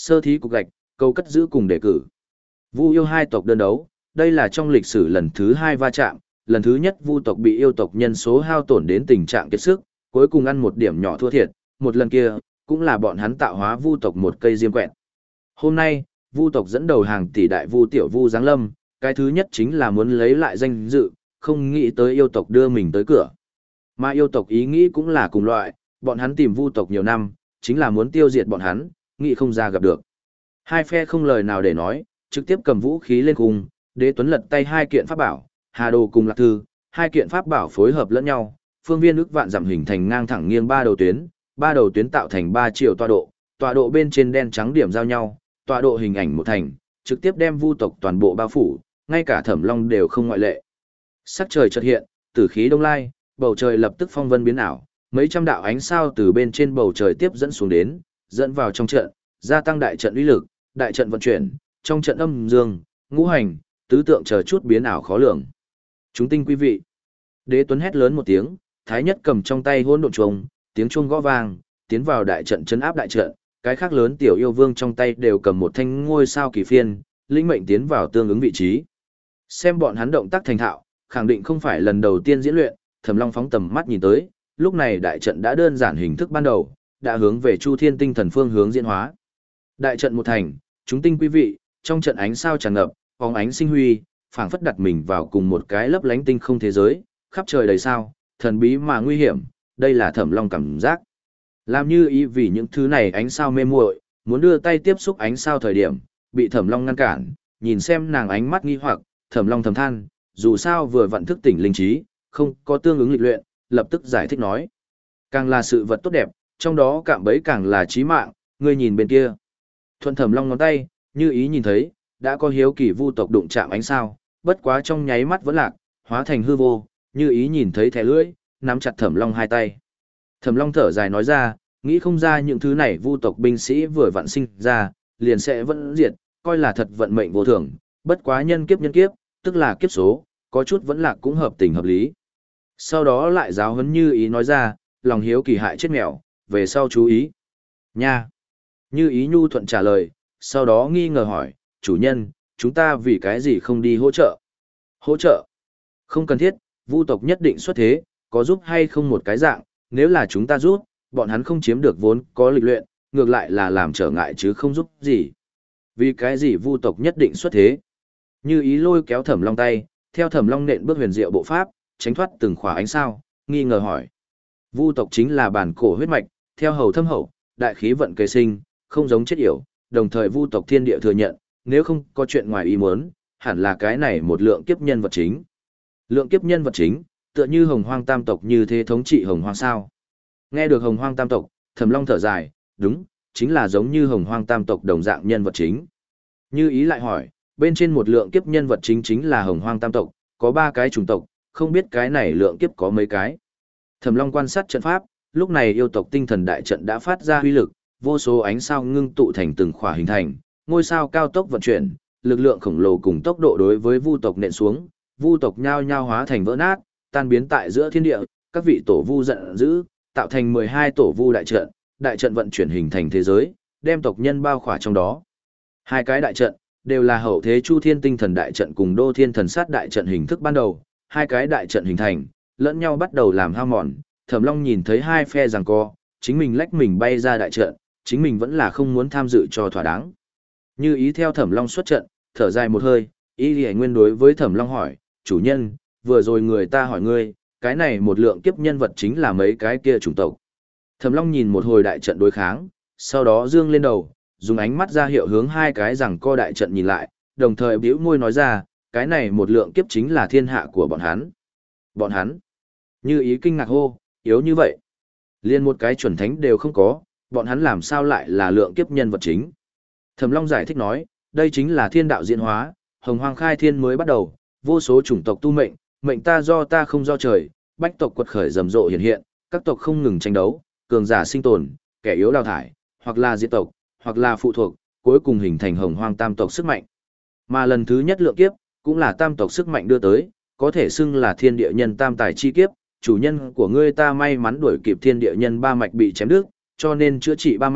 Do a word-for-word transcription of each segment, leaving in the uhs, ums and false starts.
Sơ thí cục gạch, câu cất giữ cùng đề cử. Vu yêu hai tộc đơn đấu, đây là trong lịch sử lần thứ hai va chạm, lần thứ nhất Vu tộc bị yêu tộc nhân số hao tổn đến tình trạng kiệt sức, cuối cùng ăn một điểm nhỏ thua thiệt, một lần kia, cũng là bọn hắn tạo hóa Vu tộc một cây diêm quẹt. Hôm nay, Vu tộc dẫn đầu hàng tỷ đại Vu tiểu Vu giáng lâm, cái thứ nhất chính là muốn lấy lại danh dự, không nghĩ tới yêu tộc đưa mình tới cửa. Mà yêu tộc ý nghĩ cũng là cùng loại, bọn hắn tìm Vu tộc nhiều năm, chính là muốn tiêu diệt bọn hắn, nghĩ không ra gặp được. Hai phe không lời nào để nói, trực tiếp cầm vũ khí lên cùng, Đế Tuấn lật tay hai kiện pháp bảo, Hà Đồ cùng Lạc Thư, hai kiện pháp bảo phối hợp lẫn nhau, phương viên ức vạn giảm hình thành ngang thẳng nghiêng ba đầu tuyến, ba đầu tuyến tạo thành ba chiều tọa độ, tọa độ bên trên đen trắng điểm giao nhau, tọa độ hình ảnh một thành, trực tiếp đem Vu tộc toàn bộ bao phủ, ngay cả Thẩm Long đều không ngoại lệ. Sắc trời chợt hiện, tử khí đông lai, bầu trời lập tức phong vân biến ảo, mấy trăm đạo ánh sao từ bên trên bầu trời tiếp dẫn xuống đến, dẫn vào trong trận, gia tăng đại trận uy lực, đại trận vận chuyển, trong trận âm dương, ngũ hành, tứ tượng chờ chút biến ảo khó lường. Chúng tinh quý vị. Đế Tuấn hét lớn một tiếng, thái nhất cầm trong tay hỗn độn chuông, tiếng chuông gõ vang, tiến vào đại trận trấn áp đại trận, cái khác lớn tiểu yêu vương trong tay đều cầm một thanh ngôi sao kỳ phiên, linh mệnh tiến vào tương ứng vị trí. Xem bọn hắn động tác thành thạo, khẳng định không phải lần đầu tiên diễn luyện, Thẩm Long phóng tầm mắt nhìn tới, lúc này đại trận đã đơn giản hình thức ban đầu, đã hướng về Chu Thiên tinh thần phương hướng diễn hóa. Đại trận một thành, chúng tinh quý vị, trong trận ánh sao tràn ngập, phóng ánh sinh huy, phảng phất đặt mình vào cùng một cái lấp lánh tinh không thế giới, khắp trời đầy sao, thần bí mà nguy hiểm, đây là Thẩm Long cảm giác. Làm như ý vì những thứ này ánh sao mê muội, muốn đưa tay tiếp xúc ánh sao thời điểm, bị Thẩm Long ngăn cản, nhìn xem nàng ánh mắt nghi hoặc, Thẩm Long thầm than, dù sao vừa vận thức tỉnh linh trí, không có tương ứng lịch luyện, lập tức giải thích nói. Càng là sự vật tốt đẹp, trong đó cạm bẫy càng là chí mạng, ngươi nhìn bên kia. Thuận Thẩm Long ngón tay, như ý nhìn thấy, đã có hiếu kỳ Vu tộc đụng chạm ánh sao, bất quá trong nháy mắt vẫn lạc, hóa thành hư vô, như ý nhìn thấy thẻ lưỡi, nắm chặt Thẩm Long hai tay. Thẩm Long thở dài nói ra, nghĩ không ra những thứ này Vu tộc binh sĩ vừa vặn sinh ra, liền sẽ vẫn diệt, coi là thật vận mệnh vô thường, bất quá nhân kiếp nhân kiếp, tức là kiếp số, có chút vẫn lạc cũng hợp tình hợp lý. Sau đó lại giáo huấn như ý nói ra, lòng hiếu kỳ hại chết mèo, về sau chú ý. Nha! Như ý nhu thuận trả lời, sau đó nghi ngờ hỏi, chủ nhân, chúng ta vì cái gì không đi hỗ trợ? Hỗ trợ? Không cần thiết, Vu tộc nhất định xuất thế, có giúp hay không một cái dạng, nếu là chúng ta giúp, bọn hắn không chiếm được vốn có lịch luyện, ngược lại là làm trở ngại chứ không giúp gì. Vì cái gì Vu tộc nhất định xuất thế? Như ý lôi kéo Thẩm Long tay, theo Thẩm Long nện bước huyền diệu bộ pháp, tránh thoát từng khỏa ánh sao, nghi ngờ hỏi. Vu tộc chính là bản cổ huyết mạch, theo hầu thâm hậu, đại khí vận kế sinh, không giống chết yểu, đồng thời Vu tộc thiên địa thừa nhận, nếu không có chuyện ngoài ý muốn, hẳn là cái này một lượng kiếp nhân vật chính. Lượng kiếp nhân vật chính, tựa như Hồng Hoang Tam tộc như thế thống trị Hồng Hoang sao? Nghe được Hồng Hoang Tam tộc, Thẩm Long thở dài, đúng, chính là giống như Hồng Hoang Tam tộc đồng dạng nhân vật chính. Như ý lại hỏi, bên trên một lượng kiếp nhân vật chính chính là Hồng Hoang Tam tộc, có ba cái chủng tộc, không biết cái này lượng kiếp có mấy cái. Thẩm Long quan sát trận pháp, lúc này yêu tộc tinh thần đại trận đã phát ra huy lực, vô số ánh sao ngưng tụ thành từng khỏa hình thành, ngôi sao cao tốc vận chuyển, lực lượng khổng lồ cùng tốc độ đối với Vu tộc nện xuống, Vu tộc nhao nhao hóa thành vỡ nát, tan biến tại giữa thiên địa, các vị tổ Vu giận dữ, tạo thành mười hai tổ Vu đại trận, đại trận vận chuyển hình thành thế giới, đem tộc nhân bao khỏa trong đó. Hai cái đại trận đều là hậu thế Chu Thiên Tinh Thần đại trận cùng Đô Thiên Thần Sát đại trận hình thức ban đầu, hai cái đại trận hình thành, lẫn nhau bắt đầu làm hao mòn, Thẩm Long nhìn thấy hai phe giằng co, chính mình lách mình bay ra đại trận, chính mình vẫn là không muốn tham dự cho thỏa đáng. Như ý theo Thẩm Long xuất trận, thở dài một hơi, ý Liễu Nguyên đối với Thẩm Long hỏi, chủ nhân, vừa rồi người ta hỏi ngươi, cái này một lượng kiếp nhân vật chính là mấy cái kia chủng tộc. Thẩm Long nhìn một hồi đại trận đối kháng, sau đó dương lên đầu, dùng ánh mắt ra hiệu hướng hai cái giằng co đại trận nhìn lại, đồng thời bĩu môi nói ra, cái này một lượng kiếp chính là thiên hạ của bọn hắn. Bọn hắn? Như ý kinh ngạc hô, yếu như vậy. Liên một cái chuẩn thánh đều không có, bọn hắn làm sao lại là lượng kiếp nhân vật chính. Thẩm Long giải thích nói, đây chính là thiên đạo diễn hóa, hồng hoang khai thiên mới bắt đầu, vô số chủng tộc tu mệnh, mệnh ta do ta không do trời, bách tộc quật khởi rầm rộ hiện hiện, các tộc không ngừng tranh đấu, cường giả sinh tồn, kẻ yếu đào thải, hoặc là diệt tộc, hoặc là phụ thuộc, cuối cùng hình thành hồng hoang tam tộc sức mạnh. Mà lần thứ nhất lượng kiếp, cũng là tam tộc sức mạnh đưa tới, có thể xưng là thiên địa nhân tam tài chi kiếp, chủ nhân của ngươi ta may mắn đuổi kịp thiên địa nhân ba mạch bị chém đứt, cho nên chữa trị ba mạch,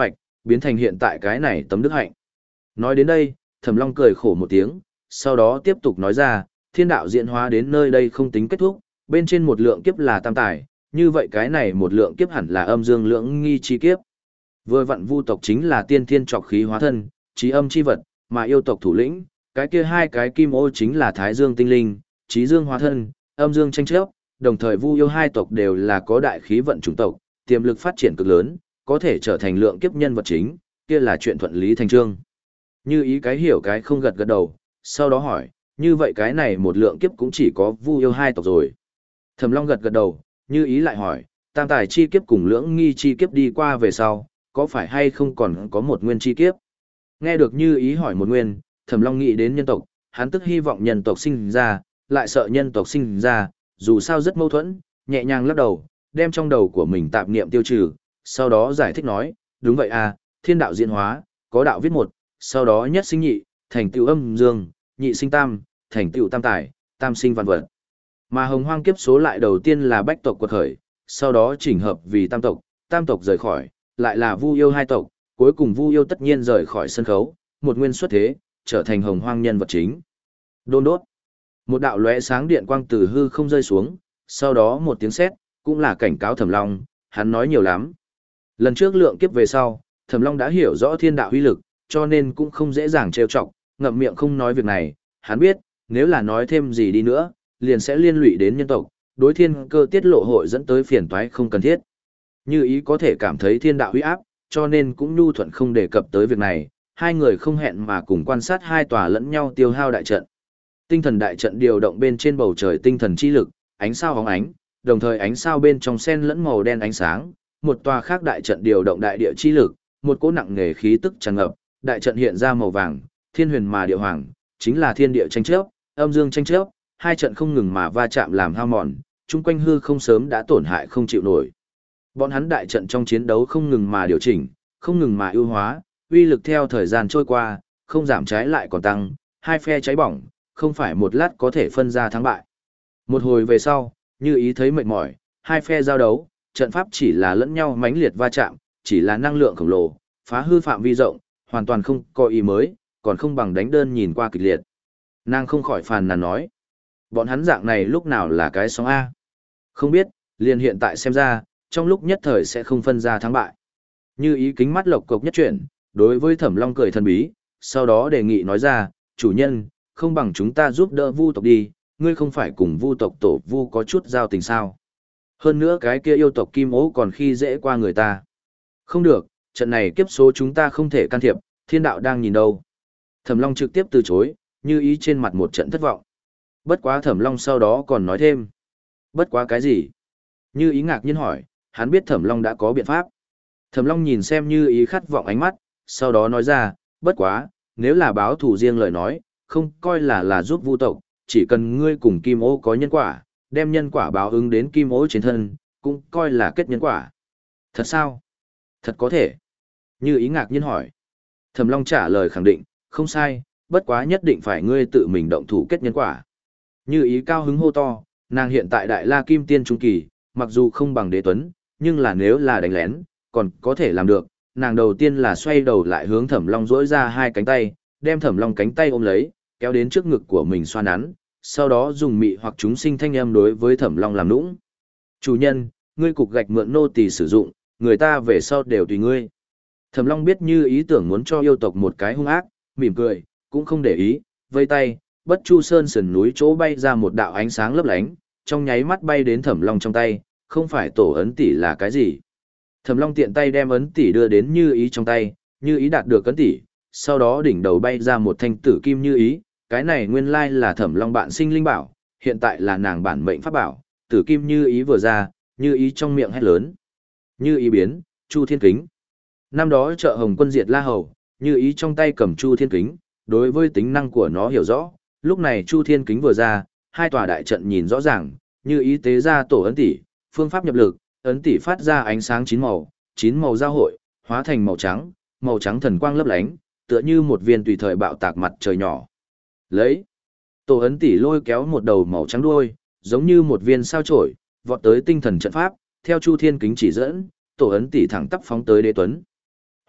biến thành hiện tại cái này tấm đức hạnh. Nói đến đây, Thẩm Long cười khổ một tiếng, sau đó tiếp tục nói ra, thiên đạo diễn hóa đến nơi đây không tính kết thúc, bên trên một lượng kiếp là tam tài, như vậy cái này một lượng kiếp hẳn là âm dương lưỡng nghi chi kiếp. Vừa vặn vu tộc chính là tiên thiên trọc khí hóa thân, trí âm chi vật, mà yêu tộc thủ lĩnh, cái kia hai cái kim ô chính là thái dương tinh linh, trí dương hóa thân, âm dương tranh chấp, đồng thời vu yêu hai tộc đều là có đại khí vận chủng tộc, tiềm lực phát triển cực lớn, có thể trở thành lượng kiếp nhân vật chính, kia là chuyện thuận lý thành trương. Như ý cái hiểu cái không gật gật đầu, sau đó hỏi, như vậy cái này một lượng kiếp cũng chỉ có vu yêu hai tộc rồi. Thẩm Long gật gật đầu, như ý lại hỏi, tam tài chi kiếp cùng lưỡng nghi chi kiếp đi qua về sau, có phải hay không còn có một nguyên chi kiếp? Nghe được như ý hỏi một nguyên, Thẩm Long nghĩ đến nhân tộc, hắn tức hy vọng nhân tộc sinh ra, lại sợ nhân tộc sinh ra, dù sao rất mâu thuẫn, nhẹ nhàng lắc đầu, đem trong đầu của mình tạp niệm tiêu trừ, sau đó giải thích nói, đúng vậy à, thiên đạo diễn hóa, có đạo viết một, sau đó nhất sinh nhị, thành tựu âm dương, nhị sinh tam, thành tựu tam tài, tam sinh vạn vật. Mà hồng hoang kiếp số lại đầu tiên là bách tộc quật khởi, sau đó chỉnh hợp vì tam tộc, tam tộc rời khỏi, lại là vu yêu hai tộc, cuối cùng vu yêu tất nhiên rời khỏi sân khấu, một nguyên xuất thế, trở thành hồng hoang nhân vật chính. Đôn đốt. Một đạo lóe sáng điện quang từ hư không rơi xuống, sau đó một tiếng sét, cũng là cảnh cáo Thẩm Long, hắn nói nhiều lắm. Lần trước lượng kiếp về sau, Thẩm Long đã hiểu rõ thiên đạo uy lực, cho nên cũng không dễ dàng trêu chọc, ngậm miệng không nói việc này, hắn biết, nếu là nói thêm gì đi nữa, liền sẽ liên lụy đến nhân tộc, đối thiên cơ tiết lộ hội dẫn tới phiền toái không cần thiết. Như ý có thể cảm thấy thiên đạo uy áp, cho nên cũng nhu thuận không đề cập tới việc này, hai người không hẹn mà cùng quan sát hai tòa lẫn nhau tiêu hao đại trận. Tinh thần đại trận điều động bên trên bầu trời tinh thần chi lực, ánh sao hóng ánh, đồng thời ánh sao bên trong xen lẫn màu đen ánh sáng, một tòa khác đại trận điều động đại địa chi lực, một cỗ nặng nề khí tức tràn ngập, đại trận hiện ra màu vàng, thiên huyền mà địa hoàng, chính là thiên địa tranh chấp, âm dương tranh chấp, hai trận không ngừng mà va chạm làm hao mòn, chung quanh hư không sớm đã tổn hại không chịu nổi. Bọn hắn đại trận trong chiến đấu không ngừng mà điều chỉnh, không ngừng mà ưu hóa, uy lực theo thời gian trôi qua, không giảm trái lại còn tăng, hai phe cháy bỏng, không phải một lát có thể phân ra thắng bại. Một hồi về sau, như ý thấy mệt mỏi, hai phe giao đấu, trận pháp chỉ là lẫn nhau mãnh liệt va chạm, chỉ là năng lượng khổng lồ, phá hư phạm vi rộng, hoàn toàn không có ý mới, còn không bằng đánh đơn nhìn qua kịch liệt. Nàng không khỏi phàn nàn nói, bọn hắn dạng này lúc nào là cái sóng A. Không biết, liền hiện tại xem ra, trong lúc nhất thời sẽ không phân ra thắng bại. Như ý kính mắt lộc cộc nhất chuyển, đối với Thẩm Long cười thần bí, sau đó đề nghị nói ra, chủ nhân, không bằng chúng ta giúp đỡ vu tộc đi, ngươi không phải cùng vu tộc tổ vu có chút giao tình sao. Hơn nữa cái kia yêu tộc kim ố còn khi dễ qua người ta. Không được, trận này kiếp số chúng ta không thể can thiệp, thiên đạo đang nhìn đâu. Thẩm Long trực tiếp từ chối, như ý trên mặt một trận thất vọng. Bất quá Thẩm Long sau đó còn nói thêm. Bất quá cái gì? Như ý ngạc nhiên hỏi, hắn biết Thẩm Long đã có biện pháp. Thẩm Long nhìn xem như ý khát vọng ánh mắt, sau đó nói ra, bất quá, nếu là báo thù riêng lời nói, không coi là là giúp vu tộc, chỉ cần ngươi cùng Kim Ô có nhân quả, đem nhân quả báo ứng đến Kim Ô trên thân, cũng coi là kết nhân quả. Thật sao? Thật có thể. Như ý ngạc nhiên hỏi. Thẩm Long trả lời khẳng định, không sai, bất quá nhất định phải ngươi tự mình động thủ kết nhân quả. Như ý cao hứng hô to, nàng hiện tại đại la kim tiên trung kỳ, mặc dù không bằng đế tuấn, nhưng là nếu là đánh lén, còn có thể làm được. Nàng đầu tiên là xoay đầu lại hướng Thẩm Long duỗi ra hai cánh tay, đem Thẩm Long cánh tay ôm lấy, kéo đến trước ngực của mình xoa nắn, sau đó dùng mị hoặc chúng sinh thanh âm đối với Thẩm Long làm nũng. Chủ nhân, ngươi cục gạch mượn nô tỳ sử dụng, người ta về sau đều tùy ngươi. Thẩm Long biết như ý tưởng muốn cho yêu tộc một cái hung ác, mỉm cười, cũng không để ý, vây tay, bất chu sơn sườn núi chỗ bay ra một đạo ánh sáng lấp lánh, trong nháy mắt bay đến Thẩm Long trong tay, không phải tổ ấn tỷ là cái gì. Thẩm Long tiện tay đem ấn tỷ đưa đến như ý trong tay, như ý đạt được ấn tỷ, sau đó đỉnh đầu bay ra một thanh tử kim như ý, cái này nguyên lai là Thẩm Long bạn sinh linh bảo, hiện tại là nàng bản mệnh pháp bảo, tử kim như ý vừa ra, như ý trong miệng hét lớn. Như ý biến, Chu Thiên Kính. Năm đó trợ Hồng Quân diệt La Hầu, như ý trong tay cầm Chu Thiên Kính, đối với tính năng của nó hiểu rõ, lúc này Chu Thiên Kính vừa ra, hai tòa đại trận nhìn rõ ràng, như ý tế ra tổ ấn tỷ, phương pháp nhập lực, ấn tỷ phát ra ánh sáng chín màu, chín màu giao hội, hóa thành màu trắng, màu trắng thần quang lấp lánh, tựa như một viên tùy thời bạo tạc mặt trời nhỏ. Lấy tổ ấn tỷ lôi kéo một đầu màu trắng đuôi, giống như một viên sao chổi, vọt tới tinh thần trận pháp, theo Chu Thiên Kính chỉ dẫn, tổ ấn tỷ thẳng tắp phóng tới Đế Tuấn.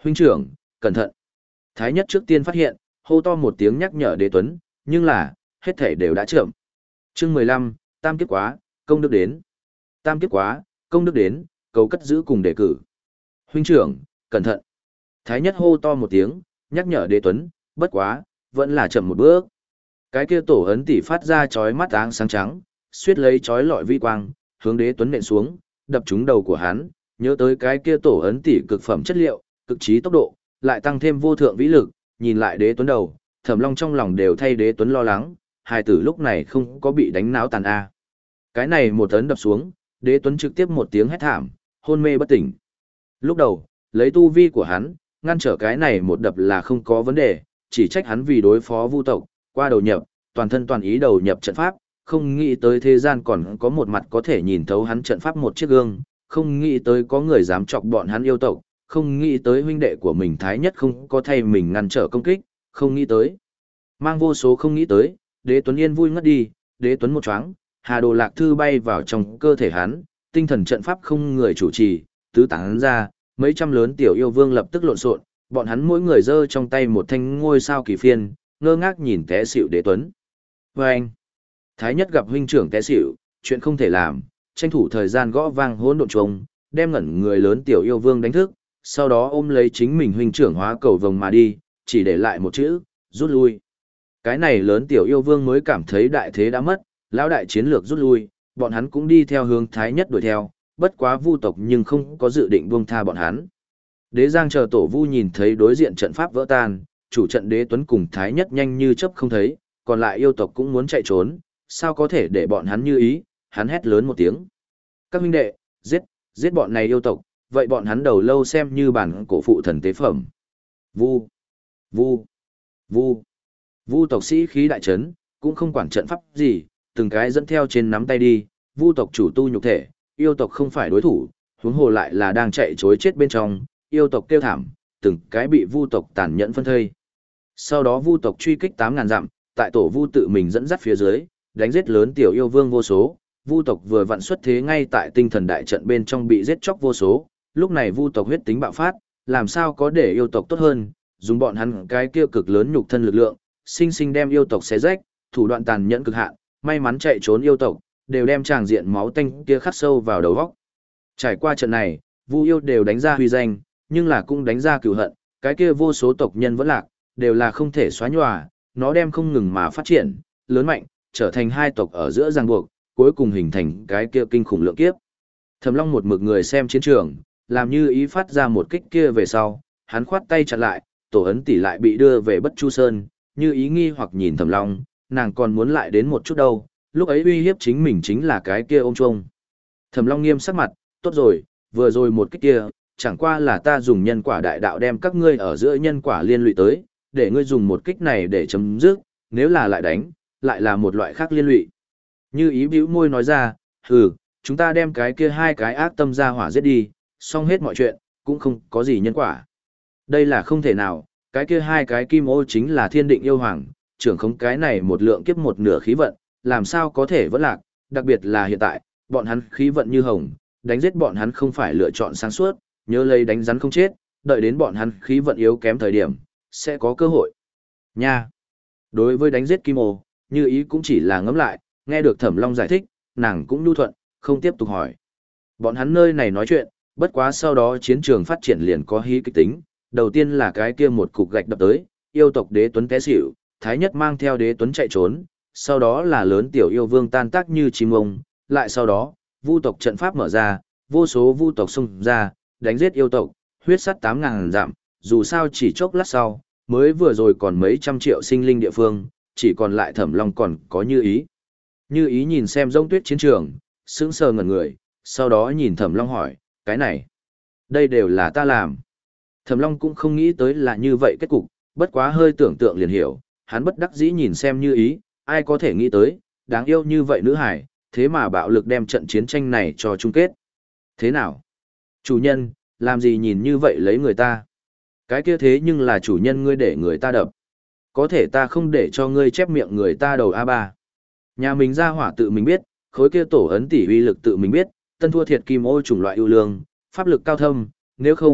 Huynh trưởng, cẩn thận. Thái nhất trước tiên phát hiện, hô to một tiếng nhắc nhở Đế Tuấn, nhưng là, hết thể đều đã chậm. Chương mười lăm, Tam kiếp quá, công đức đến. Tam kiếp quá, công đức đến, cầu cất giữ cùng đề cử. Huynh trưởng, cẩn thận. Thái nhất hô to một tiếng, nhắc nhở Đế Tuấn, bất quá, vẫn là chậm một bước. Cái kia tổ ấn tỷ phát ra chói mắt áng sáng trắng, suýt lấy chói lọi vi quang, hướng Đế Tuấn nện xuống, đập trúng đầu của hắn, nhớ tới cái kia tổ ấn tỷ cực phẩm chất liệu, cực trí tốc độ, lại tăng thêm vô thượng vĩ lực, nhìn lại Đế Tuấn đầu, Thẩm Long trong lòng đều thay Đế Tuấn lo lắng, hai tử lúc này không có bị đánh náo tàn a. Cái này một ấn đập xuống, Đế Tuấn trực tiếp một tiếng hét thảm, hôn mê bất tỉnh. Lúc đầu, lấy tu vi của hắn, ngăn trở cái này một đập là không có vấn đề, chỉ trách hắn vì đối phó vu tộc, qua đầu nhập, toàn thân toàn ý đầu nhập trận pháp, không nghĩ tới thế gian còn có một mặt có thể nhìn thấu hắn trận pháp một chiếc gương, không nghĩ tới có người dám chọc bọn hắn yêu tộc, không nghĩ tới huynh đệ của mình Thái Nhất không có thay mình ngăn trở công kích, không nghĩ tới. Mang vô số không nghĩ tới, Đế Tuấn Yên vui ngất đi, Đế Tuấn một choáng, Hà Đồ Lạc Thư bay vào trong cơ thể hắn, tinh thần trận pháp không người chủ trì, tứ tán ra, mấy trăm lớn tiểu yêu vương lập tức lộn xộn, bọn hắn mỗi người giơ trong tay một thanh ngôi sao kỳ phiên, ngơ ngác nhìn té xỉu Đế Tuấn. Và anh, Thái Nhất gặp huynh trưởng té xỉu, chuyện không thể làm, tranh thủ thời gian gõ vang hỗn độn trùng, đem ngẩn người lớn tiểu yêu vương đánh thức, sau đó ôm lấy chính mình huynh trưởng hóa cầu vồng mà đi, chỉ để lại một chữ, rút lui. Cái này lớn tiểu yêu vương mới cảm thấy đại thế đã mất, lão đại chiến lược rút lui, bọn hắn cũng đi theo hướng Thái Nhất đuổi theo, bất quá vu tộc nhưng không có dự định buông tha bọn hắn. Đế Giang chờ tổ vu nhìn thấy đối diện trận pháp vỡ tan, chủ trận Đế Tuấn cùng Thái Nhất nhanh như chớp không thấy, còn lại yêu tộc cũng muốn chạy trốn, sao có thể để bọn hắn như ý, hắn hét lớn một tiếng. Các huynh đệ, giết, giết bọn này yêu tộc, vậy bọn hắn đầu lâu xem như bản cổ phụ thần tế phẩm. Vu, vu, vu, vu tộc sĩ khí đại trấn, cũng không quản trận pháp gì, từng cái dẫn theo trên nắm tay đi, vu tộc chủ tu nhục thể, yêu tộc không phải đối thủ, huống hồ lại là đang chạy trối chết bên trong, yêu tộc kêu thảm, từng cái bị vu tộc tàn nhẫn phân thây. Sau đó vu tộc truy kích tám ngàn dặm, tại tổ vu tự mình dẫn dắt phía dưới, đánh giết lớn tiểu yêu vương vô số, vu tộc vừa vặn xuất thế ngay tại tinh thần đại trận bên trong bị giết chóc vô số, lúc này vu tộc huyết tính bạo phát, làm sao có để yêu tộc tốt hơn, dùng bọn hắn cái kia cực lớn nhục thân lực lượng, sinh sinh đem yêu tộc xé rách, thủ đoạn tàn nhẫn cực hạn, may mắn chạy trốn yêu tộc, đều đem tràng diện máu tanh kia khắc sâu vào đầu óc. Trải qua trận này, vu yêu đều đánh ra huy danh, nhưng là cũng đánh ra cừu hận, cái kia vô số tộc nhân vẫn lạc, đều là không thể xóa nhòa, nó đem không ngừng mà phát triển, lớn mạnh, trở thành hai tộc ở giữa ràng buộc, cuối cùng hình thành cái kia kinh khủng lượng kiếp. Thẩm Long một mực người xem chiến trường, làm như ý phát ra một kích kia về sau, hắn khoát tay chặn lại, tổ ấn tỷ lại bị đưa về Bất Chu Sơn, như ý nghi hoặc nhìn Thẩm Long, nàng còn muốn lại đến một chút đâu, lúc ấy uy hiếp chính mình chính là cái kia ôm chuông. Thẩm Long nghiêm sắc mặt, tốt rồi, vừa rồi một kích kia, chẳng qua là ta dùng nhân quả đại đạo đem các ngươi ở giữa nhân quả liên lụy tới, để ngươi dùng một kích này để chấm dứt, nếu là lại đánh, lại là một loại khác liên lụy. Như ý bĩu môi nói ra, hừ, chúng ta đem cái kia hai cái ác tâm ra hỏa giết đi, xong hết mọi chuyện, cũng không có gì nhân quả. Đây là không thể nào, cái kia hai cái kim ô chính là thiên định yêu hoàng, trưởng không cái này một lượng kiếp một nửa khí vận, làm sao có thể vẫn lạc, đặc biệt là hiện tại, bọn hắn khí vận như hồng, đánh giết bọn hắn không phải lựa chọn sáng suốt, nhớ lấy đánh rắn không chết, đợi đến bọn hắn khí vận yếu kém thời điểm, sẽ có cơ hội. Nha! Đối với đánh giết kim ô, như ý cũng chỉ là ngẫm lại, nghe được Thẩm Long giải thích, nàng cũng nhu thuận, không tiếp tục hỏi. Bọn hắn nơi này nói chuyện, bất quá sau đó chiến trường phát triển liền có hí kịch tính, đầu tiên là cái kia một cục gạch đập tới, yêu tộc Đế Tuấn té xỉu, Thái Nhất mang theo Đế Tuấn chạy trốn, sau đó là lớn tiểu yêu vương tan tác như chim ông, lại sau đó, vu tộc trận pháp mở ra, vô số vu tộc xông ra, đánh giết yêu tộc, huyết sắt tám ngàn dặm, dù sao chỉ chốc lát sau, mới vừa rồi còn mấy trăm triệu sinh linh địa phương, chỉ còn lại Thẩm Long còn có Như Ý. Như Ý nhìn xem rông tuyết chiến trường, sững sờ ngẩn người, sau đó nhìn Thẩm Long hỏi, cái này, đây đều là ta làm. Thẩm Long cũng không nghĩ tới là như vậy kết cục, bất quá hơi tưởng tượng liền hiểu, hắn bất đắc dĩ nhìn xem Như Ý, ai có thể nghĩ tới, đáng yêu như vậy nữ hải, thế mà bạo lực đem trận chiến tranh này cho chung kết. Thế nào? Chủ nhân, làm gì nhìn như vậy lấy người ta? Cái kia thế nhưng là chủ nhân ngươi để người ta đập. Có thể ta không để cho ngươi chép miệng người ta đầu a ba. Nhà mình ra hỏa tự mình biết, khối kia tổ ấn tỷ uy lực tự mình biết, tân thua thiệt kim ô chủng loại ưu lương, pháp lực cao thâm, nếu không,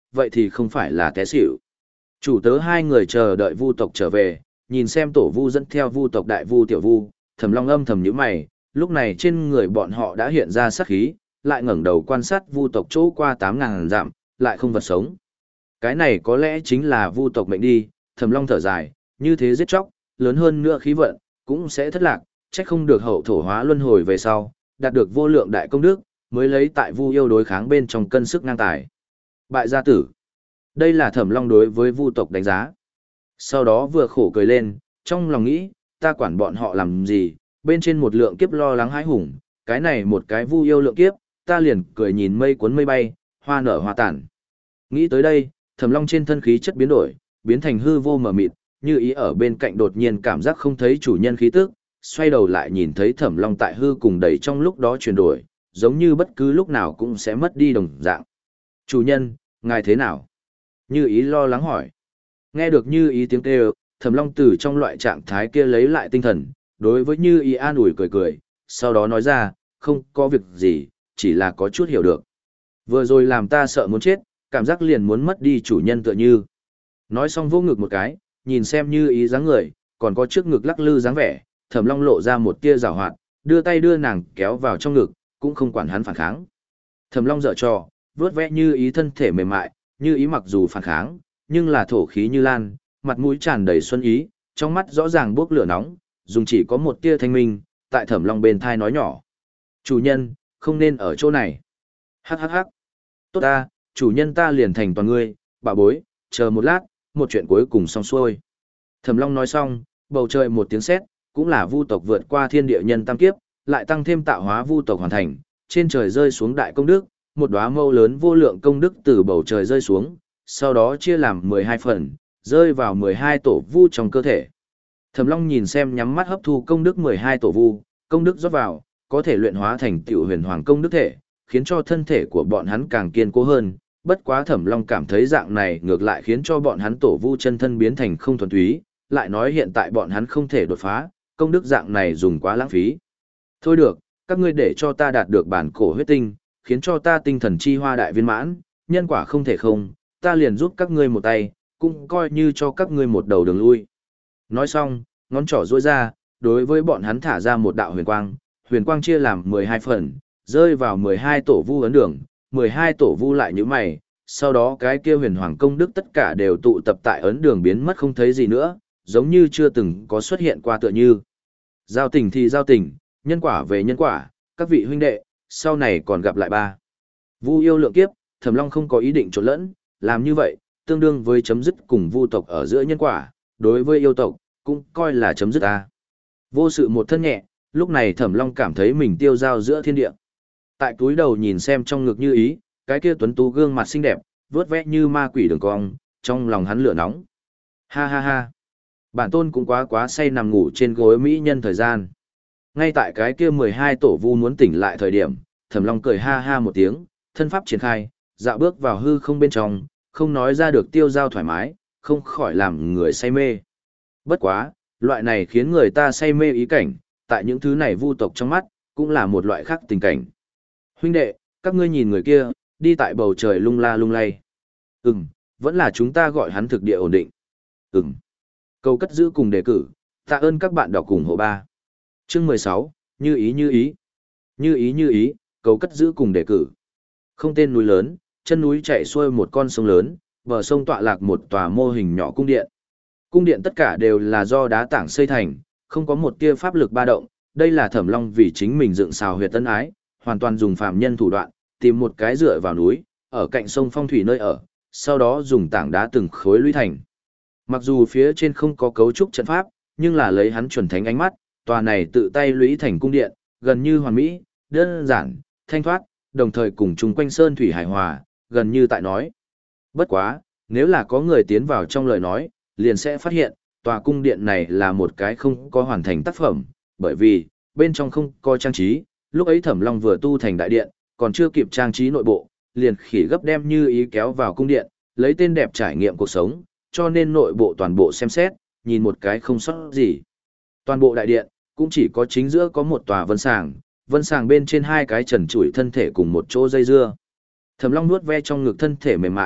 vậy thì không phải là té xỉu. Chủ tớ hai người chờ đợi vu tộc trở về, nhìn xem tổ vu dẫn theo vu tộc đại vu tiểu vu, Thẩm Long âm thầm nhíu mày, lúc này trên người bọn họ đã hiện ra sát khí, lại ngẩng đầu quan sát vu tộc chỗ qua tám ngàn dặm, lại không vật sống. Cái này có lẽ chính là vu tộc mệnh đi, Thẩm Long thở dài, như thế giết chóc, lớn hơn nữa khí vận, cũng sẽ thất lạc, trách không được hậu thổ hóa luân hồi về sau, đạt được vô lượng đại công đức, mới lấy tại vu yêu đối kháng bên trong cân sức ngang tài. Bại gia tử. Đây là Thẩm Long đối với vu tộc đánh giá. Sau đó vừa khổ cười lên, trong lòng nghĩ, ta quản bọn họ làm gì, bên trên một lượng kiếp lo lắng hãi hùng, cái này một cái vu yêu lượng kiếp, ta liền cười nhìn mây cuốn mây bay, hoa nở hoa tàn. Nghĩ tới đây, Thẩm Long trên thân khí chất biến đổi, biến thành hư vô mờ mịt, như ý ở bên cạnh đột nhiên cảm giác không thấy chủ nhân khí tức, xoay đầu lại nhìn thấy Thẩm Long tại hư cùng đầy trong lúc đó chuyển đổi, giống như bất cứ lúc nào cũng sẽ mất đi đồng dạng. Chủ nhân, ngài thế nào? Như ý lo lắng hỏi. Nghe được Như ý tiếng kêu, Thẩm Long từ trong loại trạng thái kia lấy lại tinh thần, đối với Như ý an ủi cười cười, sau đó nói ra, không có việc gì, chỉ là có chút hiểu được. Vừa rồi làm ta sợ muốn chết, cảm giác liền muốn mất đi chủ nhân tựa như. Nói xong vô ngực một cái, nhìn xem Như ý dáng người, còn có trước ngực lắc lư dáng vẻ, Thẩm Long lộ ra một tia giảo hoạt, đưa tay đưa nàng kéo vào trong ngực, cũng không quản hắn phản kháng. Thẩm Long giở trò, vướt vẽ Như ý thân thể mềm mại, Như ý mặc dù phản kháng, nhưng là thổ khí như lan, mặt mũi tràn đầy xuân ý, trong mắt rõ ràng bốc lửa nóng, dùng chỉ có một tia thanh minh, tại Thẩm Long bên thai nói nhỏ. Chủ nhân, không nên ở chỗ này. Hắc hắc hắc. Tốt ta, chủ nhân ta liền thành toàn ngươi, bà bối, chờ một lát, một chuyện cuối cùng xong xuôi. Thẩm Long nói xong, bầu trời một tiếng sét, cũng là vu tộc vượt qua thiên địa nhân tam kiếp, lại tăng thêm tạo hóa vu tộc hoàn thành, trên trời rơi xuống đại công đức, một đóa mâu lớn vô lượng công đức từ bầu trời rơi xuống, sau đó chia làm mười hai phần, rơi vào mười hai tổ vu trong cơ thể. Thẩm Long nhìn xem nhắm mắt hấp thu công đức mười hai tổ vu, công đức rót vào, có thể luyện hóa thành tiểu huyền hoàng công đức thể, khiến cho thân thể của bọn hắn càng kiên cố hơn. Bất quá Thẩm Long cảm thấy dạng này ngược lại khiến cho bọn hắn tổ vu chân thân biến thành không thuần túy, lại nói hiện tại bọn hắn không thể đột phá, công đức dạng này dùng quá lãng phí. Thôi được, các ngươi để cho ta đạt được bản cổ huyết tinh, khiến cho ta tinh thần chi hoa đại viên mãn, nhân quả không thể không, ta liền giúp các ngươi một tay, cũng coi như cho các ngươi một đầu đường lui. Nói xong, ngón trỏ duỗi ra, đối với bọn hắn thả ra một đạo huyền quang, huyền quang chia làm mười hai phần, rơi vào mười hai tổ vu ấn đường, mười hai tổ vu lại như mày, sau đó cái kia huyền hoàng công đức tất cả đều tụ tập tại ấn đường biến mất không thấy gì nữa, giống như chưa từng có xuất hiện qua tựa như. Giao tình thì giao tình, nhân quả về nhân quả, các vị huynh đệ, sau này còn gặp lại ba. Vu yêu lượng kiếp, Thẩm Long không có ý định trộn lẫn, làm như vậy, tương đương với chấm dứt cùng vu tộc ở giữa nhân quả, đối với yêu tộc, cũng coi là chấm dứt ta. Vô sự một thân nhẹ, lúc này Thẩm Long cảm thấy mình tiêu dao giữa thiên địa. Tại túi đầu nhìn xem trong ngực Như ý, cái kia tuấn tú gương mặt xinh đẹp, vớt vẽ như ma quỷ đường cong, trong lòng hắn lửa nóng. Ha ha ha. Bản tôn cũng quá quá say nằm ngủ trên gối mỹ nhân thời gian. Ngay tại cái kia mười hai tổ vu muốn tỉnh lại thời điểm, Thẩm Long cười ha ha một tiếng, thân pháp triển khai, dạo bước vào hư không bên trong, không nói ra được tiêu dao thoải mái, không khỏi làm người say mê. Bất quá, loại này khiến người ta say mê ý cảnh, tại những thứ này vu tộc trong mắt, cũng là một loại khác tình cảnh. Huynh đệ, các ngươi nhìn người kia, đi tại bầu trời lung la lung lay. Ừm, vẫn là chúng ta gọi hắn thực địa ổn định. Ừm. Câu cất giữ cùng đề cử, tạ ơn các bạn đọc cùng hộ ba. Chương mười sáu, như ý như ý. Như ý như ý, câu cất giữ cùng đề cử. Không tên núi lớn, chân núi chạy xuôi một con sông lớn, bờ sông tọa lạc một tòa mô hình nhỏ cung điện. Cung điện tất cả đều là do đá tảng xây thành, không có một tia pháp lực ba động, đây là Thẩm Long vì chính mình dựng xào huyệt tân ái, hoàn toàn dùng phàm nhân thủ đoạn, tìm một cái dựa vào núi, ở cạnh sông phong thủy nơi ở, sau đó dùng tảng đá từng khối lũy thành. Mặc dù phía trên không có cấu trúc trận pháp, nhưng là lấy hắn chuẩn thánh ánh mắt, tòa này tự tay lũy thành cung điện, gần như hoàn mỹ, đơn giản, thanh thoát, đồng thời cùng chung quanh sơn thủy hài hòa, gần như tại nói. Bất quá, nếu là có người tiến vào trong lời nói, liền sẽ phát hiện, tòa cung điện này là một cái không có hoàn thành tác phẩm, bởi vì, bên trong không có trang trí, lúc ấy Thẩm Long vừa tu thành đại điện, còn chưa kịp trang trí nội bộ, liền khỉ gấp đem Như ý kéo vào cung điện, lấy tên đẹp trải nghiệm cuộc sống, cho nên nội bộ toàn bộ xem xét, nhìn một cái không sót gì. Toàn bộ đại điện, cũng chỉ có chính giữa có một tòa vân sàng, vân sàng bên trên hai cái trần trụi thân thể cùng một chỗ dây dưa. Thẩm Long nuốt ve trong ngực thân thể mềm mại,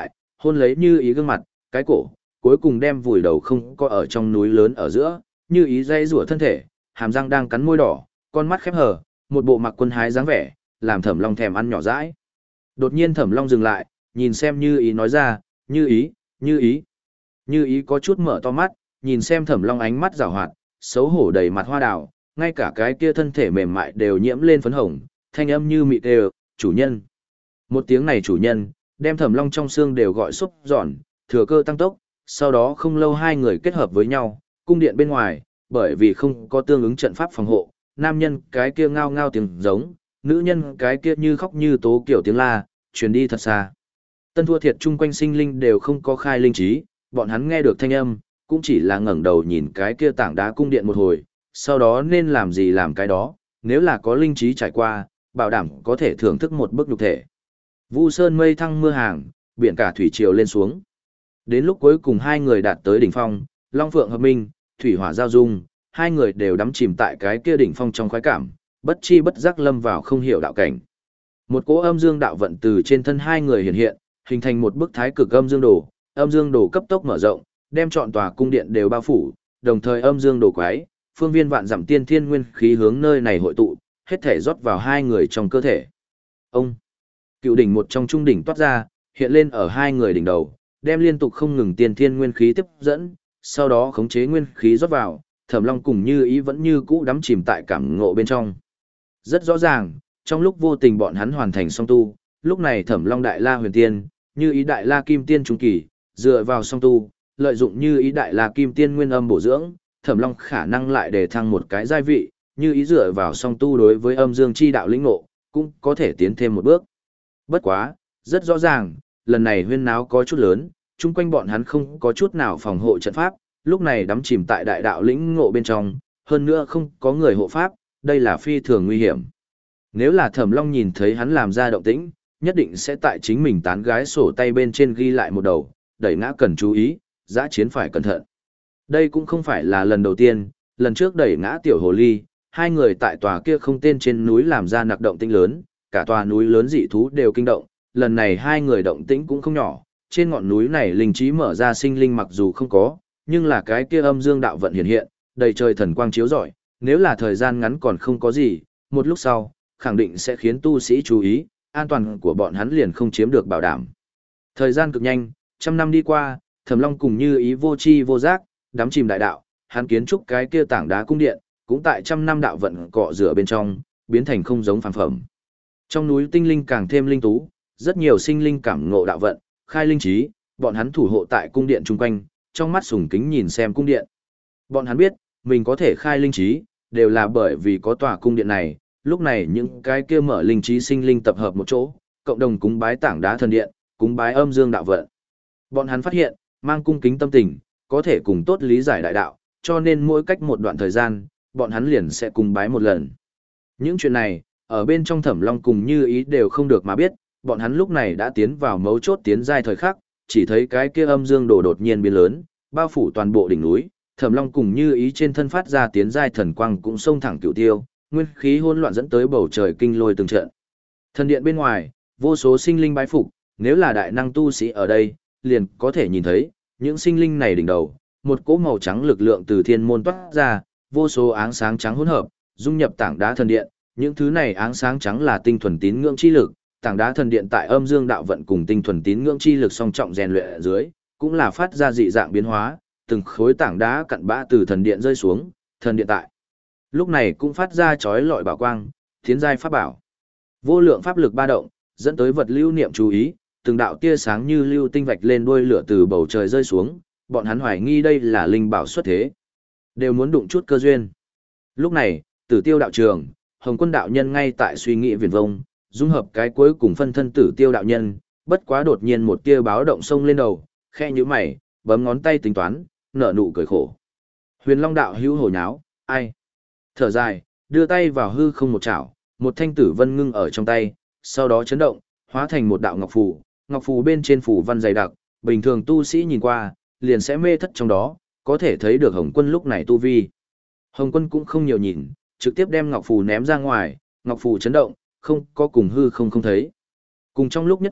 hôn lấy Như Ý gương mặt, cái cổ, cuối cùng đem vùi đầu không có ở trong núi lớn ở giữa, Như Ý dây rủa thân thể, hàm răng đang cắn môi đỏ, con mắt khép hờ, một bộ mặc quân hái dáng vẻ, làm Thẩm Long thèm ăn nhỏ dãi. Đột nhiên Thẩm Long dừng lại, nhìn xem Như Ý nói ra, Như Ý, Như Ý. Như Ý có chút mở to mắt, nhìn xem Thẩm Long ánh mắt giảo hoạt, xấu hổ đầy mặt hoa đào, ngay cả cái kia thân thể mềm mại đều nhiễm lên phấn hồng, thanh âm như mị đều, chủ nhân. Một tiếng này chủ nhân, đem Thẩm Long trong xương đều gọi xúc giòn, thừa cơ tăng tốc, sau đó không lâu hai người kết hợp với nhau, cung điện bên ngoài, bởi vì không có tương ứng trận pháp phòng hộ, nam nhân cái kia ngao ngao tiếng giống, nữ nhân cái kia như khóc như tố kiểu tiếng la, truyền đi thật xa. Tân thua thiệt chung quanh sinh linh đều không có khai linh trí, bọn hắn nghe được thanh âm, cũng chỉ là ngẩng đầu nhìn cái kia tảng đá cung điện một hồi, sau đó nên làm gì làm cái đó, nếu là có linh trí trải qua, bảo đảm có thể thưởng thức một bức nhục thể. Vu sơn mây thăng mưa hàng, biển cả thủy triều lên xuống. Đến lúc cuối cùng hai người đạt tới đỉnh phong, Long Phượng hợp minh, thủy hỏa giao dung, hai người đều đắm chìm tại cái kia đỉnh phong trong khoái cảm, bất chi bất giác lâm vào không hiểu đạo cảnh. Một cỗ âm dương đạo vận từ trên thân hai người hiện hiện, hình thành một bức thái cực âm dương đồ, âm dương đồ cấp tốc mở rộng, đem trọn tòa cung điện đều bao phủ, đồng thời âm dương đồ quái, phương viên vạn dặm tiên thiên nguyên khí hướng nơi này hội tụ, hết thể rót vào hai người trong cơ thể. Ông, cựu đỉnh một trong trung đỉnh toát ra, hiện lên ở hai người đỉnh đầu, đem liên tục không ngừng tiên thiên nguyên khí tiếp dẫn, sau đó khống chế nguyên khí rót vào, Thẩm Long cùng Như Ý vẫn như cũ đắm chìm tại cảm ngộ bên trong. Rất rõ ràng, trong lúc vô tình bọn hắn hoàn thành song tu, lúc này Thẩm Long Đại La Huyền Tiên, Như Ý Đại La Kim Tiên trung kỳ, dựa vào song tu, lợi dụng Như Ý Đại La Kim Tiên nguyên âm bổ dưỡng, Thẩm Long khả năng lại để thăng một cái giai vị, Như Ý dựa vào song tu đối với âm dương chi đạo lĩnh ngộ, cũng có thể tiến thêm một bước. Bất quá, rất rõ ràng, lần này huyên náo có chút lớn, chung quanh bọn hắn không có chút nào phòng hộ trận pháp, lúc này đắm chìm tại đại đạo lĩnh ngộ bên trong, hơn nữa không có người hộ pháp, đây là phi thường nguy hiểm. Nếu là Thẩm Long nhìn thấy hắn làm ra động tĩnh, nhất định sẽ tại chính mình tán gái sổ tay bên trên ghi lại một đầu, đẩy ngã cần chú ý, giã chiến phải cẩn thận. Đây cũng không phải là lần đầu tiên, lần trước đẩy ngã tiểu hồ ly, hai người tại tòa kia không tên trên núi làm ra nặc động tĩnh lớn, cả tòa núi lớn dị thú đều kinh động, lần này hai người động tĩnh cũng không nhỏ, trên ngọn núi này linh trí mở ra sinh linh mặc dù không có, nhưng là cái kia âm dương đạo vận hiện hiện, đầy trời thần quang chiếu rọi, nếu là thời gian ngắn còn không có gì, một lúc sau, khẳng định sẽ khiến tu sĩ chú ý, an toàn của bọn hắn liền không chiếm được bảo đảm. Thời gian cực nhanh, trăm năm đi qua, Thẩm Long cùng Như Ý vô chi vô giác, đắm chìm đại đạo, hắn kiến trúc cái kia tảng đá cung điện, cũng tại trăm năm đạo vận cọ rửa bên trong, biến thành không giống phàm phẩm. Trong núi tinh linh càng thêm linh tú, rất nhiều sinh linh cảm ngộ đạo vận, khai linh trí, bọn hắn thủ hộ tại cung điện chung quanh, trong mắt sùng kính nhìn xem cung điện. Bọn hắn biết, mình có thể khai linh trí, đều là bởi vì có tòa cung điện này, lúc này những cái kia mở linh trí sinh linh tập hợp một chỗ, cộng đồng cúng bái tảng đá thần điện, cúng bái âm dương đạo vận. Bọn hắn phát hiện, mang cung kính tâm tình, có thể cùng tốt lý giải đại đạo, cho nên mỗi cách một đoạn thời gian, bọn hắn liền sẽ cúng bái một lần. Những chuyện này, ở bên trong Thẩm Long cùng Như Ý đều không được mà biết, bọn hắn lúc này đã tiến vào mấu chốt tiến giai thời khắc, chỉ thấy cái kia âm dương đồ đột nhiên biến lớn, bao phủ toàn bộ đỉnh núi, Thẩm Long cùng Như Ý trên thân phát ra tiến giai thần quang cũng xông thẳng cửu tiêu, nguyên khí hỗn loạn dẫn tới bầu trời kinh lôi từng trận. Thần điện bên ngoài, vô số sinh linh bái phục, nếu là đại năng tu sĩ ở đây, liền có thể nhìn thấy, những sinh linh này đỉnh đầu, một cỗ màu trắng lực lượng từ thiên môn toát ra, vô số áng sáng trắng hỗn hợp, dung nhập tảng đá thần điện, những thứ này áng sáng trắng là tinh thuần tín ngưỡng chi lực, tảng đá thần điện tại âm dương đạo vận cùng tinh thuần tín ngưỡng chi lực song trọng rèn luyện ở dưới, cũng là phát ra dị dạng biến hóa, từng khối tảng đá cặn bã từ thần điện rơi xuống, thần điện tại lúc này cũng phát ra chói lọi bảo quang, tiến giai pháp bảo. Vô lượng pháp lực ba động, dẫn tới vật lưu niệm chú ý, từng đạo tia sáng như lưu tinh vạch lên đuôi lửa từ bầu trời rơi xuống, bọn hắn hoài nghi đây là linh bảo xuất thế, đều muốn đụng chút cơ duyên. Lúc này, Tử Tiêu đạo trường, Hồng Quân đạo nhân ngay tại suy nghĩ viển vông, dung hợp cái cuối cùng phân thân Tử Tiêu đạo nhân, bất quá đột nhiên một tia báo động sông lên đầu, khe nhíu mày, bấm ngón tay tính toán, nở nụ cười khổ. Huyền Long đạo hữu hổ nháo, ai? Thở dài, đưa tay vào hư không một chảo, một thanh tử vân ngưng ở trong tay, sau đó chấn động, hóa thành một đạo ngọc phù, ngọc phù bên trên phù văn dày đặc, bình thường tu sĩ nhìn qua, liền sẽ mê thất trong đó, có thể thấy được Hồng Quân lúc này tu vi. Hồng Quân cũng không nhiều nhìn, trực tiếp đem ngọc phù ném ra ngoài, ngọc phù chấn động, không có cùng hư không không thấy. Cùng trong lúc nhất thời,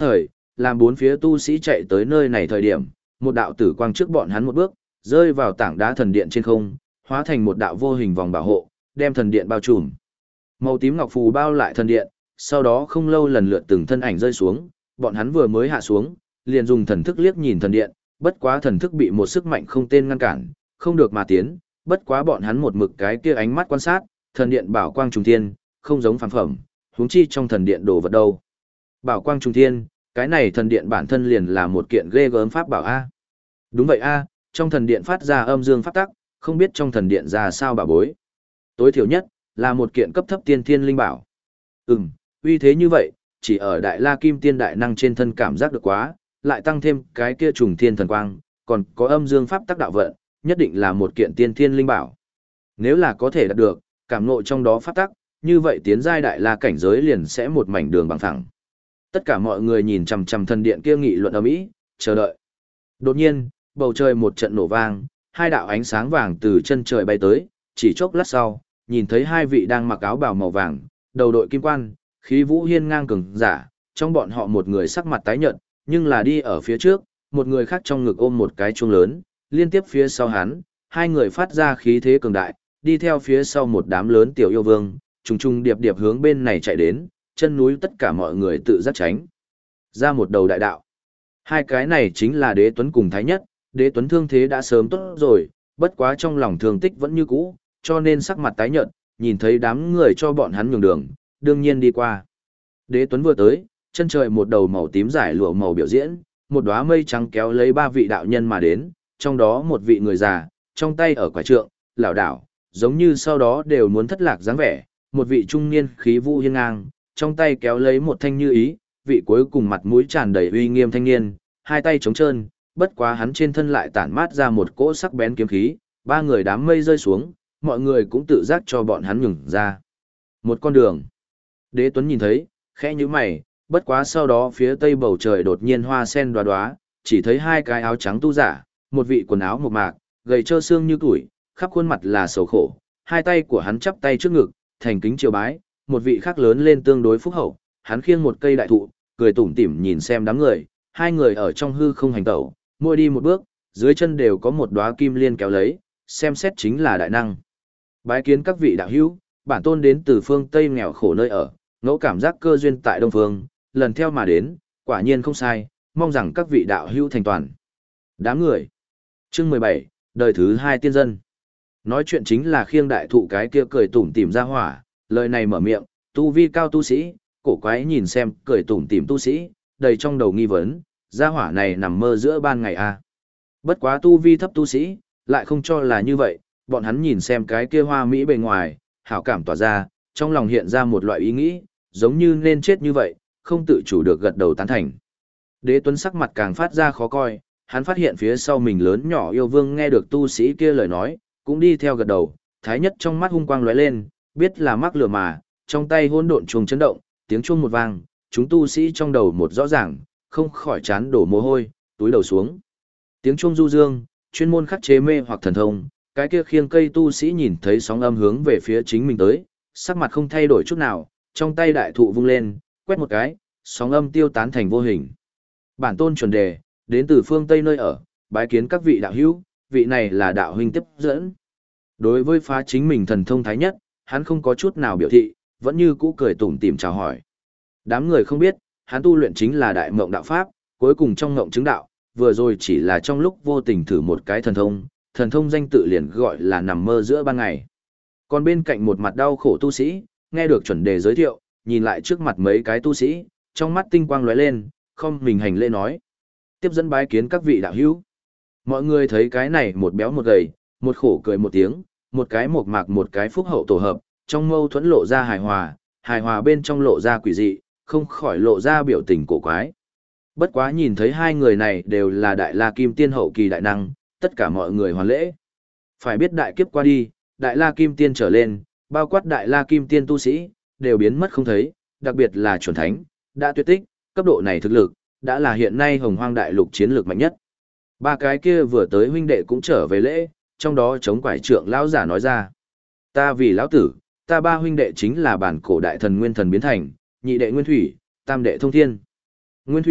làm bốn phía tu sĩ chạy tới nơi này thời điểm, một đạo tử quang trước bọn hắn một bước, rơi vào tảng đá thần điện trên không, hóa thành một đạo vô hình vòng bảo hộ, đem thần điện bao trùm. Màu tím ngọc phù bao lại thần điện, sau đó không lâu lần lượt từng thân ảnh rơi xuống, bọn hắn vừa mới hạ xuống, liền dùng thần thức liếc nhìn thần điện, bất quá thần thức bị một sức mạnh không tên ngăn cản, không được mà tiến, bất quá bọn hắn một mực cái kia ánh mắt quan sát, thần điện bảo quang trùng thiên, không giống phàm phẩm, huống chi trong thần điện đồ vật đâu. Bảo quang trùng thiên, cái này thần điện bản thân liền là một kiện ghê gớm pháp bảo a. Đúng vậy a, trong thần điện phát ra âm dương pháp tắc, không biết trong thần điện ra sao bảo bối. Tối thiểu nhất là một kiện cấp thấp tiên thiên linh bảo. Ừm, uy thế như vậy, chỉ ở Đại La Kim Tiên đại năng trên thân cảm giác được quá, lại tăng thêm cái kia trùng thiên thần quang, còn có âm dương pháp tắc đạo vận, nhất định là một kiện tiên thiên linh bảo. Nếu là có thể đạt được, cảm ngộ trong đó pháp tắc, như vậy tiến giai Đại La cảnh giới liền sẽ một mảnh đường bằng phẳng. Tất cả mọi người nhìn chằm chằm thần điện kia nghị luận ầm ĩ, chờ đợi. Đột nhiên, bầu trời một trận nổ vang, hai đạo ánh sáng vàng từ chân trời bay tới, chỉ chốc lát sau, nhìn thấy hai vị đang mặc áo bào màu vàng, đầu đội kim quan, khí vũ hiên ngang cường giả, trong bọn họ một người sắc mặt tái nhợt, nhưng là đi ở phía trước, một người khác trong ngực ôm một cái chuông lớn, liên tiếp phía sau hắn, hai người phát ra khí thế cường đại, đi theo phía sau một đám lớn tiểu yêu vương, trùng trùng điệp điệp hướng bên này chạy đến, chân núi tất cả mọi người tự giác tránh ra một đầu đại đạo. Hai cái này chính là Đế Tuấn cùng Thái Nhất, Đế Tuấn thương thế đã sớm tốt rồi, bất quá trong lòng thương tích vẫn như cũ, cho nên sắc mặt tái nhợt, nhìn thấy đám người cho bọn hắn nhường đường, đương nhiên đi qua. Đế Tuấn vừa tới, chân trời một đầu màu tím giải lụa màu biểu diễn, một đóa mây trắng kéo lấy ba vị đạo nhân mà đến, trong đó một vị người già, trong tay ở quả trượng, lảo đảo, giống như sau đó đều muốn thất lạc dáng vẻ, một vị trung niên khí vũ hiên ngang, trong tay kéo lấy một thanh như ý, vị cuối cùng mặt mũi tràn đầy uy nghiêm thanh niên, hai tay trống trơn, bất quá hắn trên thân lại tản mát ra một cỗ sắc bén kiếm khí, ba người đám mây rơi xuống, mọi người cũng tự giác cho bọn hắn nhường ra một con đường. Đế Tuấn nhìn thấy, khẽ nhíu mày, bất quá sau đó phía tây bầu trời đột nhiên hoa sen đoá đoá, chỉ thấy hai cái áo trắng tu giả, một vị quần áo mộc mạc, gầy trơ xương như tuổi, khắp khuôn mặt là sầu khổ, hai tay của hắn chắp tay trước ngực, thành kính triều bái, một vị khác lớn lên tương đối phúc hậu, hắn khiêng một cây đại thụ, cười tủm tỉm nhìn xem đám người, hai người ở trong hư không hành tẩu, mỗi đi một bước, dưới chân đều có một đóa kim liên kéo lấy, xem xét chính là đại năng. Bái kiến các vị đạo hữu, bản tôn đến từ phương Tây nghèo khổ nơi ở, ngẫu cảm giác cơ duyên tại Đông Phương, lần theo mà đến, quả nhiên không sai, mong rằng các vị đạo hữu thành toàn. Đám người. Chương mười bảy, đời thứ hai tiên dân. Nói chuyện chính là khiêng đại thụ cái kia cười tủm tỉm ra hỏa, lời này mở miệng, tu vi cao tu sĩ, cổ quái nhìn xem, cười tủm tỉm tu sĩ, đầy trong đầu nghi vấn, gia hỏa này nằm mơ giữa ban ngày à. Bất quá tu vi thấp tu sĩ, lại không cho là như vậy, bọn hắn nhìn xem cái kia hoa mỹ bề ngoài, hảo cảm tỏa ra, trong lòng hiện ra một loại ý nghĩ, giống như nên chết như vậy, không tự chủ được gật đầu tán thành. Đế Tuấn sắc mặt càng phát ra khó coi, hắn phát hiện phía sau mình lớn nhỏ yêu vương nghe được tu sĩ kia lời nói, cũng đi theo gật đầu, Thái Nhất trong mắt hung quang lóe lên, biết là mắc lửa mà, trong tay hỗn độn chuông chấn động, tiếng chuông một vang, chúng tu sĩ trong đầu một rõ ràng, không khỏi chán đổ mồ hôi, túi đầu xuống. Tiếng chuông du dương, chuyên môn khắc chế mê hoặc thần thông, cái kia khiêng cây tu sĩ nhìn thấy sóng âm hướng về phía chính mình tới, sắc mặt không thay đổi chút nào, trong tay đại thụ vung lên, quét một cái, sóng âm tiêu tán thành vô hình. Bản tôn chuẩn đề, đến từ phương Tây nơi ở, bái kiến các vị đạo hữu, vị này là đạo huynh tiếp dẫn. Đối với phá chính mình thần thông Thái Nhất, hắn không có chút nào biểu thị, vẫn như cũ cười tủm tỉm chào hỏi. Đám người không biết, hắn tu luyện chính là đại mộng đạo pháp, cuối cùng trong mộng chứng đạo, vừa rồi chỉ là trong lúc vô tình thử một cái thần thông, thần thông danh tự liền gọi là nằm mơ giữa ban ngày. Còn bên cạnh một mặt đau khổ tu sĩ, nghe được chuẩn đề giới thiệu, nhìn lại trước mặt mấy cái tu sĩ, trong mắt tinh quang lóe lên, không mình hành lễ nói. Tiếp dẫn bái kiến các vị đạo hữu. Mọi người thấy cái này một béo một gầy, một khổ cười một tiếng, một cái mộc mạc một cái phúc hậu tổ hợp, trong mâu thuẫn lộ ra hài hòa, hài hòa bên trong lộ ra quỷ dị, không khỏi lộ ra biểu tình cổ quái. Bất quá nhìn thấy hai người này đều là đại la kim tiên hậu kỳ đại năng, tất cả mọi người hoàn lễ. Phải biết đại kiếp qua đi, đại la kim tiên trở lên, bao quát đại la kim tiên tu sĩ, đều biến mất không thấy, đặc biệt là chuẩn thánh, đã tuyệt tích, cấp độ này thực lực, đã là hiện nay hồng hoang đại lục chiến lược mạnh nhất. Ba cái kia vừa tới huynh đệ cũng trở về lễ, trong đó chống quải trượng lão giả nói ra. Ta vì lão tử, ta ba huynh đệ chính là bản cổ đại thần nguyên thần biến thành, nhị đệ nguyên thủy, tam đệ thông thiên. Nguyên thủy,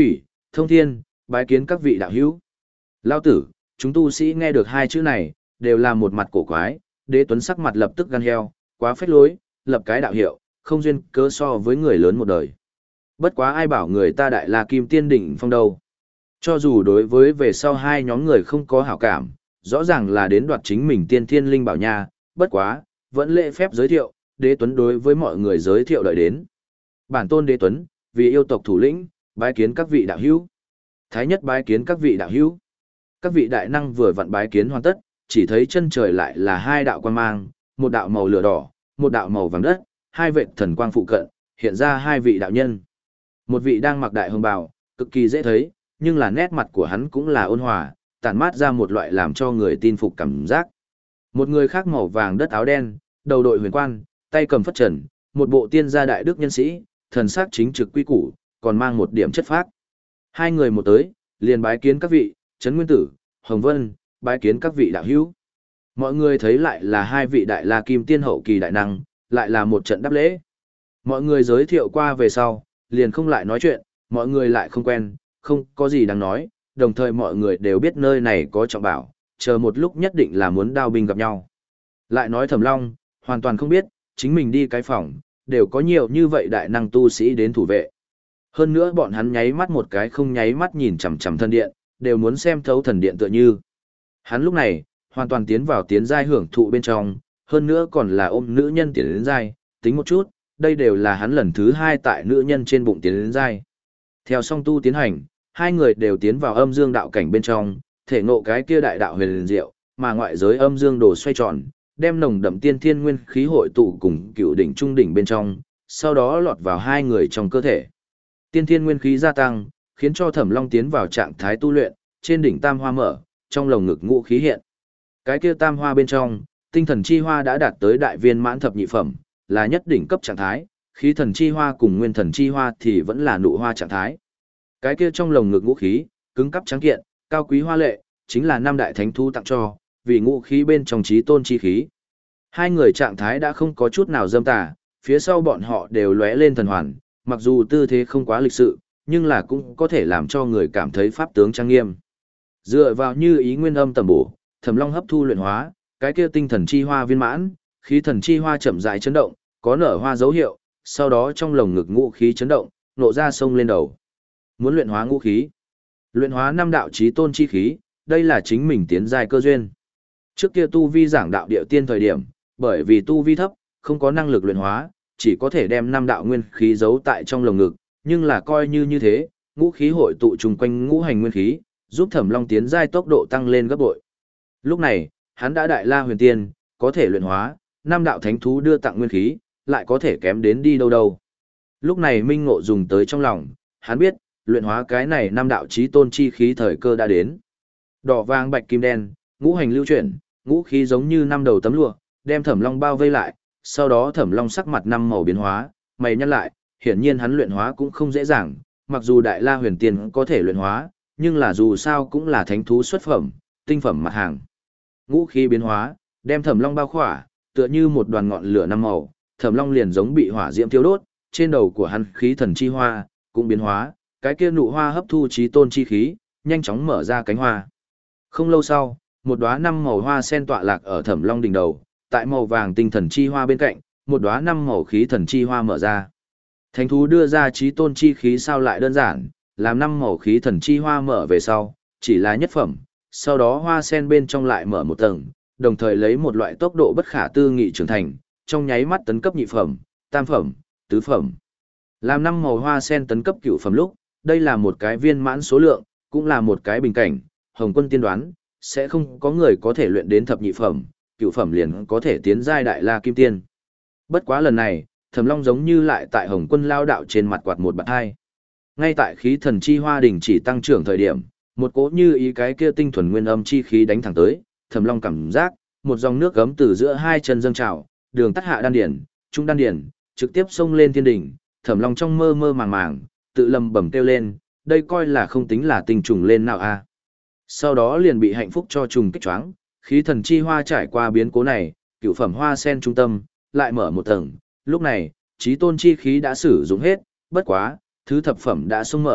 thông thiên, bái kiến các vị đạo hữu. Lao tử, chúng tu sĩ nghe được hai chữ này, đều là một mặt cổ quái, Đế Tuấn sắc mặt lập tức gan heo, quá phách lối, lập cái đạo hiệu, không duyên cớ so với người lớn một đời. Bất quá ai bảo người ta đại la kim tiên đỉnh phong đâu. Cho dù đối với về sau hai nhóm người không có hảo cảm, rõ ràng là đến đoạt chính mình tiên thiên linh bảo nha, bất quá, vẫn lễ phép giới thiệu, Đế Tuấn đối với mọi người giới thiệu đợi đến. Bản tôn Đế Tuấn, vì yêu tộc thủ lĩnh, bái kiến các vị đạo hữu. Thái nhất bái kiến các vị đạo hữu. Các vị đại năng vừa vặn bái kiến hoàn tất, chỉ thấy chân trời lại là hai đạo quang mang, một đạo màu lửa đỏ, một đạo màu vàng đất, hai vệt thần quang phụ cận, hiện ra hai vị đạo nhân. Một vị đang mặc đại hồng bào, cực kỳ dễ thấy, nhưng là nét mặt của hắn cũng là ôn hòa, tản mát ra một loại làm cho người tin phục cảm giác. Một người khác màu vàng đất áo đen, đầu đội huyền quan, tay cầm phất trần, một bộ tiên gia đại đức nhân sĩ, thần sắc chính trực quy củ, còn mang một điểm chất phác. Hai người một tới, liền bái kiến các vị, Trấn Nguyên Tử, Hồng Vân, bái kiến các vị đạo hữu. Mọi người thấy lại là hai vị đại la kim tiên hậu kỳ đại năng, lại là một trận đáp lễ. Mọi người giới thiệu qua về sau, liền không lại nói chuyện, mọi người lại không quen, không có gì đáng nói, đồng thời mọi người đều biết nơi này có trọng bảo, chờ một lúc nhất định là muốn đao binh gặp nhau. Lại nói Thẩm Long, hoàn toàn không biết, chính mình đi cái phòng, đều có nhiều như vậy đại năng tu sĩ đến thủ vệ. Hơn nữa bọn hắn nháy mắt một cái không nháy mắt nhìn chằm chằm thần điện, đều muốn xem thấu thần điện tựa như. Hắn lúc này, hoàn toàn tiến vào tiến giai hưởng thụ bên trong, hơn nữa còn là ôm nữ nhân tiến đến giai, tính một chút, đây đều là hắn lần thứ hai tại nữ nhân trên bụng tiến đến giai. Theo song tu tiến hành, hai người đều tiến vào âm dương đạo cảnh bên trong, thể ngộ cái kia đại đạo huyền liền diệu, mà ngoại giới âm dương đồ xoay tròn, đem nồng đậm tiên thiên nguyên khí hội tụ cùng cựu đỉnh trung đỉnh bên trong, sau đó lọt vào hai người trong cơ thể. Tiên thiên nguyên khí gia tăng, khiến cho Thẩm Long tiến vào trạng thái tu luyện, trên đỉnh tam hoa mở, trong lồng ngực ngũ khí hiện. Cái kia tam hoa bên trong, tinh thần chi hoa đã đạt tới đại viên mãn thập nhị phẩm, là nhất đỉnh cấp trạng thái, khí thần chi hoa cùng nguyên thần chi hoa thì vẫn là nụ hoa trạng thái. Cái kia trong lồng ngực ngũ khí, cứng cắp trắng kiện, cao quý hoa lệ, chính là năm đại thánh thú tặng cho, vì ngũ khí bên trong chí tôn chi khí. Hai người trạng thái đã không có chút nào dâm tà, phía sau bọn họ đều lóe lên thần hoàn, mặc dù tư thế không quá lịch sự, nhưng là cũng có thể làm cho người cảm thấy pháp tướng trang nghiêm. Dựa vào như ý nguyên âm tầm bổ, Thẩm Long hấp thu luyện hóa, cái kia tinh thần chi hoa viên mãn, khí thần chi hoa chậm rãi chấn động, có nở hoa dấu hiệu, sau đó trong lồng ngực ngũ khí chấn động, nộ ra sông lên đầu. Muốn luyện hóa ngũ khí, luyện hóa năm đạo chí tôn chi khí, đây là chính mình tiến giai cơ duyên. Trước kia tu vi giảng đạo địa tiên thời điểm, bởi vì tu vi thấp, không có năng lực luyện hóa, chỉ có thể đem năm đạo nguyên khí giấu tại trong lồng ngực, nhưng là coi như như thế, ngũ khí hội tụ trùng quanh ngũ hành nguyên khí, giúp Thẩm Long tiến giai tốc độ tăng lên gấp bội. Lúc này, hắn đã đại la huyền tiên, có thể luyện hóa, năm đạo thánh thú đưa tặng nguyên khí, lại có thể kém đến đi đâu đâu. Lúc này Minh Ngộ dùng tới trong lòng, hắn biết, luyện hóa cái này năm đạo chí tôn chi khí thời cơ đã đến. Đỏ vàng bạch kim đen, ngũ hành lưu chuyển, ngũ khí giống như năm đầu tấm lụa, đem Thẩm Long bao vây lại, sau đó Thẩm Long sắc mặt năm màu biến hóa, mày nhăn lại, hiển nhiên hắn luyện hóa cũng không dễ dàng, mặc dù đại la huyền tiên có thể luyện hóa, nhưng là dù sao cũng là thánh thú xuất phẩm, tinh phẩm mặt hàng. Ngũ khí biến hóa, đem Thẩm Long bao khỏa, tựa như một đoàn ngọn lửa năm màu, Thẩm Long liền giống bị hỏa diễm thiêu đốt, trên đầu của hắn khí thần chi hoa cũng biến hóa, cái kia nụ hoa hấp thu chí tôn chi khí, nhanh chóng mở ra cánh hoa. Không lâu sau, một đóa năm màu hoa sen tọa lạc ở Thẩm Long đỉnh đầu, tại màu vàng tinh thần chi hoa bên cạnh, một đóa năm màu khí thần chi hoa mở ra. Thánh thú đưa ra chí tôn chi khí sao lại đơn giản, làm năm màu khí thần chi hoa mở về sau, chỉ là nhất phẩm, sau đó hoa sen bên trong lại mở một tầng, đồng thời lấy một loại tốc độ bất khả tư nghị trưởng thành, trong nháy mắt tấn cấp nhị phẩm, tam phẩm, tứ phẩm. Làm năm màu hoa sen tấn cấp cửu phẩm lúc, đây là một cái viên mãn số lượng, cũng là một cái bình cảnh, Hồng Quân tiên đoán, sẽ không có người có thể luyện đến thập nhị phẩm, cửu phẩm liền có thể tiến giai đại la kim tiên. Bất quá lần này, Thẩm Long giống như lại tại Hồng Quân lao đạo trên mặt quạt một bạt hai. Ngay tại khí thần chi hoa đỉnh chỉ tăng trưởng thời điểm, một cỗ như ý cái kia tinh thuần nguyên âm chi khí đánh thẳng tới, Thẩm Long cảm giác, một dòng nước gấm từ giữa hai chân dâng trào, đường tắt hạ đan điển, trung đan điển, trực tiếp xông lên thiên đỉnh, Thẩm Long trong mơ mơ màng màng, tự lầm bẩm kêu lên, đây coi là không tính là tinh trùng lên nào a. Sau đó liền bị hạnh phúc cho trùng kích choáng, khí thần chi hoa trải qua biến cố này, cửu phẩm hoa sen trung tâm, lại mở một tầng, lúc này, chí tôn chi khí đã sử dụng hết, bất quá, thứ thập phẩm đã xông mở,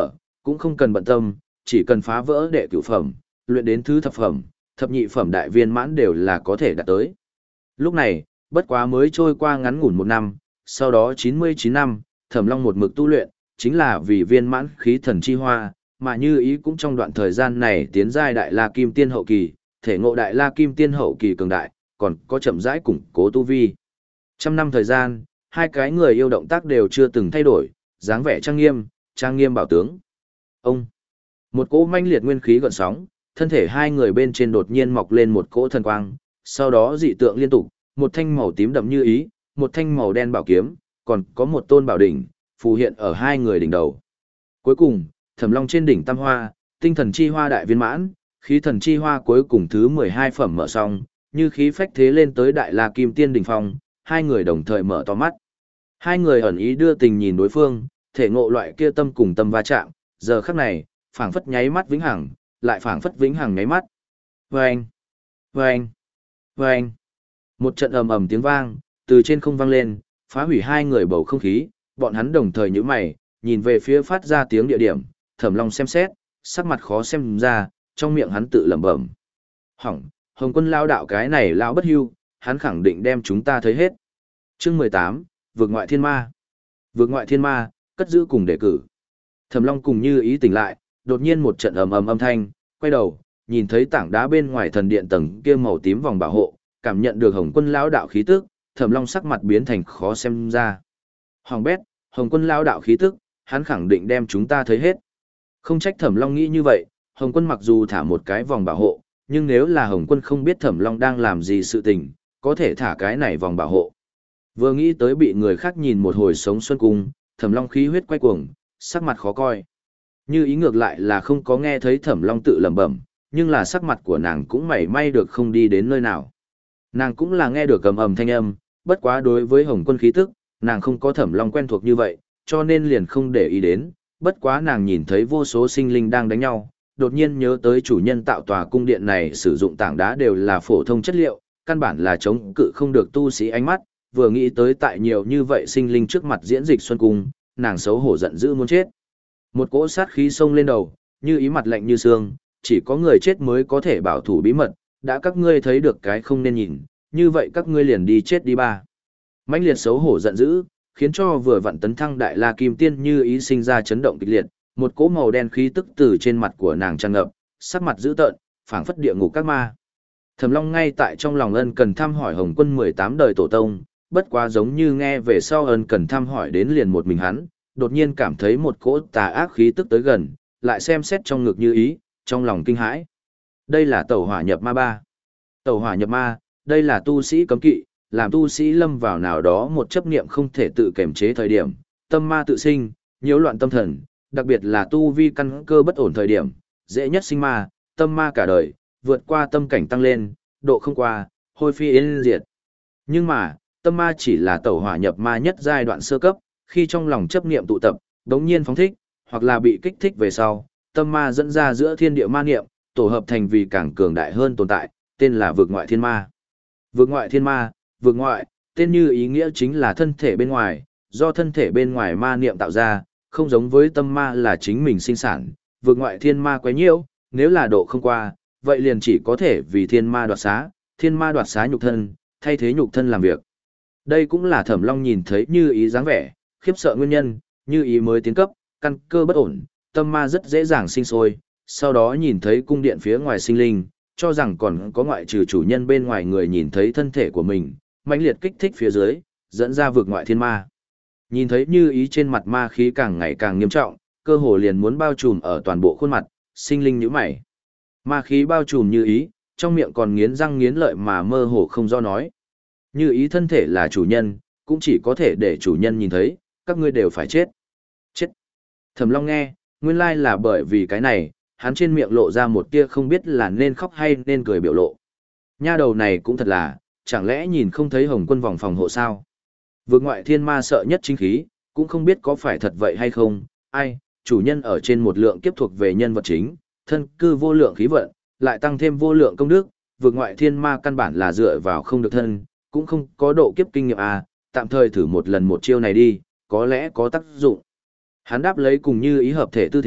cũng không cần bận tâm, chỉ cần phá vỡ đệ cửu phẩm, luyện đến thứ thập phẩm, thập nhị phẩm đại viên mãn đều là có thể đạt tới. Lúc này, bất quá mới trôi qua ngắn ngủn một năm, sau đó chín mươi chín năm, Thẩm Long một mực tu luyện, chính là vì viên mãn khí thần chi hoa, mà Như Ý cũng trong đoạn thời gian này tiến giai đại La Kim Tiên hậu kỳ, thể ngộ đại La Kim Tiên hậu kỳ cường đại, còn có chậm rãi củng cố tu vi. Trăm năm thời gian, hai cái người yêu động tác đều chưa từng thay đổi, dáng vẻ trang nghiêm, trang nghiêm bảo tướng. Ông, một cỗ manh liệt nguyên khí gợn sóng, thân thể hai người bên trên đột nhiên mọc lên một cỗ thần quang, sau đó dị tượng liên tục, một thanh màu tím đậm Như Ý, một thanh màu đen bảo kiếm, còn có một tôn bảo đỉnh, phù hiện ở hai người đỉnh đầu. Cuối cùng, Thẩm Long trên đỉnh tam hoa, tinh thần chi hoa đại viên mãn, khí thần chi hoa cuối cùng thứ mười hai phẩm mở xong, như khí phách thế lên tới đại La Kim Tiên đỉnh phong, hai người đồng thời mở to mắt. Hai người ẩn ý đưa tình nhìn đối phương, thể ngộ loại kia tâm cùng tâm va chạm, giờ khắc này, phảng phất nháy mắt vĩnh hằng, lại phảng phất vĩnh hằng nháy mắt. Vâng! Vâng! Vâng! Một trận ầm ầm tiếng vang, từ trên không vang lên, phá hủy hai người bầu không khí, bọn hắn đồng thời nhíu mày, nhìn về phía phát ra tiếng địa điểm, Thẩm Long xem xét, sắc mặt khó xem ra, trong miệng hắn tự lẩm bẩm. Hỏng, Hồng Quân lao đạo cái này lão bất hưu, hắn khẳng định đem chúng ta thấy hết. Chương mười tám, vượt ngoại thiên ma. Vượt ngoại thiên ma, cất giữ cùng đề cử. Thẩm Long cùng Như Ý tỉnh lại, đột nhiên một trận ầm ầm âm thanh, quay đầu, nhìn thấy tảng đá bên ngoài thần điện tầng kia màu tím vòng bảo hộ, cảm nhận được Hồng Quân lão đạo khí tức, Thẩm Long sắc mặt biến thành khó xem ra. Hoàng bét, Hồng Quân lão đạo khí tức, hắn khẳng định đem chúng ta thấy hết. Không trách Thẩm Long nghĩ như vậy, Hồng Quân mặc dù thả một cái vòng bảo hộ, nhưng nếu là Hồng Quân không biết Thẩm Long đang làm gì sự tình, có thể thả cái này vòng bảo hộ. Vừa nghĩ tới bị người khác nhìn một hồi sống xuân cung, Thẩm Long khí huyết quay cuồng, sắc mặt khó coi. Như Ý ngược lại là không có nghe thấy Thẩm Long tự lẩm bẩm, nhưng là sắc mặt của nàng cũng mảy may được không đi đến nơi nào. Nàng cũng là nghe được ầm ầm thanh âm, bất quá đối với Hồng Quân khí tức, nàng không có Thẩm Long quen thuộc như vậy, cho nên liền không để ý đến, bất quá nàng nhìn thấy vô số sinh linh đang đánh nhau, đột nhiên nhớ tới chủ nhân tạo tòa cung điện này sử dụng tảng đá đều là phổ thông chất liệu, căn bản là chống cự không được tu sĩ ánh mắt, vừa nghĩ tới tại nhiều như vậy sinh linh trước mặt diễn dịch xuân cung, nàng xấu hổ giận dữ muốn chết. Một cỗ sát khí xông lên đầu, Như Ý mặt lạnh như xương, chỉ có người chết mới có thể bảo thủ bí mật, đã các ngươi thấy được cái không nên nhìn, như vậy các ngươi liền đi chết đi ba. Mãnh liệt xấu hổ giận dữ, khiến cho vừa vặn tấn thăng đại La Kim Tiên Như Ý sinh ra chấn động kịch liệt, một cỗ màu đen khí tức từ trên mặt của nàng tràn ngập, sắc mặt dữ tợn, phảng phất địa ngục các ma. Thẩm Long ngay tại trong lòng ân cần thăm hỏi Hồng Quân mười tám đời tổ tông, bất quá giống như nghe về sau ân cần thăm hỏi đến liền một mình hắn, đột nhiên cảm thấy một cỗ tà ác khí tức tới gần, lại xem xét trong ngực Như Ý, trong lòng kinh hãi. Đây là tẩu hỏa nhập ma ba. Tẩu hỏa nhập ma, đây là tu sĩ cấm kỵ, làm tu sĩ lâm vào nào đó một chấp niệm không thể tự kiềm chế thời điểm, tâm ma tự sinh, nhiễu loạn tâm thần, đặc biệt là tu vi căn cơ bất ổn thời điểm, dễ nhất sinh ma, tâm ma cả đời, vượt qua tâm cảnh tăng lên, độ không qua, hôi phi yên diệt. Nhưng mà, tâm ma chỉ là tẩu hỏa nhập ma nhất giai đoạn sơ cấp, khi trong lòng chấp niệm tụ tập, đống nhiên phóng thích, hoặc là bị kích thích về sau, tâm ma dẫn ra giữa thiên địa ma niệm, tổ hợp thành vì càng cường đại hơn tồn tại, tên là vượt ngoại thiên ma. Vượt ngoại thiên ma, vượt ngoại, tên như ý nghĩa chính là thân thể bên ngoài, do thân thể bên ngoài ma niệm tạo ra, không giống với tâm ma là chính mình sinh sản, vượt ngoại thiên ma quấy nhiễu, nếu là độ không qua, vậy liền chỉ có thể vì thiên ma đoạt xá, thiên ma đoạt xá nhục thân, thay thế nhục thân làm việc. Đây cũng là Thẩm Long nhìn thấy Như Ý dáng vẻ, khiếp sợ nguyên nhân, Như Ý mới tiến cấp, căn cơ bất ổn, tâm ma rất dễ dàng sinh sôi, sau đó nhìn thấy cung điện phía ngoài sinh linh, cho rằng còn có ngoại trừ chủ nhân bên ngoài người nhìn thấy thân thể của mình, mãnh liệt kích thích phía dưới, dẫn ra vượt ngoại thiên ma. Nhìn thấy Như Ý trên mặt ma khí càng ngày càng nghiêm trọng, cơ hồ liền muốn bao trùm ở toàn bộ khuôn mặt, sinh linh nhíu mày. Ma khí bao trùm Như Ý, trong miệng còn nghiến răng nghiến lợi mà mơ hồ không do nói. Như Ý thân thể là chủ nhân, cũng chỉ có thể để chủ nhân nhìn thấy, các ngươi đều phải chết. Chết. Thẩm Long nghe, nguyên lai là bởi vì cái này, hắn trên miệng lộ ra một tia không biết là nên khóc hay nên cười biểu lộ. Nha đầu này cũng thật là, chẳng lẽ nhìn không thấy Hồng Quân vòng phòng hộ sao? Vượt ngoại thiên ma sợ nhất chính khí, cũng không biết có phải thật vậy hay không, ai, chủ nhân ở trên một lượng kiếp thuộc về nhân vật chính, thân cư vô lượng khí vận, lại tăng thêm vô lượng công đức, vượt ngoại thiên ma căn bản là dựa vào không được thân, cũng không có độ kiếp kinh nghiệm à, tạm thời thử một lần một chiêu này đi, có lẽ có tác dụng. Hắn đáp lấy cùng Như Ý hợp thể tư thế,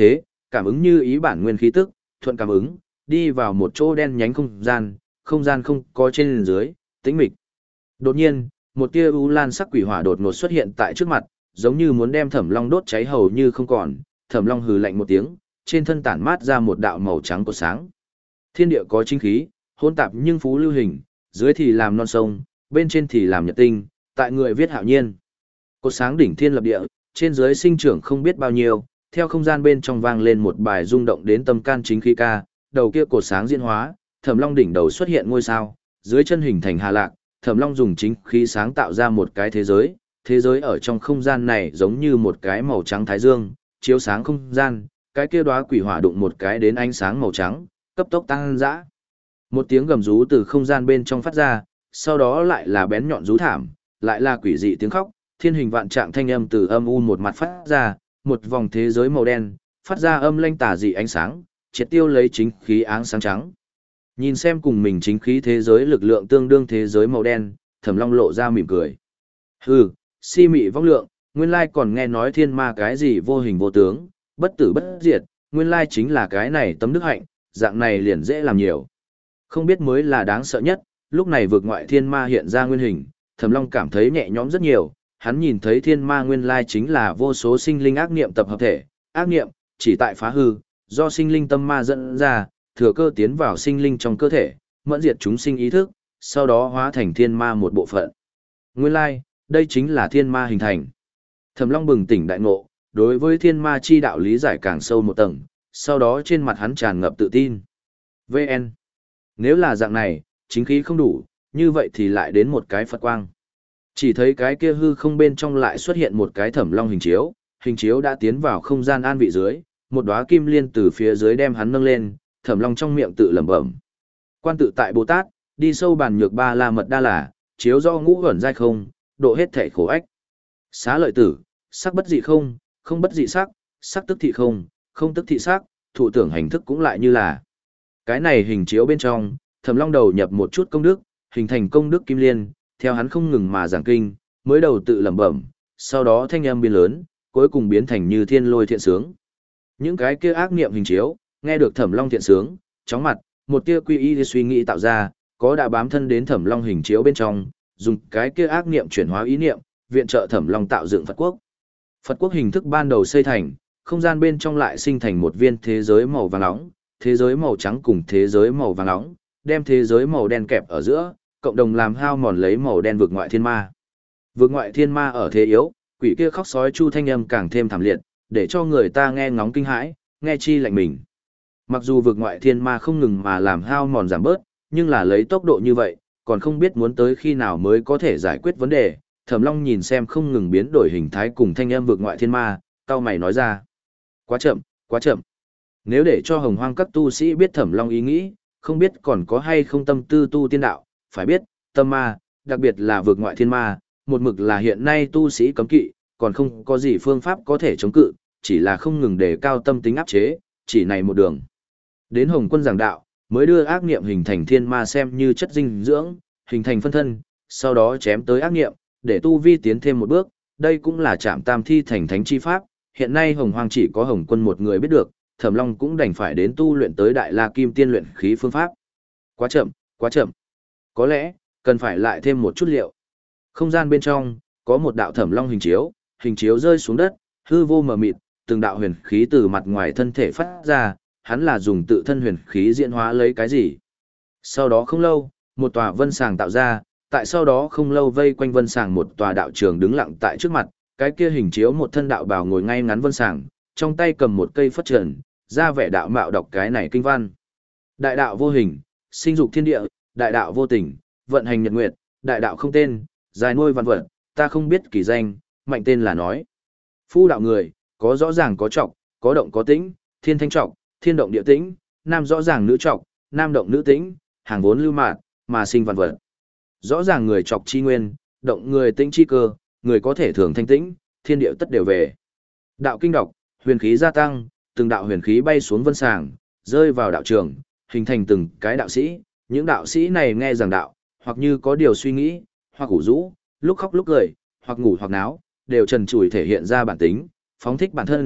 cảm ứng như ý bản nguyên khí tức, thuận cảm ứng, đi vào một chỗ đen nhánh không gian, không gian không có trên dưới, tĩnh mịch. Đột nhiên, một tia u lan sắc quỷ hỏa đột ngột xuất hiện tại trước mặt, giống như muốn đem Thẩm Long đốt cháy hầu như không còn. Thẩm Long hừ lạnh một tiếng, trên thân tản mát ra một đạo màu trắng của sáng. Thiên địa có chính khí, hỗn tạp nhưng phú lưu hình, dưới thì làm non sông, bên trên thì làm nhật tinh, tại người viết hạo nhiên. Cột sáng đỉnh thiên lập địa, trên dưới sinh trưởng không biết bao nhiêu, theo không gian bên trong vang lên một bài rung động đến tâm can chính khí ca, đầu kia cột sáng diễn hóa, Thẩm Long đỉnh đầu xuất hiện ngôi sao, dưới chân hình thành hà lạc, Thẩm Long dùng chính khí sáng tạo ra một cái thế giới, thế giới ở trong không gian này giống như một cái màu trắng thái dương, chiếu sáng không gian, cái kia đóa quỷ hỏa đụng một cái đến ánh sáng màu trắng, cấp tốc tăng dã. Một tiếng gầm rú từ không gian bên trong phát ra, sau đó lại là bén nhọn rú thảm, lại là quỷ dị tiếng khóc, thiên hình vạn trạng thanh âm từ âm u một mặt phát ra, một vòng thế giới màu đen, phát ra âm lanh tà dị ánh sáng, triệt tiêu lấy chính khí áng sáng trắng. Nhìn xem cùng mình chính khí thế giới lực lượng tương đương thế giới màu đen, Thẩm Long lộ ra mỉm cười. Hừ, si mị vong lượng, nguyên lai còn nghe nói thiên ma cái gì vô hình vô tướng, bất tử bất diệt, nguyên lai chính là cái này tấm đức hạnh, dạng này liền dễ làm nhiều. Không biết mới là đáng sợ nhất, lúc này vượt ngoại thiên ma hiện ra nguyên hình, Thẩm Long cảm thấy nhẹ nhõm rất nhiều, hắn nhìn thấy thiên ma nguyên lai chính là vô số sinh linh ác niệm tập hợp thể, ác niệm chỉ tại phá hư, do sinh linh tâm ma dẫn ra, thừa cơ tiến vào sinh linh trong cơ thể, mẫn diệt chúng sinh ý thức, sau đó hóa thành thiên ma một bộ phận. Nguyên lai, đây chính là thiên ma hình thành. Thẩm Long bừng tỉnh đại ngộ, đối với thiên ma chi đạo lý giải càng sâu một tầng, sau đó trên mặt hắn tràn ngập tự tin. vê en. Nếu là dạng này, chính khí không đủ, như vậy thì lại đến một cái Phật quang. Chỉ thấy cái kia hư không bên trong lại xuất hiện một cái Thẩm Long hình chiếu, hình chiếu đã tiến vào không gian an vị dưới, một đóa kim liên từ phía dưới đem hắn nâng lên, Thẩm Long trong miệng tự lẩm bẩm. Quan tự tại Bồ Tát, đi sâu bàn nhược ba la mật đa là, chiếu do ngũ ẩn giai không, độ hết thể khổ ách. Xá lợi tử, sắc bất dị không, không bất dị sắc, sắc tức thị không, không tức thị sắc, thụ tưởng hành thức cũng lại như là. Cái này hình chiếu bên trong, Thẩm Long đầu nhập một chút công đức, hình thành công đức kim liên, theo hắn không ngừng mà giảng kinh, mới đầu tự lẩm bẩm, sau đó thanh âm biến lớn, cuối cùng biến thành như thiên lôi thiện sướng. Những cái kia ác niệm hình chiếu, nghe được Thẩm Long thiện sướng, chóng mặt, một tia quy y suy nghĩ tạo ra, có đã bám thân đến Thẩm Long hình chiếu bên trong, dùng cái kia ác niệm chuyển hóa ý niệm, viện trợ Thẩm Long tạo dựng Phật quốc. Phật quốc hình thức ban đầu xây thành, không gian bên trong lại sinh thành một viên thế giới màu vàng nóng, thế giới màu trắng cùng thế giới màu vàng nóng, đem thế giới màu đen kẹp ở giữa, cộng đồng làm hao mòn lấy màu đen vực ngoại thiên ma. Vực ngoại thiên ma ở thế yếu, quỷ kia khóc sói chu thanh âm càng thêm thảm liệt, để cho người ta nghe ngóng kinh hãi, nghe chi lạnh mình. Mặc dù vực ngoại thiên ma không ngừng mà làm hao mòn giảm bớt, nhưng là lấy tốc độ như vậy, còn không biết muốn tới khi nào mới có thể giải quyết vấn đề. Thẩm Long nhìn xem không ngừng biến đổi hình thái cùng thanh âm vực ngoại thiên ma, cau mày nói ra. Quá chậm, quá chậm. Nếu để cho hồng hoang các tu sĩ biết Thẩm Long ý nghĩ, không biết còn có hay không tâm tư tu tiên đạo, phải biết, tâm ma, đặc biệt là vực ngoại thiên ma, một mực là hiện nay tu sĩ cấm kỵ, còn không có gì phương pháp có thể chống cự, chỉ là không ngừng đề cao tâm tính áp chế, chỉ này một đường. Đến Hồng Quân giảng đạo, mới đưa ác niệm hình thành thiên ma xem như chất dinh dưỡng, hình thành phân thân, sau đó chém tới ác niệm, để tu vi tiến thêm một bước, đây cũng là chạm tam thi thành thánh chi pháp, hiện nay Hồng Hoang chỉ có Hồng Quân một người biết được, Thẩm Long cũng đành phải đến tu luyện tới Đại La Kim Tiên luyện khí phương pháp. Quá chậm, quá chậm. Có lẽ, cần phải lại thêm một chút liệu. Không gian bên trong, có một đạo Thẩm Long hình chiếu, hình chiếu rơi xuống đất, hư vô mờ mịt, từng đạo huyền khí từ mặt ngoài thân thể phát ra, hắn là dùng tự thân huyền khí diễn hóa lấy cái gì. Sau đó không lâu, một tòa vân sàng tạo ra, tại sau đó không lâu vây quanh vân sàng một tòa đạo trường đứng lặng tại trước mặt, cái kia hình chiếu một thân đạo bào ngồi ngay ngắn vân sàng, trong tay cầm một cây phất trần, ra vẻ đạo mạo đọc cái này kinh văn. Đại đạo vô hình, sinh dục thiên địa, đại đạo vô tình, vận hành nhật nguyệt, đại đạo không tên, dài nuôi vạn vật, ta không biết kỳ danh, mạnh tên là nói. Phu đạo người, có rõ ràng có trọc, có động có tĩnh, thiên thanh trọc, thiên động địa tĩnh, nam rõ ràng nữ trọc, nam động nữ tĩnh, hàng vốn lưu mạt, mà sinh vạn vật. Rõ ràng người trọc chi nguyên, động người tĩnh chi cơ, người có thể thường thanh tĩnh, thiên địa tất đều về. Đạo kinh đọc, huyền khí gia tăng, từng đạo huyền khí bay xuống vân sàng, rơi vào đạo trường, hình thành từng cái đạo sĩ, những đạo sĩ này nghe giảng đạo, hoặc như có điều suy nghĩ, hoặc ngủ rũ, lúc khóc lúc cười, hoặc ngủ hoặc náo, đều trần trụi thể hiện ra bản tính, phóng thích bản thân,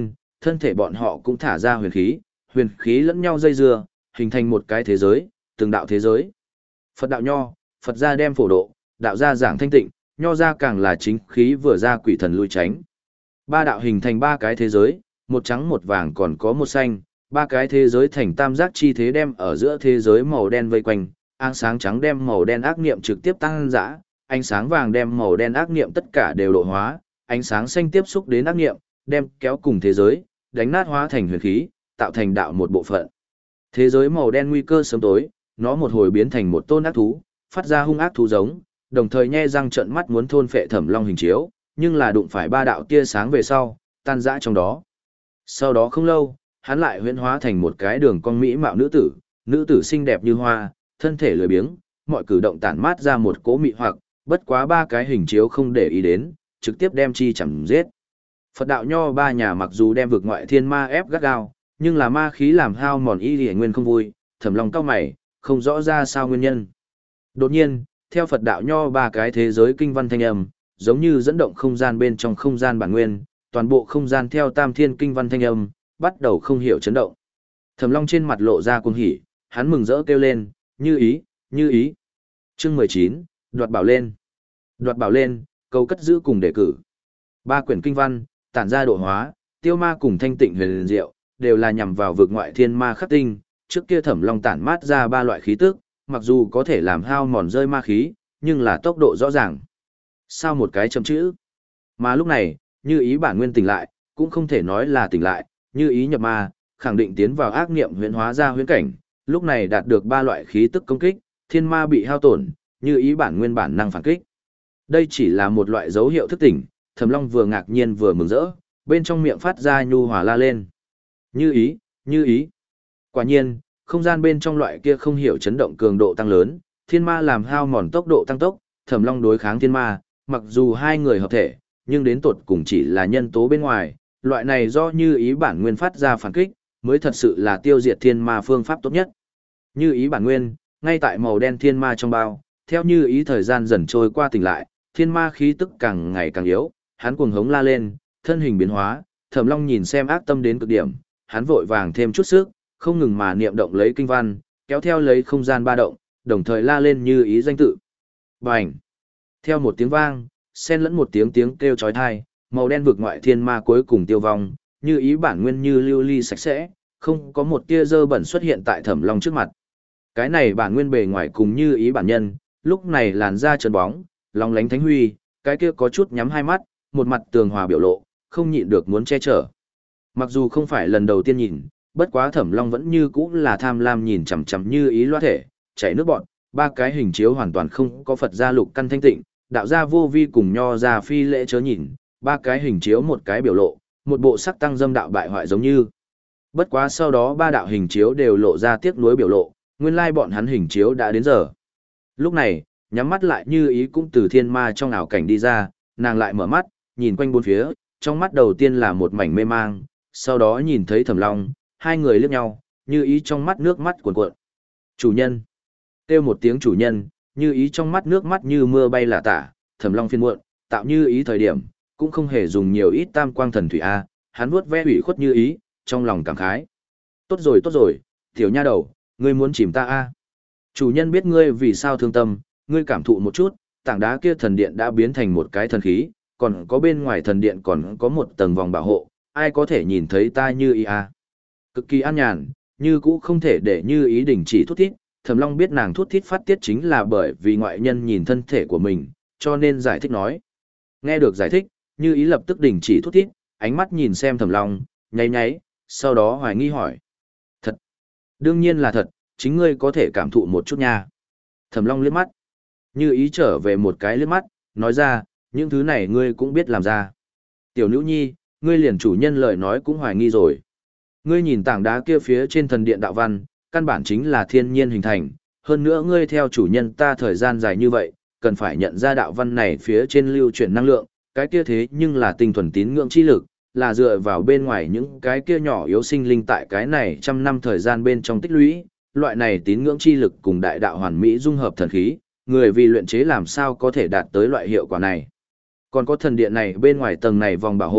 thân thể bọn họ cũng thả ra huyền khí, huyền khí lẫn nhau dây dưa, hình thành một cái thế giới, từng đạo thế giới. Phật đạo nho, Phật gia đem phổ độ, đạo gia giảng thanh tịnh, nho gia càng là chính khí vừa ra quỷ thần lui tránh. Ba đạo hình thành ba cái thế giới, một trắng một vàng còn có một xanh, ba cái thế giới thành tam giác chi thế đem ở giữa thế giới màu đen vây quanh, ánh sáng trắng đem màu đen ác niệm trực tiếp tăng dã, ánh sáng vàng đem màu đen ác niệm tất cả đều độ hóa, ánh sáng xanh tiếp xúc đến ác niệm, đem kéo cùng thế giới, đánh nát hóa thành huyền khí, tạo thành đạo một bộ phận. Thế giới màu đen nguy cơ sớm tối, nó một hồi biến thành một tôn ác thú, phát ra hung ác thú giống, đồng thời nhe răng trợn mắt muốn thôn phệ Thẩm Long hình chiếu, nhưng là đụng phải ba đạo tia sáng về sau, tan rã trong đó. Sau đó không lâu, hắn lại huyễn hóa thành một cái đường cong mỹ mạo nữ tử, nữ tử xinh đẹp như hoa, thân thể lười biếng, mọi cử động tản mát ra một cỗ mị hoặc, bất quá ba cái hình chiếu không để ý đến, trực tiếp đem chi chằm giết. Phật đạo nho ba nhà mặc dù đem vực ngoại thiên ma ép gắt gao, nhưng là ma khí làm hao mòn y liễu nguyên không vui, Thẩm Long cau mày, không rõ ra sao nguyên nhân. Đột nhiên, theo Phật đạo nho ba cái thế giới kinh văn thanh âm, giống như dẫn động không gian bên trong không gian bản nguyên, toàn bộ không gian theo tam thiên kinh văn thanh âm, bắt đầu không hiểu chấn động. Thẩm Long trên mặt lộ ra cuồng hỉ, hắn mừng rỡ kêu lên, như ý, như ý. Chương mười chín, đoạt bảo lên. Đoạt bảo lên, cầu cất giữ cùng đề cử. Ba quyển kinh văn, tản ra độ hóa, tiêu ma cùng thanh tịnh huyền diệu, đều là nhằm vào vực ngoại thiên ma khắc tinh. Trước kia Thẩm Long tản mát ra ba loại khí tức, mặc dù có thể làm hao mòn rơi ma khí, nhưng là tốc độ rõ ràng. Sao một cái chấm chữ? Mà lúc này, như ý bản nguyên tỉnh lại, cũng không thể nói là tỉnh lại, như ý nhập ma, khẳng định tiến vào ác niệm huyễn hóa ra huyễn cảnh, lúc này đạt được ba loại khí tức công kích, thiên ma bị hao tổn, như ý bản nguyên bản năng phản kích. Đây chỉ là một loại dấu hiệu thức tỉnh, Thẩm Long vừa ngạc nhiên vừa mừng rỡ, bên trong miệng phát ra nhu hòa la lên. Như ý, như ý. Quả nhiên, không gian bên trong loại kia không hiểu chấn động cường độ tăng lớn, thiên ma làm hao mòn tốc độ tăng tốc, Thẩm Long đối kháng thiên ma, mặc dù hai người hợp thể, nhưng đến tột cùng chỉ là nhân tố bên ngoài, loại này do như ý bản nguyên phát ra phản kích, mới thật sự là tiêu diệt thiên ma phương pháp tốt nhất. Như ý bản nguyên, ngay tại màu đen thiên ma trong bao, theo như ý thời gian dần trôi qua tỉnh lại, thiên ma khí tức càng ngày càng yếu, hắn cuồng hống la lên, thân hình biến hóa, Thẩm Long nhìn xem ác tâm đến cực điểm, hắn vội vàng thêm chút sức, không ngừng mà niệm động lấy kinh văn, kéo theo lấy không gian ba động, đồng thời la lên như ý danh tự. Bành! Theo một tiếng vang, xen lẫn một tiếng tiếng kêu chói tai, màu đen vực ngoại thiên ma cuối cùng tiêu vong, như ý bản nguyên như lưu ly sạch sẽ, không có một tia dơ bẩn xuất hiện tại Thẩm Long trước mặt. Cái này bản nguyên bề ngoài cùng như ý bản nhân, lúc này làn da trơn bóng, long lánh thánh huy, cái kia có chút nhắm hai mắt, một mặt tường hòa biểu lộ, không nhịn được muốn che chở. Mặc dù không phải lần đầu tiên nhìn, bất quá Thẩm Long vẫn như cũ là tham lam nhìn chằm chằm như ý loa thể, chảy nước bọn, ba cái hình chiếu hoàn toàn không có Phật gia lục căn thanh tịnh, đạo gia vô vi cùng nho gia phi lễ chớ nhìn, ba cái hình chiếu một cái biểu lộ, một bộ sắc tăng dâm đạo bại hoại giống như. Bất quá sau đó ba đạo hình chiếu đều lộ ra tiếc nuối biểu lộ, nguyên lai bọn hắn hình chiếu đã đến giờ. Lúc này, nhắm mắt lại như ý cũng từ thiên ma trong ảo cảnh đi ra, nàng lại mở mắt, nhìn quanh bốn phía, trong mắt đầu tiên là một mảnh mê mang, sau đó nhìn thấy Thẩm Long, hai người liếc nhau, như ý trong mắt nước mắt cuồn cuộn. Chủ nhân. Kêu một tiếng chủ nhân, như ý trong mắt nước mắt như mưa bay lả tả, Thẩm Long phiền muộn, tạo như ý thời điểm, cũng không hề dùng nhiều ít tam quang thần thủy A, hắn vuốt ve ủy khuất như ý, trong lòng cảm khái. Tốt rồi tốt rồi, tiểu nha đầu, ngươi muốn chìm ta A. Chủ nhân biết ngươi vì sao thương tâm, ngươi cảm thụ một chút, tảng đá kia thần điện đã biến thành một cái thần khí, còn có bên ngoài thần điện còn có một tầng vòng bảo hộ, ai có thể nhìn thấy ta như ý A. Cực kỳ an nhàn, như cũ không thể để như ý đình chỉ thút thít, Thẩm Long biết nàng thút thít phát tiết chính là bởi vì ngoại nhân nhìn thân thể của mình, cho nên giải thích nói. Nghe được giải thích, như ý lập tức đình chỉ thút thít, ánh mắt nhìn xem Thẩm Long, nháy nháy, sau đó hoài nghi hỏi. Thật! Đương nhiên là thật, chính ngươi có thể cảm thụ một chút nha. Thẩm Long liếc mắt. Như ý trở về một cái liếc mắt, nói ra, những thứ này ngươi cũng biết làm ra. Tiểu nữ nhi, ngươi liền chủ nhân lời nói cũng hoài nghi rồi. Ngươi nhìn tảng đá kia phía trên thần điện đạo văn, căn bản chính là thiên nhiên hình thành, hơn nữa ngươi theo chủ nhân ta thời gian dài như vậy, cần phải nhận ra đạo văn này phía trên lưu chuyển năng lượng, cái kia thế nhưng là tinh thuần tín ngưỡng chi lực, là dựa vào bên ngoài những cái kia nhỏ yếu sinh linh tại cái này trăm năm thời gian bên trong tích lũy, loại này tín ngưỡng chi lực cùng đại đạo hoàn mỹ dung hợp thần khí, người vì luyện chế làm sao có thể đạt tới loại hiệu quả này. Còn có thần điện này bên ngoài tầng này vòng bảo hộ,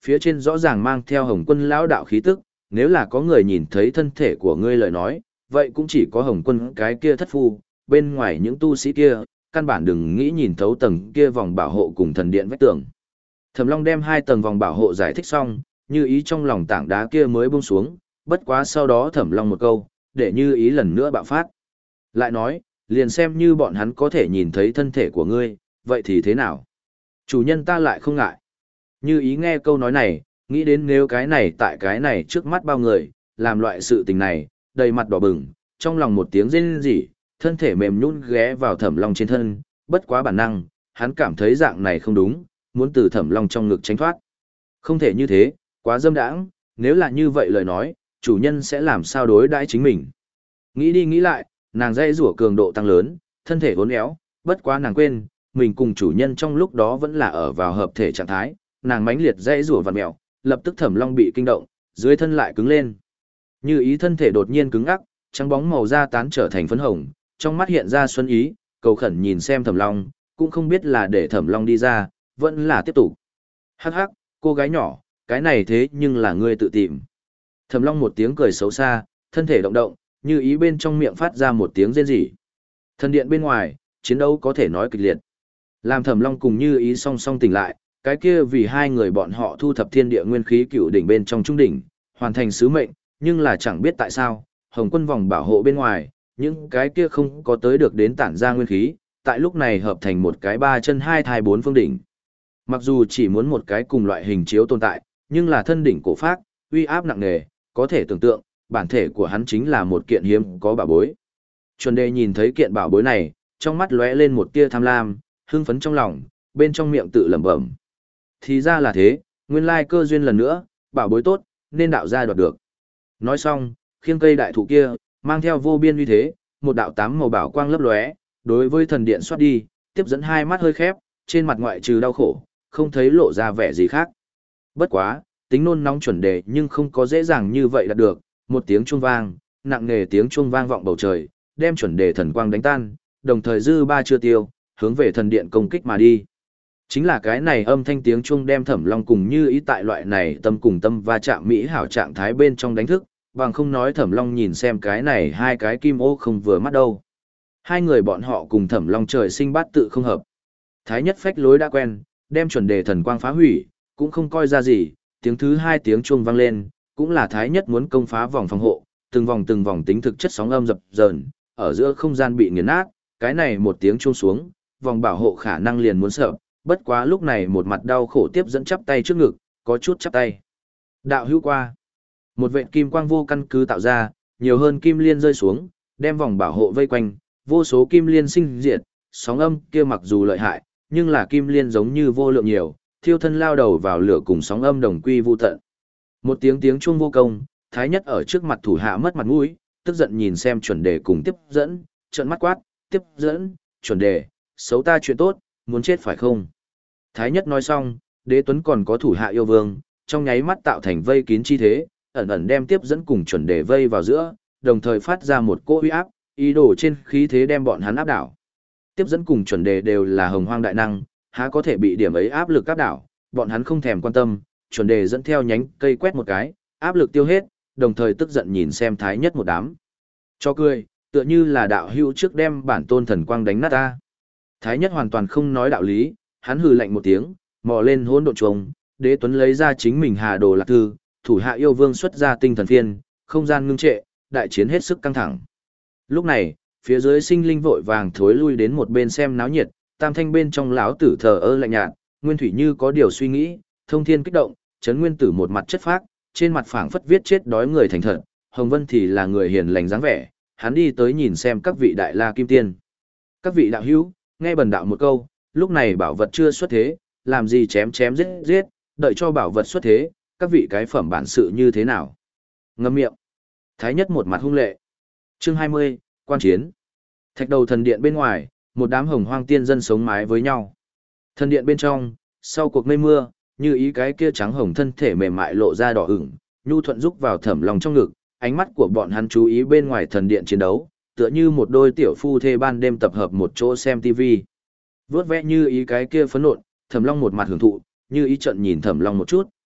phía trên rõ ràng mang theo Hồng Quân lão đạo khí tức, nếu là có người nhìn thấy thân thể của ngươi lời nói, vậy cũng chỉ có Hồng Quân cái kia thất phu, bên ngoài những tu sĩ kia, căn bản đừng nghĩ nhìn thấu tầng kia vòng bảo hộ cùng thần điện vách tường. Thẩm Long đem hai tầng vòng bảo hộ giải thích xong, Như Ý trong lòng tảng đá kia mới buông xuống, bất quá sau đó Thẩm Long một câu, để Như Ý lần nữa bạo phát. Lại nói, liền xem như bọn hắn có thể nhìn thấy thân thể của ngươi, vậy thì thế nào? Chủ nhân ta lại không ngại. Như Ý nghe câu nói này, nghĩ đến nếu cái này tại cái này trước mắt bao người, làm loại sự tình này, đầy mặt đỏ bừng, trong lòng một tiếng rên rỉ, thân thể mềm nhũn ghé vào Thẩm Long trên thân, bất quá bản năng, hắn cảm thấy dạng này không đúng, muốn từ Thẩm Long trong ngực tránh thoát. Không thể như thế, quá dâm đãng, nếu là như vậy lời nói, chủ nhân sẽ làm sao đối đãi chính mình. Nghĩ đi nghĩ lại, nàng dây rủa cường độ tăng lớn, thân thể vốn éo, bất quá nàng quên, mình cùng chủ nhân trong lúc đó vẫn là ở vào hợp thể trạng thái, nàng mãnh liệt dây rủa vặn mèo, lập tức Thẩm Long bị kinh động, dưới thân lại cứng lên. Như Ý thân thể đột nhiên cứng ngắc, trắng bóng màu da tán trở thành phấn hồng, trong mắt hiện ra xuân ý, cầu khẩn nhìn xem Thẩm Long, cũng không biết là để Thẩm Long đi ra, vẫn là tiếp tục. Hắc hắc, cô gái nhỏ, cái này thế nhưng là ngươi tự tìm. Thẩm Long một tiếng cười xấu xa, thân thể động động, Như Ý bên trong miệng phát ra một tiếng rên rỉ. Thần điện bên ngoài, chiến đấu có thể nói kịch liệt. Làm Thẩm Long cùng Như Ý song song tỉnh lại, cái kia vì hai người bọn họ thu thập thiên địa nguyên khí cựu đỉnh bên trong trung đỉnh, hoàn thành sứ mệnh, nhưng là chẳng biết tại sao, Hồng Quân vòng bảo hộ bên ngoài, những cái kia không có tới được đến tản ra nguyên khí, tại lúc này hợp thành một cái ba chân hai thai bốn phương đỉnh. Mặc dù chỉ muốn một cái cùng loại hình chiếu tồn tại, nhưng là thân đỉnh cổ phác, uy áp nặng nề, có thể tưởng tượng, bản thể của hắn chính là một kiện hiếm có bảo bối. Chuẩn Đề nhìn thấy kiện bảo bối này, trong mắt lóe lên một tia tham lam, hưng phấn trong lòng, bên trong miệng tự lẩm bẩm. Thì ra là thế, nguyên lai cơ duyên lần nữa, bảo bối tốt, nên đạo gia đoạt được. Nói xong, khiêng cây đại thụ kia, mang theo vô biên uy thế, một đạo tám màu bảo quang lấp lóe, đối với thần điện xoát đi, tiếp dẫn hai mắt hơi khép, trên mặt ngoại trừ đau khổ, không thấy lộ ra vẻ gì khác. Bất quá, tính nôn nóng Chuẩn Đề nhưng không có dễ dàng như vậy đạt được, một tiếng chuông vang, nặng nề tiếng chuông vang vọng bầu trời, đem Chuẩn Đề thần quang đánh tan, đồng thời dư ba chưa tiêu, hướng về thần điện công kích mà đi. Chính là cái này âm thanh tiếng chuông đem Thẩm Long cùng Như Ý tại loại này tâm cùng tâm va chạm mỹ hảo trạng thái bên trong đánh thức, bằng không nói Thẩm Long nhìn xem cái này hai cái kim ô không vừa mắt đâu. Hai người bọn họ cùng Thẩm Long trời sinh bát tự không hợp. Thái nhất phách lối đã quen, đem Chuẩn Đề thần quang phá hủy, cũng không coi ra gì, tiếng thứ hai tiếng chuông vang lên, cũng là Thái nhất muốn công phá vòng phòng hộ, từng vòng từng vòng tính thực chất sóng âm dập dờn, ở giữa không gian bị nghiền nát, cái này một tiếng chuông xuống, vòng bảo hộ khả năng liền muốn sợ, bất quá lúc này một mặt đau khổ tiếp dẫn chắp tay trước ngực, có chút chắp tay. Đạo hữu qua. Một vệt kim quang vô căn cứ tạo ra, nhiều hơn kim liên rơi xuống, đem vòng bảo hộ vây quanh, vô số kim liên sinh diệt, sóng âm kia mặc dù lợi hại, nhưng là kim liên giống như vô lượng nhiều, thiêu thân lao đầu vào lửa cùng sóng âm đồng quy vu tận. Một tiếng tiếng chuông vô công, Thái nhất ở trước mặt thủ hạ mất mặt mũi, tức giận nhìn xem Chuẩn Đề cùng tiếp dẫn, trợn mắt quát, tiếp dẫn, Chuẩn Đề, xấu ta chuyện tốt, muốn chết phải không? Thái nhất nói xong, Đế Tuấn còn có thủ hạ yêu vương, trong nháy mắt tạo thành vây kín chi thế, ẩn ẩn đem tiếp dẫn cùng Chuẩn Đề vây vào giữa, đồng thời phát ra một cỗ uy áp, ý đồ trên khí thế đem bọn hắn áp đảo. Tiếp dẫn cùng Chuẩn Đề đều là hồng hoang đại năng, há có thể bị điểm ấy áp lực áp đảo, bọn hắn không thèm quan tâm, Chuẩn Đề dẫn theo nhánh cây quét một cái, áp lực tiêu hết, đồng thời tức giận nhìn xem Thái nhất một đám. Cho cười, tựa như là đạo hữu trước đem bản tôn thần quang đánh nát ta. Thái nhất hoàn toàn không nói đạo lý, hắn hừ lạnh một tiếng, mò lên hỗn độn trùng, Đế Tuấn lấy ra chính mình Hà Đồ Lạc Thư, thủ hạ yêu vương xuất ra tinh thần phiên, không gian ngưng trệ, đại chiến hết sức căng thẳng. Lúc này, phía dưới sinh linh vội vàng thối lui đến một bên xem náo nhiệt, tam thanh bên trong lão tử thờ ơ lạnh nhạt, Nguyên Thủy như có điều suy nghĩ, thông thiên kích động, Trấn Nguyên Tử một mặt chất phác, trên mặt phảng phất viết chết đói người thành thật, Hồng Vân thì là người hiền lành dáng vẻ, hắn đi tới nhìn xem các vị đại la kim tiên. Các vị đạo hữu, nghe bần đạo một câu, lúc này bảo vật chưa xuất thế, làm gì chém chém giết giết, đợi cho bảo vật xuất thế, các vị cái phẩm bản sự như thế nào? Ngâm miệng. Thái nhất một mặt hung lệ. Chương hai mươi, quan chiến. Thạch đầu thần điện bên ngoài, một đám hồng hoang tiên dân sống mái với nhau. Thần điện bên trong, sau cuộc mây mưa, Như Ý cái kia trắng hồng thân thể mềm mại lộ ra đỏ ửng, nhu thuận rúc vào Thẩm Long trong ngực, ánh mắt của bọn hắn chú ý bên ngoài thần điện chiến đấu, tựa như một đôi tiểu phu thê ban đêm tập hợp một chỗ xem tivi. Vướt vẽ Như Ý cái kia phấn nộn, Thẩm Long một mặt hưởng thụ, Như Ý trận nhìn Thẩm Long một chút,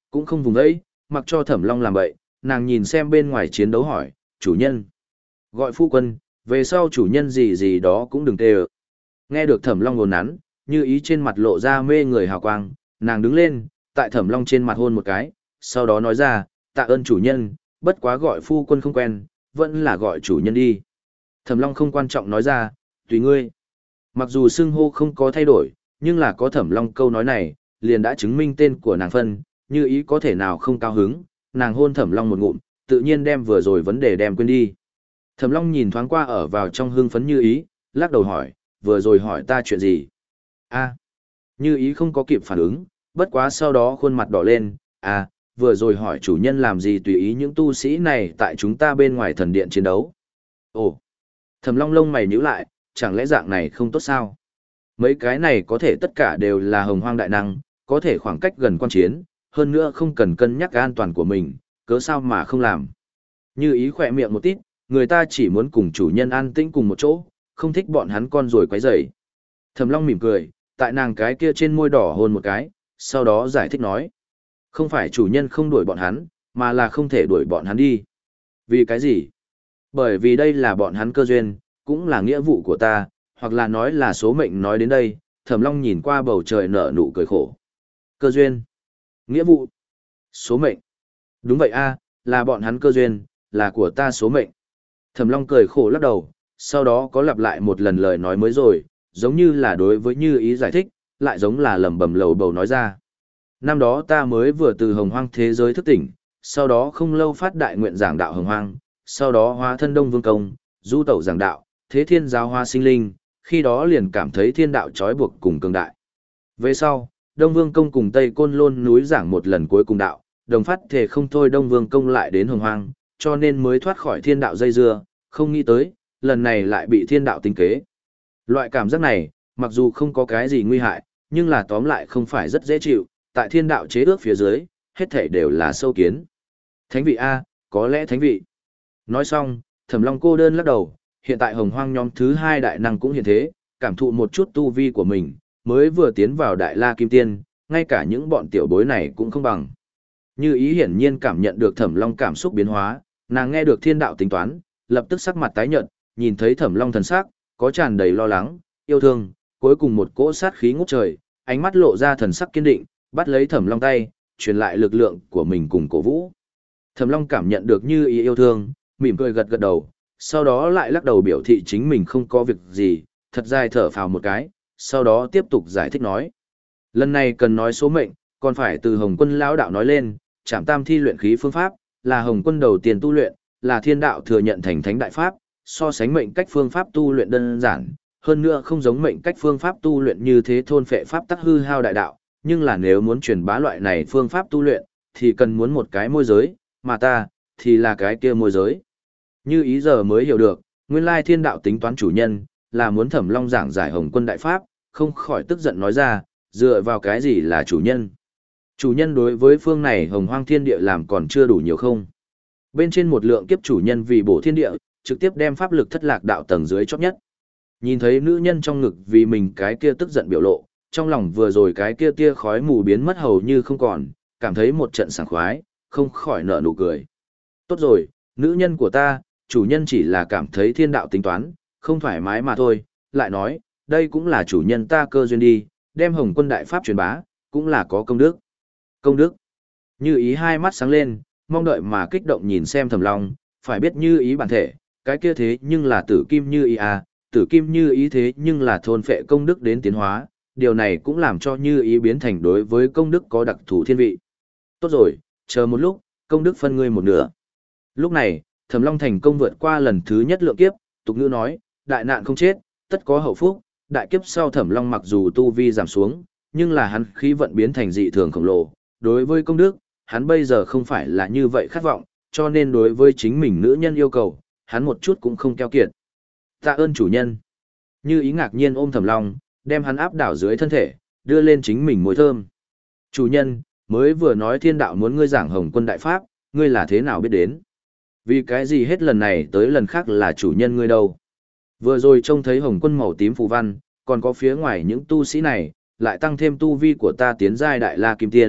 cũng không vùng ấy, mặc cho Thẩm Long làm vậy, nàng nhìn xem bên ngoài chiến đấu hỏi, chủ nhân. Gọi phu quân, về sau chủ nhân gì gì đó cũng đừng tê ợ. Nghe được Thẩm Long ngồn nắn, Như Ý trên mặt lộ ra mê người hào quang, nàng đứng lên, tại Thẩm Long trên mặt hôn một cái, sau đó nói ra, tạ ơn chủ nhân, bất quá gọi phu quân không quen, vẫn là gọi chủ nhân đi. Thẩm Long không quan trọng nói ra, tùy ngươi. Mặc dù xưng hô không có thay đổi, nhưng là có Thẩm Long câu nói này, liền đã chứng minh tên của nàng phân, Như Ý có thể nào không cao hứng, nàng hôn Thẩm Long một ngụm, tự nhiên đem vừa rồi vấn đề đem quên đi. Thẩm Long nhìn thoáng qua ở vào trong hưng phấn Như Ý, lắc đầu hỏi, vừa rồi hỏi ta chuyện gì? A. Như Ý không có kịp phản ứng, bất quá sau đó khuôn mặt đỏ lên, à, vừa rồi hỏi chủ nhân làm gì tùy ý những tu sĩ này tại chúng ta bên ngoài thần điện chiến đấu. Ồ. Thẩm Long lông mày nhíu lại, chẳng lẽ dạng này không tốt sao? Mấy cái này có thể tất cả đều là hồng hoang đại năng, có thể khoảng cách gần quan chiến, hơn nữa không cần cân nhắc an toàn của mình, cớ sao mà không làm. Như Ý khỏe miệng một tít, người ta chỉ muốn cùng chủ nhân an tĩnh cùng một chỗ, không thích bọn hắn con rồi quấy rầy. Thẩm Long mỉm cười, tại nàng cái kia trên môi đỏ hôn một cái, sau đó giải thích nói. Không phải chủ nhân không đuổi bọn hắn, mà là không thể đuổi bọn hắn đi. Vì cái gì? Bởi vì đây là bọn hắn cơ duyên, cũng là nghĩa vụ của ta, hoặc là nói là số mệnh nói đến đây, Thẩm Long nhìn qua bầu trời nở nụ cười khổ. Cơ duyên, nghĩa vụ, số mệnh. Đúng vậy a, là bọn hắn cơ duyên, là của ta số mệnh. Thẩm Long cười khổ lắc đầu, sau đó có lặp lại một lần lời nói mới rồi, giống như là đối với Như Ý giải thích, lại giống là lẩm bẩm lầu bầu nói ra. Năm đó ta mới vừa từ hồng hoang thế giới thức tỉnh, sau đó không lâu phát đại nguyện giảng đạo hồng hoang, sau đó hóa thân Đông Vương Công, du tẩu giảng đạo, thế thiên giáo hoa sinh linh, khi đó liền cảm thấy thiên đạo trói buộc cùng cường đại. Về sau, Đông Vương Công cùng Tây Côn Lôn núi giảng một lần cuối cùng đạo, đồng phát thể không thôi Đông Vương Công lại đến hồng hoang, cho nên mới thoát khỏi thiên đạo dây dưa, không nghĩ tới, lần này lại bị thiên đạo tính kế. Loại cảm giác này, mặc dù không có cái gì nguy hại, nhưng là tóm lại không phải rất dễ chịu, tại thiên đạo chế ước phía dưới, hết thảy đều là sâu kiến. Thánh vị A, có lẽ thánh vị. Nói xong, Thẩm Long cô đơn lắc đầu, hiện tại hồng hoang nhóm thứ hai đại năng cũng hiện thế, cảm thụ một chút tu vi của mình, mới vừa tiến vào đại la kim tiên, ngay cả những bọn tiểu bối này cũng không bằng. Như Ý hiển nhiên cảm nhận được Thẩm Long cảm xúc biến hóa, nàng nghe được thiên đạo tính toán, lập tức sắc mặt tái nhợt, nhìn thấy Thẩm Long thần sắc, có tràn đầy lo lắng, yêu thương, cuối cùng một cỗ sát khí ngút trời, ánh mắt lộ ra thần sắc kiên định, bắt lấy Thẩm Long tay, truyền lại lực lượng của mình cùng cổ vũ. Thẩm Long cảm nhận được Như Ý yêu thương, mỉm cười gật gật đầu, sau đó lại lắc đầu biểu thị chính mình không có việc gì, thật dài thở phào một cái, sau đó tiếp tục giải thích nói. Lần này cần nói số mệnh, còn phải từ Hồng Quân lão đạo nói lên, Trảm Tam thi luyện khí phương pháp, là Hồng Quân đầu tiên tu luyện, là thiên đạo thừa nhận thành thánh đại pháp, so sánh mệnh cách phương pháp tu luyện đơn giản, hơn nữa không giống mệnh cách phương pháp tu luyện như thế thôn phệ pháp tắc hư hao đại đạo, nhưng là nếu muốn truyền bá loại này phương pháp tu luyện, thì cần muốn một cái môi giới, mà ta, thì là cái kia môi giới. Như Ý giờ mới hiểu được, nguyên lai thiên đạo tính toán chủ nhân, là muốn Thẩm Long giảng giải Hồng Quân đại pháp, không khỏi tức giận nói ra, dựa vào cái gì là chủ nhân. Chủ nhân đối với phương này hồng hoang thiên địa làm còn chưa đủ nhiều không. Bên trên một lượng kiếp chủ nhân vì bổ thiên địa, trực tiếp đem pháp lực thất lạc đạo tầng dưới chót nhất. Nhìn thấy nữ nhân trong ngực vì mình cái kia tức giận biểu lộ, trong lòng vừa rồi cái kia tia khói mù biến mất hầu như không còn, cảm thấy một trận sảng khoái, không khỏi nở nụ cười. Tốt rồi, nữ nhân của ta, chủ nhân chỉ là cảm thấy thiên đạo tính toán, không thoải mái mà thôi, lại nói, đây cũng là chủ nhân ta cơ duyên đi, đem Hồng Quân đại pháp truyền bá, cũng là có công đức. Công đức. Như Ý hai mắt sáng lên, mong đợi mà kích động nhìn xem Thẩm Long, phải biết Như Ý bản thể, cái kia thế nhưng là tử kim Như Ý à, tử kim Như Ý thế nhưng là thôn phệ công đức đến tiến hóa, điều này cũng làm cho Như Ý biến thành đối với công đức có đặc thù thiên vị. Tốt rồi, chờ một lúc, công đức phân ngươi một nửa. Lúc này, Thẩm Long thành công vượt qua lần thứ nhất lượng kiếp, tục ngữ nói, đại nạn không chết, tất có hậu phúc, đại kiếp sau Thẩm Long mặc dù tu vi giảm xuống, nhưng là hắn khí vận biến thành dị thường khổng lồ, đối với công đức, hắn bây giờ không phải là như vậy khát vọng, cho nên đối với chính mình nữ nhân yêu cầu, hắn một chút cũng không keo kiệt. Tạ ơn chủ nhân. Như Ý ngạc nhiên ôm Thẩm Long, đem hắn áp đảo dưới thân thể, đưa lên chính mình môi thơm. Chủ nhân, mới vừa nói thiên đạo muốn ngươi giảng Hồng Quân đại pháp, ngươi là thế nào biết đến? Vì cái gì hết lần này tới lần khác là chủ nhân ngươi đâu? Vừa rồi trông thấy Hồng Quân màu tím phù văn, còn có phía ngoài những tu sĩ này, lại tăng thêm tu vi của ta tiến giai đại la kim tiên,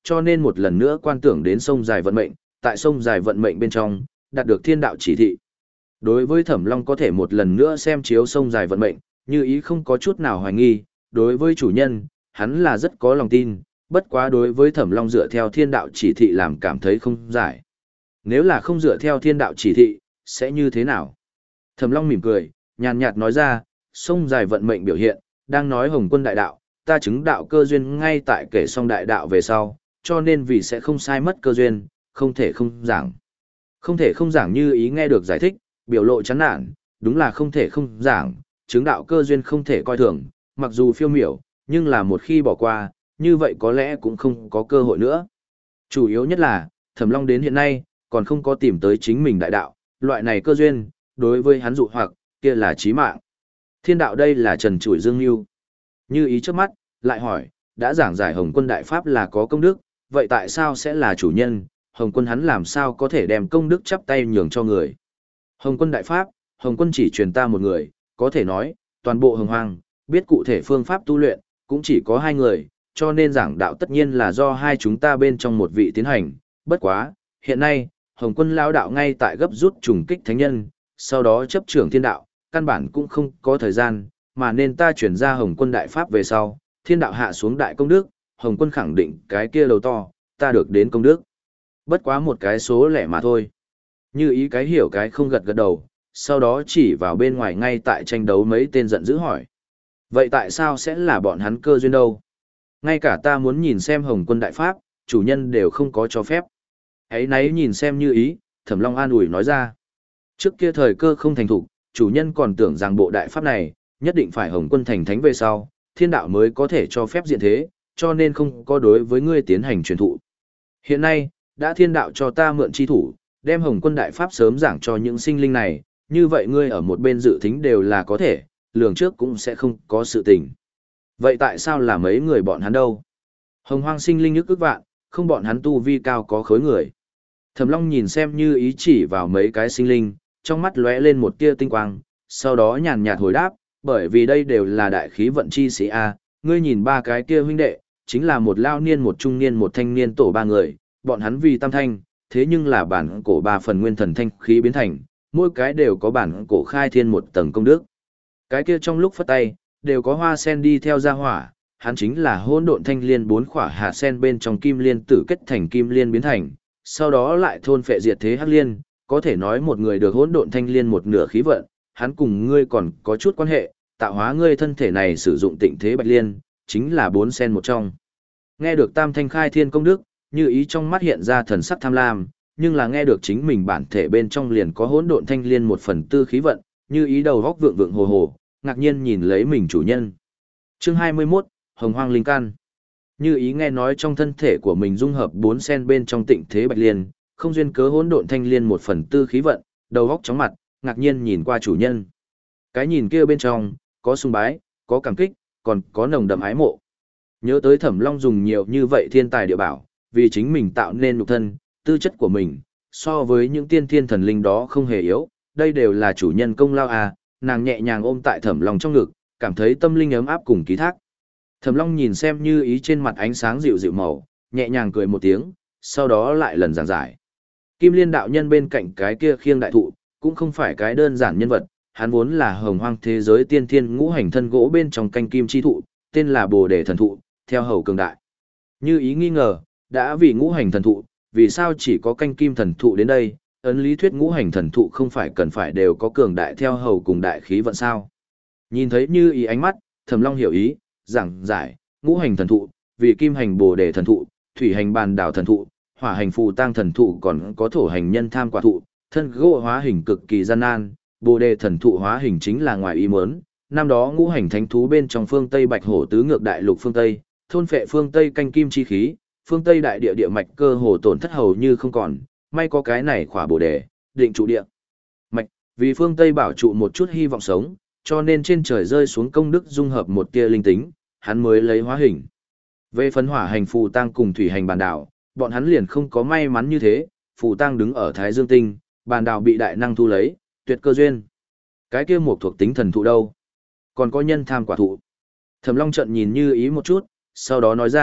cho nên một lần nữa quan tưởng đến sông dài vận mệnh, tại sông dài vận mệnh bên trong, đạt được thiên đạo chỉ thị. Đối với Thẩm Long có thể một lần nữa xem chiếu sông dài vận mệnh, Như Ý không có chút nào hoài nghi, đối với chủ nhân, hắn là rất có lòng tin, bất quá đối với Thẩm Long dựa theo thiên đạo chỉ thị làm cảm thấy không giải. Nếu là không dựa theo thiên đạo chỉ thị, sẽ như thế nào? Thẩm Long mỉm cười, nhàn nhạt nói ra, sông dài vận mệnh biểu hiện, đang nói Hồng Quân đại đạo, ta chứng đạo cơ duyên ngay tại kể xong đại đạo về sau, cho nên vì sẽ không sai mất cơ duyên, không thể không giảng. Không thể không giảng. Như Ý nghe được giải thích, biểu lộ chán nản, đúng là không thể không giảng, chứng đạo cơ duyên không thể coi thường, mặc dù phiêu miểu, nhưng là một khi bỏ qua, như vậy có lẽ cũng không có cơ hội nữa. Chủ yếu nhất là, Thẩm Long đến hiện nay, còn không có tìm tới chính mình đại đạo, loại này cơ duyên, đối với hắn dụ hoặc, kia là chí mạng. Thiên đạo đây là trần trụi dương lưu. Như Ý trước mắt, lại hỏi, đã giảng giải Hồng Quân đại pháp là có công đức, vậy tại sao sẽ là chủ nhân, Hồng Quân hắn làm sao có thể đem công đức chắp tay nhường cho người? Hồng Quân đại pháp, Hồng Quân chỉ truyền ta một người, có thể nói, toàn bộ hồng hoang, biết cụ thể phương pháp tu luyện, cũng chỉ có hai người, cho nên giảng đạo tất nhiên là do hai chúng ta bên trong một vị tiến hành, bất quá, hiện nay, Hồng Quân lão đạo ngay tại gấp rút trùng kích thánh nhân, sau đó chấp trưởng thiên đạo, căn bản cũng không có thời gian, mà nên ta chuyển ra Hồng Quân đại pháp về sau, thiên đạo hạ xuống đại công đức, Hồng Quân khẳng định cái kia đầu to, ta được đến công đức. Bất quá một cái số lẻ mà thôi. Như Ý cái hiểu cái không gật gật đầu, sau đó chỉ vào bên ngoài ngay tại tranh đấu mấy tên giận dữ hỏi. Vậy tại sao sẽ là bọn hắn cơ duyên đâu? Ngay cả ta muốn nhìn xem Hồng Quân đại pháp, chủ nhân đều không có cho phép. Ấy nấy nhìn xem Như Ý, Thẩm Long an ủi nói ra. Trước kia thời cơ không thành thục, chủ nhân còn tưởng rằng bộ đại pháp này, nhất định phải Hồng Quân thành thánh về sau, thiên đạo mới có thể cho phép diện thế, cho nên không có đối với ngươi tiến hành truyền thụ. Hiện nay, đã thiên đạo cho ta mượn chi thủ, đem Hồng Quân đại pháp sớm giảng cho những sinh linh này, như vậy ngươi ở một bên dự thính đều là có thể, lường trước cũng sẽ không có sự tình. Vậy tại sao là mấy người bọn hắn đâu? Hồng hoang sinh linh nhức ức vạn, không bọn hắn tu vi cao có khối người. Thẩm Long nhìn xem Như Ý chỉ vào mấy cái sinh linh, trong mắt lóe lên một tia tinh quang, sau đó nhàn nhạt hồi đáp, bởi vì đây đều là đại khí vận chi sĩ A, ngươi nhìn ba cái kia huynh đệ, chính là một lao niên một trung niên một thanh niên tổ ba người, bọn hắn vì tam thanh, thế nhưng là bản cổ ba phần nguyên thần thanh khí biến thành, mỗi cái đều có bản cổ khai thiên một tầng công đức. Cái kia trong lúc phất tay, đều có hoa sen đi theo gia hỏa, hắn chính là hỗn độn thanh liên bốn khỏa hạt sen bên trong kim liên tử kết thành kim liên biến thành, sau đó lại thôn phệ diệt thế hắc liên, có thể nói một người được hỗn độn thanh liên một nửa khí vận, hắn cùng ngươi còn có chút quan hệ, tạo hóa ngươi thân thể này sử dụng tịnh thế bạch liên, chính là bốn sen một trong. Nghe được tam thanh khai thiên công đức, Như Ý trong mắt hiện ra thần sắc tham lam, nhưng là nghe được chính mình bản thể bên trong liền có hỗn độn thanh liên một phần tư khí vận, Như Ý đầu góc vượng vượng hồ hồ, ngạc nhiên nhìn lấy mình chủ nhân. Chương hai mươi mốt, Hồng Hoang Linh Căn. Như Ý nghe nói trong thân thể của mình dung hợp bốn sen bên trong tịnh thế bạch liên, không duyên cớ hỗn độn thanh liên một phần tư khí vận, đầu góc chóng mặt, ngạc nhiên nhìn qua chủ nhân. Cái nhìn kia bên trong, có sùng bái, có cảm kích, còn có nồng đậm ái mộ. Nhớ tới Thẩm Long dùng nhiều như vậy thiên tài địa bảo, vì chính mình tạo nên nhục thân, tư chất của mình, so với những tiên thiên thần linh đó không hề yếu, đây đều là chủ nhân công lao à, nàng nhẹ nhàng ôm tại Thẩm Long trong ngực, cảm thấy tâm linh ấm áp cùng ký thác. Thẩm Long nhìn xem Như Ý trên mặt ánh sáng dịu dịu màu, nhẹ nhàng cười một tiếng, sau đó lại lần giảng giải. Kim Liên đạo nhân bên cạnh cái kia khiêng đại thụ, cũng không phải cái đơn giản nhân vật, hắn vốn là hồng hoang thế giới tiên thiên ngũ hành thân gỗ bên trong canh kim chi thụ, tên là Bồ Đề thần thụ, theo hầu cường đại. Như Ý nghi ngờ, đã vì ngũ hành thần thụ, vì sao chỉ có canh kim thần thụ đến đây, ấn lý thuyết ngũ hành thần thụ không phải cần phải đều có cường đại theo hầu cùng đại khí vận sao? Nhìn thấy Như Ý ánh mắt, Thẩm Long hiểu ý, giảng giải, ngũ hành thần thụ, vì kim hành Bồ Đề thần thụ, thủy hành bàn đảo thần thụ, hỏa hành phù tang thần thụ còn có thổ hành nhân tham quả thụ, thân gỗ hóa hình cực kỳ gian nan, Bồ Đề thần thụ hóa hình chính là ngoài ý muốn. Năm đó ngũ hành thánh thú bên trong phương Tây Bạch Hổ tứ ngược đại lục phương Tây, thôn phệ phương Tây canh kim chi khí, phương Tây đại địa địa mạch cơ hồ tổn thất hầu như không còn, may có cái này khỏa Bồ Đề, định trụ địa mạch, vì phương Tây bảo trụ một chút hy vọng sống, cho nên trên trời rơi xuống công đức dung hợp một tia linh tính, hắn mới lấy hóa hình. Về phấn hỏa hành phù tang cùng thủy hành bàn đảo, bọn hắn liền không có may mắn như thế, phù tang đứng ở Thái Dương Tinh, bàn đảo bị đại năng thu lấy, tuyệt cơ duyên. Cái kia một thuộc tính thần thụ đâu? Còn có nhân tham quả thụ. Thẩm Long trận nhìn Như Ý một chút, sau đó nói ra,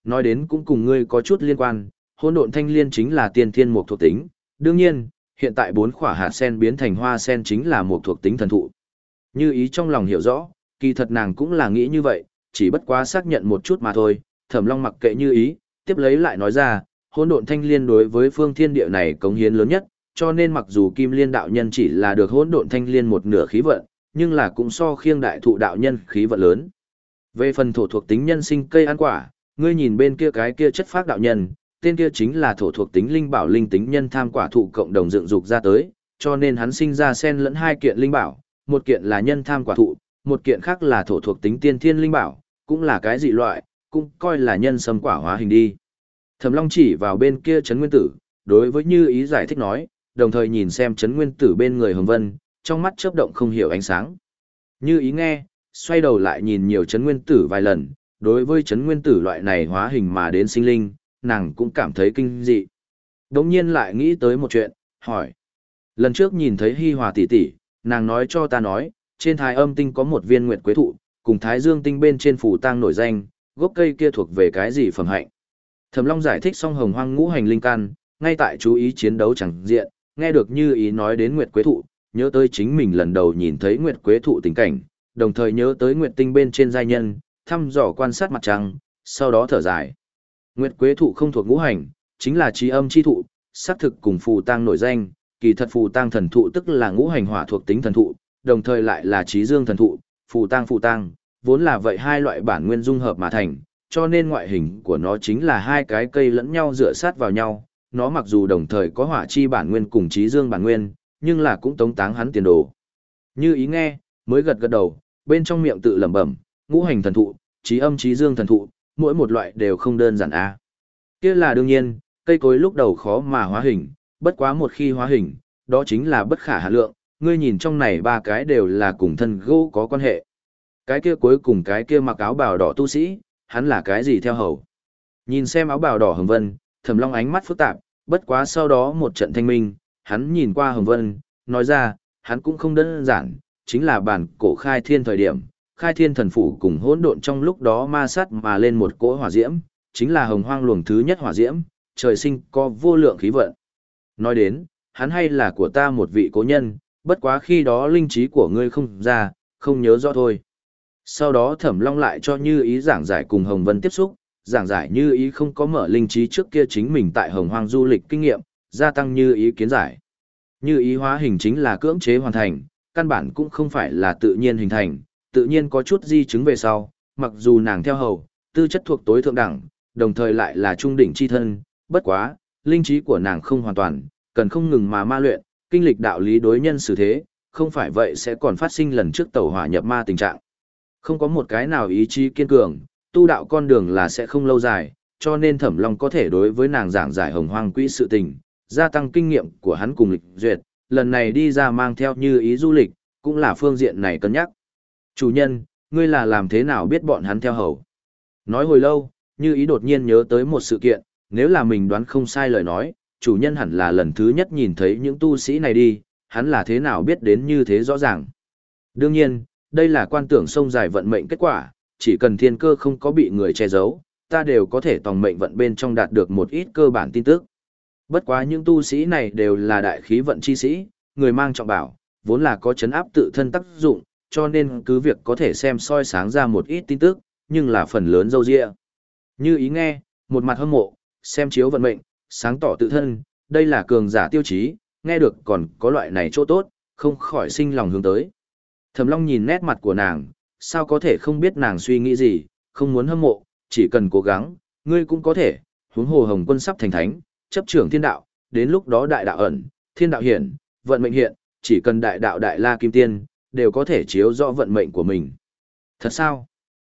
nói đến cũng cùng ngươi có chút liên quan, hỗn độn thanh liên chính là tiên thiên mục thuộc tính, đương nhiên, hiện tại bốn quả hạt sen biến thành hoa sen chính là mục thuộc tính thần thụ. Như ý trong lòng hiểu rõ, kỳ thật nàng cũng là nghĩ như vậy, chỉ bất quá xác nhận một chút mà thôi, Thẩm Long mặc kệ như ý, tiếp lấy lại nói ra, hỗn độn thanh liên đối với phương thiên địa này cống hiến lớn nhất, cho nên mặc dù Kim Liên đạo nhân chỉ là được hỗn độn thanh liên một nửa khí vận, nhưng là cũng so khiêng đại thụ đạo nhân khí vận lớn. Về phần thổ thuộc tính nhân sinh cây ăn quả, ngươi nhìn bên kia cái kia chất phác đạo nhân, tên kia chính là thổ thuộc tính linh bảo linh tính nhân tham quả thụ cộng đồng dựng dục ra tới, cho nên hắn sinh ra xen lẫn hai kiện linh bảo, một kiện là nhân tham quả thụ, một kiện khác là thổ thuộc tính tiên thiên linh bảo, cũng là cái dị loại, cũng coi là nhân sâm quả hóa hình đi. Thẩm Long chỉ vào bên kia Trấn Nguyên Tử, đối với Như Ý giải thích nói, đồng thời nhìn xem Trấn Nguyên Tử bên người Hồng Vân, trong mắt chớp động không hiểu ánh sáng. Như Ý nghe, xoay đầu lại nhìn nhiều Trấn Nguyên Tử vài lần, đối với Trấn Nguyên Tử loại này hóa hình mà đến sinh linh, nàng cũng cảm thấy kinh dị. Đống nhiên lại nghĩ tới một chuyện, hỏi. Lần trước nhìn thấy Hi Hòa tỷ tỷ, nàng nói cho ta nói, trên Thái Âm tinh có một viên nguyệt quế thụ, cùng Thái Dương tinh bên trên phủ tang nổi danh, gốc cây kia thuộc về cái gì phẩm hạnh. Thẩm Long giải thích xong hồng hoang ngũ hành linh căn, ngay tại chú ý chiến đấu chẳng diện, nghe được Như Ý nói đến nguyệt quế thụ, nhớ tới chính mình lần đầu nhìn thấy nguyệt quế thụ tình cảnh, đồng thời nhớ tới nguyệt tinh bên trên giai nhân, thăm dò quan sát mặt trăng, sau đó thở dài. Nguyệt quế thụ không thuộc ngũ hành, chính là trí âm chi thụ, xác thực cùng phù tang nổi danh, kỳ thật phù tang thần thụ tức là ngũ hành hỏa thuộc tính thần thụ, đồng thời lại là trí dương thần thụ, phù tang phù tang, vốn là vậy hai loại bản nguyên dung hợp mà thành, cho nên ngoại hình của nó chính là hai cái cây lẫn nhau dựa sát vào nhau, nó mặc dù đồng thời có hỏa chi bản nguyên cùng trí dương bản nguyên, nhưng là cũng tống táng hắn tiền đồ. Như Ý nghe, mới gật gật đầu, bên trong miệng tự lẩm bẩm, ngũ hành thần thụ, trí âm trí dương thần thụ, mỗi một loại đều không đơn giản a. À. Kia là đương nhiên, cây cối lúc đầu khó mà hóa hình, bất quá một khi hóa hình, đó chính là bất khả hạn lượng, ngươi nhìn trong này ba cái đều là cùng thân gỗ có quan hệ. Cái kia cuối cùng cái kia mặc áo bào đỏ tu sĩ, hắn là cái gì theo hầu. Nhìn xem áo bào đỏ Hồng Vân, Thẩm Long ánh mắt phức tạp, bất quá sau đó một trận thanh minh, hắn nhìn qua Hồng Vân, nói ra, hắn cũng không đơn giản, chính là bản cổ khai thiên thời điểm, khai thiên thần phủ cùng hỗn độn trong lúc đó ma sát mà lên một cỗ hỏa diễm, chính là hồng hoang luồng thứ nhất hỏa diễm, trời sinh có vô lượng khí vận. Nói đến, hắn hay là của ta một vị cố nhân, bất quá khi đó linh trí của ngươi không ra, không nhớ rõ thôi. Sau đó Thẩm Long lại cho Như Ý giảng giải cùng Hồng Vân tiếp xúc, giảng giải Như Ý không có mở linh trí trước kia chính mình tại hồng hoang du lịch kinh nghiệm, gia tăng Như Ý kiến giải. Như Ý hóa hình chính là cưỡng chế hoàn thành, căn bản cũng không phải là tự nhiên hình thành, tự nhiên có chút di chứng về sau, mặc dù nàng theo hầu, tư chất thuộc tối thượng đẳng, đồng thời lại là trung đỉnh chi thân, bất quá, linh trí của nàng không hoàn toàn, cần không ngừng mà ma luyện, kinh lịch đạo lý đối nhân xử thế, không phải vậy sẽ còn phát sinh lần trước tẩu hỏa nhập ma tình trạng. Không có một cái nào ý chí kiên cường, tu đạo con đường là sẽ không lâu dài, cho nên Thẩm Long có thể đối với nàng giảng giải hồng hoang quỹ sự tình, gia tăng kinh nghiệm của hắn cùng lịch duyệt, lần này đi ra mang theo Như Ý du lịch, cũng là phương diện này cân nhắc. Chủ nhân, ngươi là làm thế nào biết bọn hắn theo hầu? Nói hồi lâu, Như Ý đột nhiên nhớ tới một sự kiện, nếu là mình đoán không sai lời nói, chủ nhân hẳn là lần thứ nhất nhìn thấy những tu sĩ này đi, hắn là thế nào biết đến như thế rõ ràng. Đương nhiên, đây là quan tưởng sông dài vận mệnh kết quả, chỉ cần thiên cơ không có bị người che giấu, ta đều có thể tòng mệnh vận bên trong đạt được một ít cơ bản tin tức. Bất quá những tu sĩ này đều là đại khí vận chi sĩ, người mang trọng bảo, vốn là có chấn áp tự thân tác dụng, cho nên cứ việc có thể xem soi sáng ra một ít tin tức, nhưng là phần lớn dâu dịa. Như Ý nghe, một mặt hâm mộ, xem chiếu vận mệnh, sáng tỏ tự thân, đây là cường giả tiêu chí, nghe được còn có loại này chỗ tốt, không khỏi sinh lòng hướng tới. Thẩm Long nhìn nét mặt của nàng, sao có thể không biết nàng suy nghĩ gì, không muốn hâm mộ, chỉ cần cố gắng, ngươi cũng có thể, huống hồ Hồng Quân sắp thành thánh, chấp trưởng thiên đạo, đến lúc đó đại đạo ẩn, thiên đạo hiển, vận mệnh hiện, chỉ cần đại đạo đại la kim tiên, đều có thể chiếu rõ vận mệnh của mình. Thật sao?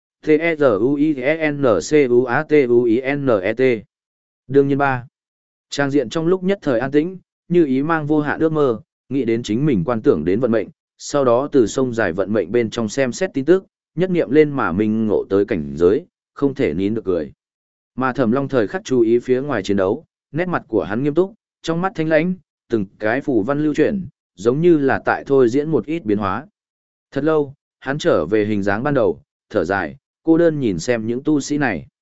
T-E-Z-U-I-N-C-U-A-T-U-I-N-E-T Đương nhiên ba. Trang diện trong lúc nhất thời an tĩnh, Như Ý mang vô hạn ước mơ, nghĩ đến chính mình quan tưởng đến vận mệnh, sau đó từ sông dài vận mệnh bên trong xem xét tin tức, nhất niệm lên mà mình ngộ tới cảnh giới, không thể nín được cười. Mà Thẩm Long thời khắc chú ý phía ngoài chiến đấu, nét mặt của hắn nghiêm túc, trong mắt thanh lãnh, từng cái phù văn lưu chuyển, giống như là tại thôi diễn một ít biến hóa. Thật lâu, hắn trở về hình dáng ban đầu, thở dài, cô đơn nhìn xem những tu sĩ này.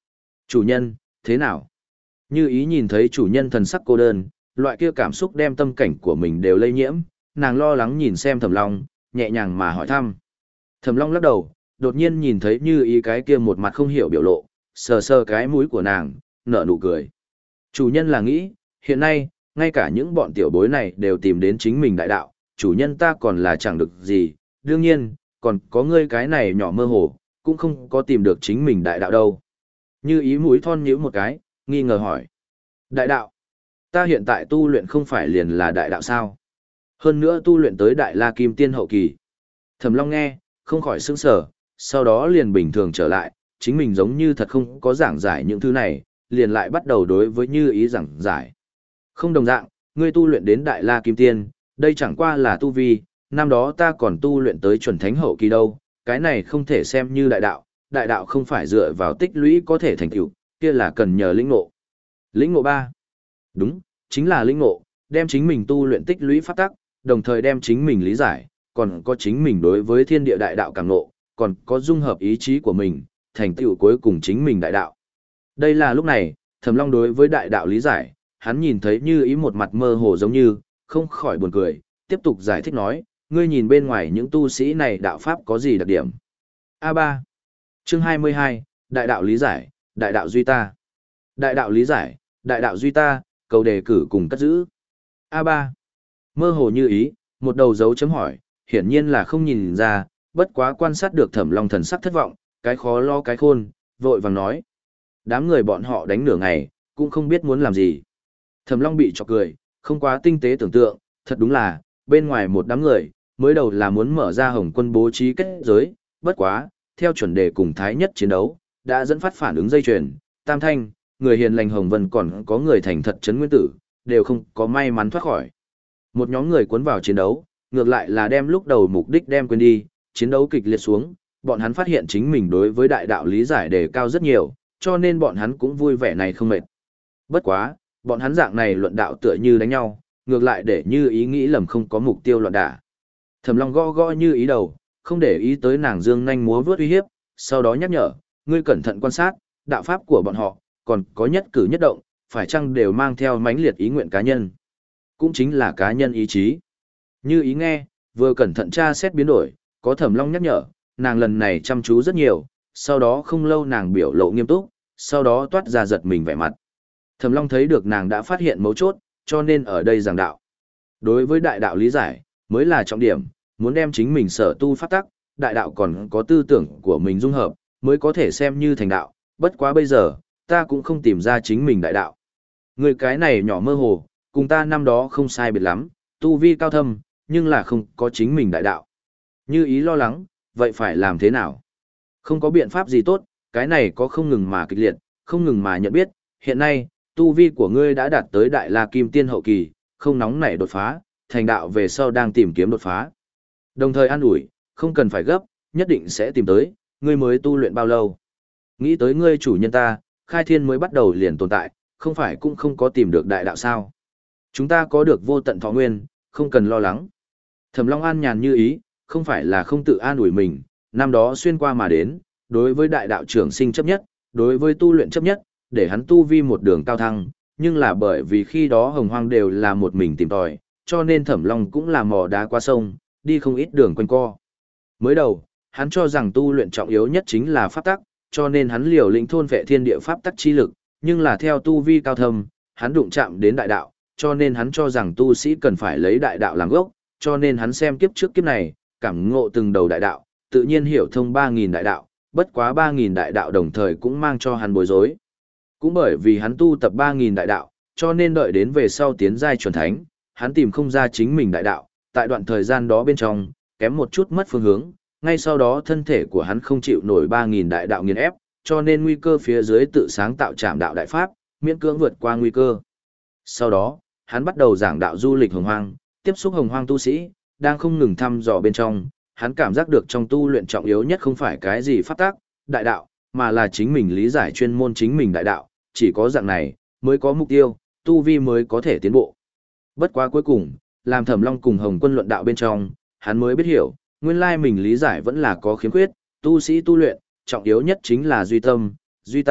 Chủ nhân, thế nào? Như ý nhìn thấy chủ nhân thần sắc cô đơn, loại kia cảm xúc đem tâm cảnh của mình đều lây nhiễm, nàng lo lắng nhìn xem Thẩm Long, nhẹ nhàng mà hỏi thăm. Thẩm Long lắc đầu, đột nhiên nhìn thấy Như ý cái kia một mặt không hiểu biểu lộ, sờ sờ cái mũi của nàng, nở nụ cười. Chủ nhân là nghĩ, hiện nay, ngay cả những bọn tiểu bối này đều tìm đến chính mình đại đạo, chủ nhân ta còn là chẳng được gì, đương nhiên, còn có ngươi cái này nhỏ mơ hồ, cũng không có tìm được chính mình đại đạo đâu. Như ý mũi thon nhíu một cái, nghi ngờ hỏi. Đại đạo? Ta hiện tại tu luyện không phải liền là đại đạo sao? Hơn nữa tu luyện tới đại la kim tiên hậu kỳ. Thẩm Long nghe, không khỏi sững sờ, sau đó liền bình thường trở lại, chính mình giống như thật không có giảng giải những thứ này, liền lại bắt đầu đối với Như ý giảng giải. Không đồng dạng, ngươi tu luyện đến đại la kim tiên, đây chẳng qua là tu vi, năm đó ta còn tu luyện tới chuẩn thánh hậu kỳ đâu, cái này không thể xem như đại đạo, đại đạo không phải dựa vào tích lũy có thể thành tựu, kia là cần nhờ lĩnh ngộ. Lĩnh ngộ ba. Đúng, chính là lĩnh ngộ, đem chính mình tu luyện tích lũy pháp tắc, đồng thời đem chính mình lý giải, còn có chính mình đối với thiên địa đại đạo càng ngộ, còn có dung hợp ý chí của mình, thành tựu cuối cùng chính mình đại đạo. Đây là lúc này, Thẩm Long đối với đại đạo lý giải, hắn nhìn thấy Như ý một mặt mơ hồ giống như, không khỏi buồn cười, tiếp tục giải thích nói, ngươi nhìn bên ngoài những tu sĩ này đạo pháp có gì đặc điểm. a ba. Chương hai mươi hai, Đại đạo lý giải, Đại đạo duy ta. Đại đạo lý giải, Đại đạo duy ta, cầu đề cử cùng cất giữ. a ba. Mơ hồ Như ý, một đầu dấu chấm hỏi, hiển nhiên là không nhìn ra, bất quá quan sát được Thẩm Long thần sắc thất vọng, cái khó lo cái khôn, vội vàng nói. Đám người bọn họ đánh nửa ngày, cũng không biết muốn làm gì. Thẩm Long bị chọc cười, không quá tinh tế tưởng tượng, thật đúng là, bên ngoài một đám người, mới đầu là muốn mở ra Hồng Quân bố trí kết giới, bất quá, theo chuẩn đề cùng Thái Nhất chiến đấu, đã dẫn phát phản ứng dây chuyền, Tam Thanh, người hiền lành Hồng Vân còn có người thành thật trấn nguyên tử, đều không có may mắn thoát khỏi. Một nhóm người cuốn vào chiến đấu, ngược lại là đem lúc đầu mục đích đem quên đi, chiến đấu kịch liệt xuống, bọn hắn phát hiện chính mình đối với đại đạo lý giải đề cao rất nhiều, cho nên bọn hắn cũng vui vẻ này không mệt. Bất quá, bọn hắn dạng này luận đạo tựa như đánh nhau, ngược lại để Như ý nghĩ lầm không có mục tiêu loạn đả. Thẩm Long gõ gõ Như ý đầu, không để ý tới nàng dương nhanh múa vớt uy hiếp, sau đó nhắc nhở, ngươi cẩn thận quan sát, đạo pháp của bọn họ, còn có nhất cử nhất động, phải chăng đều mang theo mãnh liệt ý nguyện cá nhân, cũng chính là cá nhân ý chí. Như ý nghe, vừa cẩn thận tra xét biến đổi, có Thẩm Long nhắc nhở, nàng lần này chăm chú rất nhiều, sau đó không lâu nàng biểu lộ nghiêm túc, sau đó toát ra giật mình vẻ mặt. Thẩm Long thấy được nàng đã phát hiện mấu chốt, cho nên ở đây giảng đạo. Đối với đại đạo lý giải, mới là trọng điểm, muốn đem chính mình sở tu pháp tắc, đại đạo còn có tư tưởng của mình dung hợp, mới có thể xem như thành đạo, bất quá bây giờ, ta cũng không tìm ra chính mình đại đạo. Người cái này nhỏ mơ hồ, cùng ta năm đó không sai biệt lắm, tu vi cao thâm, nhưng là không có chính mình đại đạo. Như ý lo lắng, vậy phải làm thế nào? Không có biện pháp gì tốt, cái này có không ngừng mà kịch liệt, không ngừng mà nhận biết, hiện nay, tu vi của ngươi đã đạt tới đại la kim tiên hậu kỳ, không nóng nảy đột phá, thành đạo về sau đang tìm kiếm đột phá. Đồng thời an ủi, không cần phải gấp, nhất định sẽ tìm tới, ngươi mới tu luyện bao lâu. Nghĩ tới ngươi chủ nhân ta, khai thiên mới bắt đầu liền tồn tại, không phải cũng không có tìm được đại đạo sao. Chúng ta có được vô tận thọ nguyên, không cần lo lắng. Thẩm Long an nhàn như ý, không phải là không tự an ủi mình, năm đó xuyên qua mà đến, đối với đại đạo trưởng sinh chấp nhất, đối với tu luyện chấp nhất, để hắn tu vi một đường cao thăng, nhưng là bởi vì khi đó hồng hoang đều là một mình tìm tòi, cho nên Thẩm Long cũng là mò đá qua sông, đi không ít đường quanh co. Mới đầu, hắn cho rằng tu luyện trọng yếu nhất chính là pháp tắc, cho nên hắn liều lĩnh thôn vệ thiên địa pháp tắc chi lực, nhưng là theo tu vi cao thâm, hắn đụng chạm đến đại đạo, cho nên hắn cho rằng tu sĩ cần phải lấy đại đạo làm gốc, cho nên hắn xem kiếp trước kiếp này, cảm ngộ từng đầu đại đạo, tự nhiên hiểu thông ba nghìn đại đạo, bất quá ba nghìn đại đạo đồng thời cũng mang cho hắn bối rối. Cũng bởi vì hắn tu tập ba nghìn đại đạo, cho nên đợi đến về sau tiến giai chuẩn thánh, hắn tìm không ra chính mình đại đạo, tại đoạn thời gian đó bên trong, kém một chút mất phương hướng, ngay sau đó thân thể của hắn không chịu nổi ba nghìn đại đạo nghiền ép, cho nên nguy cơ phía dưới tự sáng tạo trảm đạo đại pháp, miễn cưỡng vượt qua nguy cơ. Sau đó, hắn bắt đầu giảng đạo du lịch hồng hoang, tiếp xúc hồng hoang tu sĩ, đang không ngừng thăm dò bên trong, hắn cảm giác được trong tu luyện trọng yếu nhất không phải cái gì pháp tắc, đại đạo, mà là chính mình lý giải chuyên môn chính mình đại đạo, chỉ có dạng này, mới có mục tiêu, tu vi mới có thể tiến bộ. Bất quá cuối cùng, làm Thẩm Long cùng Hồng Quân luận đạo bên trong, hắn mới biết hiểu, nguyên lai mình lý giải vẫn là có khiếm khuyết, tu sĩ tu luyện, trọng yếu nhất chính là duy tâm, duy ta,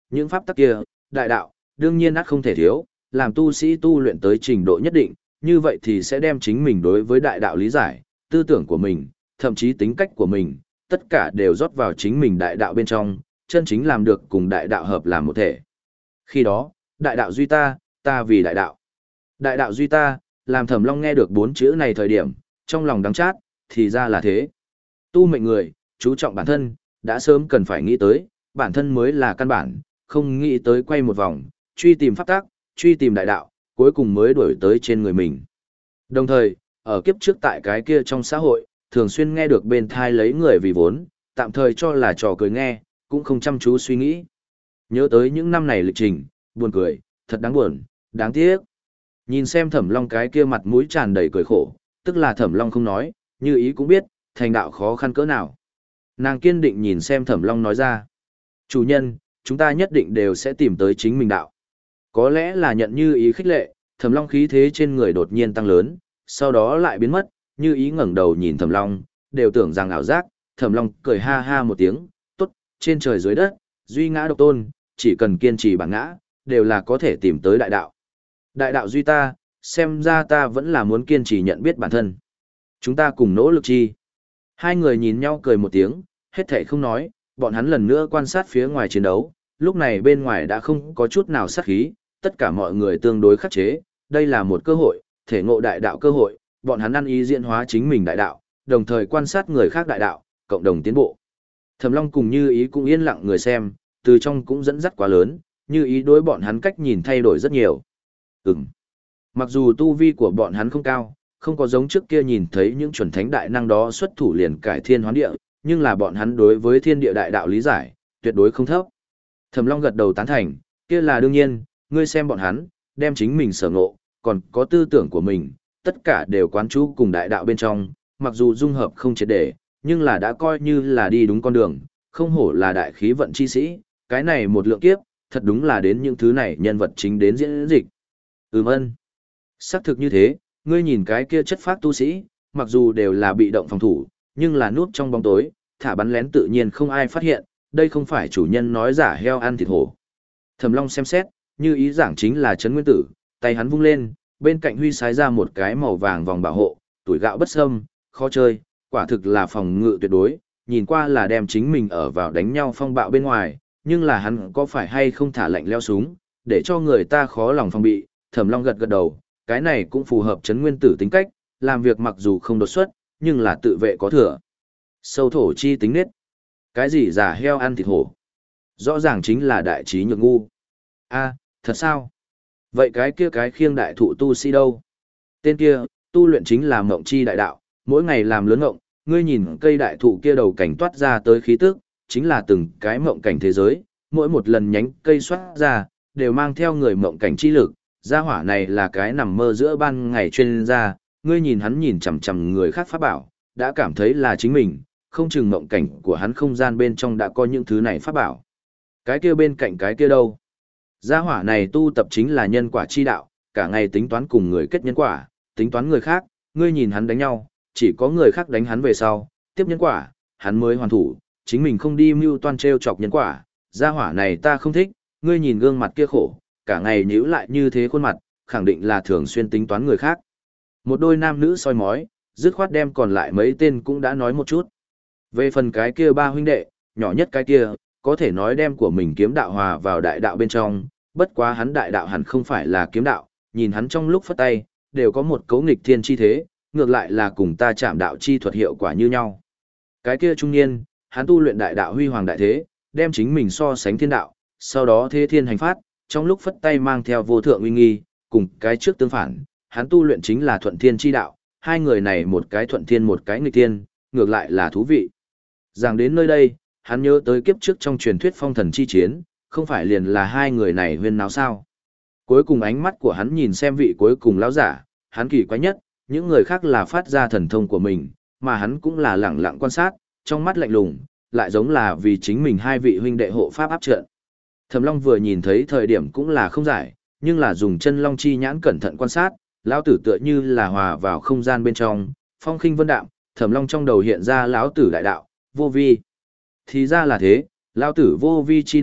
những pháp tắc kia, đại đạo, đương nhiên ắt không thể thiếu, làm tu sĩ tu luyện tới trình độ nhất định, như vậy thì sẽ đem chính mình đối với đại đạo lý giải, tư tưởng của mình, thậm chí tính cách của mình, tất cả đều rót vào chính mình đại đạo bên trong, chân chính làm được cùng đại đạo hợp làm một thể. Khi đó, đại đạo duy ta, ta vì đại đạo. Đại đạo duy ta, làm Thẩm Long nghe được bốn chữ này thời điểm, trong lòng đắng chát, thì ra là thế. Tu mệnh người, chú trọng bản thân, đã sớm cần phải nghĩ tới, bản thân mới là căn bản, không nghĩ tới quay một vòng, truy tìm pháp tắc, truy tìm đại đạo, cuối cùng mới đuổi tới trên người mình. Đồng thời, ở kiếp trước tại cái kia trong xã hội, thường xuyên nghe được bên thai lấy người vì vốn, tạm thời cho là trò cười nghe, cũng không chăm chú suy nghĩ. Nhớ tới những năm này lịch trình, buồn cười, thật đáng buồn, đáng tiếc. Nhìn xem Thẩm Long cái kia mặt mũi tràn đầy cười khổ, tức là Thẩm Long không nói, như ý cũng biết, thành đạo khó khăn cỡ nào. Nàng kiên định nhìn xem Thẩm Long nói ra. Chủ nhân, chúng ta nhất định đều sẽ tìm tới chính mình đạo. Có lẽ là nhận như ý khích lệ, Thẩm Long khí thế trên người đột nhiên tăng lớn, sau đó lại biến mất, như ý ngẩng đầu nhìn Thẩm Long, đều tưởng rằng ảo giác, Thẩm Long cười ha ha một tiếng, tốt, trên trời dưới đất, duy ngã độc tôn, chỉ cần kiên trì bản ngã, đều là có thể tìm tới đại đạo. Đại đạo duy ta, xem ra ta vẫn là muốn kiên trì nhận biết bản thân. Chúng ta cùng nỗ lực chi. Hai người nhìn nhau cười một tiếng, hết thảy không nói, bọn hắn lần nữa quan sát phía ngoài chiến đấu, lúc này bên ngoài đã không có chút nào sát khí, tất cả mọi người tương đối khắc chế, đây là một cơ hội, thể ngộ đại đạo cơ hội, bọn hắn ăn ý diễn hóa chính mình đại đạo, đồng thời quan sát người khác đại đạo, cộng đồng tiến bộ. Thẩm Long cùng Như Ý cũng yên lặng người xem, từ trong cũng dẫn dắt quá lớn, Như Ý đối bọn hắn cách nhìn thay đổi rất nhiều. Ừm. Mặc dù tu vi của bọn hắn không cao, không có giống trước kia nhìn thấy những chuẩn thánh đại năng đó xuất thủ liền cải thiên hoán địa, nhưng là bọn hắn đối với thiên địa đại đạo lý giải, tuyệt đối không thấp. Thẩm Long gật đầu tán thành, kia là đương nhiên, ngươi xem bọn hắn, đem chính mình sở ngộ, còn có tư tưởng của mình, tất cả đều quán trú cùng đại đạo bên trong, mặc dù dung hợp không triệt để, nhưng là đã coi như là đi đúng con đường, không hổ là đại khí vận chi sĩ, cái này một lượng kiếp, thật đúng là đến những thứ này nhân vật chính đến diễn dịch. Ừm ân. Xác thực như thế, ngươi nhìn cái kia chất phác tu sĩ, mặc dù đều là bị động phòng thủ, nhưng là núp trong bóng tối, thả bắn lén tự nhiên không ai phát hiện, đây không phải chủ nhân nói giả heo ăn thịt hổ. Thẩm Long xem xét, như ý giảng chính là Trấn Nguyên Tử, tay hắn vung lên, bên cạnh huy sái ra một cái màu vàng vòng bảo hộ, tuổi gạo bất xâm, khó chơi, quả thực là phòng ngự tuyệt đối, nhìn qua là đem chính mình ở vào đánh nhau phong bạo bên ngoài, nhưng là hắn có phải hay không thả lệnh leo súng, để cho người ta khó lòng phòng bị. Thẩm Long gật gật đầu, cái này cũng phù hợp Trấn Nguyên Tử tính cách, làm việc mặc dù không đột xuất, nhưng là tự vệ có thừa. Sâu thổ chi tính nết. Cái gì giả heo ăn thịt hổ? Rõ ràng chính là đại trí nhược ngu. A, thật sao? Vậy cái kia cái khiêng đại thụ tu sĩ đâu? Tên kia, tu luyện chính là mộng chi đại đạo, mỗi ngày làm lớn mộng, ngươi nhìn cây đại thụ kia đầu cảnh toát ra tới khí tức, chính là từng cái mộng cảnh thế giới, mỗi một lần nhánh cây xoát ra, đều mang theo người mộng cảnh chi lực, gia hỏa này là cái nằm mơ giữa ban ngày chuyên gia, ngươi nhìn hắn nhìn chằm chằm người khác pháp bảo, đã cảm thấy là chính mình, không chừng mộng cảnh của hắn không gian bên trong đã có những thứ này pháp bảo. Cái kia bên cạnh cái kia đâu? Gia hỏa này tu tập chính là nhân quả chi đạo, cả ngày tính toán cùng người kết nhân quả, tính toán người khác, ngươi nhìn hắn đánh nhau, chỉ có người khác đánh hắn về sau, tiếp nhân quả, hắn mới hoàn thủ, chính mình không đi mưu toan treo chọc nhân quả, gia hỏa này ta không thích, ngươi nhìn gương mặt kia khổ, cả ngày nhíu lại như thế khuôn mặt, khẳng định là thường xuyên tính toán người khác. Một đôi nam nữ soi mói, dứt khoát đem còn lại mấy tên cũng đã nói một chút. Về phần cái kia ba huynh đệ, nhỏ nhất cái kia, có thể nói đem của mình kiếm đạo hòa vào đại đạo bên trong, bất quá hắn đại đạo hẳn không phải là kiếm đạo, nhìn hắn trong lúc phất tay, đều có một cấu nghịch thiên chi thế, ngược lại là cùng ta chạm đạo chi thuật hiệu quả như nhau. Cái kia trung niên, hắn tu luyện đại đạo huy hoàng đại thế, đem chính mình so sánh thiên đạo, sau đó thế thiên hành phát, trong lúc phất tay mang theo vô thượng uy nghi, cùng cái trước tương phản, hắn tu luyện chính là thuận thiên chi đạo, hai người này một cái thuận thiên một cái nghịch thiên, ngược lại là thú vị. Giảng đến nơi đây, hắn nhớ tới kiếp trước trong truyền thuyết phong thần chi chiến, không phải liền là hai người này huyên náo sao. Cuối cùng ánh mắt của hắn nhìn xem vị cuối cùng lão giả, hắn kỳ quái nhất, những người khác là phát ra thần thông của mình, mà hắn cũng là lẳng lặng quan sát, trong mắt lạnh lùng, lại giống là vì chính mình hai vị huynh đệ hộ pháp áp trận. Thẩm Long vừa nhìn thấy thời điểm cũng là không giải, nhưng là dùng chân long chi nhãn cẩn thận quan sát, lão tử tựa như là hòa vào không gian bên trong, phong khinh vân đạm, Thẩm Long trong đầu hiện ra lão tử đại đạo, vô vi. Thì ra là thế, lão tử vô vi chi đạo,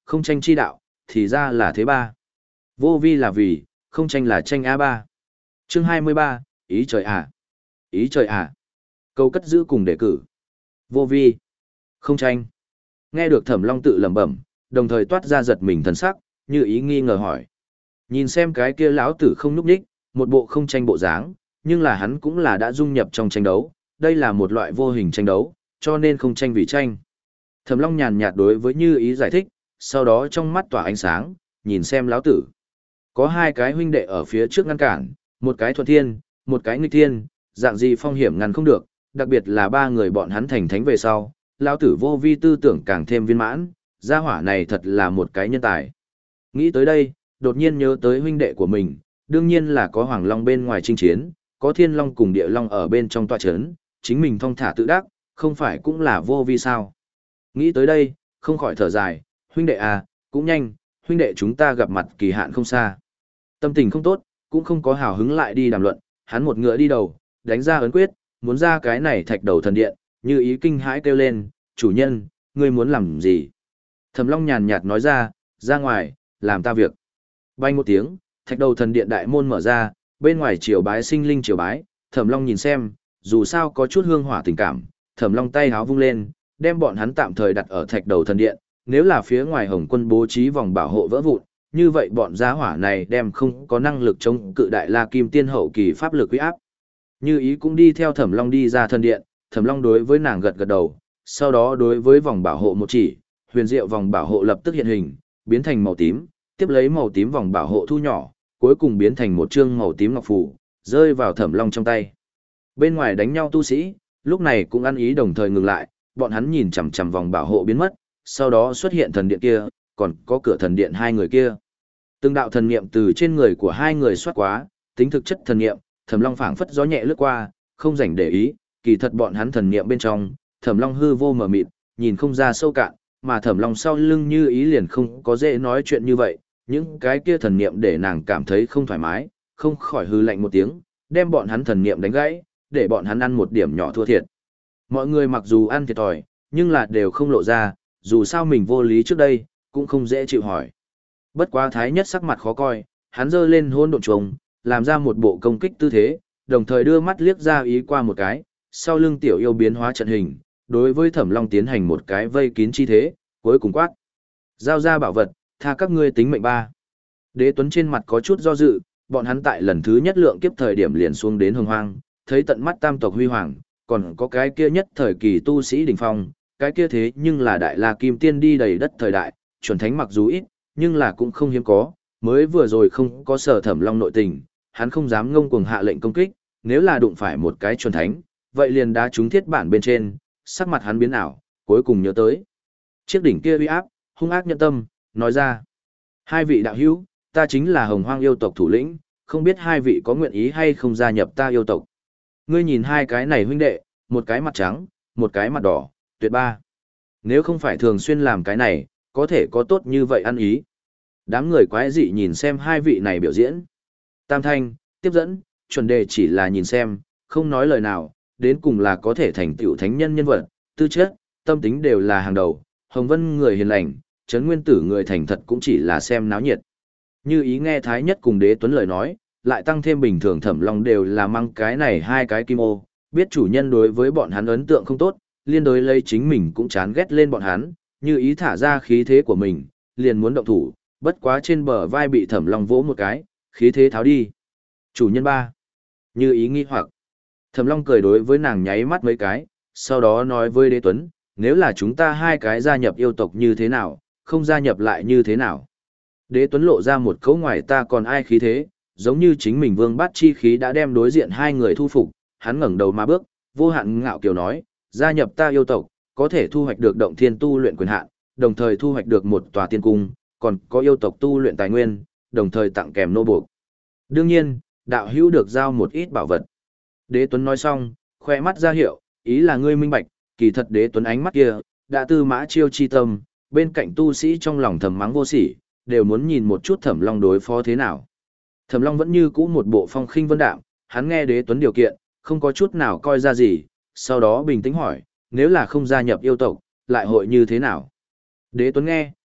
không tranh chi đạo, thì ra là thế ba. Vô vi là vì, không tranh là tranh a ba. Chương hai mươi ba, ý trời à. Ý trời à. Câu cất giữ cùng đề cử. Vô vi, không tranh. Nghe được Thẩm Long tự lẩm bẩm, đồng thời toát ra giật mình thần sắc, như ý nghi ngờ hỏi. Nhìn xem cái kia lão tử không nhúc nhích, một bộ không tranh bộ dáng, nhưng là hắn cũng là đã dung nhập trong tranh đấu, đây là một loại vô hình tranh đấu, cho nên không tranh vì tranh. Thẩm Long nhàn nhạt đối với Như Ý giải thích, sau đó trong mắt tỏa ánh sáng, nhìn xem lão tử. Có hai cái huynh đệ ở phía trước ngăn cản, một cái thuận thiên, một cái nghịch thiên, dạng gì phong hiểm ngăn không được, đặc biệt là ba người bọn hắn thành thánh về sau, lão tử vô vi tư tưởng càng thêm viên mãn, gia hỏa này thật là một cái nhân tài. Nghĩ tới đây, đột nhiên nhớ tới huynh đệ của mình, đương nhiên là có Hoàng Long bên ngoài chinh chiến, có Thiên Long cùng Địa Long ở bên trong tọa chấn, chính mình thong thả tự đắc, không phải cũng là vô vi sao. Nghĩ tới đây, không khỏi thở dài, huynh đệ à, cũng nhanh, huynh đệ chúng ta gặp mặt kỳ hạn không xa. Tâm tình không tốt, cũng không có hào hứng lại đi đàm luận, hắn một ngựa đi đầu, đánh ra ấn quyết, muốn ra cái này thạch đầu thần điện, Như Ý kinh hãi kêu lên, chủ nhân, ngươi muốn làm gì? Thẩm Long nhàn nhạt nói ra, ra ngoài, làm ta việc. Bay một tiếng, thạch đầu thần điện đại môn mở ra, bên ngoài triều bái sinh linh triều bái, Thẩm Long nhìn xem, dù sao có chút hương hỏa tình cảm, Thẩm Long tay háo vung lên, đem bọn hắn tạm thời đặt ở thạch đầu thần điện, nếu là phía ngoài Hồng Quân bố trí vòng bảo hộ vỡ vụn, như vậy bọn giá hỏa này đem không có năng lực chống cự đại La Kim Tiên hậu kỳ pháp lực uy áp. Như Ý cũng đi theo Thẩm Long đi ra thần điện, Thẩm Long đối với nàng gật gật đầu, sau đó đối với vòng bảo hộ một chỉ, huyền diệu vòng bảo hộ lập tức hiện hình, biến thành màu tím, tiếp lấy màu tím vòng bảo hộ thu nhỏ, cuối cùng biến thành một chương màu tím ngọc phù, rơi vào Thẩm Long trong tay. Bên ngoài đánh nhau tu sĩ, lúc này cũng ăn ý đồng thời ngừng lại, bọn hắn nhìn chằm chằm vòng bảo hộ biến mất, sau đó xuất hiện thần điện kia, còn có cửa thần điện hai người kia. Từng đạo thần niệm từ trên người của hai người xoát quá, tính thực chất thần niệm, Thẩm Long phảng phất gió nhẹ lướt qua, không rảnh để ý, kỳ thật bọn hắn thần niệm bên trong, Thẩm Long hư vô mờ mịt, nhìn không ra sâu cạn, mà Thẩm Long sau lưng Như Ý liền không có dễ nói chuyện như vậy, những cái kia thần niệm để nàng cảm thấy không thoải mái, không khỏi hư lạnh một tiếng, đem bọn hắn thần niệm đánh gãy, để bọn hắn ăn một điểm nhỏ thua thiệt. Mọi người mặc dù ăn thiệt thòi, nhưng là đều không lộ ra, dù sao mình vô lý trước đây, cũng không dễ chịu hỏi. Bất quá Thái Nhất sắc mặt khó coi, hắn giơ lên hôn độn trùng, làm ra một bộ công kích tư thế, đồng thời đưa mắt liếc ra ý qua một cái, sau lưng tiểu yêu biến hóa trận hình, đối với Thẩm Long tiến hành một cái vây kín chi thế, cuối cùng quát. Giao ra bảo vật, tha các ngươi tính mệnh ba. Đế Tuấn trên mặt có chút do dự, bọn hắn tại lần thứ nhất lượng kiếp thời điểm liền xuống đến Hồng Hoang, thấy tận mắt tam tộc huy hoàng, còn có cái kia nhất thời kỳ tu sĩ đỉnh phong, cái kia thế nhưng là đại La Kim Tiên đi đầy đất thời đại, chuẩn thánh mặc dù ít, nhưng là cũng không hiếm có, mới vừa rồi không có sở Thẩm Long nội tình, hắn không dám ngông cuồng hạ lệnh công kích, nếu là đụng phải một cái chuẩn thánh, vậy liền đá trúng thiết bản bên trên, sắc mặt hắn biến ảo, cuối cùng nhớ tới. Chiếc đỉnh kia uy áp, hung ác nhân tâm, nói ra. Hai vị đạo hữu, ta chính là Hồng Hoang yêu tộc thủ lĩnh, không biết hai vị có nguyện ý hay không gia nhập ta yêu tộc. Ngươi nhìn hai cái này huynh đệ, một cái mặt trắng, một cái mặt đỏ, tuyệt ba. Nếu không phải thường xuyên làm cái này, có thể có tốt như vậy ăn ý. Đám người quái dị nhìn xem hai vị này biểu diễn. Tam thanh, tiếp dẫn, chuẩn đề chỉ là nhìn xem, không nói lời nào, đến cùng là có thể thành tựu thánh nhân nhân vật, tư chất, tâm tính đều là hàng đầu. Hồng Vân người hiền lành, Trấn Nguyên Tử người thành thật cũng chỉ là xem náo nhiệt. Như Ý nghe Thái Nhất cùng Đế Tuấn lời nói, lại tăng thêm bình thường Thẩm Long đều là mang cái này hai cái kim ô, biết chủ nhân đối với bọn hắn ấn tượng không tốt, liên đối lấy chính mình cũng chán ghét lên bọn hắn, Như Ý thả ra khí thế của mình, liền muốn động thủ, bất quá trên bờ vai bị Thẩm Long vỗ một cái, khí thế tháo đi. Chủ nhân ba. Như Ý nghi hoặc. Thẩm Long cười đối với nàng nháy mắt mấy cái, sau đó nói với Đế Tuấn, nếu là chúng ta hai cái gia nhập yêu tộc như thế nào, không gia nhập lại như thế nào. Đế Tuấn lộ ra một câu ngoài ta còn ai khí thế, giống như chính mình vương bát chi khí đã đem đối diện hai người thu phục, hắn ngẩng đầu mà bước, vô hạn ngạo kiều nói, gia nhập ta yêu tộc, có thể thu hoạch được động thiên tu luyện quyền hạn, đồng thời thu hoạch được một tòa tiên cung, còn có yêu tộc tu luyện tài nguyên, đồng thời tặng kèm nô buộc. Đương nhiên, đạo hữu được giao một ít bảo vật. Đế Tuấn nói xong, khoe mắt ra hiệu, ý là ngươi minh bạch, kỳ thật Đế Tuấn ánh mắt kia, đã tư mã chiêu chi tâm, bên cạnh tu sĩ trong lòng thầm mắng vô sỉ, đều muốn nhìn một chút Thẩm Long đối phó thế nào. Thẩm Long vẫn như cũ một bộ phong khinh vân đạm, hắn nghe Đế Tuấn điều kiện, không có chút nào coi ra gì, sau đó bình tĩnh hỏi, nếu là không gia nhập yêu tộc, lại hội như thế nào? Đế Tuấn nghe,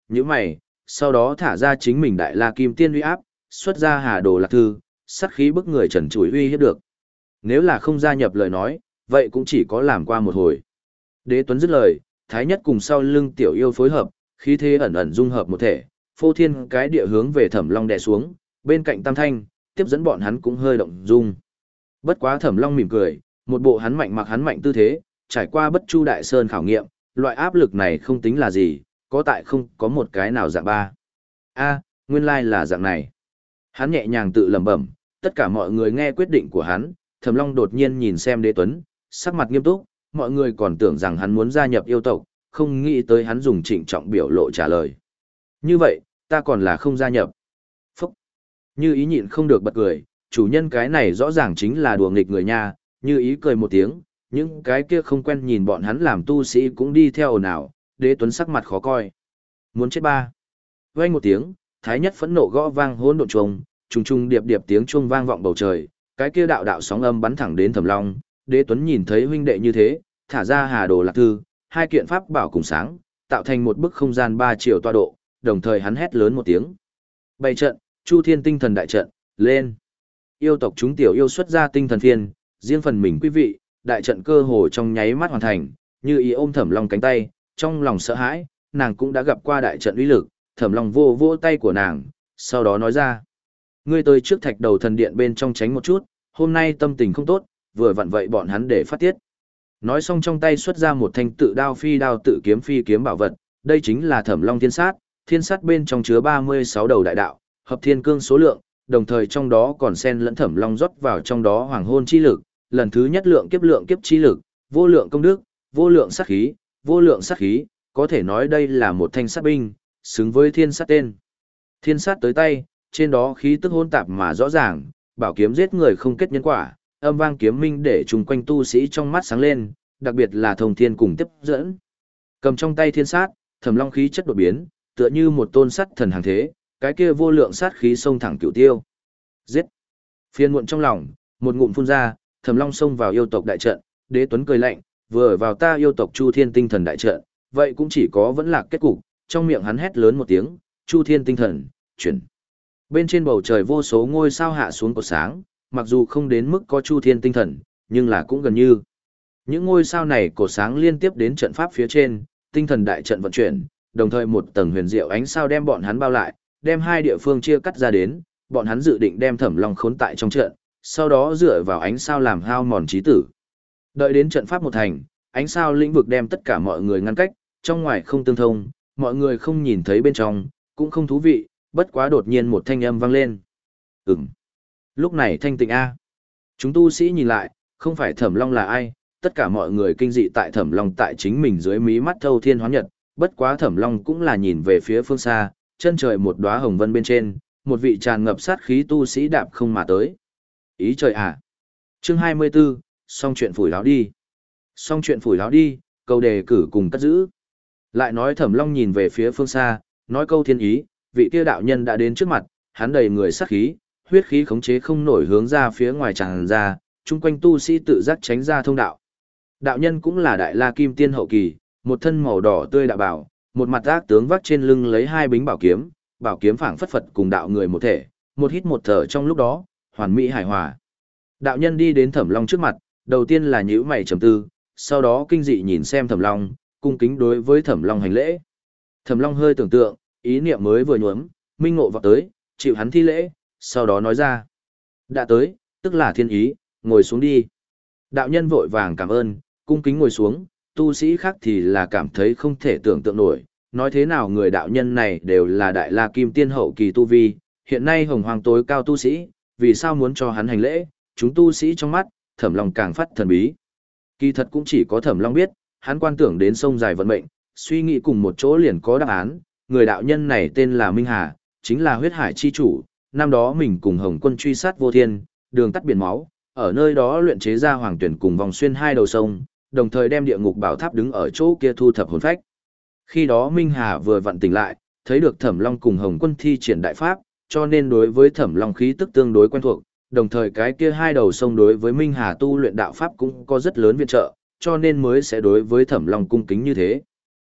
Như mày, sau đó thả ra chính mình đại la kim tiên uy áp, xuất ra hà đồ lạc thư, sát khí bức người trần trụi uy hiếp được. Nếu là không gia nhập lời nói, vậy cũng chỉ có làm qua một hồi. Đế Tuấn dứt lời, Thái Nhất cùng sau lưng tiểu yêu phối hợp, khí thế ẩn ẩn dung hợp một thể, phô thiên cái địa hướng về Thẩm Long đè xuống, bên cạnh Tam Thanh, tiếp dẫn bọn hắn cũng hơi động dung. Bất quá Thẩm Long mỉm cười, một bộ hắn mạnh mặc hắn mạnh tư thế, trải qua Bất Chu Đại Sơn khảo nghiệm, loại áp lực này không tính là gì, có tại không có một cái nào dạng ba. A, nguyên lai là dạng này. Hắn nhẹ nhàng tự lẩm bẩm, tất cả mọi người nghe quyết định của hắn, Thẩm Long đột nhiên nhìn xem Đế Tuấn, sắc mặt nghiêm túc, mọi người còn tưởng rằng hắn muốn gia nhập yêu tộc, không nghĩ tới hắn dùng trịnh trọng biểu lộ trả lời. Như vậy, ta còn là không gia nhập. Phúc! Như ý nhịn không được bật cười, chủ nhân cái này rõ ràng chính là đùa nghịch người nha, như ý cười một tiếng, những cái kia không quen nhìn bọn hắn làm tu sĩ cũng đi theo ồn ào, Đế Tuấn sắc mặt khó coi. Muốn chết ba. Vang một tiếng, Thái Nhất phẫn nộ gõ vang hỗn độn chuông, trùng trùng điệp điệp tiếng chuông vang vọng bầu trời, cái kia đạo đạo sóng âm bắn thẳng đến Thẩm Long. Đế Tuấn nhìn thấy huynh đệ như thế, thả ra Hà Đồ Lạc Thư, hai kiện pháp bảo cùng sáng, tạo thành một bức không gian ba chiều tọa độ, đồng thời hắn hét lớn một tiếng. Bày trận, Chu Thiên Tinh Thần đại trận, lên. Yêu tộc chúng tiểu yêu xuất ra tinh thần phiên, riêng phần mình quý vị, đại trận cơ hồ trong nháy mắt hoàn thành, như ý ôm Thẩm Long cánh tay, trong lòng sợ hãi, nàng cũng đã gặp qua đại trận uy lực, Thẩm Long vô vô tay của nàng, sau đó nói ra: "Ngươi tới trước Thạch Đầu Thần Điện bên trong tránh một chút, hôm nay tâm tình không tốt, vừa vặn vậy bọn hắn để phát tiết." Nói xong trong tay xuất ra một thanh tự đao phi đao tự kiếm phi kiếm bảo vật, đây chính là Thẩm Long Thiên Sát, thiên sát bên trong chứa ba mươi sáu đầu đại đạo, hợp thiên cương số lượng, đồng thời trong đó còn xen lẫn Thẩm Long rót vào trong đó hoàng hôn chi lực, lần thứ nhất lượng kiếp lượng kiếp chi lực, vô lượng công đức, vô lượng sát khí, vô lượng sát khí, có thể nói đây là một thanh sát binh, xứng với thiên sát tên. Thiên sát tới tay, trên đó khí tức hỗn tạp mà rõ ràng, bảo kiếm giết người không kết nhân quả, âm vang kiếm minh để chung quanh tu sĩ trong mắt sáng lên, đặc biệt là thông thiên cùng tiếp dẫn. Cầm trong tay thiên sát, Thẩm Long khí chất đột biến, tựa như một tôn sắt thần hàng thế, cái kia vô lượng sát khí xông thẳng cửu tiêu. Giết! Phiền muộn trong lòng, một ngụm phun ra, Thẩm Long xông vào yêu tộc đại trận, Đế Tuấn cười lạnh, vừa vào ta yêu tộc Chu Thiên Tinh Thần đại trận, vậy cũng chỉ có vẫn là kết cục, trong miệng hắn hét lớn một tiếng, Chu Thiên Tinh Thần, chuyển. Bên trên bầu trời vô số ngôi sao hạ xuống cột sáng, mặc dù không đến mức có Chu Thiên Tinh Thần, nhưng là cũng gần như. Những ngôi sao này cột sáng liên tiếp đến trận pháp phía trên, tinh thần đại trận vận chuyển, đồng thời một tầng huyền diệu ánh sao đem bọn hắn bao lại, đem hai địa phương chia cắt ra đến, bọn hắn dự định đem Thẩm Long khốn tại trong trận, sau đó dựa vào ánh sao làm hao mòn trí tử. Đợi đến trận pháp một thành, ánh sao lĩnh vực đem tất cả mọi người ngăn cách, trong ngoài không tương thông, mọi người không nhìn thấy bên trong, cũng không thú vị, bất quá đột nhiên một thanh âm vang lên. Ừm. Lúc này thanh tịnh A. Chúng tu sĩ nhìn lại, không phải Thẩm Long là ai, tất cả mọi người kinh dị tại Thẩm Long tại chính mình dưới mí mắt thâu thiên hóa nhật, bất quá Thẩm Long cũng là nhìn về phía phương xa, chân trời một đóa hồng vân bên trên, một vị tràn ngập sát khí tu sĩ đạp không mà tới. Ý trời à. Chương hai mươi 24, xong chuyện phủi láo đi. Xong chuyện phủi láo đi, câu đề cử cùng cất giữ. Lại nói Thẩm Long nhìn về phía phương xa, nói câu thiên ý, vị kia đạo nhân đã đến trước mặt, hắn đầy người sát khí, huyết khí khống chế không nổi hướng ra phía ngoài tràn ra, chung quanh tu sĩ tự giác tránh ra thông đạo. Đạo nhân cũng là đại la kim tiên hậu kỳ, một thân màu đỏ tươi đạo bảo, một mặt ác tướng vác trên lưng lấy hai bính bảo kiếm, bảo kiếm phảng phất phật cùng đạo người một thể, một hít một thở trong lúc đó, hoàn mỹ hài hòa. Đạo nhân đi đến Thẩm Long trước mặt, đầu tiên là nhíu mày trầm tư, sau đó kinh dị nhìn xem Thẩm Long, cung kính đối với Thẩm Long hành lễ. Thẩm Long hơi tưởng tượng, ý niệm mới vừa nhuốm, minh ngộ vào tới, chịu hắn thi lễ, sau đó nói ra: "Đã tới, tức là thiên ý, ngồi xuống đi." Đạo nhân vội vàng cảm ơn, cung kính ngồi xuống, tu sĩ khác thì là cảm thấy không thể tưởng tượng nổi, nói thế nào người đạo nhân này đều là đại la kim tiên hậu kỳ tu vi, hiện nay hồng hoàng tối cao tu sĩ, vì sao muốn cho hắn hành lễ, chúng tu sĩ trong mắt, Thẩm Long càng phát thần bí. Kỳ thật cũng chỉ có Thẩm Long biết, hắn quan tưởng đến sông dài vận mệnh, suy nghĩ cùng một chỗ liền có đáp án, người đạo nhân này tên là Minh Hà, chính là huyết hải chi chủ, năm đó mình cùng Hồng Quân truy sát vô thiên, đường tắt biển máu, ở nơi đó luyện chế ra hoàng tuyển cùng vòng xuyên hai đầu sông, đồng thời đem địa ngục bảo tháp đứng ở chỗ kia thu thập hồn phách. Khi đó Minh Hà vừa vặn tỉnh lại, thấy được Thẩm Long cùng Hồng Quân thi triển đại pháp, cho nên đối với Thẩm Long khí tức tương đối quen thuộc, đồng thời cái kia hai đầu sông đối với Minh Hà tu luyện đạo pháp cũng có rất lớn viện trợ, cho nên mới sẽ đối với Thẩm Long cung kính như thế.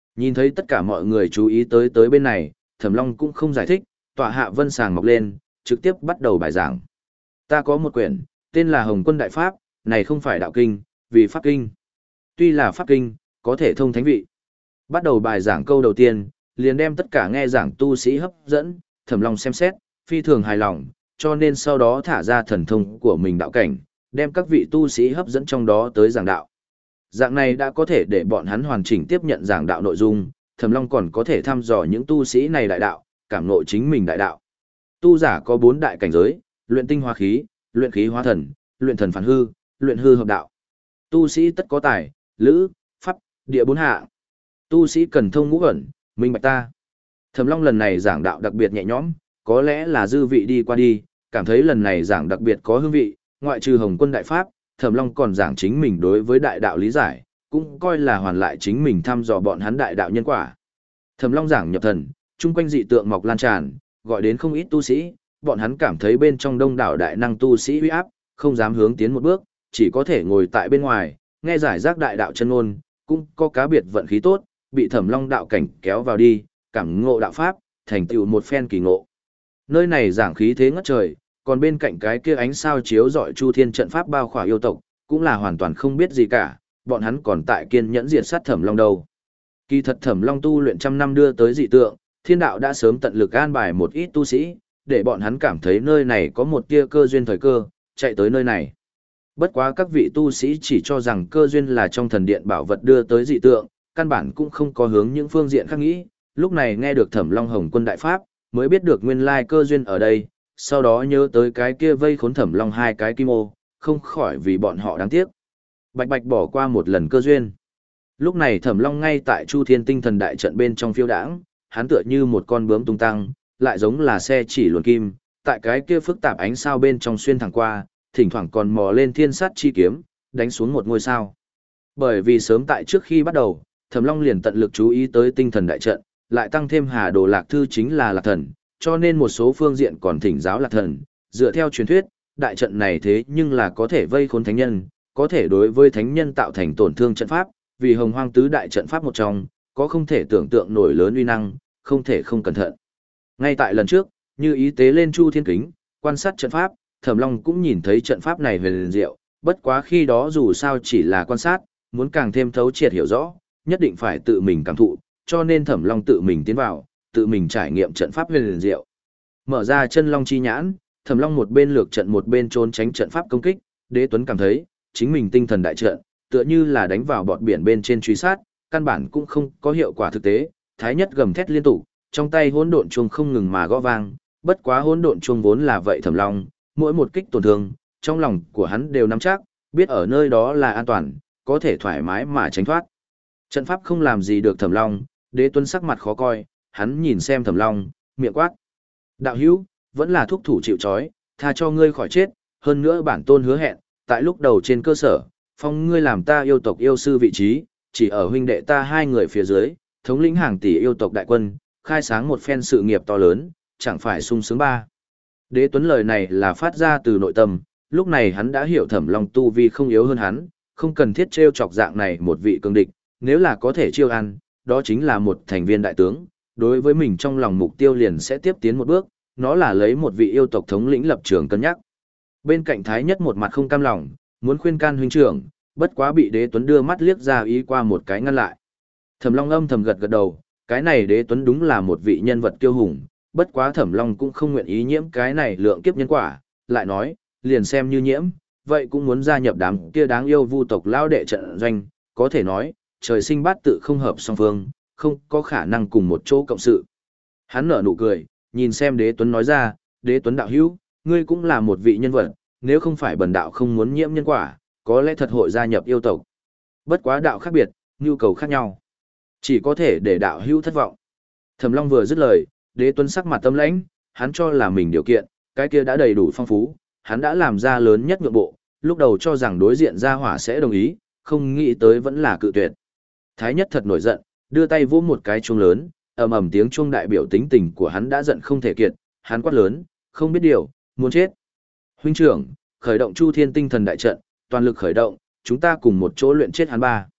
Nhìn thấy tất cả mọi người chú ý tới tới bên này, Thẩm Long cũng không giải thích, tọa hạ vân sàng mọc lên, trực tiếp bắt đầu bài giảng. Ta có một quyển, tên là Hồng Quân Đại Pháp, này không phải đạo kinh, vì pháp kinh. Tuy là pháp kinh, có thể thông thánh vị. Bắt đầu bài giảng câu đầu tiên, liền đem tất cả nghe giảng tu sĩ hấp dẫn, Thẩm Long xem xét, phi thường hài lòng, cho nên sau đó thả ra thần thông của mình đạo cảnh, đem các vị tu sĩ hấp dẫn trong đó tới giảng đạo. Dạng này đã có thể để bọn hắn hoàn chỉnh tiếp nhận giảng đạo nội dung, Thẩm Long còn có thể thăm dò những tu sĩ này đại đạo, cảm ngộ chính mình đại đạo. Tu giả có bốn đại cảnh giới, luyện tinh hóa khí, luyện khí hóa thần, luyện thần phản hư, luyện hư hợp đạo. Tu sĩ tất có tài, lữ, pháp, địa bốn hạ. Tu sĩ cần thông ngũ ẩn, minh bạch ta. Thẩm Long lần này giảng đạo đặc biệt nhẹ nhõm, có lẽ là dư vị đi qua đi, cảm thấy lần này giảng đặc biệt có hương vị, ngoại trừ Hồng Quân Đại Pháp, Thẩm Long còn giảng chính mình đối với đại đạo lý giải, cũng coi là hoàn lại chính mình thăm dò bọn hắn đại đạo nhân quả. Thẩm Long giảng nhập thần, chung quanh dị tượng mọc lan tràn, gọi đến không ít tu sĩ, bọn hắn cảm thấy bên trong đông đảo đại năng tu sĩ uy áp, không dám hướng tiến một bước, chỉ có thể ngồi tại bên ngoài, nghe giải rác đại đạo chân ngôn, cũng có cá biệt vận khí tốt, bị Thẩm Long đạo cảnh kéo vào đi, cảm ngộ đạo pháp, thành tựu một phen kỳ ngộ. Nơi này giảng khí thế ngất trời, còn bên cạnh cái kia ánh sao chiếu rọi chu thiên trận pháp bao khỏa yêu tộc, cũng là hoàn toàn không biết gì cả, bọn hắn còn tại kiên nhẫn diệt sát Thẩm Long đâu. Kỳ thật Thẩm Long tu luyện trăm năm đưa tới dị tượng, thiên đạo đã sớm tận lực an bài một ít tu sĩ, để bọn hắn cảm thấy nơi này có một tia cơ duyên thời cơ, chạy tới nơi này. Bất quá các vị tu sĩ chỉ cho rằng cơ duyên là trong thần điện bảo vật đưa tới dị tượng, căn bản cũng không có hướng những phương diện khác nghĩ, lúc này nghe được Thẩm Long Hồng Quân Đại Pháp, mới biết được nguyên lai cơ duyên ở đây, sau đó nhớ tới cái kia vây khốn Thẩm Long hai cái kim ô, không khỏi vì bọn họ đáng tiếc. Bạch bạch bỏ qua một lần cơ duyên. Lúc này Thẩm Long ngay tại Chu Thiên Tinh Thần Đại trận bên trong phiêu đãng, hắn tựa như một con bướm tung tăng, lại giống là xe chỉ luồn kim, tại cái kia phức tạp ánh sao bên trong xuyên thẳng qua, thỉnh thoảng còn mò lên thiên sát chi kiếm, đánh xuống một ngôi sao. Bởi vì sớm tại trước khi bắt đầu, Thẩm Long liền tận lực chú ý tới tinh thần đại trận, lại tăng thêm Hà Đồ Lạc Thư chính là Lạc Thần, cho nên một số phương diện còn thỉnh giáo Lạc Thần, dựa theo truyền thuyết, đại trận này thế nhưng là có thể vây khốn thánh nhân, có thể đối với thánh nhân tạo thành tổn thương trận pháp, vì Hồng Hoang tứ đại trận pháp một trong, có không thể tưởng tượng nổi lớn uy năng, không thể không cẩn thận. Ngay tại lần trước, như ý tế lên Chu Thiên Kính, quan sát trận pháp, Thẩm Long cũng nhìn thấy trận pháp này huyền diệu, bất quá khi đó dù sao chỉ là quan sát, muốn càng thêm thấu triệt hiểu rõ, nhất định phải tự mình cảm thụ, cho nên Thẩm Long tự mình tiến vào, tự mình trải nghiệm trận pháp huyền diệu. Mở ra chân long chi nhãn, Thẩm Long một bên lược trận một bên trốn tránh trận pháp công kích, Đế Tuấn cảm thấy, chính mình tinh thần đại trận, tựa như là đánh vào bọt biển bên trên truy sát, căn bản cũng không có hiệu quả thực tế, Thái Nhất gầm thét liên tục, trong tay hỗn độn chuông không ngừng mà gõ vang, bất quá hỗn độn chuông vốn là vậy Thẩm Long, mỗi một kích tổn thương, trong lòng của hắn đều nắm chắc, biết ở nơi đó là an toàn, có thể thoải mái mà tránh thoát. Trận pháp không làm gì được Thẩm Long, Đế Tuấn sắc mặt khó coi, hắn nhìn xem Thẩm Long, miệng quát: "Đạo hữu, vẫn là thúc thủ chịu trói, tha cho ngươi khỏi chết, hơn nữa bản tôn hứa hẹn, tại lúc đầu trên cơ sở, phong ngươi làm ta yêu tộc yêu sư vị trí, chỉ ở huynh đệ ta hai người phía dưới, thống lĩnh hàng tỷ yêu tộc đại quân, khai sáng một phen sự nghiệp to lớn, chẳng phải sung sướng ba." Đế Tuấn lời này là phát ra từ nội tâm, lúc này hắn đã hiểu Thẩm Long tu vi không yếu hơn hắn, không cần thiết trêu chọc dạng này một vị cường địch, nếu là có thể chiêu ăn, đó chính là một thành viên đại tướng, đối với mình trong lòng mục tiêu liền sẽ tiếp tiến một bước, nó là lấy một vị yêu tộc thống lĩnh lập trường cân nhắc. Bên cạnh Thái Nhất một mặt không cam lòng, muốn khuyên can huynh trưởng, bất quá bị Đế Tuấn đưa mắt liếc ra ý qua một cái ngăn lại. Thẩm Long âm thầm gật gật đầu, cái này Đế Tuấn đúng là một vị nhân vật kiêu hùng, bất quá Thẩm Long cũng không nguyện ý nhiễm cái này lượng kiếp nhân quả, lại nói, liền xem như nhiễm, vậy cũng muốn gia nhập đám kia đáng yêu vu tộc lao đệ trận doanh, có thể nói, trời sinh bát tự không hợp song phương, không có khả năng cùng một chỗ cộng sự. Hắn nở nụ cười, nhìn xem Đế Tuấn nói ra, Đế Tuấn đạo hữu, ngươi cũng là một vị nhân vật, nếu không phải bần đạo không muốn nhiễm nhân quả, có lẽ thật hội gia nhập yêu tộc. Bất quá đạo khác biệt, nhu cầu khác nhau, chỉ có thể để đạo hữu thất vọng. Thẩm Long vừa dứt lời, Đế Tuấn sắc mặt tâm lãnh, hắn cho là mình điều kiện, cái kia đã đầy đủ phong phú, hắn đã làm ra lớn nhất nhượng bộ, lúc đầu cho rằng đối diện gia hỏa sẽ đồng ý, không nghĩ tới vẫn là cự tuyệt. Thái Nhất thật nổi giận, đưa tay vỗ một cái chuông lớn, ầm ầm tiếng chuông đại biểu tính tình của hắn đã giận không thể kiệt, hắn quát lớn, không biết điều, muốn chết. Huynh trưởng, khởi động Chu Thiên Tinh Thần đại trận, toàn lực khởi động, chúng ta cùng một chỗ luyện chết hắn ba.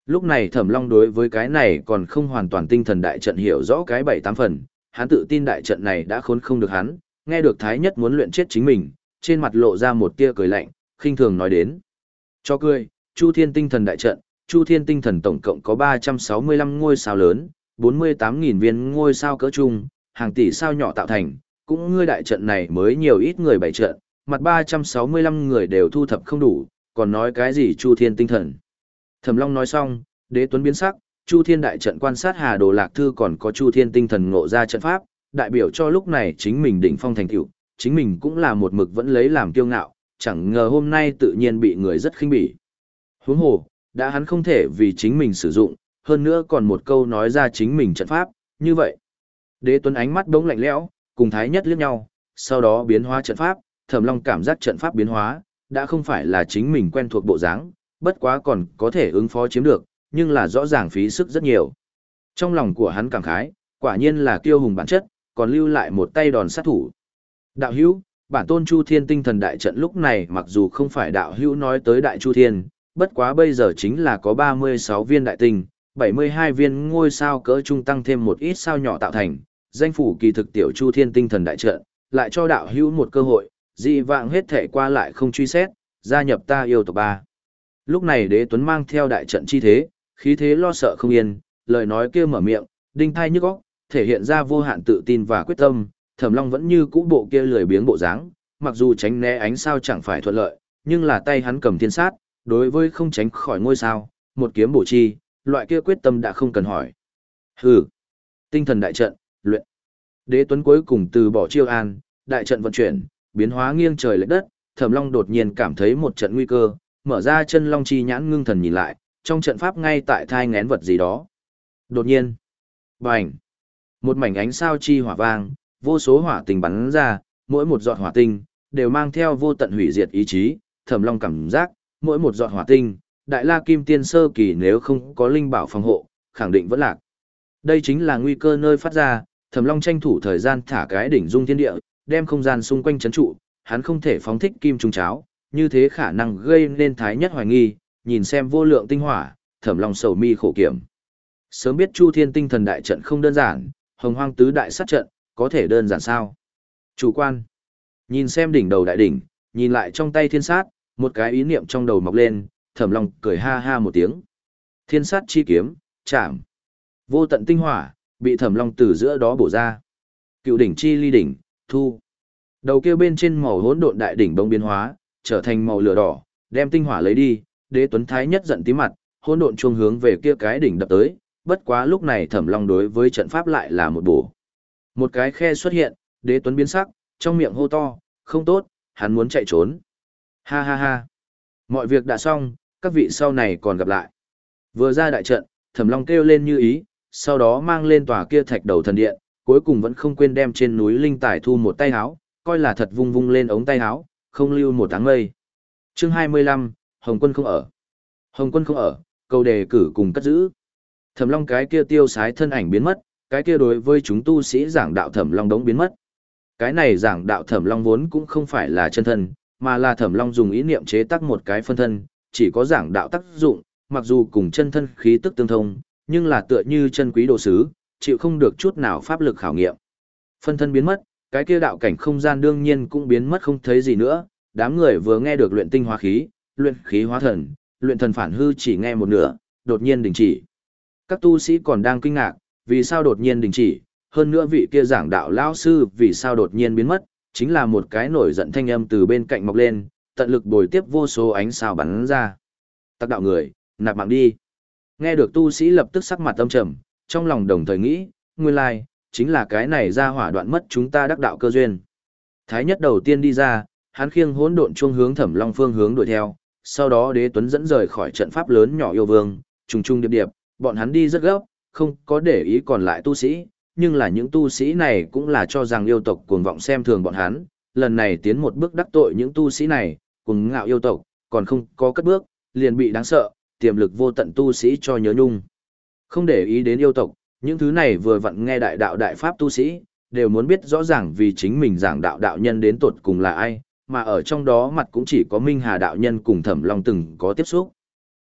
Lúc này Thẩm Long đối với cái này còn không hoàn toàn tinh thần đại trận hiểu rõ cái bảy tám phần, hắn tự tin đại trận này đã khốn không được hắn, nghe được Thái Nhất muốn luyện chết chính mình, trên mặt lộ ra một tia cười lạnh, khinh thường nói đến. Cho cười, Chu Thiên tinh thần đại trận, Chu Thiên tinh thần tổng cộng có ba trăm sáu mươi lăm ngôi sao lớn, bốn mươi tám nghìn viên ngôi sao cỡ trung, hàng tỷ sao nhỏ tạo thành, cũng ngươi đại trận này mới nhiều ít người bày trận, mặt ba trăm sáu mươi lăm người đều thu thập không đủ, còn nói cái gì Chu Thiên tinh thần. Thẩm Long nói xong, Đế Tuấn biến sắc, Chu Thiên đại trận quan sát Hà Đồ Lạc Thư còn có Chu Thiên tinh thần ngộ ra trận pháp, đại biểu cho lúc này chính mình đỉnh phong thành tựu, chính mình cũng là một mực vẫn lấy làm kiêu ngạo, chẳng ngờ hôm nay tự nhiên bị người rất khinh bỉ. Huống hồ, đã hắn không thể vì chính mình sử dụng, hơn nữa còn một câu nói ra chính mình trận pháp, như vậy. Đế Tuấn ánh mắt đống lạnh lẽo, cùng Thái Nhất liếc nhau, sau đó biến hóa trận pháp, Thẩm Long cảm giác trận pháp biến hóa, đã không phải là chính mình quen thuộc bộ dáng, bất quá còn có thể ứng phó chiếm được, nhưng là rõ ràng phí sức rất nhiều. Trong lòng của hắn cảm khái, quả nhiên là kiêu hùng bản chất, còn lưu lại một tay đòn sát thủ. Đạo hữu, bản tôn Chu Thiên tinh thần đại trận lúc này mặc dù không phải đạo hữu nói tới đại Chu Thiên, bất quá bây giờ chính là có ba mươi sáu viên đại tinh, bảy mươi hai viên ngôi sao cỡ trung tăng thêm một ít sao nhỏ tạo thành, danh phủ kỳ thực tiểu Chu Thiên tinh thần đại trận, lại cho đạo hữu một cơ hội, dị vãng hết thể qua lại không truy xét, gia nhập ta yêu tộc ba. Lúc này Đế Tuấn mang theo đại trận chi thế, khí thế lo sợ không yên, lời nói kia mở miệng, đinh thai nhức óc, thể hiện ra vô hạn tự tin và quyết tâm. Thẩm Long vẫn như cũ bộ kia lười biếng bộ dáng, mặc dù tránh né ánh sao chẳng phải thuận lợi, nhưng là tay hắn cầm thiên sát, đối với không tránh khỏi ngôi sao, một kiếm bổ chi, loại kia quyết tâm đã không cần hỏi. Hừ, tinh thần đại trận, luyện. Đế Tuấn cuối cùng từ bỏ chiêu an, đại trận vận chuyển, biến hóa nghiêng trời lệch đất, Thẩm Long đột nhiên cảm thấy một trận nguy cơ, mở ra chân long chi nhãn ngưng thần nhìn lại, trong trận pháp ngay tại thai ngén vật gì đó. Đột nhiên, bành, một mảnh ánh sao chi hỏa vang, vô số hỏa tinh bắn ra, mỗi một giọt hỏa tinh đều mang theo vô tận hủy diệt ý chí, Thẩm Long cảm giác, mỗi một giọt hỏa tinh, đại la kim tiên sơ kỳ nếu không có linh bảo phòng hộ, khẳng định vẫn lạc. Đây chính là nguy cơ nơi phát ra, Thẩm Long tranh thủ thời gian thả cái đỉnh dung thiên địa, đem không gian xung quanh trấn trụ, hắn không thể phóng thích kim trùng cháo, như thế khả năng gây nên Thái Nhất hoài nghi, nhìn xem vô lượng tinh hỏa, Thẩm Long sầu mi khổ kiểm. Sớm biết Chu Thiên tinh thần đại trận không đơn giản, Hồng Hoang tứ đại sát trận, có thể đơn giản sao? Chủ quan. Nhìn xem đỉnh đầu đại đỉnh, nhìn lại trong tay thiên sát, một cái ý niệm trong đầu mọc lên, Thẩm Long cười ha ha một tiếng. Thiên sát chi kiếm, chạm. Vô tận tinh hỏa, bị Thẩm Long từ giữa đó bổ ra. Cựu đỉnh chi ly đỉnh, thu. Đầu kia bên trên màu hỗn độn đại đỉnh bỗng biến hóa, trở thành màu lửa đỏ, đem tinh hỏa lấy đi, Đế Tuấn Thái Nhất giận tím mặt, hỗn độn chuông hướng về kia cái đỉnh đập tới, bất quá lúc này Thẩm Long đối với trận pháp lại là một bổ. Một cái khe xuất hiện, Đế Tuấn biến sắc, trong miệng hô to, không tốt, hắn muốn chạy trốn. Ha ha ha. Mọi việc đã xong, các vị sau này còn gặp lại. Vừa ra đại trận, Thẩm Long kêu lên như ý, sau đó mang lên tòa kia thạch đầu thần điện, cuối cùng vẫn không quên đem trên núi linh tài thu một tay háo, coi là thật vung vung lên ống tay háo, không lưu một áng mây. Chương hai mươi lăm, Hồng Quân không ở. Hồng Quân không ở, câu đề cử cùng cất giữ. Thẩm Long cái kia tiêu sái thân ảnh biến mất, cái kia đối với chúng tu sĩ giảng đạo Thẩm Long đống biến mất. Cái này giảng đạo Thẩm Long vốn cũng không phải là chân thân, mà là Thẩm Long dùng ý niệm chế tác một cái phân thân, chỉ có giảng đạo tác dụng, mặc dù cùng chân thân khí tức tương thông, nhưng là tựa như chân quý đồ sứ, chịu không được chút nào pháp lực khảo nghiệm. Phân thân biến mất, cái kia đạo cảnh không gian đương nhiên cũng biến mất không thấy gì nữa, đám người vừa nghe được luyện tinh hóa khí, luyện khí hóa thần, luyện thần phản hư chỉ nghe một nửa, đột nhiên đình chỉ. Các tu sĩ còn đang kinh ngạc, vì sao đột nhiên đình chỉ, hơn nữa vị kia giảng đạo lão sư vì sao đột nhiên biến mất, chính là một cái nổi giận thanh âm từ bên cạnh mọc lên, tận lực bồi tiếp vô số ánh sao bắn ra. Tắc đạo người, nạp mạng đi. Nghe được tu sĩ lập tức sắc mặt âm trầm, trong lòng đồng thời nghĩ, nguyên lai, chính là cái này ra hỏa đoạn mất chúng ta đắc đạo cơ duyên. Thái Nhất đầu tiên đi ra, hắn khiêng hỗn độn chuông hướng Thẩm Long phương hướng đuổi theo, sau đó Đế Tuấn dẫn rời khỏi trận pháp lớn nhỏ yêu vương, trùng trùng điệp điệp, bọn hắn đi rất gấp, không có để ý còn lại tu sĩ, nhưng là những tu sĩ này cũng là cho rằng yêu tộc cuồng vọng xem thường bọn hắn, lần này tiến một bước đắc tội những tu sĩ này, cuồng ngạo yêu tộc, còn không có cất bước, liền bị đáng sợ, tiềm lực vô tận tu sĩ cho nhớ nhung. Không để ý đến yêu tộc, những thứ này vừa vặn nghe đại đạo đại pháp tu sĩ, đều muốn biết rõ ràng vì chính mình giảng đạo đạo nhân đến tột cùng là ai, mà ở trong đó mặt cũng chỉ có Minh Hà đạo nhân cùng Thẩm Long từng có tiếp xúc.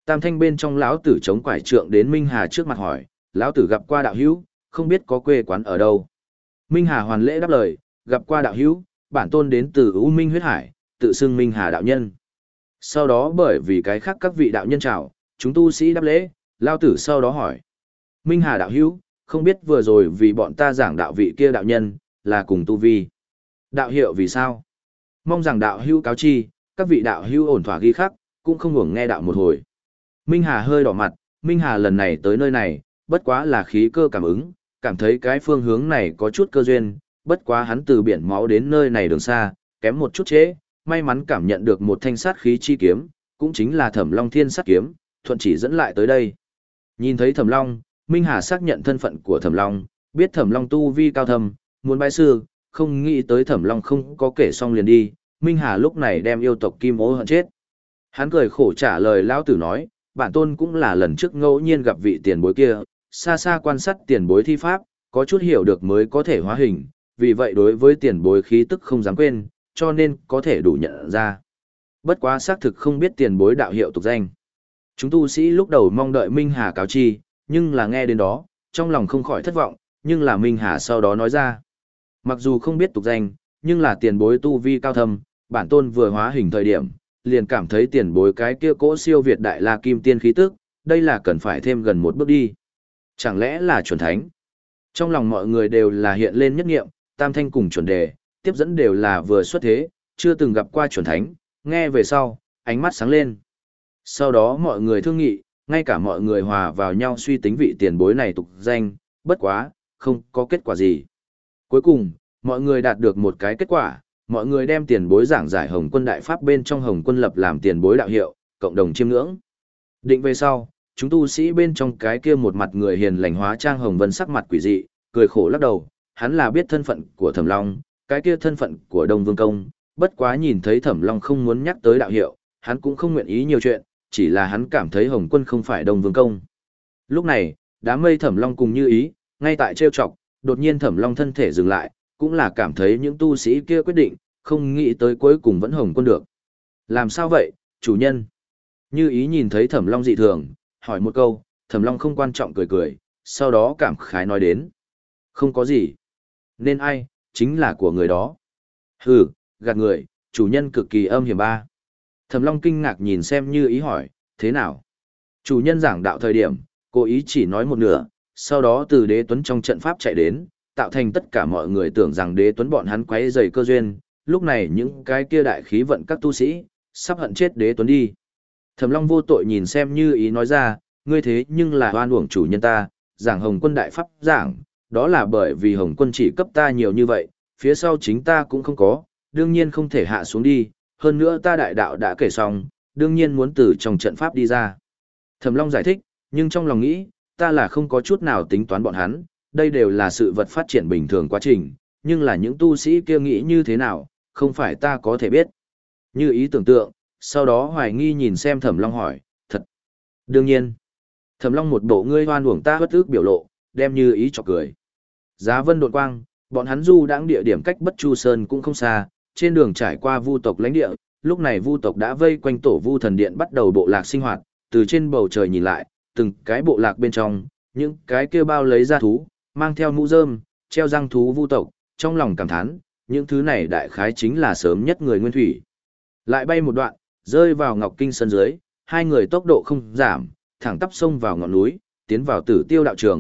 Tam thanh bên trong lão tử chống quải trượng đến Minh Hà trước mặt hỏi, lão tử gặp qua đạo hữu, không biết có quê quán ở đâu. Minh Hà hoàn lễ đáp lời, gặp qua đạo hữu, bản tôn đến từ U Minh huyết hải, tự xưng Minh Hà đạo nhân. Sau đó bởi vì cái khác các vị đạo nhân chào, chúng tu sĩ đáp lễ, lão tử sau đó hỏi. Minh Hà đạo hữu, không biết vừa rồi vì bọn ta giảng đạo vị kia đạo nhân, là cùng tu vi. Đạo hiệu vì sao? Mong rằng đạo hữu cáo chi, các vị đạo hữu ổn thỏa ghi khắc, cũng không ngủng nghe đạo một hồi. Minh Hà hơi đỏ mặt, Minh Hà lần này tới nơi này, bất quá là khí cơ cảm ứng, cảm thấy cái phương hướng này có chút cơ duyên, bất quá hắn từ biển máu đến nơi này đường xa, kém một chút chế, may mắn cảm nhận được một thanh sát khí chi kiếm, cũng chính là Thẩm Long Thiên sát kiếm, thuận chỉ dẫn lại tới đây. Nhìn thấy Thẩm Long, Minh Hà xác nhận thân phận của Thẩm Long, biết Thẩm Long tu vi cao thâm, muốn bái sư, không nghĩ tới Thẩm Long không có kể xong liền đi, Minh Hà lúc này đem yêu tộc Kim Ô hận chết. Hắn cười khổ trả lời lão tử nói, bản tôn cũng là lần trước ngẫu nhiên gặp vị tiền bối kia, xa xa quan sát tiền bối thi pháp, có chút hiểu được mới có thể hóa hình, vì vậy đối với tiền bối khí tức không dám quên, cho nên có thể đủ nhận ra. Bất quá xác thực không biết tiền bối đạo hiệu tục danh. Chúng tu sĩ lúc đầu mong đợi Minh Hà cáo chi, nhưng là nghe đến đó, trong lòng không khỏi thất vọng, nhưng là Minh Hà sau đó nói ra. Mặc dù không biết tục danh, nhưng là tiền bối tu vi cao thâm, bản tôn vừa hóa hình thời điểm, liền cảm thấy tiền bối cái kia cỗ siêu việt đại la kim tiên khí tức, đây là cần phải thêm gần một bước đi. Chẳng lẽ là chuẩn thánh? Trong lòng mọi người đều là hiện lên nhất nghiệm, tam thanh cùng chuẩn đề, tiếp dẫn đều là vừa xuất thế, chưa từng gặp qua chuẩn thánh, nghe về sau, ánh mắt sáng lên. Sau đó mọi người thương nghị, ngay cả mọi người hòa vào nhau suy tính vị tiền bối này tục danh, bất quá, không có kết quả gì. Cuối cùng, mọi người đạt được một cái kết quả, mọi người đem tiền bối giảng giải Hồng Quân Đại Pháp bên trong Hồng Quân Lập làm tiền bối đạo hiệu, cộng đồng chiêm ngưỡng. Định về sau, chúng tu sĩ bên trong cái kia một mặt người hiền lành hóa trang Hồng Vân sắc mặt quỷ dị, cười khổ lắc đầu, hắn là biết thân phận của Thẩm Long, cái kia thân phận của Đông Vương Công, bất quá nhìn thấy Thẩm Long không muốn nhắc tới đạo hiệu, hắn cũng không nguyện ý nhiều chuyện, chỉ là hắn cảm thấy Hồng Quân không phải Đông Vương Công. Lúc này, đám mây Thẩm Long cùng như ý, ngay tại trêu chọc, đột nhiên Thẩm Long thân thể dừng lại, cũng là cảm thấy những tu sĩ kia quyết định, không nghĩ tới cuối cùng vẫn Hồng Quân được. Làm sao vậy, chủ nhân? Như ý nhìn thấy Thẩm Long dị thường, hỏi một câu, Thẩm Long không quan trọng cười cười, sau đó cảm khái nói đến. Không có gì. Nên ai, chính là của người đó. Hừ, gạt người, chủ nhân cực kỳ âm hiểm ba. Thẩm Long kinh ngạc nhìn xem Như ý hỏi, thế nào? Chủ nhân giảng đạo thời điểm, cố ý chỉ nói một nửa, sau đó từ Đế Tuấn trong trận pháp chạy đến, tạo thành tất cả mọi người tưởng rằng Đế Tuấn bọn hắn quấy rầy cơ duyên, lúc này những cái kia đại khí vận các tu sĩ, sắp hận chết Đế Tuấn đi. Thẩm Long vô tội nhìn xem Như ý nói ra, ngươi thế nhưng là oan uổng chủ nhân ta, giảng Hồng Quân Đại Pháp giảng, đó là bởi vì Hồng Quân chỉ cấp ta nhiều như vậy, phía sau chính ta cũng không có, đương nhiên không thể hạ xuống đi, hơn nữa ta đại đạo đã kể xong, đương nhiên muốn từ trong trận pháp đi ra. Thẩm Long giải thích, nhưng trong lòng nghĩ, ta là không có chút nào tính toán bọn hắn, đây đều là sự vật phát triển bình thường quá trình, nhưng là những tu sĩ kia nghĩ như thế nào, không phải ta có thể biết. Như ý tưởng tượng, sau đó hoài nghi nhìn xem Thẩm Long hỏi, thật. Đương nhiên. Thẩm Long một bộ ngươi hoan uổng ta bất ức biểu lộ, đem Như ý chọc cười. Giá vân đột quang, bọn hắn du đãng địa điểm cách Bất Chu Sơn cũng không xa, trên đường trải qua vu tộc lãnh địa, lúc này vu tộc đã vây quanh tổ vu thần điện bắt đầu bộ lạc sinh hoạt, từ trên bầu trời nhìn lại, từng cái bộ lạc bên trong, những cái kia bao lấy ra thú, mang theo mũ rơm, treo răng thú vu tộc, trong lòng cảm thán, những thứ này đại khái chính là sớm nhất người nguyên thủy. Lại bay một đoạn, rơi vào Ngọc Kinh Sơn dưới, hai người tốc độ không giảm, thẳng tắp xông vào ngọn núi, tiến vào Tử Tiêu đạo trường.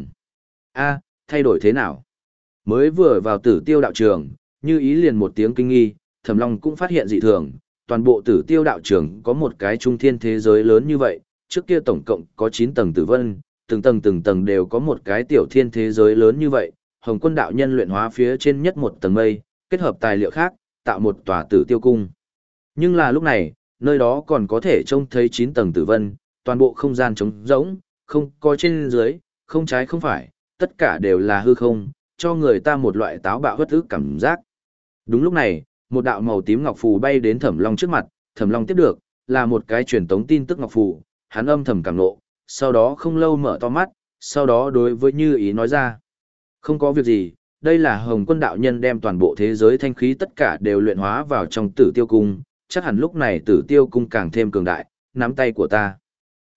A, thay đổi thế nào? Mới vừa vào Tử Tiêu đạo trường, Như ý liền một tiếng kinh nghi, Thẩm Long cũng phát hiện dị thường, toàn bộ Tử Tiêu đạo trường có một cái trung thiên thế giới lớn như vậy, trước kia tổng cộng có chín tầng tử vân, từng tầng từng tầng đều có một cái tiểu thiên thế giới lớn như vậy, Hồng Quân đạo nhân luyện hóa phía trên nhất một tầng mây, kết hợp tài liệu khác, tạo một tòa Tử Tiêu cung. Nhưng là lúc này, nơi đó còn có thể trông thấy chín tầng tử vân, toàn bộ không gian trống rỗng, không có trên dưới, không trái không phải, tất cả đều là hư không, cho người ta một loại táo bạo bất ức cảm giác. Đúng lúc này, một đạo màu tím ngọc phù bay đến Thẩm Long trước mặt, Thẩm Long tiếp được, là một cái truyền tống tin tức ngọc phù, hắn âm thầm cảm nộ, sau đó không lâu mở to mắt, sau đó đối với Như ý nói ra. Không có việc gì, đây là Hồng Quân đạo nhân đem toàn bộ thế giới thanh khí tất cả đều luyện hóa vào trong Tử Tiêu cung, chắc hẳn lúc này Tử Tiêu cung càng thêm cường đại, nắm tay của ta.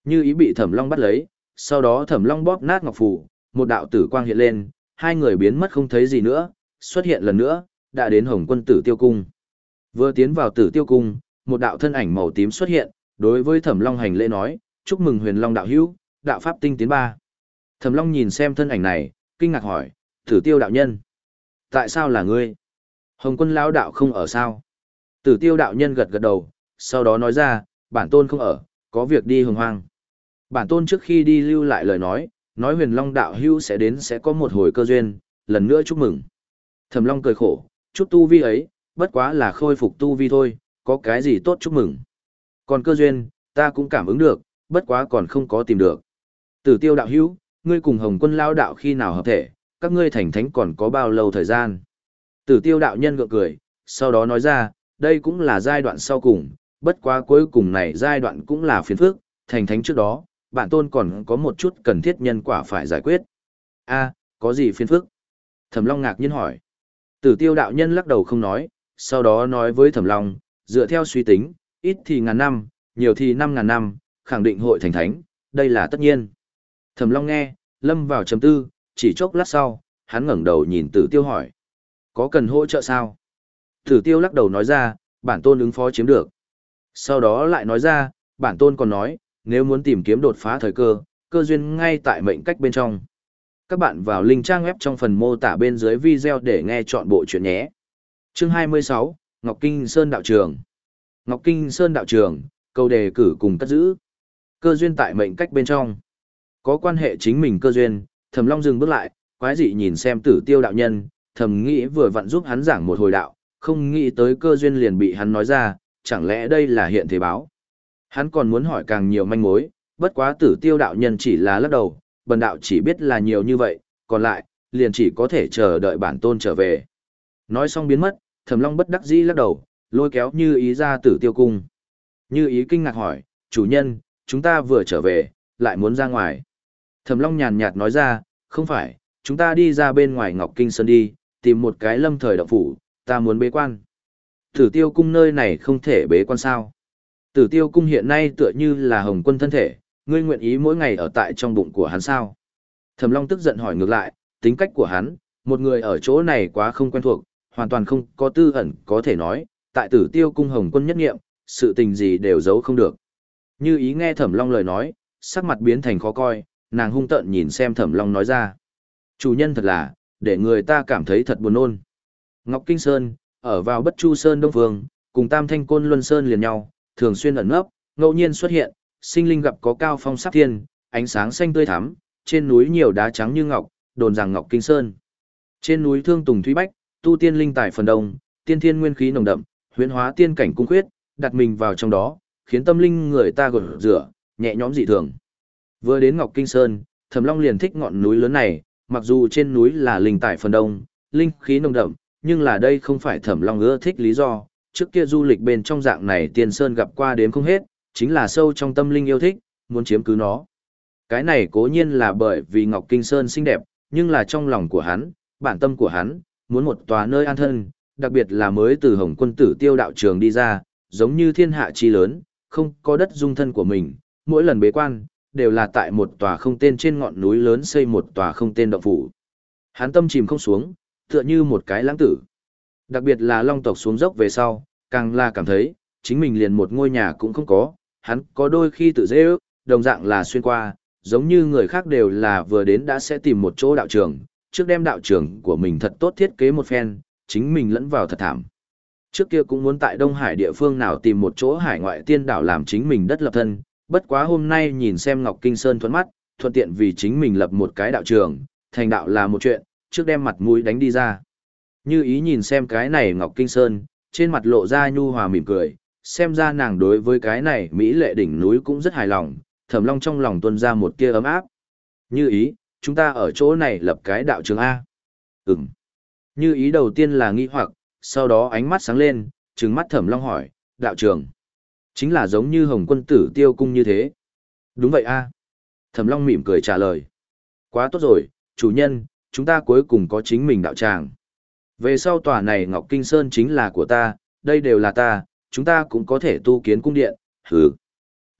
Như ý bị Thẩm Long bắt lấy, sau đó Thẩm Long bóp nát ngọc phù, một đạo tử quang hiện lên, hai người biến mất không thấy gì nữa, xuất hiện lần nữa, đã đến Hồng Quân Tử Tiêu cung. Vừa tiến vào Tử Tiêu cung, một đạo thân ảnh màu tím xuất hiện, đối với Thẩm Long hành lễ nói, chúc mừng Huyền Long đạo hữu, đạo pháp tinh tiến ba. Thẩm Long nhìn xem thân ảnh này, kinh ngạc hỏi, Tử Tiêu đạo nhân, tại sao là ngươi? Hồng Quân lão đạo không ở sao? Tử Tiêu đạo nhân gật gật đầu, sau đó nói ra, bản tôn không ở, có việc đi hồng hoang. Bản tôn trước khi đi lưu lại lời nói, nói Huyền Long đạo hữu sẽ đến sẽ có một hồi cơ duyên, lần nữa chúc mừng. Thẩm Long cười khổ, chút tu vi ấy, bất quá là khôi phục tu vi thôi, có cái gì tốt chúc mừng. Còn cơ duyên, ta cũng cảm ứng được, bất quá còn không có tìm được. Tử Tiêu đạo hữu, ngươi cùng Hồng Quân lão đạo khi nào hợp thể, các ngươi thành thánh còn có bao lâu thời gian? Tử Tiêu đạo nhân gượng cười, sau đó nói ra, đây cũng là giai đoạn sau cùng, bất quá cuối cùng này giai đoạn cũng là phiền phức, thành thánh trước đó, bản tôn còn có một chút cần thiết nhân quả phải giải quyết. A, có gì phiền phức? Thẩm Long ngạc nhiên hỏi. Tử Tiêu đạo nhân lắc đầu không nói, sau đó nói với Thẩm Long, dựa theo suy tính, ít thì ngàn năm, nhiều thì năm ngàn năm, khẳng định hội thành thánh, đây là tất nhiên. Thẩm Long nghe, lâm vào trầm tư, chỉ chốc lát sau, hắn ngẩng đầu nhìn Tử Tiêu hỏi. Có cần hỗ trợ sao? Tử Tiêu lắc đầu nói ra, bản tôn ứng phó chiếm được. Sau đó lại nói ra, bản tôn còn nói, nếu muốn tìm kiếm đột phá thời cơ, cơ duyên ngay tại mệnh cách bên trong. Các bạn vào link trang web trong phần mô tả bên dưới video để nghe chọn bộ chuyện nhé. Chương hai mươi sáu, Ngọc Kinh Sơn Đạo Trường. Ngọc Kinh Sơn Đạo Trường, câu đề cử cùng cất giữ. Cơ duyên tại mệnh cách bên trong. Có quan hệ chính mình cơ duyên, Thẩm Long dừng bước lại, quái dị nhìn xem Tử Tiêu đạo nhân, thầm nghĩ vừa vặn giúp hắn giảng một hồi đạo, không nghĩ tới cơ duyên liền bị hắn nói ra, chẳng lẽ đây là hiện thế báo. Hắn còn muốn hỏi càng nhiều manh mối, bất quá Tử Tiêu đạo nhân chỉ là lắc đầu, bần đạo chỉ biết là nhiều như vậy, còn lại, liền chỉ có thể chờ đợi bản tôn trở về. Nói xong biến mất, Thẩm Long bất đắc dĩ lắc đầu, lôi kéo Như Ý ra Tử Tiêu cung. Như Ý kinh ngạc hỏi, chủ nhân, chúng ta vừa trở về, lại muốn ra ngoài. Thẩm Long nhàn nhạt nói ra, không phải, chúng ta đi ra bên ngoài Ngọc Kinh Sơn đi, tìm một cái lâm thời động phủ, ta muốn bế quan. Tử Tiêu cung nơi này không thể bế quan sao? Tử Tiêu cung hiện nay tựa như là Hồng Quân thân thể, ngươi nguyện ý mỗi ngày ở tại trong bụng của hắn sao? Thẩm Long tức giận hỏi ngược lại, tính cách của hắn, một người ở chỗ này quá không quen thuộc, hoàn toàn không có tư ẩn có thể nói, tại Tử Tiêu cung Hồng Quân nhất nghiệm, sự tình gì đều giấu không được. Như Ý nghe Thẩm Long lời nói, sắc mặt biến thành khó coi, nàng hung tợn nhìn xem Thẩm Long nói ra. Chủ nhân thật là, để người ta cảm thấy thật buồn nôn. Ngọc Kinh Sơn, ở vào Bất Chu Sơn Đông Phương, cùng Tam Thanh Côn Luân Sơn liền nhau, thường xuyên ẩn nấp, ngẫu nhiên xuất hiện, sinh linh gặp có cao phong sắp thiên, ánh sáng xanh tươi thắm, trên núi nhiều đá trắng như ngọc, đồn rằng Ngọc Kinh Sơn. Trên núi Thương Tùng Thúy Bách, tu tiên linh tài phần đông, tiên thiên nguyên khí nồng đậm, huyễn hóa tiên cảnh cung khuyết, đặt mình vào trong đó, khiến tâm linh người ta gột rửa, nhẹ nhõm dị thường. Vừa đến Ngọc Kinh Sơn, Thẩm Long liền thích ngọn núi lớn này, mặc dù trên núi là linh tài phần đông, linh khí nồng đậm, nhưng là đây không phải Thẩm Long ưa thích lý do, trước kia du lịch bên trong dạng này tiên sơn gặp qua đến không hết, chính là sâu trong tâm linh yêu thích, muốn chiếm cứ nó. Cái này cố nhiên là bởi vì Ngọc Kinh Sơn xinh đẹp, nhưng là trong lòng của hắn, bản tâm của hắn, muốn một tòa nơi an thân, đặc biệt là mới từ Hồng Quân Tử Tiêu đạo trường đi ra, giống như thiên hạ chi lớn, không có đất dung thân của mình, mỗi lần bế quan, đều là tại một tòa không tên trên ngọn núi lớn xây một tòa không tên động phủ. Hắn tâm chìm không xuống, tựa như một cái lãng tử. Đặc biệt là Long tộc xuống dốc về sau, càng là cảm thấy, chính mình liền một ngôi nhà cũng không có, hắn có đôi khi tự dễ ước, đồng dạng là xuyên qua, giống như người khác đều là vừa đến đã sẽ tìm một chỗ đạo trường, trước đem đạo trường của mình thật tốt thiết kế một phen, chính mình lẫn vào thật thảm. Trước kia cũng muốn tại Đông Hải địa phương nào tìm một chỗ hải ngoại tiên đảo làm chính mình đất lập thân, bất quá hôm nay nhìn xem Ngọc Kinh Sơn thuận mắt, thuận tiện vì chính mình lập một cái đạo trường, thành đạo là một chuyện, trước đem mặt mũi đánh đi ra. Như Ý nhìn xem cái này Ngọc Kinh Sơn, trên mặt lộ ra nhu hòa mỉm cười, xem ra nàng đối với cái này Mỹ lệ đỉnh núi cũng rất hài lòng, Thẩm Long trong lòng tuôn ra một tia ấm áp. Như Ý, chúng ta ở chỗ này lập cái đạo trường A. Ừm. Như Ý đầu tiên là nghi hoặc, sau đó ánh mắt sáng lên, trừng mắt Thẩm Long hỏi, đạo trường. Chính là giống như Hồng Quân Tử Tiêu cung như thế. Đúng vậy A. Thẩm Long mỉm cười trả lời. Quá tốt rồi, chủ nhân, chúng ta cuối cùng có chính mình đạo tràng. Về sau tòa này Ngọc Kinh Sơn chính là của ta, đây đều là ta, chúng ta cũng có thể tu kiến cung điện, hừ.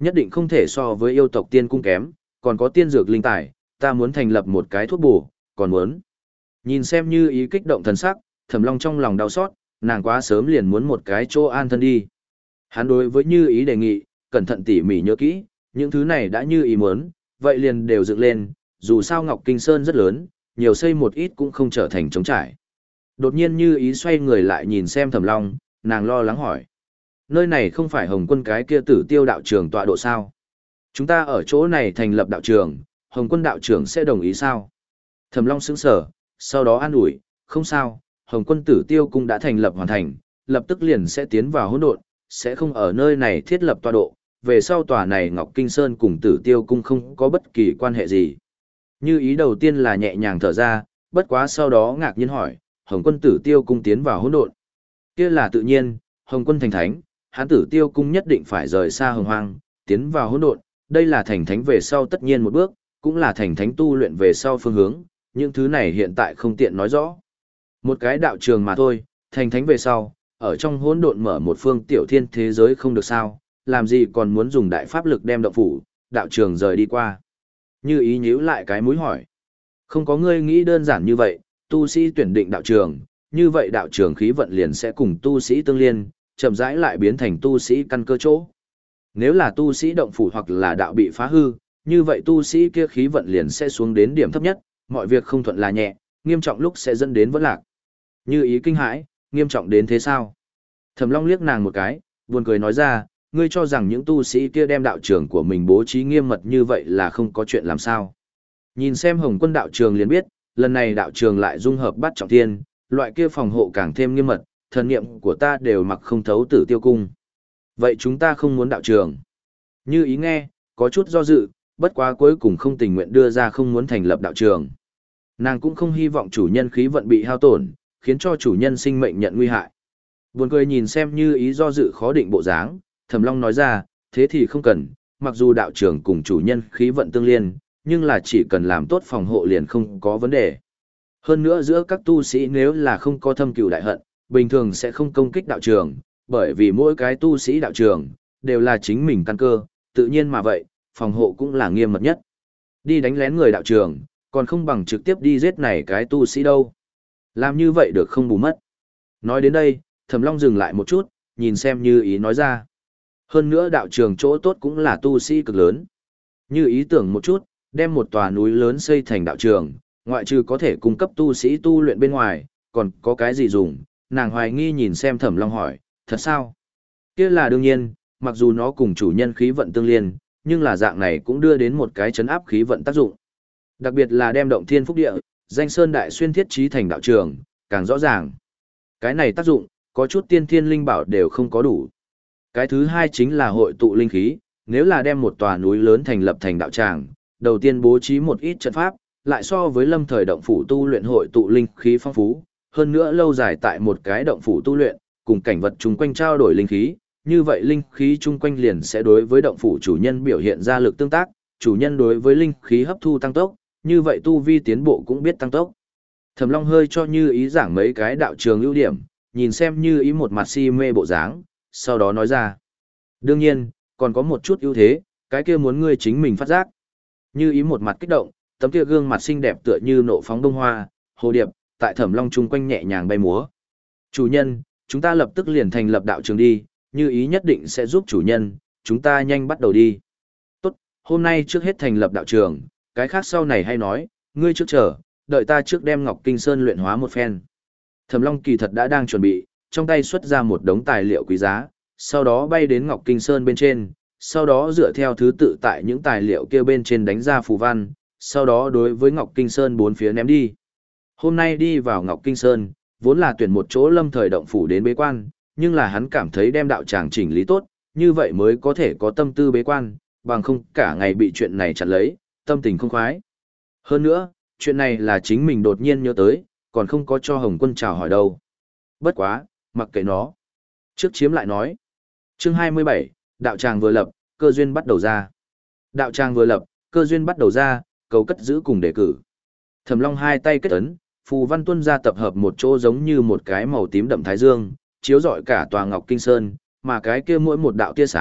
Nhất định không thể so với yêu tộc tiên cung kém, còn có tiên dược linh tài, ta muốn thành lập một cái thuốc bổ, còn muốn. Nhìn xem Như Ý kích động thần sắc, Thẩm Long trong lòng đau xót, nàng quá sớm liền muốn một cái chỗ an thân đi. Hắn đối với Như Ý đề nghị, cẩn thận tỉ mỉ nhớ kỹ, những thứ này đã Như Ý muốn, vậy liền đều dựng lên, dù sao Ngọc Kinh Sơn rất lớn, nhiều xây một ít cũng không trở thành trống trải. Đột nhiên Như Ý xoay người lại nhìn xem Thẩm Long, nàng lo lắng hỏi. Nơi này không phải Hồng Quân cái kia Tử Tiêu đạo trường tọa độ sao? Chúng ta ở chỗ này thành lập đạo trường, Hồng Quân đạo trưởng sẽ đồng ý sao? Thẩm Long sững sờ, sau đó an ủi, không sao, Hồng Quân Tử Tiêu cung đã thành lập hoàn thành, lập tức liền sẽ tiến vào hỗn độn, sẽ không ở nơi này thiết lập tọa độ, về sau tòa này Ngọc Kinh Sơn cùng Tử Tiêu cung không có bất kỳ quan hệ gì. Như Ý đầu tiên là nhẹ nhàng thở ra, bất quá sau đó ngạc nhiên hỏi, Hồng Quân Tử Tiêu cung tiến vào hỗn độn. Kia là tự nhiên, Hồng Quân thành thánh, hắn Tử Tiêu cung nhất định phải rời xa hồng hoang, tiến vào hỗn độn, đây là thành thánh về sau tất nhiên một bước, cũng là thành thánh tu luyện về sau phương hướng, những thứ này hiện tại không tiện nói rõ. Một cái đạo trường mà thôi, thành thánh về sau, ở trong hỗn độn mở một phương tiểu thiên thế giới không được sao, làm gì còn muốn dùng đại pháp lực đem động phủ, đạo trường rời đi qua. Như Ý nhíu lại cái mũi hỏi. Không có ngươi nghĩ đơn giản như vậy, tu sĩ tuyển định đạo trường, như vậy đạo trường khí vận liền sẽ cùng tu sĩ tương liên, chậm rãi lại biến thành tu sĩ căn cơ chỗ. Nếu là tu sĩ động phủ hoặc là đạo bị phá hư, như vậy tu sĩ kia khí vận liền sẽ xuống đến điểm thấp nhất, mọi việc không thuận là nhẹ, nghiêm trọng lúc sẽ dẫn đến vỡ lạc. Như Ý kinh hãi, nghiêm trọng đến thế sao? Thẩm Long liếc nàng một cái, buồn cười nói ra, ngươi cho rằng những tu sĩ kia đem đạo trường của mình bố trí nghiêm mật như vậy là không có chuyện làm sao? Nhìn xem Hồng Quân đạo trường liền biết, lần này đạo trường lại dung hợp Bát Trọng Thiên, loại kia phòng hộ càng thêm nghiêm mật, thần niệm của ta đều mặc không thấu Tử Tiêu cung. Vậy chúng ta không muốn đạo trường. Như Ý nghe, có chút do dự, bất quá cuối cùng không tình nguyện đưa ra không muốn thành lập đạo trường. Nàng cũng không hy vọng chủ nhân khí vận bị hao tổn, khiến cho chủ nhân sinh mệnh nhận nguy hại. Buồn cười nhìn xem Như Ý do dự khó định bộ dáng, Thẩm Long nói ra, thế thì không cần, mặc dù đạo trường cùng chủ nhân khí vận tương liên, nhưng là chỉ cần làm tốt phòng hộ liền không có vấn đề. Hơn nữa giữa các tu sĩ nếu là không có thâm cừu đại hận, bình thường sẽ không công kích đạo trường, bởi vì mỗi cái tu sĩ đạo trường đều là chính mình căn cơ, tự nhiên mà vậy, phòng hộ cũng là nghiêm mật nhất. Đi đánh lén người đạo trường, còn không bằng trực tiếp đi giết này cái tu sĩ đâu. Làm như vậy được không bù mất. Nói đến đây, Thẩm Long dừng lại một chút, nhìn xem Như Ý nói ra. Hơn nữa đạo trường chỗ tốt cũng là tu sĩ cực lớn. Như Ý tưởng một chút, đem một tòa núi lớn xây thành đạo trường, ngoại trừ có thể cung cấp tu sĩ tu luyện bên ngoài, còn có cái gì dùng, nàng hoài nghi nhìn xem Thẩm Long hỏi, thật sao? Kia là đương nhiên, mặc dù nó cùng chủ nhân khí vận tương liên, nhưng là dạng này cũng đưa đến một cái chấn áp khí vận tác dụng. Đặc biệt là đem động thiên phúc địa, danh sơn đại xuyên thiết trí thành đạo trường, càng rõ ràng. Cái này tác dụng, có chút tiên thiên linh bảo đều không có đủ. Cái thứ hai chính là hội tụ linh khí, nếu là đem một tòa núi lớn thành lập thành đạo tràng, đầu tiên bố trí một ít trận pháp, lại so với lâm thời động phủ tu luyện hội tụ linh khí phong phú, hơn nữa lâu dài tại một cái động phủ tu luyện, cùng cảnh vật chung quanh trao đổi linh khí, như vậy linh khí chung quanh liền sẽ đối với động phủ chủ nhân biểu hiện ra lực tương tác, chủ nhân đối với linh khí hấp thu tăng tốc, như vậy tu vi tiến bộ cũng biết tăng tốc. Thẩm Long hơi cho Như Ý giảng mấy cái đạo trường ưu điểm, nhìn xem Như Ý một mặt si mê bộ dáng, sau đó nói ra. Đương nhiên, còn có một chút ưu thế, cái kia muốn ngươi chính mình phát giác. Như Ý một mặt kích động, tấm kia gương mặt xinh đẹp tựa như nộ phóng đông hoa, hồ điệp, tại Thẩm Long chung quanh nhẹ nhàng bay múa. Chủ nhân, chúng ta lập tức liền thành lập đạo trường đi, Như Ý nhất định sẽ giúp chủ nhân, chúng ta nhanh bắt đầu đi. Tốt, hôm nay trước hết thành lập đạo trường, cái khác sau này hay nói, ngươi trước chờ, đợi ta trước đem Ngọc Kinh Sơn luyện hóa một phen. Thẩm Long kỳ thật đã đang chuẩn bị, trong tay xuất ra một đống tài liệu quý giá, sau đó bay đến Ngọc Kinh Sơn bên trên, sau đó dựa theo thứ tự tại những tài liệu kia bên trên đánh ra phù văn, sau đó đối với Ngọc Kinh Sơn bốn phía ném đi. Hôm nay đi vào Ngọc Kinh Sơn, vốn là tuyển một chỗ lâm thời động phủ đến bế quan, nhưng là hắn cảm thấy đem đạo tràng chỉnh lý tốt, như vậy mới có thể có tâm tư bế quan, bằng không cả ngày bị chuyện này chặn lấy, tâm tình không khoái. Hơn nữa, chuyện này là chính mình đột nhiên nhớ tới, còn không có cho Hồng Quân chào hỏi đâu. Bất quá, mặc kệ nó. Trước chiếm lại nói. Chương hai mươi bảy, đạo tràng vừa lập, cơ duyên bắt đầu ra. Đạo tràng vừa lập, cơ duyên bắt đầu ra, cầu cất giữ cùng đề cử. Thẩm Long hai tay kết ấn, phù văn tuân ra tập hợp một chỗ giống như một cái màu tím đậm thái dương, chiếu rọi cả tòa Ngọc Kinh Sơn, mà cái kia mỗi một đạo tia sáng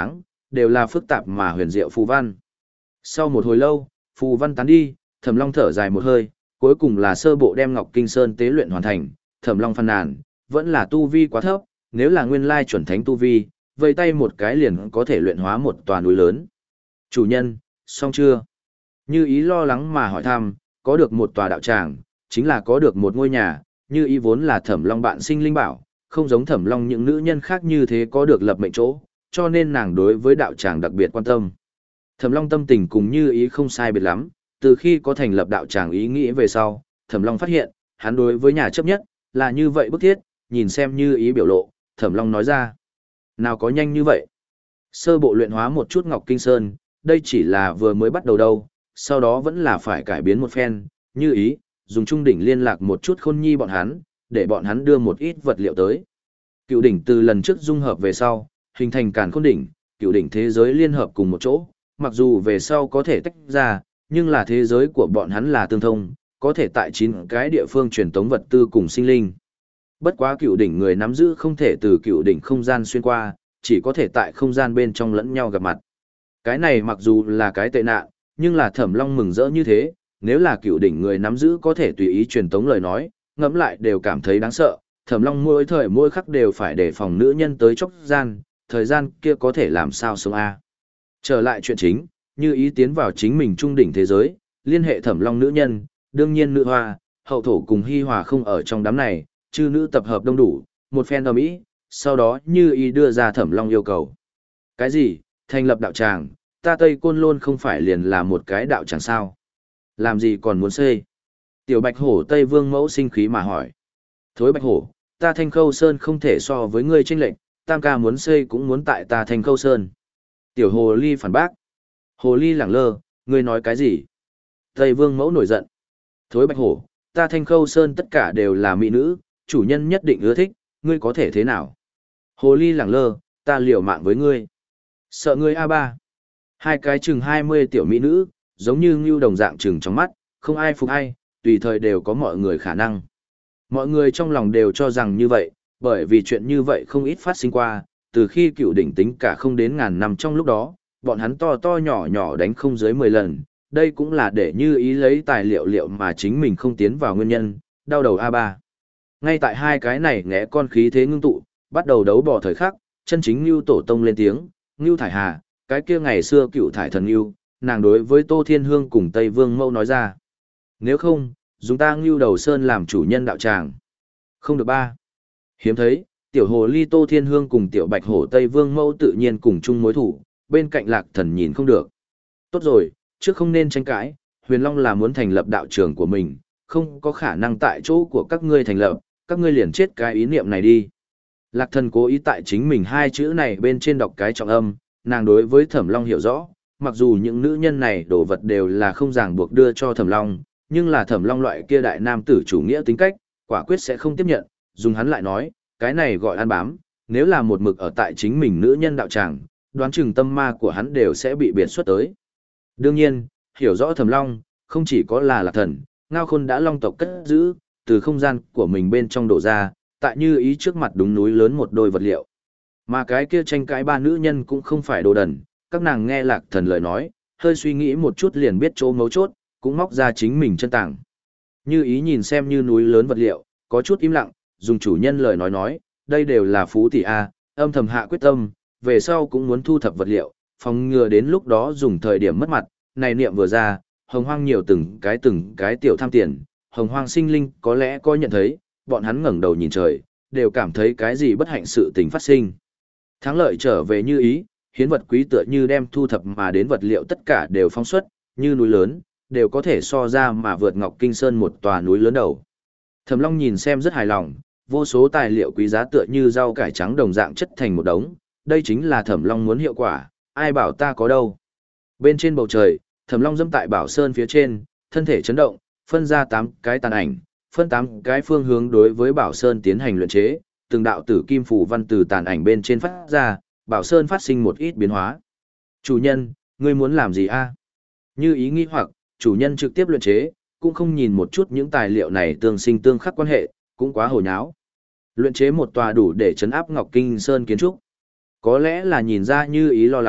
đều là phức tạp mà huyền diệu phù văn. Sau một hồi lâu, phù văn tán đi, Thẩm Long thở dài một hơi, cuối cùng là sơ bộ đem Ngọc Kinh Sơn tế luyện hoàn thành, Thẩm Long phàn nàn, vẫn là tu vi quá thấp, nếu là nguyên lai chuẩn thánh tu vi, vây tay một cái liền có thể luyện hóa một tòa núi lớn. Chủ nhân, xong chưa? Như Ý lo lắng mà hỏi thăm, có được một tòa đạo tràng, chính là có được một ngôi nhà, Như Ý vốn là Thẩm Long bạn sinh linh bảo, không giống Thẩm Long những nữ nhân khác như thế có được lập mệnh chỗ, cho nên nàng đối với đạo tràng đặc biệt quan tâm. Thẩm Long tâm tình cùng Như Ý không sai biệt lắm, từ khi có thành lập đạo tràng ý nghĩ về sau, Thẩm Long phát hiện, hắn đối với nhà chấp nhất, là như vậy bức thiết, nhìn xem Như Ý biểu lộ, Thẩm Long nói ra. Nào có nhanh như vậy? Sơ bộ luyện hóa một chút Ngọc Kinh Sơn, đây chỉ là vừa mới bắt đầu đâu, sau đó vẫn là phải cải biến một phen, Như Ý, dùng trung đỉnh liên lạc một chút Khôn Nhi bọn hắn, để bọn hắn đưa một ít vật liệu tới. Cựu đỉnh từ lần trước dung hợp về sau, hình thành Càn Khôn đỉnh, cựu đỉnh thế giới liên hợp cùng một chỗ, mặc dù về sau có thể tách ra, nhưng là thế giới của bọn hắn là tương thông, có thể tại chín cái địa phương truyền tống vật tư cùng sinh linh. Bất quá cựu đỉnh người nắm giữ không thể từ cựu đỉnh không gian xuyên qua, chỉ có thể tại không gian bên trong lẫn nhau gặp mặt. Cái này mặc dù là cái tệ nạn, nhưng là Thẩm Long mừng rỡ như thế, nếu là cựu đỉnh người nắm giữ có thể tùy ý truyền tống lời nói, ngẫm lại đều cảm thấy đáng sợ. Thẩm Long mỗi thời mỗi khắc đều phải đề phòng nữ nhân tới chốc gian, thời gian kia có thể làm sao sống a. Trở lại chuyện chính, Như Ý tiến vào chính mình trung đỉnh thế giới, liên hệ Thẩm Long nữ nhân, đương nhiên nữ hoa, hậu thổ cùng Hi Hòa không ở trong đám này, chư nữ tập hợp đông đủ, một phen ầm ĩ, sau đó Như Ý đưa ra Thẩm Long yêu cầu. Cái gì? Thành lập đạo tràng, ta Tây Côn Lôn không phải liền là một cái đạo tràng sao? Làm gì còn muốn xây? Tiểu Bạch Hổ Tây Vương mẫu sinh khí mà hỏi. Thối Bạch Hổ, ta Thanh Khâu Sơn không thể so với ngươi chênh lệch, tam ca muốn xây cũng muốn tại ta Thanh Khâu Sơn. Tiểu Hồ Ly phản bác. Hồ Ly lẳng lơ, ngươi nói cái gì? Tây Vương mẫu nổi giận. Thối Bạch Hổ, ta Thanh Khâu Sơn tất cả đều là mỹ nữ, chủ nhân nhất định ưa thích, ngươi có thể thế nào? Hồ Ly lẳng lơ, ta liều mạng với ngươi. Sợ ngươi a ba. Hai cái chừng hai mươi tiểu mỹ nữ, giống như ngưu đồng dạng chừng trong mắt, không ai phục ai, tùy thời đều có mọi người khả năng. Mọi người trong lòng đều cho rằng như vậy, bởi vì chuyện như vậy không ít phát sinh qua, từ khi cựu đỉnh tính cả không đến ngàn năm trong lúc đó, bọn hắn to to nhỏ nhỏ đánh không dưới mười lần, đây cũng là để Như Ý lấy tài liệu liệu mà chính mình không tiến vào nguyên nhân, đau đầu a ba. Ngay tại hai cái này ngẽ con khí thế ngưng tụ, bắt đầu đấu bỏ thời khắc, chân chính Ngưu Tổ Tông lên tiếng, Ngưu Thải Hà, cái kia ngày xưa cựu thải thần Ngưu, nàng đối với Tô Thiên Hương cùng Tây Vương Mẫu nói ra. Nếu không, dùng ta Ngưu Đầu Sơn làm chủ nhân đạo tràng. Không được ba. Hiếm thấy, tiểu hồ ly Tô Thiên Hương cùng tiểu bạch hổ Tây Vương Mẫu tự nhiên cùng chung mối thủ, bên cạnh Lạc Thần nhìn không được. Tốt rồi, trước không nên tranh cãi, Huyền Long là muốn thành lập đạo trường của mình, không có khả năng tại chỗ của các ngươi thành lập, các ngươi liền chết cái ý niệm này đi. Lạc Thần cố ý tại chính mình hai chữ này bên trên đọc cái trọng âm, nàng đối với Thẩm Long hiểu rõ, mặc dù những nữ nhân này đồ vật đều là không ràng buộc đưa cho Thẩm Long, nhưng là Thẩm Long loại kia đại nam tử chủ nghĩa tính cách, quả quyết sẽ không tiếp nhận, dùng hắn lại nói, cái này gọi ăn bám, nếu là một mực ở tại chính mình nữ nhân đạo tràng, đoán chừng tâm ma của hắn đều sẽ bị biệt xuất tới. Đương nhiên, hiểu rõ Thẩm Long, không chỉ có là Lạc Thần, Ngao Khôn đã long tộc cất giữ, từ không gian của mình bên trong đổ ra, tại Như Ý trước mặt đúng núi lớn một đôi vật liệu. Mà cái kia tranh cãi ba nữ nhân cũng không phải đồ đần, các nàng nghe Lạc Thần lời nói, hơi suy nghĩ một chút liền biết chỗ mấu chốt, cũng móc ra chính mình chân tàng. Như Ý nhìn xem như núi lớn vật liệu, có chút im lặng, dùng chủ nhân lời nói nói, đây đều là phú tỷ A, âm thầm hạ quyết tâm, về sau cũng muốn thu thập vật liệu, phòng ngừa đến lúc đó dùng thời điểm mất mặt, này niệm vừa ra, hồng hoang nhiều từng cái từng cái tiểu tham tiền, hồng hoang sinh linh có lẽ có nhận thấy, bọn hắn ngẩng đầu nhìn trời, đều cảm thấy cái gì bất hạnh sự tình phát sinh. Thắng lợi trở về Như Ý, hiến vật quý tựa như đem thu thập mà đến vật liệu tất cả đều phóng xuất, như núi lớn, đều có thể so ra mà vượt Ngọc Kinh Sơn một tòa núi lớn đầu. Thẩm Long nhìn xem rất hài lòng, vô số tài liệu quý giá tựa như rau cải trắng đồng dạng chất thành một đống, đây chính là Thẩm Long muốn hiệu quả, ai bảo ta có đâu. Bên trên bầu trời, Thẩm Long dẫm tại Bảo Sơn phía trên, thân thể chấn động, phân ra tám cái tàn ảnh, phân tám cái phương hướng đối với Bảo Sơn tiến hành luyện chế, từng đạo tử kim phù văn từ tàn ảnh bên trên phát ra, Bảo Sơn phát sinh một ít biến hóa. Chủ nhân, ngươi muốn làm gì a? Như Ý nghĩ hoặc, chủ nhân trực tiếp luyện chế, cũng không nhìn một chút những tài liệu này tương sinh tương khắc quan hệ, cũng quá hồ nháo. Luyện chế một tòa đủ để chấn áp Ngọc Kinh Sơn kiến trúc. Có lẽ là nhìn ra Như Ý lo lắng,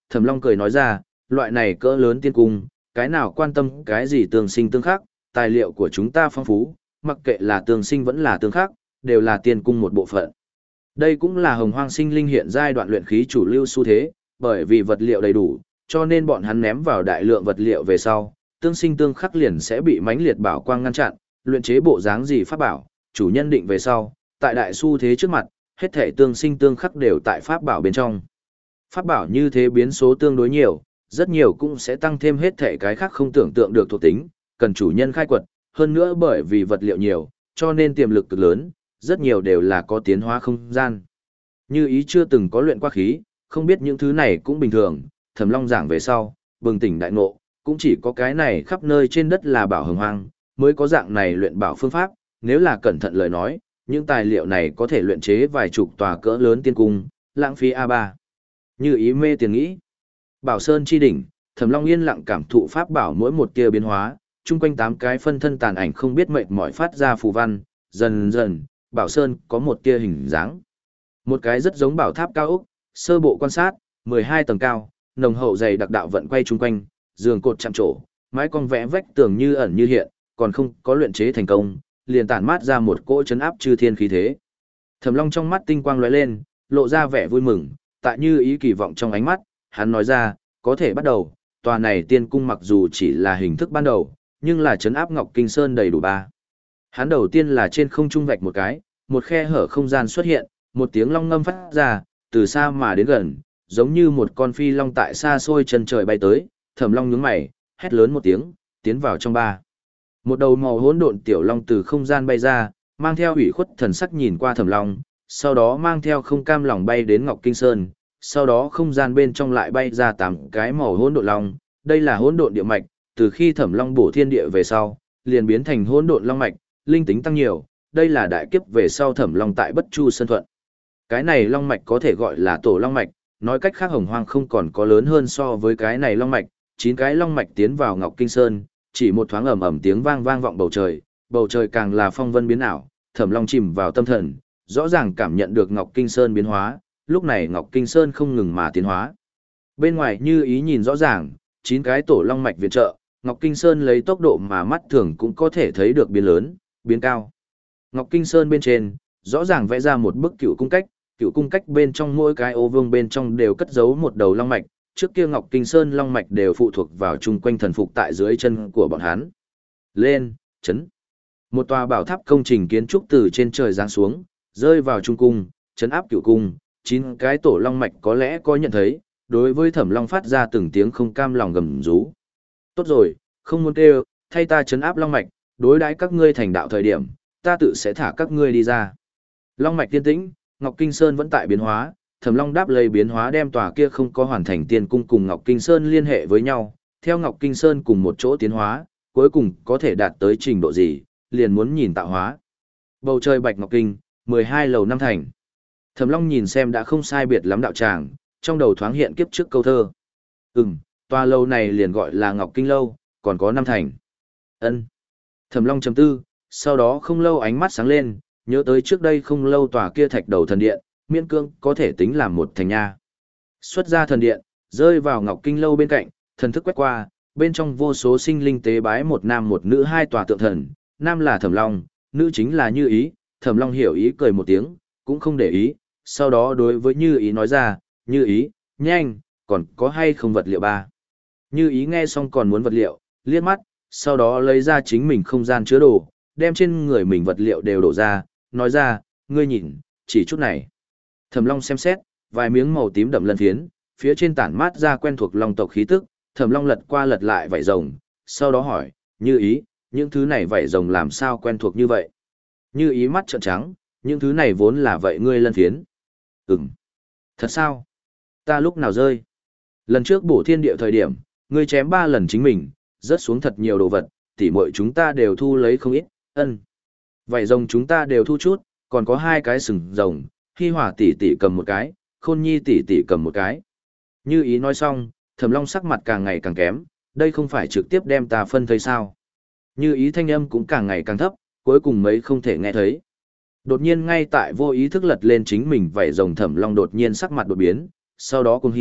Thẩm Long cười nói ra, loại này cỡ lớn tiên cung, cái nào quan tâm cái gì tương sinh tương khắc, tài liệu của chúng ta phong phú, mặc kệ là tương sinh vẫn là tương khắc, đều là tiên cung một bộ phận. Đây cũng là hồng hoang sinh linh hiện giai đoạn luyện khí chủ lưu xu thế, bởi vì vật liệu đầy đủ, cho nên bọn hắn ném vào đại lượng vật liệu về sau, tương sinh tương khắc liền sẽ bị mãnh liệt bảo quang ngăn chặn, luyện chế bộ dáng gì pháp bảo, chủ nhân định về sau, tại đại xu thế trước mặt, hết thể tương sinh tương khắc đều tại pháp bảo bên trong. Pháp bảo như thế biến số tương đối nhiều, rất nhiều cũng sẽ tăng thêm hết thể cái khác không tưởng tượng được thuộc tính, cần chủ nhân khai quật, hơn nữa bởi vì vật liệu nhiều, cho nên tiềm lực cực lớn, rất nhiều đều là có tiến hóa không gian. Như ý chưa từng có luyện qua khí, không biết những thứ này cũng bình thường, Thẩm Long giảng về sau, bừng tỉnh đại ngộ, cũng chỉ có cái này khắp nơi trên đất là bảo hồng hoang, mới có dạng này luyện bảo phương pháp, nếu là cẩn thận lời nói, những tài liệu này có thể luyện chế vài chục tòa cỡ lớn tiên cung, lãng phí a ba. Như ý mê tiền nghĩ. Bảo Sơn chi đỉnh, Thẩm Long yên lặng cảm thụ pháp bảo mỗi một tia biến hóa, chung quanh tám cái phân thân tàn ảnh không biết mệt mỏi phát ra phù văn, dần dần, Bảo Sơn có một tia hình dáng. Một cái rất giống bảo tháp cao ốc, sơ bộ quan sát, mười hai tầng cao, nồng hậu dày đặc đạo vận quay chung quanh, giường cột chạm trổ, mái cong vẽ vách tường như ẩn như hiện, còn không có luyện chế thành công, liền tản mát ra một cỗ chấn áp chư thiên khí thế. Thẩm Long trong mắt tinh quang lóe lên, lộ ra vẻ vui mừng, tại như ý kỳ vọng trong ánh mắt, hắn nói ra, có thể bắt đầu, tòa này tiên cung mặc dù chỉ là hình thức ban đầu, nhưng là chấn áp Ngọc Kinh Sơn đầy đủ ba. Hắn đầu tiên là trên không trung vạch một cái, một khe hở không gian xuất hiện, một tiếng long ngâm phát ra, từ xa mà đến gần, giống như một con phi long tại xa xôi chân trời bay tới, Thẩm Long nhướng mày, hét lớn một tiếng, tiến vào trong ba. Một đầu màu hỗn độn tiểu long từ không gian bay ra, mang theo ủy khuất thần sắc nhìn qua Thẩm Long, sau đó mang theo không cam lòng bay đến Ngọc Kinh Sơn, sau đó không gian bên trong lại bay ra tám cái màu hỗn độn long, đây là hỗn độn địa mạch, từ khi Thẩm Long bổ thiên địa về sau, liền biến thành hỗn độn long mạch, linh tính tăng nhiều, đây là đại kiếp về sau Thẩm Long tại Bất Chu Sơn Thuận. Cái này long mạch có thể gọi là tổ long mạch, nói cách khác hồng hoang không còn có lớn hơn so với cái này long mạch, chín cái long mạch tiến vào Ngọc Kinh Sơn, chỉ một thoáng ầm ầm tiếng vang vang vọng bầu trời, bầu trời càng là phong vân biến ảo, Thẩm Long chìm vào tâm thần, rõ ràng cảm nhận được Ngọc Kinh Sơn biến hóa, lúc này Ngọc Kinh Sơn không ngừng mà tiến hóa. Bên ngoài như ý nhìn rõ ràng, chín cái tổ long mạch viện trợ, Ngọc Kinh Sơn lấy tốc độ mà mắt thường cũng có thể thấy được biến lớn, biến cao. Ngọc Kinh Sơn bên trên, rõ ràng vẽ ra một bức cựu cung cách, cựu cung cách bên trong mỗi cái ô vương bên trong đều cất giấu một đầu long mạch, trước kia Ngọc Kinh Sơn long mạch đều phụ thuộc vào chung quanh thần phục tại dưới chân của bọn hắn. Lên, chấn. Một tòa bảo tháp công trình kiến trúc từ trên trời giáng xuống, rơi vào trung cung, chấn áp cựu cung, chín cái tổ long mạch có lẽ có nhận thấy, đối với Thẩm Long phát ra từng tiếng không cam lòng gầm rú. Tốt rồi, không muốn kêu, thay ta chấn áp long mạch, đối đãi các ngươi thành đạo thời điểm, ta tự sẽ thả các ngươi đi ra. Long mạch tiên tĩnh, Ngọc Kinh Sơn vẫn tại biến hóa, Thẩm Long đáp lấy biến hóa đem tòa kia không có hoàn thành tiên cung cùng Ngọc Kinh Sơn liên hệ với nhau, theo Ngọc Kinh Sơn cùng một chỗ tiến hóa, cuối cùng có thể đạt tới trình độ gì, liền muốn nhìn tạo hóa. Bầu trời bạch ngọc kinh, mười hai lầu năm thành. Thẩm Long nhìn xem đã không sai biệt lắm đạo tràng, trong đầu thoáng hiện kiếp trước câu thơ. Ừm, tòa lâu này liền gọi là Ngọc Kinh lâu, còn có năm thành. Ân. Thẩm Long trầm tư, sau đó không lâu ánh mắt sáng lên, nhớ tới trước đây không lâu tòa kia thạch đầu thần điện, miễn cương có thể tính làm một thành nha. Xuất ra thần điện, rơi vào Ngọc Kinh lâu bên cạnh, thần thức quét qua, bên trong vô số sinh linh tế bái một nam một nữ hai tòa tượng thần, nam là Thẩm Long, nữ chính là Như Ý. Thẩm Long hiểu ý cười một tiếng, cũng không để ý, sau đó đối với Như Ý nói ra, Như Ý, nhanh, còn có hay không vật liệu ba. Như Ý nghe xong còn muốn vật liệu, liếc mắt, sau đó lấy ra chính mình không gian chứa đồ, đem trên người mình vật liệu đều đổ ra, nói ra, ngươi nhìn, chỉ chút này. Thẩm Long xem xét, vài miếng màu tím đậm lân phiến, phía trên tản mát ra quen thuộc long tộc khí tức, Thẩm Long lật qua lật lại vảy rồng, sau đó hỏi, Như Ý, những thứ này vảy rồng làm sao quen thuộc như vậy? Như Ý mắt trợn trắng, những thứ này vốn là vậy ngươi lân phiến. Ừm. Thật sao? Ta lúc nào rơi? Lần trước bổ thiên địa thời điểm, ngươi chém ba lần chính mình, rớt xuống thật nhiều đồ vật, tỉ muội chúng ta đều thu lấy không ít, ân. Vảy rồng chúng ta đều thu chút, còn có hai cái sừng rồng, Hi Hòa tỷ tỷ cầm một cái, Khôn Nhi tỷ tỷ cầm một cái. Như Ý nói xong, Thẩm Long sắc mặt càng ngày càng kém, đây không phải trực tiếp đem ta phân thấy sao? Như Ý thanh âm cũng càng ngày càng thấp, cuối cùng mấy không thể nghe thấy. Đột nhiên ngay tại vô ý thức lật lên chính mình vảy rồng Thẩm Long đột nhiên sắc mặt đột biến, sau đó cuồng hỉ,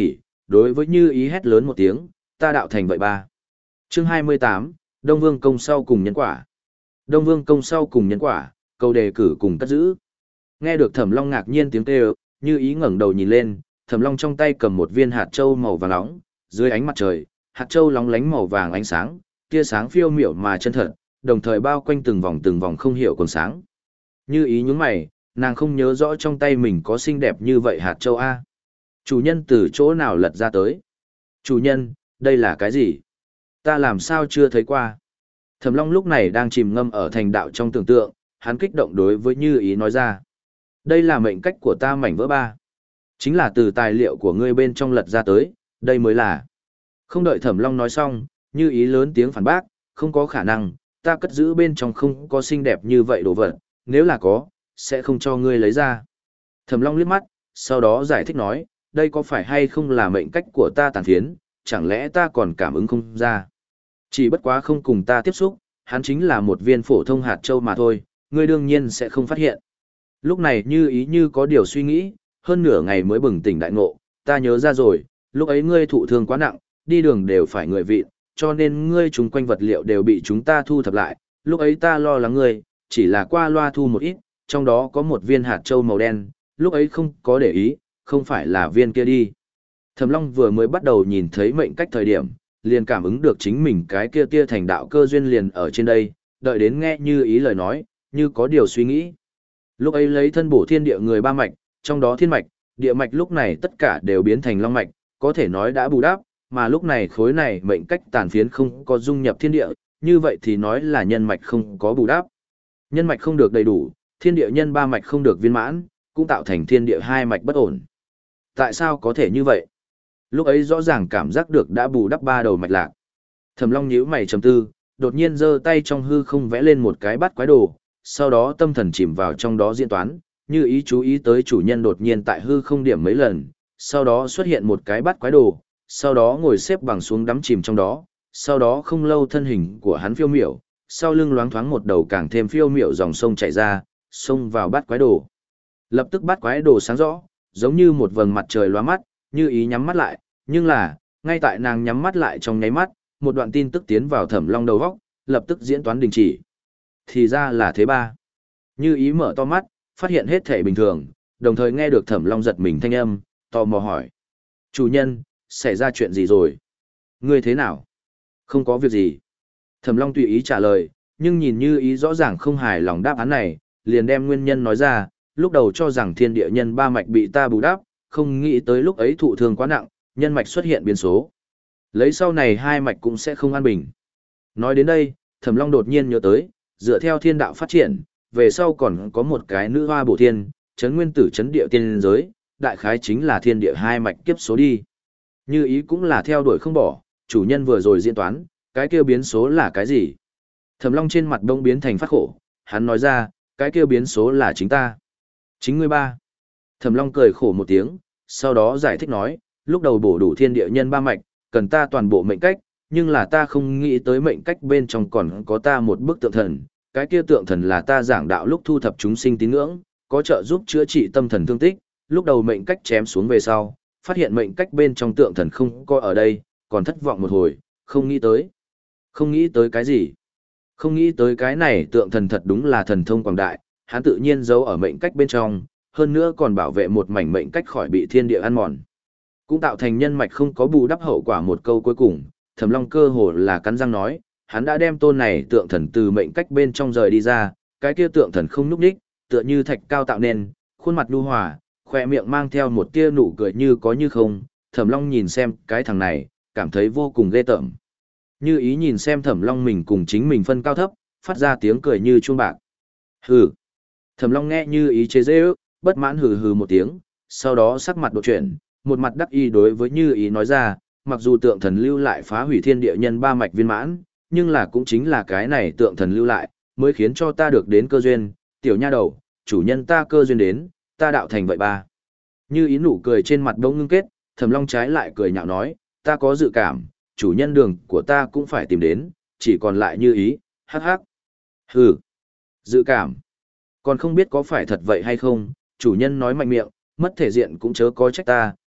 đối với Như Ý hét lớn một tiếng, ta đạo thành vậy ba. Chương hai mươi tám, Đông Vương công sau cùng nhân quả. Đông Vương công sau cùng nhân quả, câu đề cử cùng cất giữ. Nghe được Thẩm Long ngạc nhiên tiếng kêu, Như Ý ngẩng đầu nhìn lên, Thẩm Long trong tay cầm một viên hạt châu màu vàng nóng, dưới ánh mặt trời, hạt châu lóng lánh màu vàng ánh sáng, tia sáng phiêu miểu mà chân thật, đồng thời bao quanh từng vòng từng vòng không hiểu còn sáng. Như Ý nhướng mày, nàng không nhớ rõ trong tay mình có xinh đẹp như vậy hạt châu a. Chủ nhân từ chỗ nào lật ra tới? Chủ nhân, đây là cái gì? Ta làm sao chưa thấy qua? Thẩm Long lúc này đang chìm ngâm ở thành đạo trong tưởng tượng, hắn kích động đối với Như Ý nói ra. Đây là mệnh cách của ta mảnh vỡ ba. Chính là từ tài liệu của ngươi bên trong lật ra tới, đây mới là. Không đợi Thẩm Long nói xong, Như Ý lớn tiếng phản bác, không có khả năng, ta cất giữ bên trong không có xinh đẹp như vậy đồ vật, nếu là có, sẽ không cho ngươi lấy ra. Thẩm Long liếc mắt, sau đó giải thích nói, đây có phải hay không là mệnh cách của ta tàn phiến, chẳng lẽ ta còn cảm ứng không ra. Chỉ bất quá không cùng ta tiếp xúc, hắn chính là một viên phổ thông hạt châu mà thôi, ngươi đương nhiên sẽ không phát hiện. Lúc này Như Ý như có điều suy nghĩ, hơn nửa ngày mới bừng tỉnh đại ngộ, ta nhớ ra rồi, lúc ấy ngươi thụ thương quá nặng, đi đường đều phải người vịn, cho nên ngươi chúng quanh vật liệu đều bị chúng ta thu thập lại, lúc ấy ta lo lắng ngươi, chỉ là qua loa thu một ít, trong đó có một viên hạt châu màu đen, lúc ấy không có để ý, không phải là viên kia đi. Thẩm Long vừa mới bắt đầu nhìn thấy mệnh cách thời điểm, liền cảm ứng được chính mình cái kia tia thành đạo cơ duyên liền ở trên đây, đợi đến nghe Như Ý lời nói, như có điều suy nghĩ. Lúc ấy lấy thân bổ thiên địa người ba mạch, trong đó thiên mạch, địa mạch lúc này tất cả đều biến thành long mạch, có thể nói đã bù đắp, mà lúc này khối này mệnh cách tàn phiến không có dung nhập thiên địa, như vậy thì nói là nhân mạch không có bù đắp. Nhân mạch không được đầy đủ, thiên địa nhân ba mạch không được viên mãn, cũng tạo thành thiên địa hai mạch bất ổn. Tại sao có thể như vậy? Lúc ấy rõ ràng cảm giác được đã bù đắp ba đầu mạch lạc. Thẩm Long nhíu mày trầm tư, đột nhiên giơ tay trong hư không vẽ lên một cái bát quái đồ, sau đó tâm thần chìm vào trong đó diễn toán, Như Ý chú ý tới chủ nhân đột nhiên tại hư không điểm mấy lần, sau đó xuất hiện một cái bát quái đồ, sau đó ngồi xếp bằng xuống đắm chìm trong đó, sau đó không lâu thân hình của hắn phiêu miểu, sau lưng loáng thoáng một đầu càng thêm phiêu miểu dòng sông chảy ra, xông vào bát quái đồ. Lập tức bát quái đồ sáng rõ, giống như một vầng mặt trời lóa mắt, Như Ý nhắm mắt lại, nhưng là, ngay tại nàng nhắm mắt lại trong nháy mắt, một đoạn tin tức tiến vào Thẩm Long đầu góc, lập tức diễn toán đình chỉ. Thì ra là thế ba. Như Ý mở to mắt, phát hiện hết thể bình thường, đồng thời nghe được Thẩm Long giật mình thanh âm, tò mò hỏi. Chủ nhân, xảy ra chuyện gì rồi? Ngươi thế nào? Không có việc gì. Thẩm Long tùy ý trả lời, nhưng nhìn Như Ý rõ ràng không hài lòng đáp án này, liền đem nguyên nhân nói ra, lúc đầu cho rằng thiên địa nhân ba mạch bị ta bù đắp, không nghĩ tới lúc ấy thụ thương quá nặng, nhân mạch xuất hiện biến số. Lấy sau này hai mạch cũng sẽ không an bình. Nói đến đây, Thẩm Long đột nhiên nhớ tới, dựa theo thiên đạo phát triển, về sau còn có một cái nữ hoa bổ thiên, chấn nguyên tử chấn địa tiên giới, đại khái chính là thiên địa hai mạch kiếp số đi. Như Ý cũng là theo đuổi không bỏ, chủ nhân vừa rồi diễn toán, cái kia biến số là cái gì? Thẩm Long trên mặt đông biến thành phát khổ, hắn nói ra, cái kia biến số là chính ta. Chính ngươi ba. Thẩm Long cười khổ một tiếng, sau đó giải thích nói, lúc đầu bổ đủ thiên địa nhân ba mạch, cần ta toàn bộ mệnh cách, nhưng là ta không nghĩ tới mệnh cách bên trong còn có ta một bức tượng thần, cái kia tượng thần là ta giảng đạo lúc thu thập chúng sinh tín ngưỡng, có trợ giúp chữa trị tâm thần thương tích, lúc đầu mệnh cách chém xuống về sau, phát hiện mệnh cách bên trong tượng thần không có ở đây, còn thất vọng một hồi, không nghĩ tới. Không nghĩ tới cái gì? Không nghĩ tới cái này tượng thần thật đúng là thần thông quảng đại, hắn tự nhiên giấu ở mệnh cách bên trong, hơn nữa còn bảo vệ một mảnh mệnh cách khỏi bị thiên địa ăn mòn. Cũng tạo thành nhân mạch không có bù đắp hậu quả một câu cuối cùng, Thẩm Long cơ hồ là cắn răng nói, hắn đã đem tôn này tượng thần từ mệnh cách bên trong rời đi ra, cái kia tượng thần không nhúc nhích, tựa như thạch cao tạo nên, khuôn mặt nhu hòa, khỏe miệng mang theo một tia nụ cười như có như không, Thẩm Long nhìn xem cái thằng này, cảm thấy vô cùng ghê tởm. Như Ý nhìn xem Thẩm Long mình cùng chính mình phân cao thấp, phát ra tiếng cười như chuông bạc. Hừ. Thẩm Long nghe Như Ý chế giễu, bất mãn hừ hừ một tiếng, sau đó sắc mặt đột chuyển, một mặt đắc ý đối với Như Ý nói ra, mặc dù tượng thần lưu lại phá hủy thiên địa nhân ba mạch viên mãn, nhưng là cũng chính là cái này tượng thần lưu lại, mới khiến cho ta được đến cơ duyên, tiểu nha đầu, chủ nhân ta cơ duyên đến, ta đạo thành vậy ba. Như Ý nụ cười trên mặt bỗng ngưng kết, Thẩm Long trái lại cười nhạo nói, ta có dự cảm, chủ nhân đường của ta cũng phải tìm đến, chỉ còn lại Như Ý, hắc hắc. Hừ, dự cảm. Còn không biết có phải thật vậy hay không, chủ nhân nói mạnh miệng, mất thể diện cũng chớ có trách ta,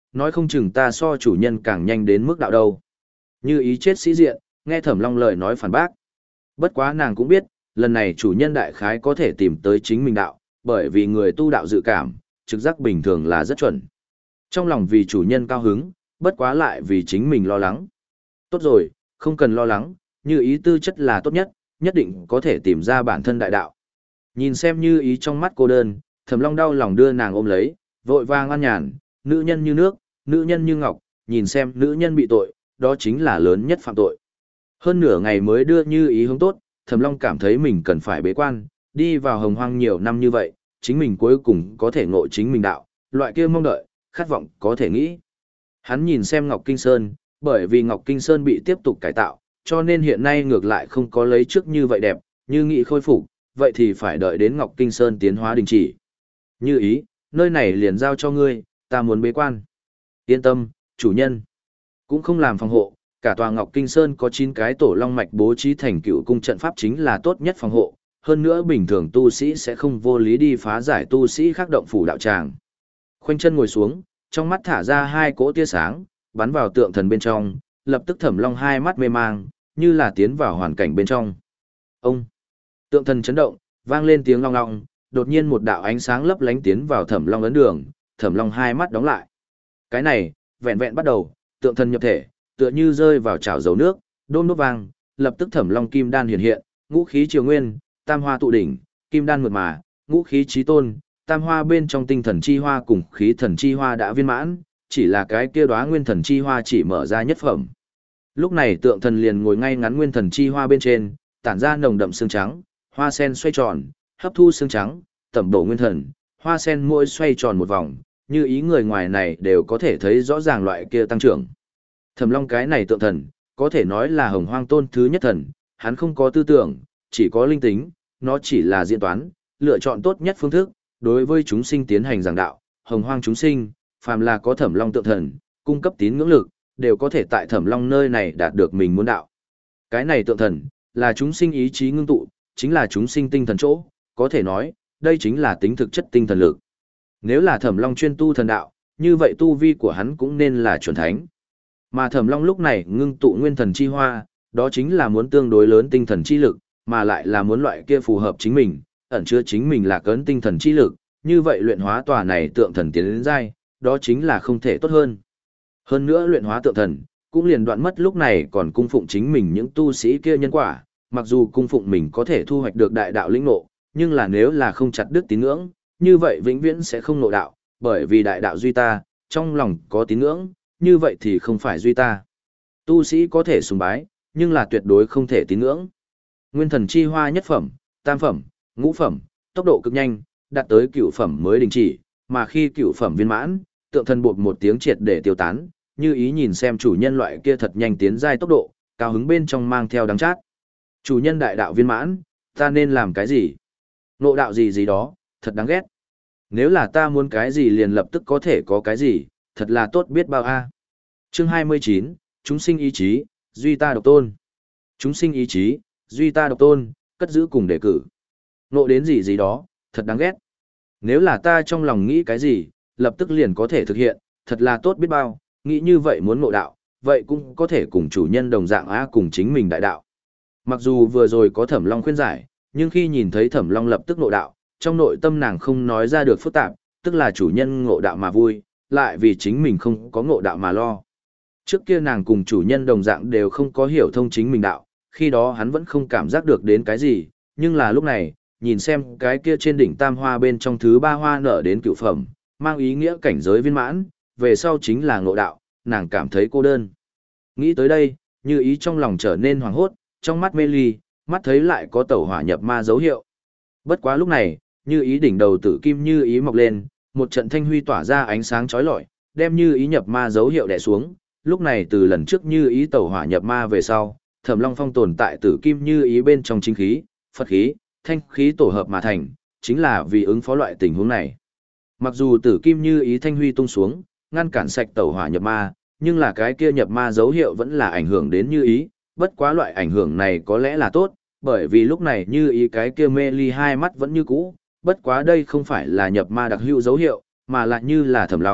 nói không chừng ta so chủ nhân càng nhanh đến mức đạo đâu. Như ý chết sĩ diện, nghe Thẩm Long lời nói phản bác. Bất quá nàng cũng biết, lần này chủ nhân đại khái có thể tìm tới chính mình đạo, bởi vì người tu đạo dự cảm, trực giác bình thường là rất chuẩn. Trong lòng vì chủ nhân cao hứng, bất quá lại vì chính mình lo lắng. Tốt rồi, không cần lo lắng, như ý tư chất là tốt nhất, nhất định có thể tìm ra bản thân đại đạo. Nhìn xem như ý trong mắt cô đơn, Thẩm Long đau lòng đưa nàng ôm lấy, vội vàng an nhàn, nữ nhân như nước, nữ nhân như ngọc, nhìn xem nữ nhân bị tội, đó chính là lớn nhất phạm tội. Hơn nửa ngày mới đưa như ý hướng tốt, Thẩm Long cảm thấy mình cần phải bế quan, đi vào hồng hoang nhiều năm như vậy, chính mình cuối cùng có thể ngộ chính mình đạo, loại kia mong đợi, khát vọng có thể nghĩ. Hắn nhìn xem Ngọc Kinh Sơn, bởi vì Ngọc Kinh Sơn bị tiếp tục cải tạo, cho nên hiện nay ngược lại không có lấy trước như vậy đẹp, như nghị khôi phục, vậy thì phải đợi đến Ngọc Kinh Sơn tiến hóa đình chỉ. Như ý, nơi này liền giao cho ngươi, ta muốn bế quan. Yên tâm, chủ nhân. Cũng không làm phòng hộ, cả tòa Ngọc Kinh Sơn có chín cái tổ long mạch bố trí thành cựu cung trận pháp chính là tốt nhất phòng hộ, hơn nữa bình thường tu sĩ sẽ không vô lý đi phá giải tu sĩ khác động phủ đạo tràng. Khoanh chân ngồi xuống, trong mắt thả ra hai cỗ tia sáng, bắn vào tượng thần bên trong, lập tức Thẩm Long hai mắt mê mang, như là tiến vào hoàn cảnh bên trong. Ông! Tượng thần chấn động, vang lên tiếng long long, đột nhiên một đạo ánh sáng lấp lánh tiến vào Thẩm Long ấn đường, Thẩm Long hai mắt đóng lại. Cái này, vẹn vẹn bắt đầu, tượng thần nhập thể, tựa như rơi vào chảo dầu nước, đôm đốt vang, lập tức Thẩm Long kim đan hiện hiện, ngũ khí triều nguyên, tam hoa tụ đỉnh, kim đan mượt mà, ngũ khí chí tôn, tam hoa bên trong tinh thần chi hoa cùng khí thần chi hoa đã viên mãn, chỉ là cái kia đóa nguyên thần chi hoa chỉ mở ra nhất phẩm. Lúc này tượng thần liền ngồi ngay ngắn nguyên thần chi hoa bên trên, tản ra nồng đậm xương trắng, hoa sen xoay tròn, hấp thu xương trắng, tẩm bổ nguyên thần, hoa sen mỗi xoay tròn một vòng, như ý người ngoài này đều có thể thấy rõ ràng loại kia tăng trưởng. Thẩm Long cái này tượng thần, có thể nói là hồng hoang tôn thứ nhất thần, hắn không có tư tưởng, chỉ có linh tính, nó chỉ là diễn toán, lựa chọn tốt nhất phương thức, đối với chúng sinh tiến hành giảng đạo, hồng hoang chúng sinh, phàm là có Thẩm Long tượng thần, cung cấp tín ngưỡng lực, đều có thể tại Thẩm Long nơi này đạt được mình muốn đạo. Cái này tượng thần, là chúng sinh ý chí ngưng tụ, chính là chúng sinh tinh thần chỗ, có thể nói, đây chính là tính thực chất tinh thần lực. Nếu là Thẩm Long chuyên tu thần đạo, như vậy tu vi của hắn cũng nên là chuẩn thánh. Mà Thẩm Long lúc này ngưng tụ nguyên thần chi hoa, đó chính là muốn tương đối lớn tinh thần chi lực, mà lại là muốn loại kia phù hợp chính mình, ẩn chứa chính mình là cấn tinh thần chi lực, như vậy luyện hóa tòa này tượng thần tiến đến giai, đó chính là không thể tốt hơn. Hơn nữa luyện hóa tượng thần, cũng liền đoạn mất lúc này còn cung phụng chính mình những tu sĩ kia nhân quả, mặc dù cung phụng mình có thể thu hoạch được đại đạo lĩnh ngộ, nhưng là nếu là không chặt đứt tín ngưỡng, như vậy vĩnh viễn sẽ không ngộ đạo, bởi vì đại đạo duy ta, trong lòng có tín ngưỡng, như vậy thì không phải duy ta. Tu sĩ có thể sùng bái, nhưng là tuyệt đối không thể tín ngưỡng. Nguyên thần chi hoa nhất phẩm, tam phẩm, ngũ phẩm, tốc độ cực nhanh, đạt tới cửu phẩm mới đình chỉ, mà khi cửu phẩm viên mãn, tượng thần bột một tiếng triệt để tiêu tán, như ý nhìn xem chủ nhân loại kia thật nhanh tiến giai tốc độ, cao hứng bên trong mang theo đắng chát. Chủ nhân đại đạo viên mãn, ta nên làm cái gì? Ngộ đạo gì gì đó, thật đáng ghét. Nếu là ta muốn cái gì liền lập tức có thể có cái gì, thật là tốt biết bao a. Chương hai mươi chín, chúng sinh ý chí, duy ta độc tôn. Chúng sinh ý chí, duy ta độc tôn, cất giữ cùng đề cử. Ngộ đến gì gì đó, thật đáng ghét. Nếu là ta trong lòng nghĩ cái gì, lập tức liền có thể thực hiện, thật là tốt biết bao, nghĩ như vậy muốn ngộ đạo, vậy cũng có thể cùng chủ nhân đồng dạng á cùng chính mình đại đạo. Mặc dù vừa rồi có Thẩm Long khuyên giải, nhưng khi nhìn thấy Thẩm Long lập tức ngộ đạo, trong nội tâm nàng không nói ra được phức tạp, tức là chủ nhân ngộ đạo mà vui, lại vì chính mình không có ngộ đạo mà lo. Trước kia nàng cùng chủ nhân đồng dạng đều không có hiểu thông chính mình đạo, khi đó hắn vẫn không cảm giác được đến cái gì, nhưng là lúc này, nhìn xem cái kia trên đỉnh tam hoa bên trong thứ ba hoa nở đến cửu phẩm, mang ý nghĩa cảnh giới viên mãn, về sau chính là ngộ đạo, nàng cảm thấy cô đơn. Nghĩ tới đây, như ý trong lòng trở nên hoảng hốt, trong mắt mê ly, mắt thấy lại có tẩu hỏa nhập ma dấu hiệu. Bất quá lúc này, như ý đỉnh đầu tử kim như ý mọc lên, một trận thanh huy tỏa ra ánh sáng chói lọi, đem như ý nhập ma dấu hiệu đè xuống. Lúc này từ lần trước như ý tẩu hỏa nhập ma về sau, Thẩm Long Phong tồn tại tử kim như ý bên trong chính khí, Phật khí, thanh khí tổ hợp mà thành, chính là vì ứng phó loại tình huống này. Mặc dù tử kim như ý thanh huy tung xuống, ngăn cản sạch tẩu hỏa nhập ma, nhưng là cái kia nhập ma dấu hiệu vẫn là ảnh hưởng đến như ý, bất quá loại ảnh hưởng này có lẽ là tốt, bởi vì lúc này như ý cái kia mê ly hai mắt vẫn như cũ, bất quá đây không phải là nhập ma đặc hữu dấu hiệu, mà lại như là Thẩm Long,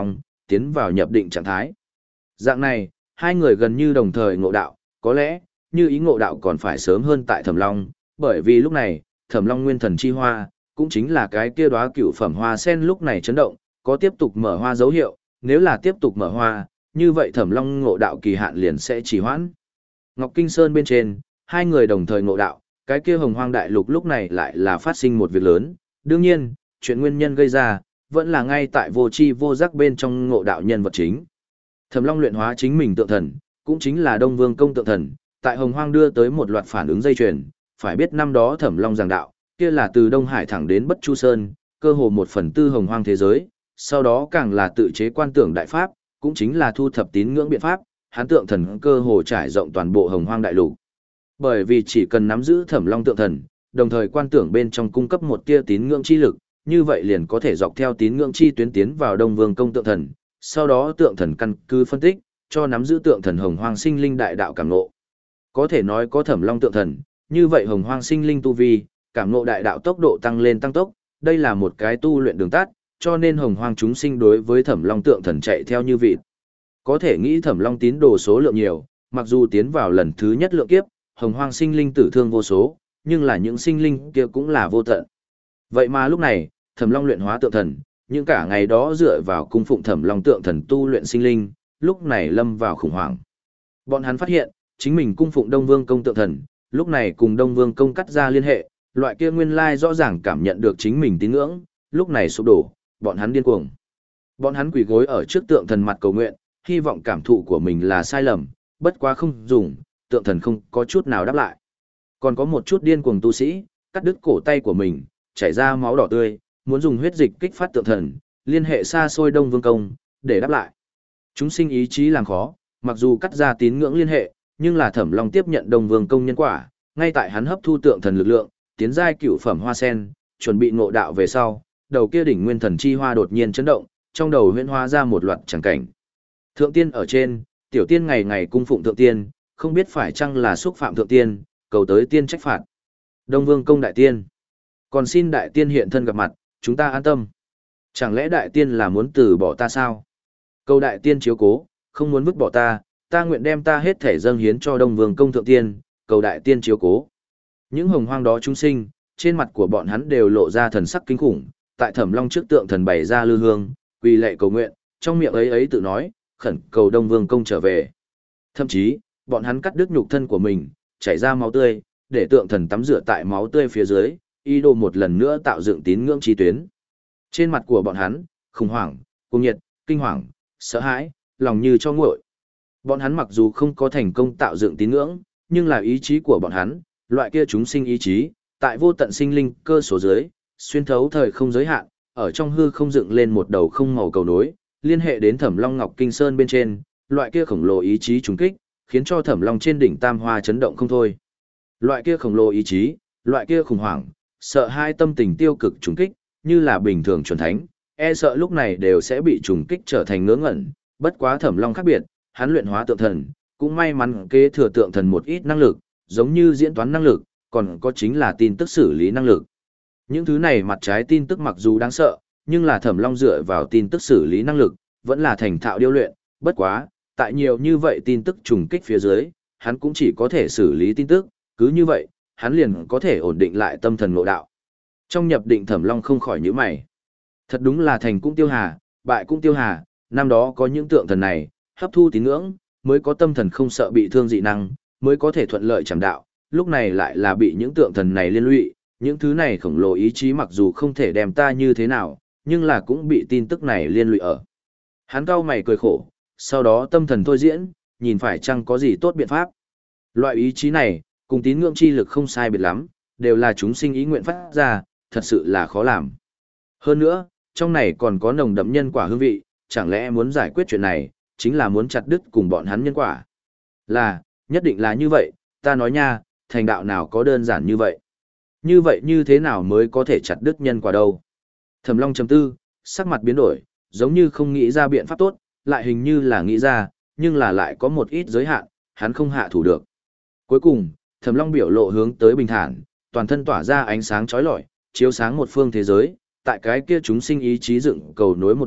tiến vào nhập định trạng thái. Dạng này, hai người gần như đồng thời ngộ đạo, có lẽ, như ý ngộ đạo còn phải sớm hơn tại Thẩm Long, bởi vì lúc này, Thẩm Long nguyên thần chi hoa, cũng chính là cái kia đóa cựu phẩm hoa sen lúc này chấn động, có tiếp tục mở hoa dấu hiệu, nếu là tiếp tục mở hoa, như vậy Thẩm Long ngộ đạo kỳ hạn liền sẽ trì hoãn. Ngọc Kinh Sơn bên trên, hai người đồng thời ngộ đạo, cái kia Hồng Hoang đại lục lúc này lại là phát sinh một việc lớn, đương nhiên, chuyện nguyên nhân gây ra, vẫn là ngay tại vô tri vô giác bên trong ngộ đạo nhân vật chính. Thẩm Long luyện hóa chính mình tượng thần, cũng chính là Đông Vương công tượng thần, tại Hồng Hoang đưa tới một loạt phản ứng dây chuyền, phải biết năm đó Thẩm Long giảng đạo, kia là từ Đông Hải thẳng đến Bất Chu Sơn, cơ hồ một phần tư Hồng Hoang thế giới, sau đó càng là tự chế quan tưởng đại pháp, cũng chính là thu thập tín ngưỡng biện pháp, hắn tượng thần cơ hồ trải rộng toàn bộ Hồng Hoang đại lục. Bởi vì chỉ cần nắm giữ Thẩm Long tượng thần, đồng thời quan tưởng bên trong cung cấp một tia tín ngưỡng chi lực, như vậy liền có thể dọc theo tín ngưỡng chi tuyến tiến vào Đông Vương công tượng thần, sau đó tượng thần căn cứ phân tích, cho nắm giữ tượng thần Hồng Hoang sinh linh đại đạo cảm ngộ. Có thể nói có Thẩm Long tượng thần, như vậy Hồng Hoang sinh linh tu vi, cảm ngộ đại đạo tốc độ tăng lên tăng tốc, đây là một cái tu luyện đường tắt, cho nên Hồng Hoang chúng sinh đối với Thẩm Long tượng thần chạy theo như vịt. Có thể nghĩ Thẩm Long tín đồ số lượng nhiều, mặc dù tiến vào lần thứ nhất lượng kiếp, Hồng Hoang sinh linh tử thương vô số, nhưng là những sinh linh kia cũng là vô tận. Vậy mà lúc này, Thẩm Long luyện hóa tượng thần, những cả ngày đó dựa vào cung phụng Thẩm Long tượng thần tu luyện sinh linh, lúc này lâm vào khủng hoảng. Bọn hắn phát hiện, chính mình cung phụng Đông Vương công tượng thần, lúc này cùng Đông Vương công cắt ra liên hệ, loại kia nguyên lai rõ ràng cảm nhận được chính mình tín ngưỡng, lúc này sụp đổ, bọn hắn điên cuồng. Bọn hắn quỳ gối ở trước tượng thần mặt cầu nguyện, hy vọng cảm thụ của mình là sai lầm, bất quá không dùng, tượng thần không có chút nào đáp lại. Còn có một chút điên cuồng tu sĩ, cắt đứt cổ tay của mình, chảy ra máu đỏ tươi, muốn dùng huyết dịch kích phát tượng thần, liên hệ xa xôi Đông Vương công, để đáp lại. Chúng sinh ý chí làm khó, mặc dù cắt ra tín ngưỡng liên hệ, nhưng là Thẩm Long tiếp nhận Đông Vương công nhân quả, ngay tại hắn hấp thu tượng thần lực lượng, tiến giai cửu phẩm hoa sen, chuẩn bị ngộ đạo về sau, đầu kia đỉnh nguyên thần chi hoa đột nhiên chấn động, trong đầu huyễn hóa ra một loạt chẳng cảnh. Thượng tiên ở trên, tiểu tiên ngày ngày cung phụng thượng tiên, không biết phải chăng là xúc phạm thượng tiên, cầu tới tiên trách phạt. Đông Vương công đại tiên, còn xin đại tiên hiện thân gặp mặt, chúng ta an tâm. Chẳng lẽ đại tiên là muốn từ bỏ ta sao? Cầu đại tiên chiếu cố, không muốn vứt bỏ ta, ta nguyện đem ta hết thể dâng hiến cho Đông Vương công thượng tiên, cầu đại tiên chiếu cố. Những hồng hoang đó chúng sinh, trên mặt của bọn hắn đều lộ ra thần sắc kinh khủng, tại Thẩm Long trước tượng thần bày ra lư hương, quỳ lạy cầu nguyện, trong miệng ấy ấy tự nói, khẩn cầu Đông Vương công trở về. Thậm chí, bọn hắn cắt đứt nhục thân của mình, chảy ra máu tươi, để tượng thần tắm rửa tại máu tươi phía dưới, ý đồ một lần nữa tạo dựng tín ngưỡng chi tuyến. Trên mặt của bọn hắn, khủng hoảng, cuồng nhiệt, kinh hoàng, sợ hãi, lòng như cho nguội. Bọn hắn mặc dù không có thành công tạo dựng tín ngưỡng, nhưng là ý chí của bọn hắn, loại kia chúng sinh ý chí, tại vô tận sinh linh cơ số dưới, xuyên thấu thời không giới hạn, ở trong hư không dựng lên một đầu không màu cầu nối, liên hệ đến Thẩm Long Ngọc Kinh Sơn bên trên, loại kia khổng lồ ý chí trùng kích, khiến cho Thẩm Long trên đỉnh Tam Hoa chấn động không thôi. Loại kia khổng lồ ý chí, loại kia khủng hoảng, sợ hai tâm tình tiêu cực trùng kích, như là bình thường chuẩn thánh, e sợ lúc này đều sẽ bị trùng kích trở thành ngớ ngẩn, bất quá Thẩm Long khác biệt, hắn luyện hóa tượng thần, cũng may mắn kế thừa tượng thần một ít năng lực, giống như diễn toán năng lực, còn có chính là tin tức xử lý năng lực. Những thứ này mặt trái tin tức mặc dù đáng sợ, nhưng là Thẩm Long dựa vào tin tức xử lý năng lực, vẫn là thành thạo điêu luyện, bất quá, tại nhiều như vậy tin tức trùng kích phía dưới, hắn cũng chỉ có thể xử lý tin tức, cứ như vậy, hắn liền có thể ổn định lại tâm thần ngộ đạo. Trong nhập định Thẩm Long không khỏi nhíu mày. Thật đúng là thành cũng tiêu hà, bại cũng tiêu hà, năm đó có những tượng thần này, hấp thu tín ngưỡng, mới có tâm thần không sợ bị thương dị năng, mới có thể thuận lợi chẳng đạo, lúc này lại là bị những tượng thần này liên lụy, những thứ này khổng lồ ý chí mặc dù không thể đem ta như thế nào, nhưng là cũng bị tin tức này liên lụy ở. Hắn cau mày cười khổ, sau đó tâm thần thôi diễn, nhìn phải chăng có gì tốt biện pháp. Loại ý chí này, cùng tín ngưỡng chi lực không sai biệt lắm, đều là chúng sinh ý nguyện phát ra, thật sự là khó làm. Hơn nữa, trong này còn có nồng đậm nhân quả hương vị, chẳng lẽ muốn giải quyết chuyện này, chính là muốn chặt đứt cùng bọn hắn nhân quả. Là, nhất định là như vậy, ta nói nha, thành đạo nào có đơn giản như vậy. Như vậy như thế nào mới có thể chặt đứt nhân quả đâu? Thẩm Long chấm tư, sắc mặt biến đổi, giống như không nghĩ ra biện pháp tốt, lại hình như là nghĩ ra, nhưng là lại có một ít giới hạn, hắn không hạ thủ được. Cuối cùng, Thẩm Long biểu lộ hướng tới bình thản, toàn thân tỏa ra ánh sáng chói lọi, chiếu sáng một phương thế giới, tại cái kia chúng sinh ý chí dựng cầu nối một đầu,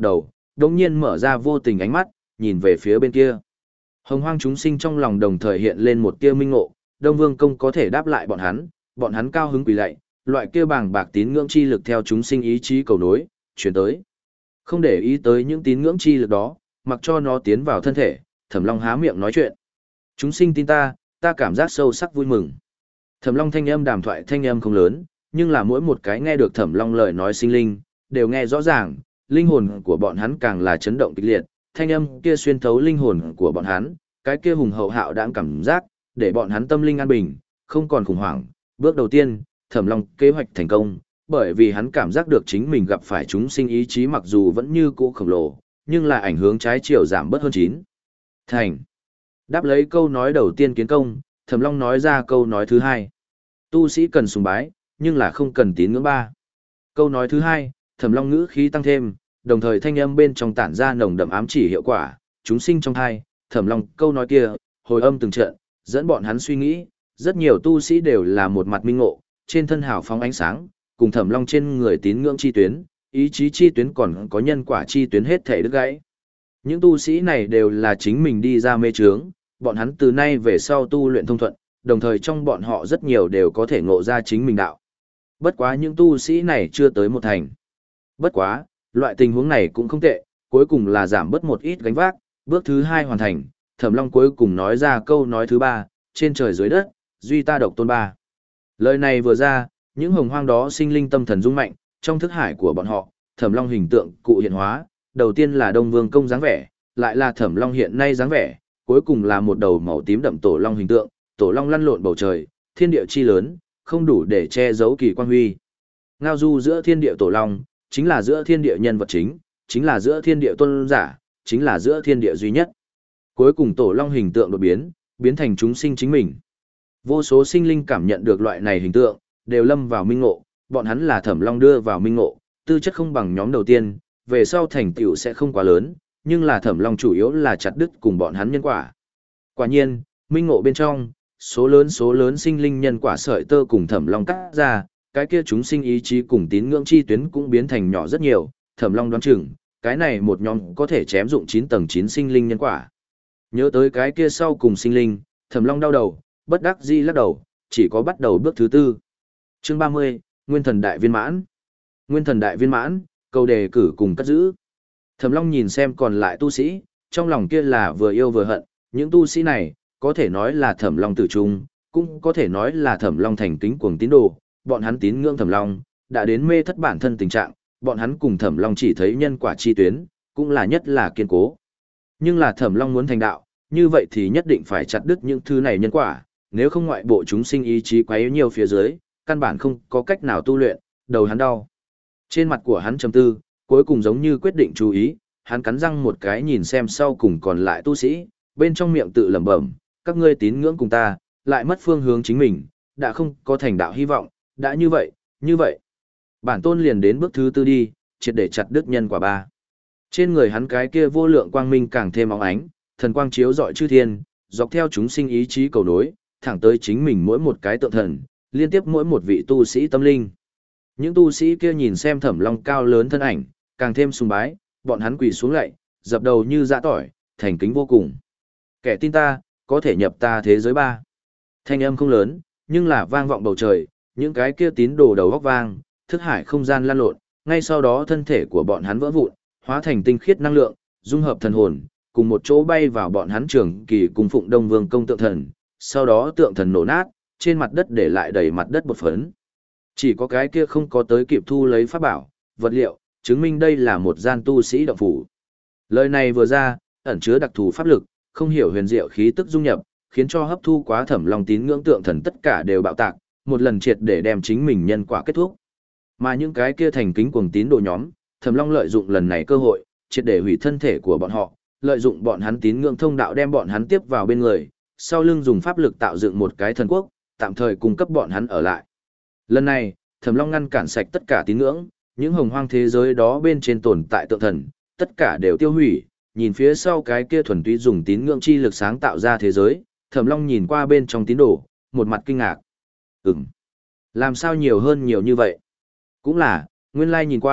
đống nhiên mở ra vô tình ánh mắt, nhìn về phía bên kia. Hồng hoang chúng sinh trong lòng đồng thời hiện lên một tia minh ngộ, Đông Vương Công có thể đáp lại bọn hắn, bọn hắn cao hứng quỳ lạy, loại kia bàng bạc tín ngưỡng chi lực theo chúng sinh ý chí cầu nối, chuyển tới. Không để ý tới những tín ngưỡng chi lực đó, mặc cho nó tiến vào thân thể, Thẩm Long há miệng nói chuyện. Chúng sinh tin ta, ta cảm giác sâu sắc vui mừng. Thẩm Long thanh âm đàm thoại thanh âm không lớn, nhưng là mỗi một cái nghe được Thẩm Long lời nói sinh linh, đều nghe rõ ràng, linh hồn của bọn hắn càng là chấn động kịch liệt, thanh âm kia xuyên thấu linh hồn của bọn hắn, cái kia hùng hậu hạo đãng cảm giác, để bọn hắn tâm linh an bình, không còn khủng hoảng. Bước đầu tiên, Thẩm Long kế hoạch thành công, bởi vì hắn cảm giác được chính mình gặp phải chúng sinh ý chí mặc dù vẫn như cũ khổng lồ, nhưng là ảnh hướng trái chiều giảm bớt hơn chín. Thành. Đáp lấy câu nói đầu tiên kiến công, Thẩm Long nói ra câu nói thứ hai. Tu sĩ cần sùng bái, nhưng là không cần tín ngưỡng ba. Câu nói thứ hai, Thẩm Long ngữ khí tăng thêm, đồng thời thanh âm bên trong tản ra nồng đậm ám chỉ hiệu quả, chúng sinh trong thai, Thẩm Long câu nói kia, hồi âm từng trận, dẫn bọn hắn suy nghĩ, rất nhiều tu sĩ đều là một mặt minh ngộ, trên thân hào phóng ánh sáng, cùng Thẩm Long trên người tín ngưỡng chi tuyến, ý chí chi tuyến còn có nhân quả chi tuyến hết thể đứt gãy. Những tu sĩ này đều là chính mình đi ra mê trướng, bọn hắn từ nay về sau tu luyện thông thuận, đồng thời trong bọn họ rất nhiều đều có thể ngộ ra chính mình đạo. Bất quá những tu sĩ này chưa tới một thành. Bất quá, loại tình huống này cũng không tệ, cuối cùng là giảm bớt một ít gánh vác, bước thứ hai hoàn thành, Thẩm Long cuối cùng nói ra câu nói thứ ba, trên trời dưới đất, duy ta độc tôn ba. Lời này vừa ra, những hồng hoang đó sinh linh tâm thần rung mạnh, trong thức hải của bọn họ, Thẩm Long hình tượng cụ hiện hóa, đầu tiên là Đông Vương Công dáng vẻ, lại là Thẩm Long hiện nay dáng vẻ, cuối cùng là một đầu màu tím đậm tổ long hình tượng, tổ long lăn lộn bầu trời, thiên địa chi lớn, không đủ để che giấu kỳ quan huy. Ngao du giữa thiên địa tổ long, chính là giữa thiên địa nhân vật chính, chính là giữa thiên địa tôn giả, chính là giữa thiên địa duy nhất. Cuối cùng tổ long hình tượng đột biến, biến thành chúng sinh chính mình. Vô số sinh linh cảm nhận được loại này hình tượng, đều lâm vào minh ngộ, bọn hắn là Thẩm Long đưa vào minh ngộ, tư chất không bằng nhóm đầu tiên, về sau thành tựu sẽ không quá lớn, nhưng là Thẩm Long chủ yếu là chặt đứt cùng bọn hắn nhân quả. Quả nhiên, minh ngộ bên trong, số lớn số lớn sinh linh nhân quả sợi tơ cùng Thẩm Long cắt ra, cái kia chúng sinh ý chí cùng tín ngưỡng chi tuyến cũng biến thành nhỏ rất nhiều, Thẩm Long đoán chừng, cái này một nhóm có thể chém dụng chín tầng chín sinh linh nhân quả. Nhớ tới cái kia sau cùng sinh linh, Thẩm Long đau đầu, bất đắc dĩ lắc đầu, chỉ có bắt đầu bước thứ tư. Chương ba mươi, Nguyên Thần Đại Viên Mãn. Nguyên Thần Đại Viên Mãn, câu đề cử cùng cất giữ. Thẩm Long nhìn xem còn lại tu sĩ, trong lòng kia là vừa yêu vừa hận, những tu sĩ này, có thể nói là Thẩm Long tử trung, cũng có thể nói là Thẩm Long thành kính cuồng tín đồ, bọn hắn tín ngưỡng Thẩm Long, đã đến mê thất bản thân tình trạng, bọn hắn cùng Thẩm Long chỉ thấy nhân quả chi tuyến, cũng là nhất là kiên cố. Nhưng là Thẩm Long muốn thành đạo, như vậy thì nhất định phải chặt đứt những thứ này nhân quả, nếu không ngoại bộ chúng sinh ý chí quấy nhiều phía dưới, căn bản không có cách nào tu luyện, đầu hắn đau. Trên mặt của hắn trầm tư, cuối cùng giống như quyết định chú ý, hắn cắn răng một cái nhìn xem sau cùng còn lại tu sĩ, bên trong miệng tự lẩm bẩm, các ngươi tín ngưỡng cùng ta, lại mất phương hướng chính mình, đã không có thành đạo hy vọng, đã như vậy, như vậy. Bản tôn liền đến bước thứ tư đi, triệt để chặt đứt nhân quả ba. Trên người hắn cái kia vô lượng quang minh càng thêm óng ánh, thần quang chiếu rọi chư thiên, dọc theo chúng sinh ý chí cầu nối, thẳng tới chính mình mỗi một cái tượng thần, liên tiếp mỗi một vị tu sĩ tâm linh. Những tu sĩ kia nhìn xem Thẩm Long cao lớn thân ảnh, càng thêm sùng bái, bọn hắn quỳ xuống lạy, dập đầu như dã tỏi, thành kính vô cùng. Kẻ tin ta, có thể nhập ta thế giới ba. Thanh âm không lớn, nhưng là vang vọng bầu trời, những cái kia tín đồ đầu góc vang, thức hải không gian lan lộn, ngay sau đó thân thể của bọn hắn vỡ vụn, hóa thành tinh khiết năng lượng, dung hợp thần hồn, cùng một chỗ bay vào bọn hắn trường kỳ cung phụng Đông Vương Công tượng thần, sau đó tượng thần nổ nát, trên mặt đất để lại đầy mặt đất bột phấn. Chỉ có cái kia không có tới kịp thu lấy pháp bảo, vật liệu, chứng minh đây là một gian tu sĩ động phủ. Lời này vừa ra, ẩn chứa đặc thù pháp lực, không hiểu huyền diệu khí tức dung nhập, khiến cho hấp thu quá Thẩm Long tín ngưỡng tượng thần tất cả đều bạo tạc, một lần triệt để đem chính mình nhân quả kết thúc. Mà những cái kia thành kính cuồng tín đồ nhóm, Thẩm Long lợi dụng lần này cơ hội, triệt để hủy thân thể của bọn họ, lợi dụng bọn hắn tín ngưỡng thông đạo đem bọn hắn tiếp vào bên người, sau lưng dùng pháp lực tạo dựng một cái thần quốc, tạm thời cung cấp bọn hắn ở lại. Lần này, Thẩm Long ngăn cản sạch tất cả tín ngưỡng, những hồng hoang thế giới đó bên trên tồn tại tượng thần, tất cả đều tiêu hủy, nhìn phía sau cái kia thuần túy dùng tín ngưỡng chi lực sáng tạo ra thế giới, Thẩm Long nhìn qua bên trong tín đồ, một mặt kinh ngạc. Ừm, làm sao nhiều hơn nhiều như vậy? Cũng là, nguyên lai nhìn qua,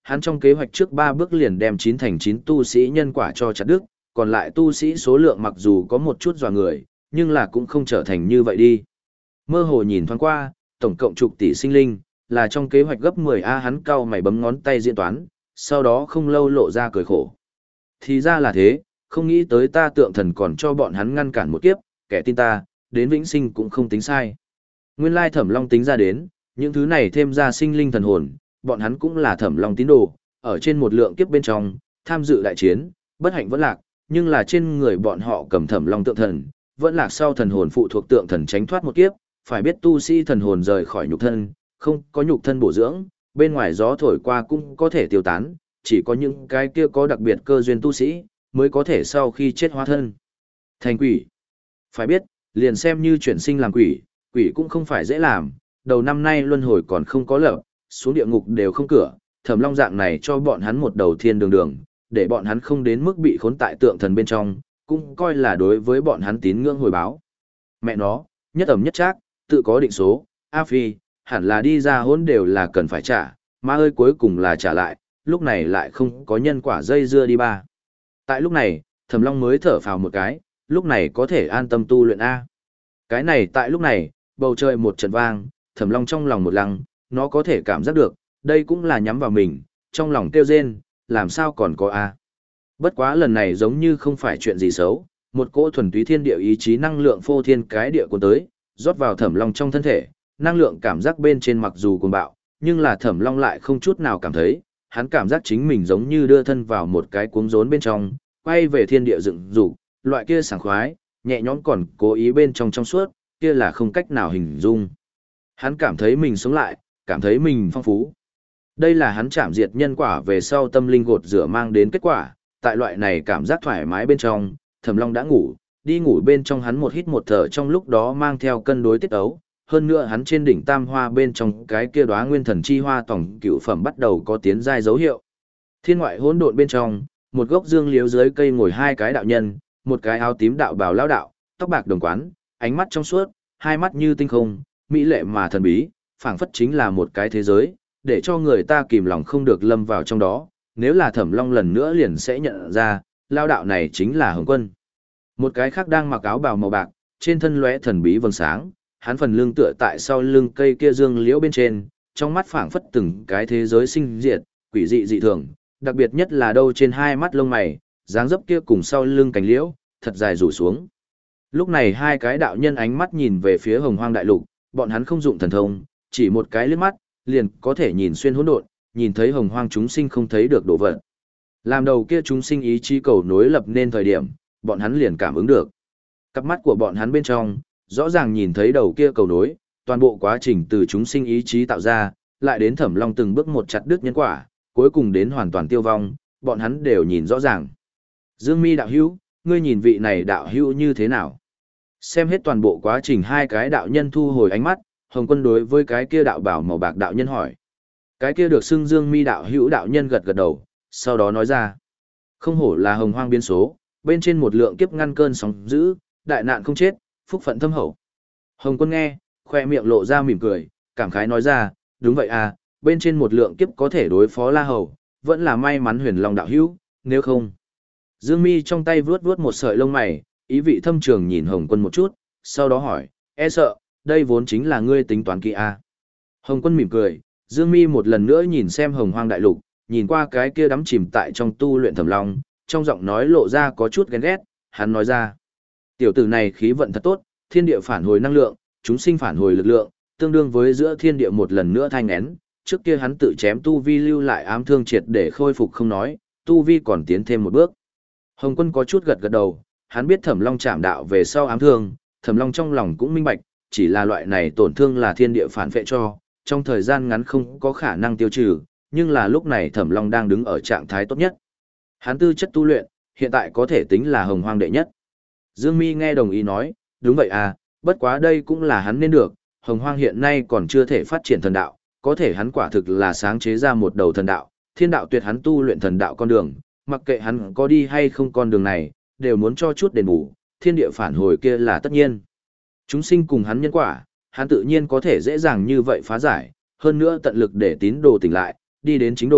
hắn trong kế hoạch trước ba bước liền đem chín thành chín tu sĩ nhân quả cho chặt đứt, còn lại tu sĩ số lượng mặc dù có một chút dọa người, nhưng là cũng không trở thành như vậy đi. Mơ hồ nhìn thoáng qua, tổng cộng chục tỷ sinh linh, là trong kế hoạch gấp mười A hắn cau mày bấm ngón tay diễn toán, sau đó không lâu lộ ra cười khổ. Thì ra là thế, không nghĩ tới ta tượng thần còn cho bọn hắn ngăn cản một kiếp, kẻ tin ta, đến vĩnh sinh cũng không tính sai. Nguyên lai Thẩm Long tính ra đến, những thứ này thêm ra sinh linh thần hồn, bọn hắn cũng là Thẩm Long tín đồ, ở trên một lượng kiếp bên trong, tham dự đại chiến, bất hạnh vẫn lạc, nhưng là trên người bọn họ cầm Thẩm Long tượng thần, vẫn lạc sau thần hồn phụ thuộc tượng thần tránh thoát một kiếp, phải biết tu sĩ thần hồn rời khỏi nhục thân, không có nhục thân bổ dưỡng, bên ngoài gió thổi qua cũng có thể tiêu tán, chỉ có những cái kia có đặc biệt cơ duyên tu sĩ, mới có thể sau khi chết hóa thân thành quỷ. Phải biết, liền xem như chuyển sinh làm quỷ, quỷ cũng không phải dễ làm, đầu năm nay luân hồi còn không có lập, xuống địa ngục đều không cửa, Thẩm Long dạng này cho bọn hắn một đầu thiên đường đường, để bọn hắn không đến mức bị khốn tại tượng thần bên trong, cũng coi là đối với bọn hắn tín ngưỡng hồi báo. Mẹ nó, nhất ẩm nhất trác, tự có định số, A Phi, hẳn là đi ra hỗn đều là cần phải trả, mà ơi cuối cùng là trả lại, lúc này lại không có nhân quả dây dưa đi ba. Tại lúc này, Thẩm Long mới thở phào một cái, lúc này có thể an tâm tu luyện A. Cái này tại lúc này, bầu trời một trận vang, Thẩm Long trong lòng một lăng, nó có thể cảm giác được, đây cũng là nhắm vào mình, trong lòng kêu rên, làm sao còn có A. Bất quá lần này giống như không phải chuyện gì xấu, một cỗ thuần túy thiên địa ý chí năng lượng phô thiên cái địa cuốn tới, rót vào Thẩm Long trong thân thể, năng lượng cảm giác bên trên mặc dù cuồng bạo, nhưng là Thẩm Long lại không chút nào cảm thấy, hắn cảm giác chính mình giống như đưa thân vào một cái cuống rốn bên trong, quay về thiên địa dựng dục, loại kia sảng khoái, nhẹ nhõm còn cố ý bên trong trong suốt, kia là không cách nào hình dung. Hắn cảm thấy mình sống lại, cảm thấy mình phong phú. Đây là hắn chạm diệt nhân quả về sau tâm linh gột rửa mang đến kết quả, tại loại này cảm giác thoải mái bên trong, Thẩm Long đã ngủ, đi ngủ bên trong hắn một hít một thở trong lúc đó mang theo cân đối tiết ấu, hơn nữa hắn trên đỉnh tam hoa bên trong cái kia đóa nguyên thần chi hoa tổng cựu phẩm bắt đầu có tiến giai dấu hiệu. Thiên ngoại hỗn độn bên trong, một gốc dương liễu dưới cây ngồi hai cái đạo nhân, một cái áo tím đạo bào lão đạo, tóc bạc đồng quán, ánh mắt trong suốt, hai mắt như tinh không, mỹ lệ mà thần bí, phảng phất chính là một cái thế giới, để cho người ta kìm lòng không được lâm vào trong đó. Nếu là Thẩm Long lần nữa liền sẽ nhận ra, lão đạo này chính là Hồng Quân. Một cái khác đang mặc áo bào màu bạc, trên thân lóe thần bí vầng sáng, hắn phần lưng tựa tại sau lưng cây kia dương liễu bên trên, trong mắt phảng phất từng cái thế giới sinh diệt, quỷ dị dị thường, đặc biệt nhất là đâu trên hai mắt lông mày, dáng dấp kia cùng sau lưng cành liễu, thật dài rủ xuống. Lúc này hai cái đạo nhân ánh mắt nhìn về phía Hồng Hoang đại lục, bọn hắn không dụng thần thông, chỉ một cái liếc mắt, liền có thể nhìn xuyên hỗn độn, nhìn thấy Hồng Hoang chúng sinh không thấy được đồ vật. Làm đầu kia chúng sinh ý chí cầu nối lập nên thời điểm, bọn hắn liền cảm ứng được. Cặp mắt của bọn hắn bên trong, rõ ràng nhìn thấy đầu kia cầu nối, toàn bộ quá trình từ chúng sinh ý chí tạo ra, lại đến Thẩm Long từng bước một chặt đứt nhân quả, cuối cùng đến hoàn toàn tiêu vong, bọn hắn đều nhìn rõ ràng. Dương Mi đạo hữu, ngươi nhìn vị này đạo hữu như thế nào? Xem hết toàn bộ quá trình hai cái đạo nhân thu hồi ánh mắt, Hồng Quân đối với cái kia đạo bảo màu bạc đạo nhân hỏi. Cái kia được xưng Dương Mi đạo hữu đạo nhân gật gật đầu, sau đó nói ra. Không hổ là Hồng Hoang biến số, bên trên một lượng kiếp ngăn cơn sóng dữ, đại nạn không chết, phúc phận thâm hậu. Hồng Quân nghe, khoe miệng lộ ra mỉm cười, cảm khái nói ra, đúng vậy à, bên trên một lượng kiếp có thể đối phó La Hầu, vẫn là may mắn Huyền Long đạo hữu, nếu không. Dương Mi trong tay vuốt vuốt một sợi lông mày, ý vị thâm trường nhìn Hồng Quân một chút, sau đó hỏi, e sợ, đây vốn chính là ngươi tính toán kỹ à. Hồng Quân mỉm cười, Dương Mi một lần nữa nhìn xem Hồng Hoang đại lục, nhìn qua cái kia đắm chìm tại trong tu luyện Thẩm Long, trong giọng nói lộ ra có chút ghen ghét, hắn nói ra. Tiểu tử này khí vận thật tốt, thiên địa phản hồi năng lượng, chúng sinh phản hồi lực lượng, tương đương với giữa thiên địa một lần nữa thanh nén. Trước kia hắn tự chém tu vi lưu lại ám thương triệt để khôi phục không nói, tu vi còn tiến thêm một bước. Hồng Quân có chút gật gật đầu, hắn biết Thẩm Long chạm đạo về sau ám thương, Thẩm Long trong lòng cũng minh bạch, chỉ là loại này tổn thương là thiên địa phản vệ cho, trong thời gian ngắn không có khả năng tiêu trừ, nhưng là lúc này Thẩm Long đang đứng ở trạng thái tốt nhất. Hắn tư chất tu luyện, hiện tại có thể tính là Hồng Hoang đệ nhất. Dương Mi nghe đồng ý nói, đúng vậy à, bất quá đây cũng là hắn nên được, Hồng Hoang hiện nay còn chưa thể phát triển thần đạo, có thể hắn quả thực là sáng chế ra một đầu thần đạo, thiên đạo tuyệt hắn tu luyện thần đạo con đường, mặc kệ hắn có đi hay không con đường này, đều muốn cho chút đền bù, thiên địa phản hồi kia là tất nhiên. Chúng sinh cùng hắn nhân quả, hắn tự nhiên có thể dễ dàng như vậy phá giải, hơn nữa tận lực để tín đồ tỉnh lại, đi đến chính đồ,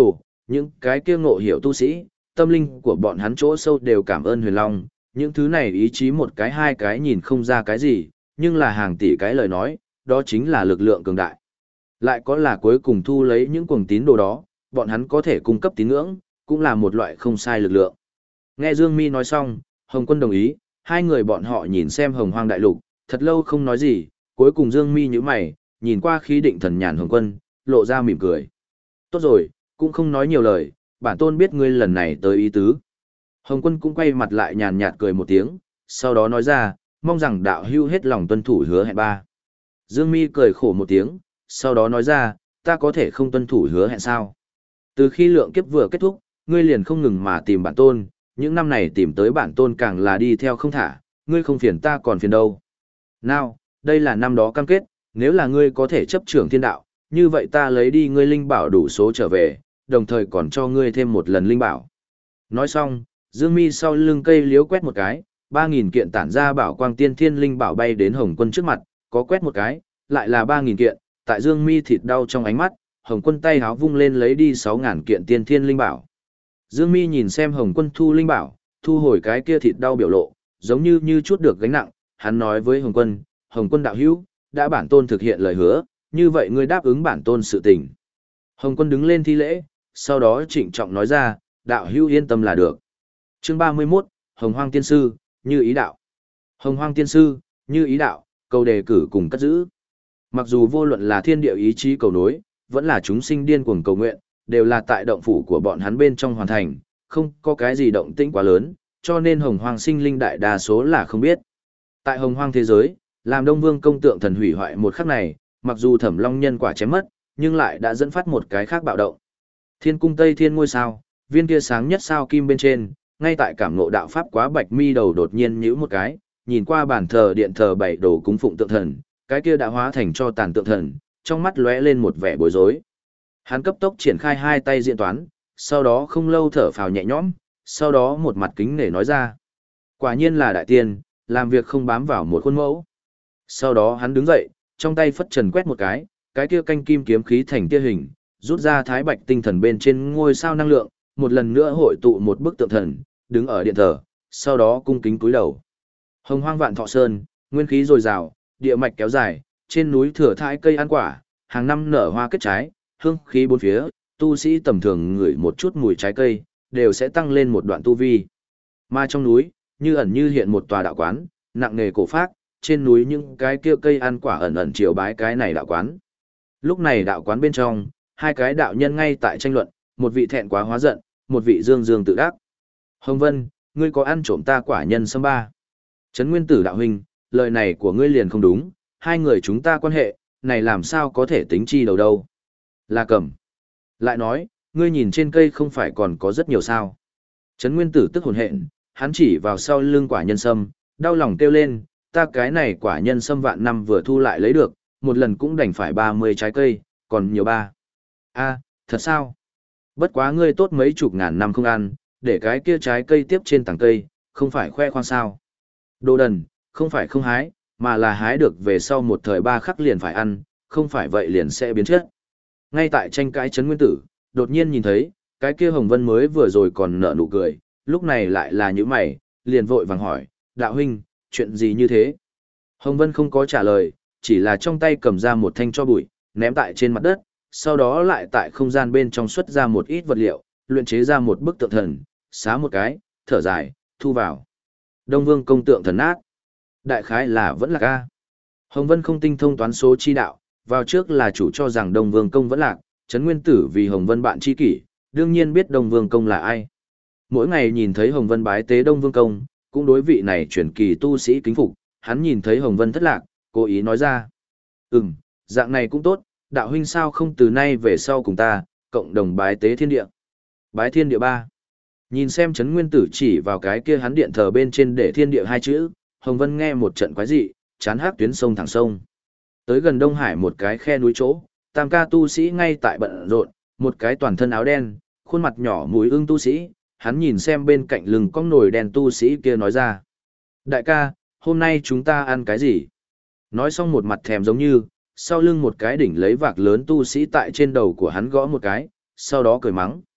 những cái kia ngộ hiểu tu sĩ, tâm linh của bọn hắn chỗ sâu đều cảm ơn Huyền Long, những thứ này ý chí một cái hai cái nhìn không ra cái gì, nhưng là hàng tỷ cái lời nói, đó chính là lực lượng cường đại. Lại có là cuối cùng thu lấy những cuồng tín đồ đó, bọn hắn có thể cung cấp tín ngưỡng, cũng là một loại không sai lực lượng. Nghe Dương Mi nói xong, Hồng Quân đồng ý, hai người bọn họ nhìn xem Hồng Hoang đại lục, thật lâu không nói gì, cuối cùng Dương Mi nhíu mày, nhìn qua khí định thần nhàn Hồng Quân, lộ ra mỉm cười. Tốt rồi, cũng không nói nhiều lời, bản tôn biết ngươi lần này tới ý tứ. Hồng Quân cũng quay mặt lại nhàn nhạt cười một tiếng, sau đó nói ra, mong rằng đạo hữu hết lòng tuân thủ hứa hẹn ba. Dương Mi cười khổ một tiếng, sau đó nói ra, ta có thể không tuân thủ hứa hẹn sao? Từ khi lượng kiếp vừa kết thúc, ngươi liền không ngừng mà tìm bản tôn, những năm này tìm tới bản tôn càng là đi theo không thả, ngươi không phiền ta còn phiền đâu. Nào, đây là năm đó cam kết, nếu là ngươi có thể chấp trưởng thiên đạo, như vậy ta lấy đi ngươi linh bảo đủ số trở về, đồng thời còn cho ngươi thêm một lần linh bảo. Nói xong, Dương Mi sau lưng cây liếu quét một cái, ba nghìn kiện tản ra bảo quang tiên thiên linh bảo bay đến Hồng Quân trước mặt, có quét một cái, lại là ba nghìn kiện, tại Dương Mi thịt đau trong ánh mắt, Hồng Quân tay háo vung lên lấy đi sáu nghìn kiện tiên thiên linh bảo. Dương Mi nhìn xem Hồng Quân thu linh bảo, thu hồi cái kia thịt đau biểu lộ, giống như như chút được gánh nặng, hắn nói với Hồng Quân, Hồng Quân đạo hữu, đã bản tôn thực hiện lời hứa, như vậy ngươi đáp ứng bản tôn sự tình. Hồng Quân đứng lên thi lễ, sau đó trịnh trọng nói ra, đạo hữu yên tâm là được. Chương ba mươi mốt, Hồng Hoang Tiên Sư, như ý đạo. Hồng Hoang Tiên Sư, như ý đạo, cầu đề cử cùng cất giữ. Mặc dù vô luận là thiên địa ý chí cầu nối, vẫn là chúng sinh điên cuồng cầu nguyện, đều là tại động phủ của bọn hắn bên trong hoàn thành, không có cái gì động tĩnh quá lớn, cho nên Hồng Hoang sinh linh đại đa số là không biết. Tại Hồng Hoang thế giới, làm Đông Vương công tượng thần hủy hoại một khắc này, mặc dù Thẩm Long nhân quả chém mất, nhưng lại đã dẫn phát một cái khác bạo động. Thiên cung Tây Thiên ngôi sao, viên kia sáng nhất sao kim bên trên, ngay tại cảm ngộ đạo pháp quá bạch mi đầu đột nhiên nhíu một cái, nhìn qua bàn thờ điện thờ bảy đồ cúng phụng tượng thần, cái kia đã hóa thành cho tàn tượng thần, trong mắt lóe lên một vẻ bối rối. Hắn cấp tốc triển khai hai tay diễn toán, sau đó không lâu thở phào nhẹ nhõm, sau đó một mặt kính nể nói ra. Quả nhiên là đại tiên, làm việc không bám vào một khuôn mẫu. Sau đó hắn đứng dậy, trong tay phất trần quét một cái, cái kia canh kim kiếm khí thành tia hình, rút ra thái bạch tinh thần bên trên ngôi sao năng lượng, một lần nữa hội tụ một bức tượng thần, đứng ở điện thờ, sau đó cung kính cúi đầu. Hồng Hoang vạn thọ sơn, nguyên khí dồi dào, địa mạch kéo dài, trên núi thừa thãi cây ăn quả, hàng năm nở hoa kết trái, hương khí bốn phía, tu sĩ tầm thường ngửi một chút mùi trái cây, đều sẽ tăng lên một đoạn tu vi. Mà trong núi, như ẩn như hiện một tòa đạo quán, nặng nề cổ phác, trên núi những cái kia cây ăn quả ẩn ẩn chiều bái cái này đạo quán. Lúc này đạo quán bên trong, hai cái đạo nhân ngay tại tranh luận, một vị thẹn quá hóa giận, một vị dương dương tự đắc. Hồng Vân, ngươi có ăn trộm ta quả nhân sâm ba? Trấn Nguyên Tử đạo huynh, lời này của ngươi liền không đúng, hai người chúng ta quan hệ, này làm sao có thể tính chi đầu đâu. Là cầm. Lại nói, ngươi nhìn trên cây không phải còn có rất nhiều sao. Trấn Nguyên Tử tức hồn hện, hắn chỉ vào sau lưng quả nhân sâm, đau lòng kêu lên, ta cái này quả nhân sâm vạn năm vừa thu lại lấy được, một lần cũng đành phải ba mươi trái cây, còn nhiều ba. A, thật sao? Bất quá ngươi tốt mấy chục ngàn năm không ăn, để cái kia trái cây tiếp trên tảng cây, không phải khoe khoang sao. Đồ đần, không phải không hái, mà là hái được về sau một thời ba khắc liền phải ăn, không phải vậy liền sẽ biến chất. Ngay tại tranh cãi Trấn Nguyên Tử, đột nhiên nhìn thấy, cái kia Hồng Vân mới vừa rồi còn nở nụ cười, lúc này lại là những mày, liền vội vàng hỏi, đạo huynh, chuyện gì như thế? Hồng Vân không có trả lời, chỉ là trong tay cầm ra một thanh cho bụi, ném tại trên mặt đất, sau đó lại tại không gian bên trong xuất ra một ít vật liệu, luyện chế ra một bức tượng thần, xá một cái, thở dài, thu vào. Đông Vương công tượng thần nát. Đại khái là vẫn là ca. Hồng Vân không tinh thông toán số chi đạo, vào trước là chủ cho rằng Đông Vương công vẫn lạc, Trấn Nguyên Tử vì Hồng Vân bạn tri kỷ, đương nhiên biết Đông Vương công là ai. Mỗi ngày nhìn thấy Hồng Vân bái tế Đông Vương công, cũng đối vị này truyền kỳ tu sĩ kính phục, hắn nhìn thấy Hồng Vân thất lạc, cố ý nói ra. Ừm, dạng này cũng tốt, đạo huynh sao không từ nay về sau cùng ta, cộng đồng bái tế thiên địa. Bái thiên địa ba. Nhìn xem Trấn Nguyên Tử chỉ vào cái kia hắn điện thờ bên trên để thiên địa hai chữ, Hồng Vân nghe một trận quái dị, chán hắc tuyến sông thẳng sông. Tới gần Đông Hải một cái khe núi chỗ, tam ca tu sĩ ngay tại bận rộn, một cái toàn thân áo đen, khuôn mặt nhỏ mũi ưng tu sĩ, hắn nhìn xem bên cạnh lưng con nồi đen tu sĩ kia nói ra. Đại ca, hôm nay chúng ta ăn cái gì? Nói xong một mặt thèm giống như, sau lưng một cái đỉnh lấy vạc lớn tu sĩ tại trên đầu của hắn gõ một cái, sau đó cười mắng.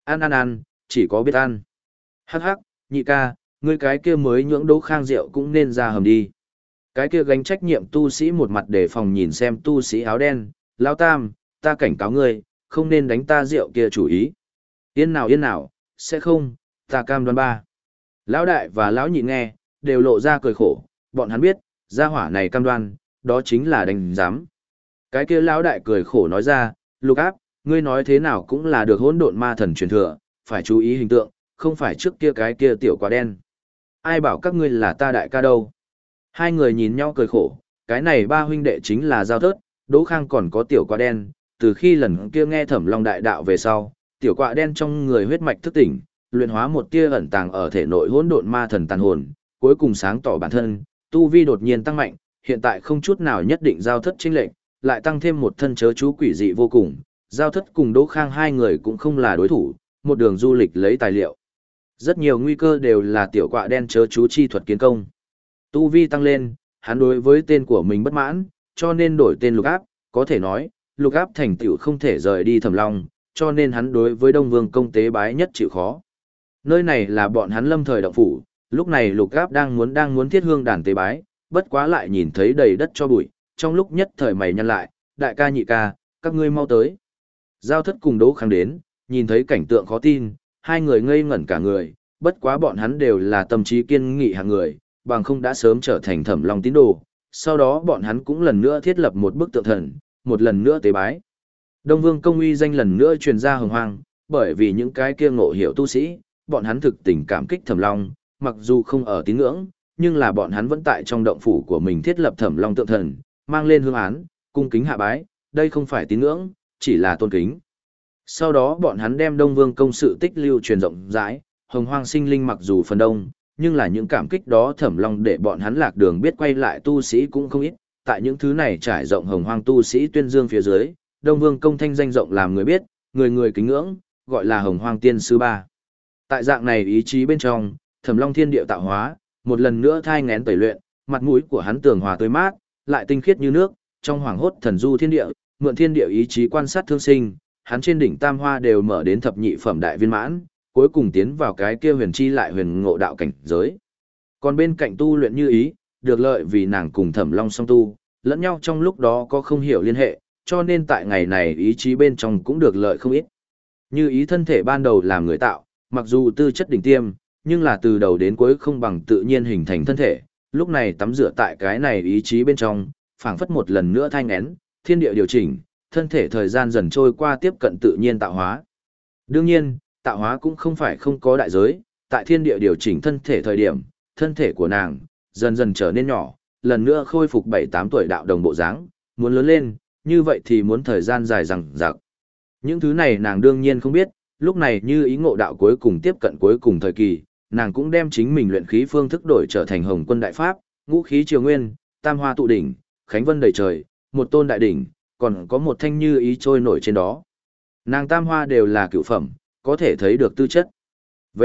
Ăn ăn ăn, chỉ có biết ăn. Hắc hắc, nhị ca, ngươi cái kia mới nhưỡng Đỗ Khang rượu cũng nên ra hầm đi. Cái kia gánh trách nhiệm tu sĩ một mặt đề phòng nhìn xem tu sĩ áo đen, Lão Tam, ta cảnh cáo ngươi, không nên đánh ta rượu kia chủ ý. Yên nào yên nào, sẽ không, ta cam đoan ba. Lão đại và lão nhị nghe, đều lộ ra cười khổ, bọn hắn biết, gia hỏa này cam đoan, đó chính là đánh giám. Cái kia lão đại cười khổ nói ra, Lục Áp, ngươi nói thế nào cũng là được hỗn độn ma thần truyền thừa, phải chú ý hình tượng, không phải trước kia cái kia tiểu quả đen. Ai bảo các ngươi là ta đại ca đâu. Hai người nhìn nhau cười khổ, cái này ba huynh đệ chính là Giao Thớt, Đỗ Khang còn có tiểu quả đen, từ khi lần kia nghe Thẩm Long đại đạo về sau, tiểu quả đen trong người huyết mạch thức tỉnh, luyện hóa một tia ẩn tàng ở thể nội hỗn độn ma thần tàn hồn, cuối cùng sáng tỏ bản thân, tu vi đột nhiên tăng mạnh, hiện tại không chút nào nhất định Giao Thất chênh lệch, lại tăng thêm một thân chớ chú quỷ dị vô cùng, Giao Thất cùng Đỗ Khang hai người cũng không là đối thủ, một đường du lịch lấy tài liệu. Rất nhiều nguy cơ đều là tiểu quạ đen chớ chú chi thuật kiến công. Tu vi tăng lên, hắn đối với tên của mình bất mãn, cho nên đổi tên Lục Áp, có thể nói, Lục Áp thành tựu không thể rời đi Thẩm Long, cho nên hắn đối với Đông Vương công tế bái nhất chịu khó. Nơi này là bọn hắn lâm thời động phủ, lúc này Lục Áp đang muốn đang muốn thiết hương đàn tế bái, bất quá lại nhìn thấy đầy đất cho bụi, trong lúc nhất thời mày nhăn lại, đại ca nhị ca, các ngươi mau tới. Giao Thất cùng Đỗ Khang đến, nhìn thấy cảnh tượng khó tin, hai người ngây ngẩn cả người, bất quá bọn hắn đều là tâm trí kiên nghị hàng người, bằng không đã sớm trở thành Thẩm Long tín đồ. Sau đó bọn hắn cũng lần nữa thiết lập một bức tượng thần, một lần nữa tế bái. Đông Vương công uy danh lần nữa truyền ra hồng hoang, bởi vì những cái kia ngộ hiểu tu sĩ, bọn hắn thực tình cảm kích Thẩm Long, mặc dù không ở tín ngưỡng, nhưng là bọn hắn vẫn tại trong động phủ của mình thiết lập Thẩm Long tượng thần, mang lên hương án, cung kính hạ bái, đây không phải tín ngưỡng, chỉ là tôn kính. Sau đó bọn hắn đem Đông Vương công sự tích lưu truyền rộng rãi, hồng hoang sinh linh mặc dù phần đông, nhưng là những cảm kích đó Thẩm Long để bọn hắn lạc đường biết quay lại tu sĩ cũng không ít, tại những thứ này trải rộng hồng hoang tu sĩ tuyên dương phía dưới, Đông Vương công thanh danh rộng làm người biết, người người kính ngưỡng, gọi là hồng hoang tiên sư ba. Tại dạng này ý chí bên trong, Thẩm Long thiên địa tạo hóa, một lần nữa thai nghén tẩy luyện, mặt mũi của hắn tường hòa tươi mát, lại tinh khiết như nước, trong hoàng hốt thần du thiên địa, mượn thiên địa ý chí quan sát thương sinh, hắn trên đỉnh tam hoa đều mở đến thập nhị phẩm đại viên mãn, cuối cùng tiến vào cái kia huyền chi lại huyền ngộ đạo cảnh giới. Còn bên cạnh tu luyện Như Ý, được lợi vì nàng cùng Thẩm Long song tu, lẫn nhau trong lúc đó có không hiểu liên hệ, cho nên tại ngày này ý chí bên trong cũng được lợi không ít. Như Ý thân thể ban đầu làm người tạo, mặc dù tư chất đỉnh tiêm, nhưng là từ đầu đến cuối không bằng tự nhiên hình thành thân thể, lúc này tắm rửa tại cái này ý chí bên trong, phảng phất một lần nữa thanh nén, thiên địa điều chỉnh, thân thể thời gian dần trôi qua tiếp cận tự nhiên tạo hóa. Đương nhiên, tạo hóa cũng không phải không có đại giới, tại thiên địa điều chỉnh thân thể thời điểm, thân thể của nàng dần dần trở nên nhỏ, lần nữa khôi phục bảy tám tuổi đạo đồng bộ dáng, muốn lớn lên, như vậy thì muốn thời gian dài dằng dặc. Những thứ này nàng đương nhiên không biết, lúc này Như Ý ngộ đạo cuối cùng tiếp cận cuối cùng thời kỳ, nàng cũng đem chính mình luyện khí phương thức đổi trở thành Hồng Quân đại pháp, ngũ khí triều nguyên, tam hoa tụ đỉnh, khánh vân đầy trời, một tôn đại đỉnh, còn có một thanh Như Ý trôi nổi trên đó. Nàng tam hoa đều là cửu phẩm, có thể thấy được tư chất. V.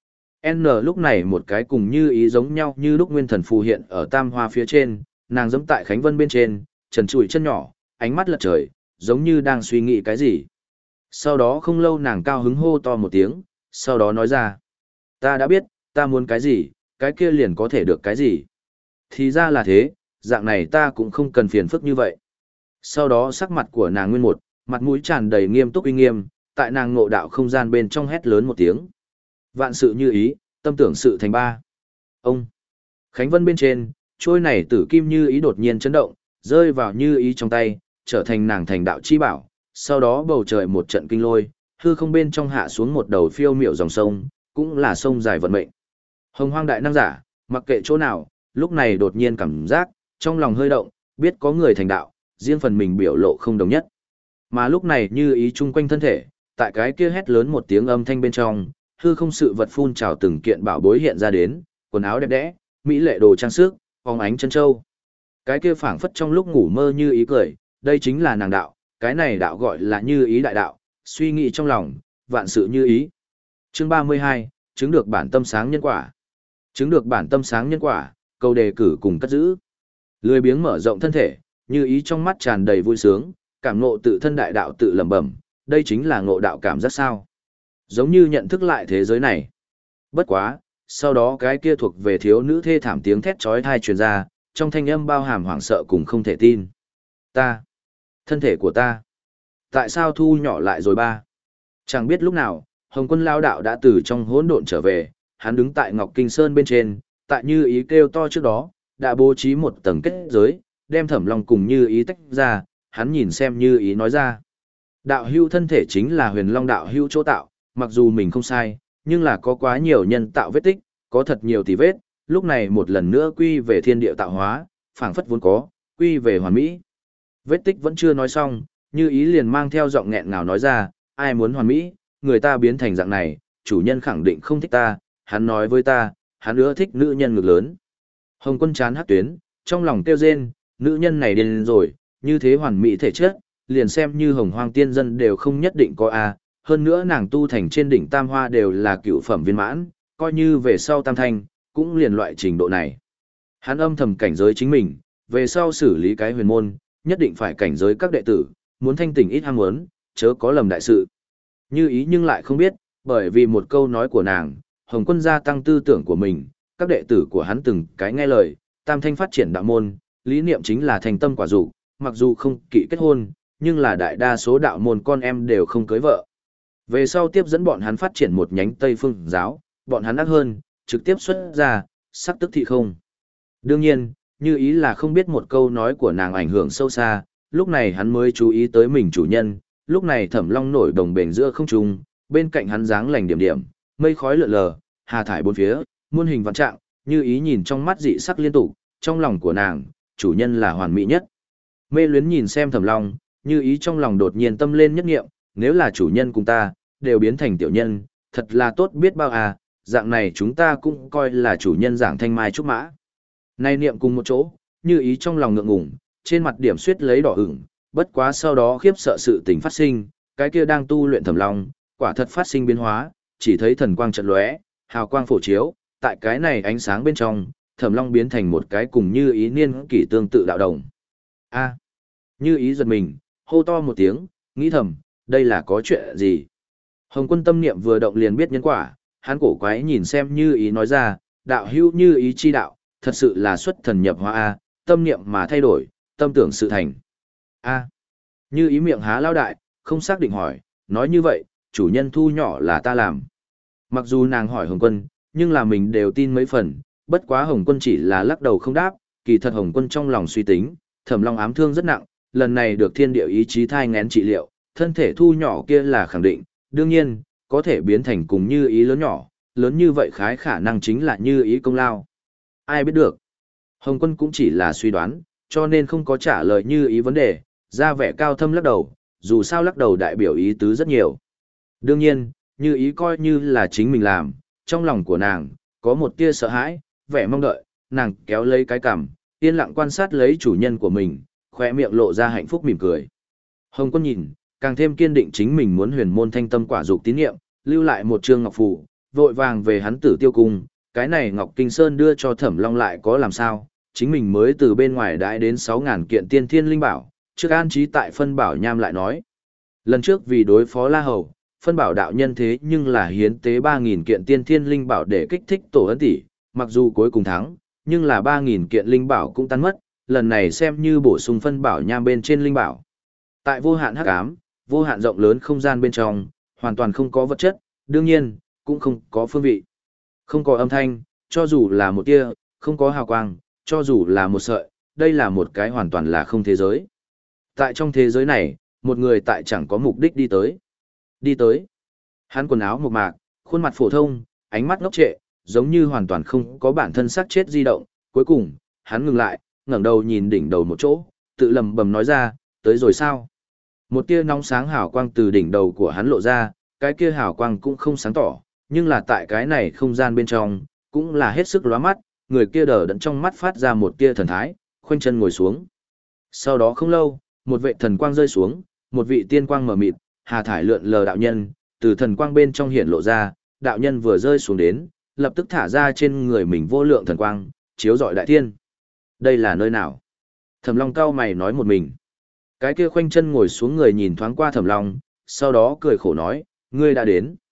N lúc này một cái cùng Như Ý giống nhau như lúc nguyên thần phù hiện ở tam hoa phía trên, nàng giẫm tại khánh vân bên trên, trần trụi chân nhỏ, ánh mắt lật trời, giống như đang suy nghĩ cái gì. Sau đó không lâu nàng cao hứng hô to một tiếng, sau đó nói ra. Ta đã biết, ta muốn cái gì, cái kia liền có thể được cái gì. Thì ra là thế, dạng này ta cũng không cần phiền phức như vậy. Sau đó sắc mặt của nàng nguyên một, mặt mũi tràn đầy nghiêm túc uy nghiêm, tại nàng ngộ đạo không gian bên trong hét lớn một tiếng. Vạn sự như ý, tâm tưởng sự thành ba. Ông. Khánh vân bên trên, trôi này tử kim Như Ý đột nhiên chấn động, rơi vào Như Ý trong tay, trở thành nàng thành đạo chi bảo. Sau đó bầu trời một trận kinh lôi, hư không bên trong hạ xuống một đầu phiêu miệu dòng sông, cũng là sông dài vận mệnh. Hồng hoang đại năng giả, mặc kệ chỗ nào, lúc này đột nhiên cảm giác, trong lòng hơi động, biết có người thành đạo, riêng phần mình biểu lộ không đồng nhất. Mà lúc này Như Ý chung quanh thân thể, tại cái kia hét lớn một tiếng âm thanh bên trong, hư không sự vật phun trào từng kiện bảo bối hiện ra đến, quần áo đẹp đẽ, mỹ lệ đồ trang sức, phóng ánh chân châu. Cái kia phảng phất trong lúc ngủ mơ Như Ý cười, đây chính là nàng đạo, cái này đạo gọi là Như Ý đại đạo, suy nghĩ trong lòng, vạn sự như ý. Chương ba mươi hai, chứng được bản tâm sáng nhân quả. Chứng được bản tâm sáng nhân quả, câu đề cử cùng cất giữ. Lười biếng mở rộng thân thể, Như Ý trong mắt tràn đầy vui sướng, cảm ngộ tự thân đại đạo tự lẩm bẩm, đây chính là ngộ đạo cảm giác sao? Giống như nhận thức lại thế giới này. Bất quá, sau đó cái kia thuộc về thiếu nữ thê thảm tiếng thét chói tai truyền ra, trong thanh âm bao hàm hoảng sợ cùng không thể tin. Ta, thân thể của ta, tại sao thu nhỏ lại rồi ba? Chẳng biết lúc nào, Hồng Quân lao đạo đã từ trong hỗn độn trở về, hắn đứng tại Ngọc Kinh Sơn bên trên, tại Như Ý kêu to trước đó, đã bố trí một tầng kết giới, đem Thẩm Long cùng Như Ý tách ra, hắn nhìn xem Như Ý nói ra. Đạo hưu thân thể chính là Huyền Long đạo hưu chỗ tạo, mặc dù mình không sai, nhưng là có quá nhiều nhân tạo vết tích, có thật nhiều tỉ vết, lúc này một lần nữa quy về thiên địa tạo hóa, phảng phất vốn có, quy về hoàn mỹ. Vết tích vẫn chưa nói xong, Như Ý liền mang theo giọng nghẹn ngào nói ra, ai muốn hoàn mỹ, người ta biến thành dạng này, chủ nhân khẳng định không thích ta, hắn nói với ta, hắn ưa thích nữ nhân ngực lớn. Hồng Quân chán hắc tuyến, trong lòng kêu rên, nữ nhân này điên rồi, như thế hoàn mỹ thể chất, liền xem như Hồng Hoang tiên dân đều không nhất định có a, hơn nữa nàng tu thành trên đỉnh Tam Hoa đều là cựu phẩm viên mãn, coi như về sau Tam Thanh, cũng liền loại trình độ này. Hắn âm thầm cảnh giới chính mình, về sau xử lý cái huyền môn, nhất định phải cảnh giới các đệ tử, muốn thanh tỉnh ít ham muốn, chớ có lầm đại sự. Như Ý nhưng lại không biết, bởi vì một câu nói của nàng, Hồng Quân gia tăng tư tưởng của mình, các đệ tử của hắn từng cái nghe lời, Tam Thanh phát triển đạo môn, lý niệm chính là thành tâm quả dục, mặc dù không kỵ kết hôn, nhưng là đại đa số đạo môn con em đều không cưới vợ. Về sau tiếp dẫn bọn hắn phát triển một nhánh Tây Phương giáo, bọn hắn ác hơn, trực tiếp xuất ra, sắc tức thị không. Đương nhiên, Như Ý là không biết một câu nói của nàng ảnh hưởng sâu xa, lúc này hắn mới chú ý tới mình chủ nhân, lúc này Thẩm Long nổi đồng bền giữa không trung, bên cạnh hắn dáng lành điểm điểm, mây khói lượn lờ, hà thải bốn phía, muôn hình vạn trạng, Như Ý nhìn trong mắt dị sắc liên tục, trong lòng của nàng, chủ nhân là hoàn mỹ nhất. Mê luyến nhìn xem Thẩm Long, Như Ý trong lòng đột nhiên tâm lên nhất nghiệm, nếu là chủ nhân cùng ta, đều biến thành tiểu nhân, thật là tốt biết bao à, dạng này chúng ta cũng coi là chủ nhân giảng thanh mai trúc mã. Nay niệm cùng một chỗ, Như Ý trong lòng ngượng ngùng, trên mặt điểm suyết lấy đỏ ửng, bất quá sau đó khiếp sợ sự tình phát sinh, cái kia đang tu luyện Thẩm Long, quả thật phát sinh biến hóa, chỉ thấy thần quang chợt lóe, hào quang phổ chiếu, tại cái này ánh sáng bên trong, Thẩm Long biến thành một cái cùng Như Ý niên kỷ tương tự đạo đồng. A. Như Ý giật mình, hô to một tiếng, nghĩ thầm, đây là có chuyện gì? Hồng Quân tâm niệm vừa động liền biết nhân quả, hắn cổ quái nhìn xem Như Ý nói ra, đạo hữu Như Ý chi đạo, thật sự là xuất thần nhập hóa a, tâm niệm mà thay đổi, tâm tưởng sự thành. A. Như Ý miệng há lao đại, không xác định hỏi, nói như vậy, chủ nhân thu nhỏ là ta làm. Mặc dù nàng hỏi Hồng Quân, nhưng là mình đều tin mấy phần, bất quá Hồng Quân chỉ là lắc đầu không đáp, kỳ thật Hồng Quân trong lòng suy tính, Thẩm Long ám thương rất nặng, lần này được thiên địa ý chí thai nghén trị liệu, thân thể thu nhỏ kia là khẳng định, đương nhiên, có thể biến thành cùng Như Ý lớn nhỏ, lớn như vậy khái khả năng chính là Như Ý công lao. Ai biết được. Hồng Quân cũng chỉ là suy đoán, cho nên không có trả lời Như Ý vấn đề, ra vẻ cao thâm lắc đầu, dù sao lắc đầu đại biểu ý tứ rất nhiều. Đương nhiên, Như Ý coi như là chính mình làm, trong lòng của nàng, có một tia sợ hãi, vẻ mong đợi, nàng kéo lấy cái cằm, yên lặng quan sát lấy chủ nhân của mình, khóe miệng lộ ra hạnh phúc mỉm cười. Hồng Quân nhìn, càng thêm kiên định chính mình muốn huyền môn thanh tâm quả dục tín niệm, lưu lại một trương ngọc phù, vội vàng về hắn Tử Tiêu cung, cái này Ngọc Kinh Sơn đưa cho Thẩm Long lại có làm sao, chính mình mới từ bên ngoài đãi đến sáu ngàn kiện tiên thiên linh bảo, trước an trí tại phân bảo nham lại nói. Lần trước vì đối phó La Hầu, phân bảo đạo nhân thế nhưng là hiến tế ba nghìn kiện tiên thiên linh bảo để kích thích tổ ấn tỷ, mặc dù cuối cùng thắng, nhưng là ba nghìn kiện linh bảo cũng tan mất, lần này xem như bổ sung phân bảo nham bên trên linh bảo. Tại vô hạn hắc ám, vô hạn rộng lớn không gian bên trong, hoàn toàn không có vật chất, đương nhiên, cũng không có phương vị. Không có âm thanh, cho dù là một tia, không có hào quang, cho dù là một sợi, đây là một cái hoàn toàn là không thế giới. Tại trong thế giới này, một người tại chẳng có mục đích đi tới. Đi tới. Hắn quần áo mộc mạc, khuôn mặt phổ thông, ánh mắt ngốc trệ, giống như hoàn toàn không có bản thân xác chết di động. Cuối cùng, hắn ngừng lại, ngẩng đầu nhìn đỉnh đầu một chỗ, tự lầm bầm nói ra, tới rồi sao? Một tia nóng sáng hào quang từ đỉnh đầu của hắn lộ ra, cái kia hào quang cũng không sáng tỏ, nhưng là tại cái này không gian bên trong, cũng là hết sức lóa mắt, người kia đờ đẫn trong mắt phát ra một tia thần thái, khoanh chân ngồi xuống. Sau đó không lâu, một vệ thần quang rơi xuống, một vị tiên quang mở mịt, hà thải lượn lờ đạo nhân, từ thần quang bên trong hiện lộ ra, đạo nhân vừa rơi xuống đến, lập tức thả ra trên người mình vô lượng thần quang, chiếu rọi đại thiên. Đây là nơi nào? Thẩm Long cao mày nói một mình. Cái kia khoanh chân ngồi xuống người nhìn thoáng qua Thẩm Long, sau đó cười khổ nói, ngươi đã đến.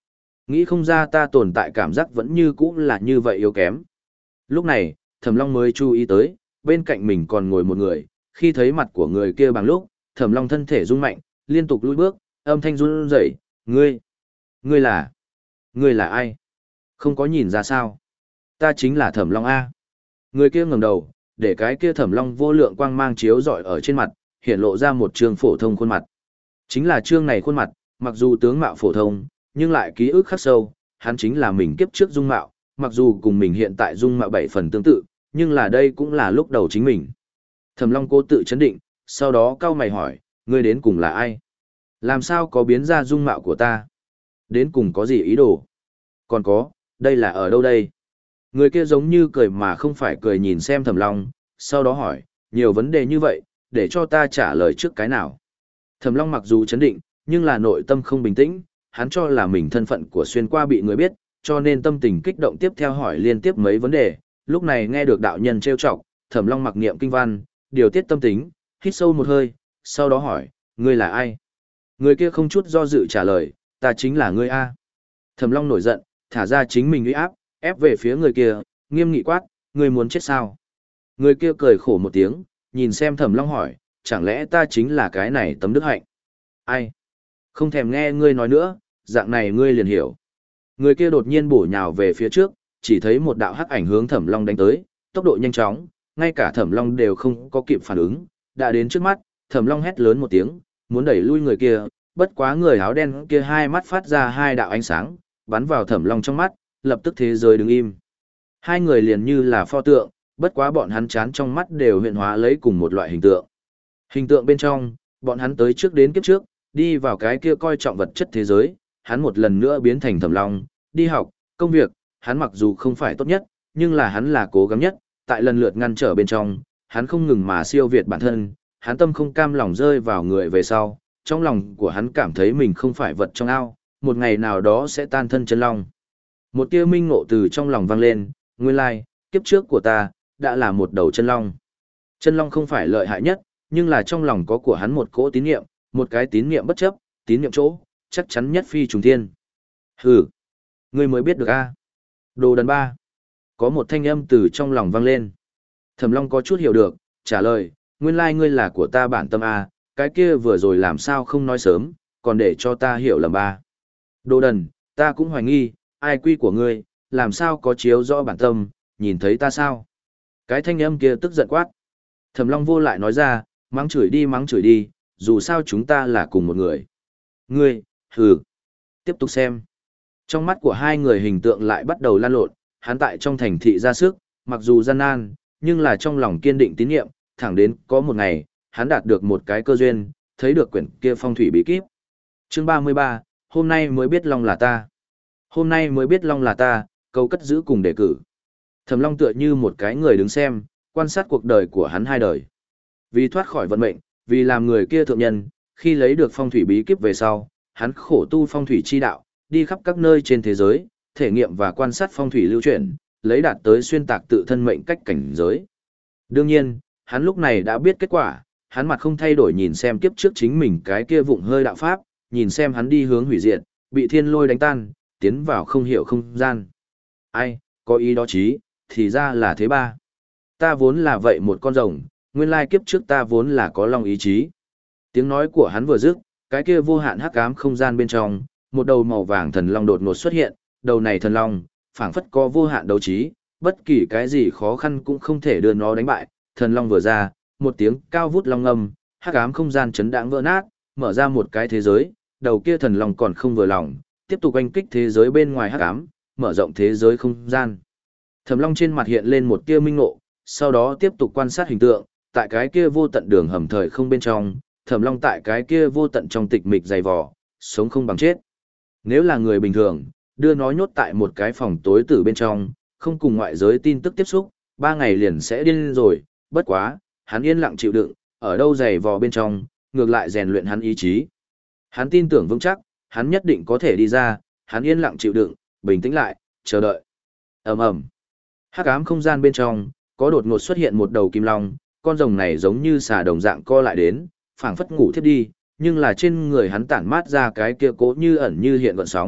Nghĩ không ra ta tồn tại cảm giác vẫn như cũ là như vậy yếu kém. Lúc này, Thẩm Long mới chú ý tới, bên cạnh mình còn ngồi một người, khi thấy mặt của người kia bằng lúc, Thẩm Long thân thể rung mạnh, liên tục lùi bước, âm thanh run rẩy, "Ngươi, ngươi là, ngươi là ai? Không có nhìn ra sao? Ta chính là Thẩm Long a." Người kia ngẩng đầu, để cái kia Thẩm Long vô lượng quang mang chiếu rọi ở trên mặt, hiện lộ ra một trương phổ thông khuôn mặt. Chính là trương này khuôn mặt, mặc dù tướng mạo phổ thông, nhưng lại ký ức khắc sâu, hắn chính là mình kiếp trước dung mạo, mặc dù cùng mình hiện tại dung mạo bảy phần tương tự, nhưng là đây cũng là lúc đầu chính mình. Thẩm Long cố tự chấn định, sau đó cau mày hỏi, ngươi đến cùng là ai? Làm sao có biến ra dung mạo của ta? Đến cùng có gì ý đồ? Còn có, đây là ở đâu đây? Người kia giống như cười mà không phải cười nhìn xem Thẩm Long, sau đó hỏi, nhiều vấn đề như vậy, để cho ta trả lời trước cái nào? Thẩm Long mặc dù chấn định, nhưng là nội tâm không bình tĩnh, hắn cho là mình thân phận của xuyên qua bị người biết, cho nên tâm tình kích động tiếp theo hỏi liên tiếp mấy vấn đề. Lúc này nghe được đạo nhân trêu chọc, Thẩm Long mặc niệm kinh văn, điều tiết tâm tính, hít sâu một hơi, sau đó hỏi, ngươi là ai? Người kia không chút do dự trả lời, ta chính là ngươi a. Thẩm Long nổi giận, thả ra chính mình uy áp, ép về phía người kia, nghiêm nghị quát, ngươi muốn chết sao? Người kia cười khổ một tiếng, nhìn xem Thẩm Long hỏi, chẳng lẽ ta chính là cái này tấm đức hạnh? Ai? Không thèm nghe ngươi nói nữa, dạng này ngươi liền hiểu. Người kia đột nhiên bổ nhào về phía trước, chỉ thấy một đạo hắc ảnh hướng Thẩm Long đánh tới, tốc độ nhanh chóng, ngay cả Thẩm Long đều không có kịp phản ứng, đã đến trước mắt, Thẩm Long hét lớn một tiếng, muốn đẩy lui người kia, bất quá người áo đen kia hai mắt phát ra hai đạo ánh sáng, bắn vào Thẩm Long trong mắt, lập tức thế giới đứng im. Hai người liền như là pho tượng, bất quá bọn hắn chán trong mắt đều hiện hóa lấy cùng một loại hình tượng. Hình tượng bên trong, bọn hắn tới trước đến kiếp trước, đi vào cái kia coi trọng vật chất thế giới, hắn một lần nữa biến thành Thẩm Long, đi học, công việc, hắn mặc dù không phải tốt nhất, nhưng là hắn là cố gắng nhất, tại lần lượt ngăn trở bên trong, hắn không ngừng mà siêu việt bản thân, hắn tâm không cam lòng rơi vào người về sau, trong lòng của hắn cảm thấy mình không phải vật trong ao, một ngày nào đó sẽ tan thân chân long. Một tia minh ngộ từ trong lòng vang lên, nguyên lai, kiếp trước của ta, đã là một đầu chân long. Chân long không phải lợi hại nhất, nhưng là trong lòng có của hắn một cỗ tín niệm, một cái tín niệm bất chấp, tín niệm chỗ, chắc chắn nhất phi trùng thiên. Hừ, ngươi mới biết được a. Đồ đần ba. Có một thanh âm từ trong lòng vang lên. Thẩm Long có chút hiểu được, trả lời, nguyên lai ngươi là của ta bản tâm a, cái kia vừa rồi làm sao không nói sớm, còn để cho ta hiểu lầm ba. Đồ đần, ta cũng hoài nghi, ai quy của ngươi, làm sao có chiếu rõ bản tâm, nhìn thấy ta sao? Cái thanh âm kia tức giận quát. Thẩm Long vô lại nói ra, mắng chửi đi mắng chửi đi, dù sao chúng ta là cùng một người. Ngươi, hừ. Tiếp tục xem. Trong mắt của hai người hình tượng lại bắt đầu lan lộn, hắn tại trong thành thị ra sức, mặc dù gian nan, nhưng là trong lòng kiên định tín nhiệm, thẳng đến có một ngày, hắn đạt được một cái cơ duyên, thấy được quyển kia phong thủy bí kíp. Chương ba mươi ba, hôm nay mới biết Long là ta. Hôm nay mới biết Long là ta, câu cất giữ cùng đề cử. Thẩm Long tựa như một cái người đứng xem, quan sát cuộc đời của hắn hai đời. Vì thoát khỏi vận mệnh, vì làm người kia thượng nhân, khi lấy được phong thủy bí kíp về sau, hắn khổ tu phong thủy chi đạo, đi khắp các nơi trên thế giới, thể nghiệm và quan sát phong thủy lưu chuyển, lấy đạt tới xuyên tạc tự thân mệnh cách cảnh giới. Đương nhiên, hắn lúc này đã biết kết quả, hắn mặt không thay đổi nhìn xem kiếp trước chính mình cái kia vụng hơi đạo pháp, nhìn xem hắn đi hướng hủy diệt, bị thiên lôi đánh tan, tiến vào không hiểu không gian. Ai, có ý đó chí, thì ra là thế ba. Ta vốn là vậy một con rồng, nguyên lai kiếp trước ta vốn là có long ý chí. Tiếng nói của hắn vừa dứt, cái kia vô hạn hắc ám không gian bên trong, một đầu màu vàng thần long đột ngột xuất hiện, đầu này thần long, phảng phất có vô hạn đấu trí, bất kỳ cái gì khó khăn cũng không thể đưa nó đánh bại. Thần long vừa ra, một tiếng cao vút long ngâm, hắc ám không gian chấn đãng vỡ nát, mở ra một cái thế giới, đầu kia thần long còn không vừa lòng, tiếp tục oanh kích thế giới bên ngoài hắc ám, mở rộng thế giới không gian. Thẩm Long trên mặt hiện lên một tia minh ngộ, sau đó tiếp tục quan sát hình tượng, tại cái kia vô tận đường hầm thời không bên trong, Thẩm Long tại cái kia vô tận trong tịch mịch dày vò, sống không bằng chết. Nếu là người bình thường, đưa nó nhốt tại một cái phòng tối tử bên trong, không cùng ngoại giới tin tức tiếp xúc, ba ngày liền sẽ điên rồi, bất quá, hắn yên lặng chịu đựng, ở đâu dày vò bên trong, ngược lại rèn luyện hắn ý chí. Hắn tin tưởng vững chắc, hắn nhất định có thể đi ra, hắn yên lặng chịu đựng, bình tĩnh lại, chờ đợi. Ầm ầm. Hắc ám không gian bên trong, có đột ngột xuất hiện một đầu kim long, con rồng này giống như xà đồng dạng co lại đến, phảng phất ngủ thiếp đi, nhưng là trên người hắn tản mát ra cái kia cố như ẩn như hiện gợn sóng,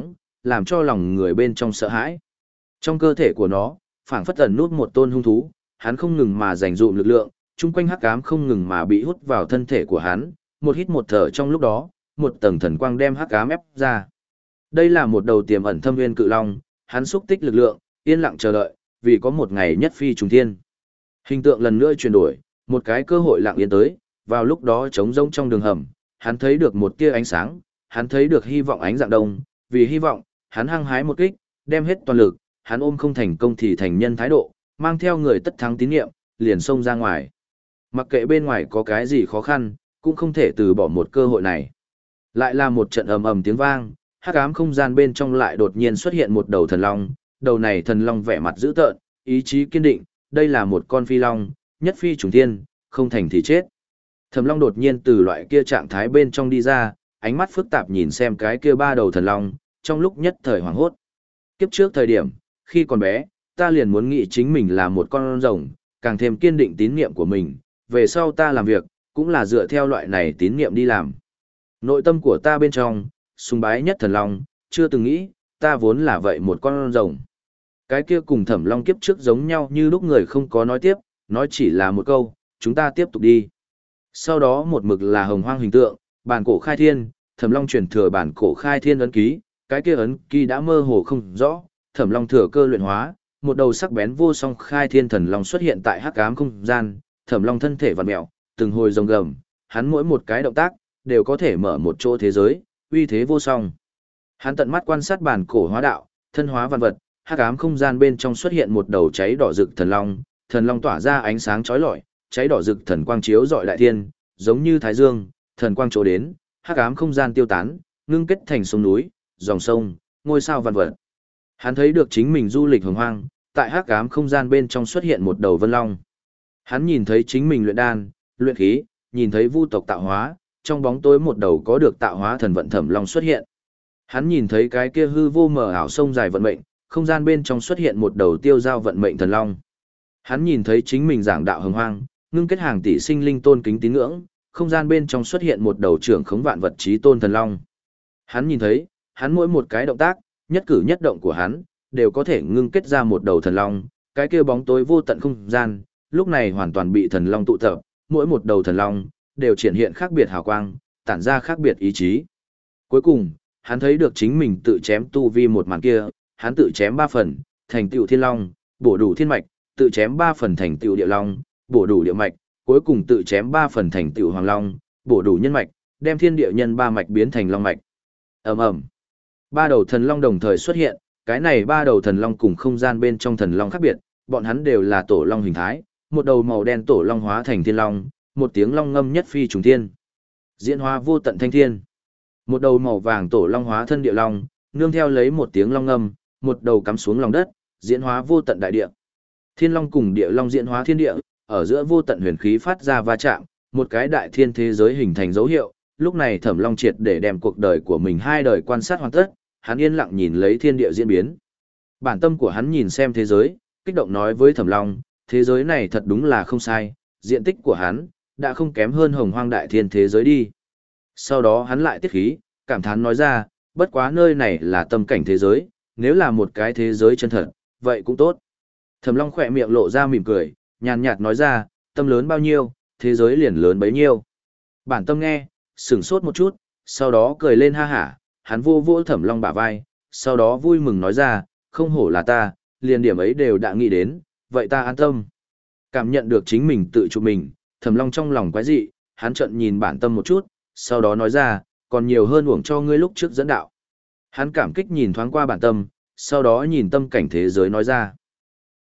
làm cho lòng người bên trong sợ hãi. Trong cơ thể của nó, phảng phất ẩn nút một tôn hung thú, hắn không ngừng mà dành dụm lực lượng, chung quanh hắc ám không ngừng mà bị hút vào thân thể của hắn, một hít một thở trong lúc đó, một tầng thần quang đem hắc ám ép ra. Đây là một đầu tiềm ẩn thâm nguyên cự long, hắn xúc tích lực lượng, yên lặng chờ đợi, vì có một ngày nhất phi trùng thiên. Hình tượng lần nữa chuyển đổi, một cái cơ hội lặng yên tới, vào lúc đó trống rỗng trong đường hầm, hắn thấy được một tia ánh sáng, hắn thấy được hy vọng ánh dạng đông, vì hy vọng, hắn hăng hái một kích, đem hết toàn lực, hắn ôm không thành công thì thành nhân thái độ, mang theo người tất thắng tín nhiệm, liền xông ra ngoài. Mặc kệ bên ngoài có cái gì khó khăn, cũng không thể từ bỏ một cơ hội này. Lại là một trận ầm ầm tiếng vang, hắc ám không gian bên trong lại đột nhiên xuất hiện một đầu thần long, đầu này thần long vẻ mặt dữ tợn, ý chí kiên định, đây là một con phi long, nhất phi trùng thiên, không thành thì chết. Thẩm Long đột nhiên từ loại kia trạng thái bên trong đi ra, ánh mắt phức tạp nhìn xem cái kia ba đầu thần long, trong lúc nhất thời hoảng hốt. Kiếp trước thời điểm, khi còn bé, ta liền muốn nghĩ chính mình là một con rồng, càng thêm kiên định tín niệm của mình, về sau ta làm việc, cũng là dựa theo loại này tín niệm đi làm. Nội tâm của ta bên trong, sùng bái nhất thần long, chưa từng nghĩ, ta vốn là vậy một con rồng. Cái kia cùng Thẩm Long kiếp trước giống nhau như lúc người không có nói tiếp, nói chỉ là một câu, chúng ta tiếp tục đi. Sau đó một mực là hồng hoang hình tượng, bản cổ khai thiên, Thẩm Long truyền thừa bản cổ khai thiên ấn ký, cái kia ấn ký đã mơ hồ không rõ, Thẩm Long thừa cơ luyện hóa, một đầu sắc bén vô song khai thiên thần long xuất hiện tại hắc ám không gian, Thẩm Long thân thể vặn mèo, từng hồi rồng gầm, hắn mỗi một cái động tác đều có thể mở một chỗ thế giới, uy thế vô song. Hắn tận mắt quan sát bản cổ hóa đạo, thân hóa văn vật, hắc ám không gian bên trong xuất hiện một đầu cháy đỏ rực thần long, thần long tỏa ra ánh sáng chói lọi, cháy đỏ rực thần quang chiếu rọi đại thiên, giống như thái dương, thần quang chỗ đến, hắc ám không gian tiêu tán, ngưng kết thành sông núi, dòng sông, ngôi sao vạn vật. Hắn thấy được chính mình du lịch hồng hoang, tại hắc ám không gian bên trong xuất hiện một đầu vân long. Hắn nhìn thấy chính mình luyện đan, luyện khí, nhìn thấy vu tộc tạo hóa, trong bóng tối một đầu có được tạo hóa thần vận Thẩm Long xuất hiện. Hắn nhìn thấy cái kia hư vô mờ ảo sông dài vận mệnh, không gian bên trong xuất hiện một đầu tiêu giao vận mệnh thần long. Hắn nhìn thấy chính mình giảng đạo hồng hoang, ngưng kết hàng tỷ sinh linh tôn kính tín ngưỡng, không gian bên trong xuất hiện một đầu trưởng khống vạn vật chí tôn thần long. Hắn nhìn thấy, hắn mỗi một cái động tác, nhất cử nhất động của hắn, đều có thể ngưng kết ra một đầu thần long, cái kia bóng tối vô tận không gian, lúc này hoàn toàn bị thần long tụ tập, mỗi một đầu thần long đều triển hiện khác biệt hào quang, tản ra khác biệt ý chí. Cuối cùng, hắn thấy được chính mình tự chém tu vi một màn kia, hắn tự chém ba phần, thành tựu thiên long, bổ đủ thiên mạch, tự chém ba phần thành tựu địa long, bổ đủ địa mạch, cuối cùng tự chém ba phần thành tựu hoàng long, bổ đủ nhân mạch, đem thiên địa nhân ba mạch biến thành long mạch. Ầm ầm. Ba đầu thần long đồng thời xuất hiện, cái này ba đầu thần long cùng không gian bên trong thần long khác biệt, bọn hắn đều là tổ long hình thái, một đầu màu đen tổ long hóa thành thiên long, một tiếng long ngâm nhất phi trùng thiên. Diễn hóa vô tận thanh thiên. Một đầu màu vàng tổ long hóa thân địa long, nương theo lấy một tiếng long ngâm, một đầu cắm xuống lòng đất, diễn hóa vô tận đại địa. Thiên long cùng địa long diễn hóa thiên địa, ở giữa vô tận huyền khí phát ra va chạm, một cái đại thiên thế giới hình thành dấu hiệu. Lúc này Thẩm Long triệt để đem cuộc đời của mình hai đời quan sát hoàn tất, hắn yên lặng nhìn lấy thiên địa diễn biến. Bản tâm của hắn nhìn xem thế giới, kích động nói với Thẩm Long, thế giới này thật đúng là không sai, diện tích của hắn đã không kém hơn hồng hoang đại thiên thế giới đi. Sau đó hắn lại tiết khí, cảm thán nói ra, bất quá nơi này là tâm cảnh thế giới, nếu là một cái thế giới chân thật, vậy cũng tốt. Thẩm Long khỏe miệng lộ ra mỉm cười, nhàn nhạt nói ra, tâm lớn bao nhiêu, thế giới liền lớn bấy nhiêu. Bản tâm nghe, sửng sốt một chút, sau đó cười lên ha hả, hắn vô vô Thẩm Long bả vai, sau đó vui mừng nói ra, không hổ là ta, liền điểm ấy đều đã nghĩ đến, vậy ta an tâm. Cảm nhận được chính mình tự chụp mình, Thẩm Long trong lòng quái dị, hắn trợn nhìn bản tâm một chút, sau đó nói ra, còn nhiều hơn uổng cho ngươi lúc trước dẫn đạo. Hắn cảm kích nhìn thoáng qua bản tâm, sau đó nhìn tâm cảnh thế giới nói ra.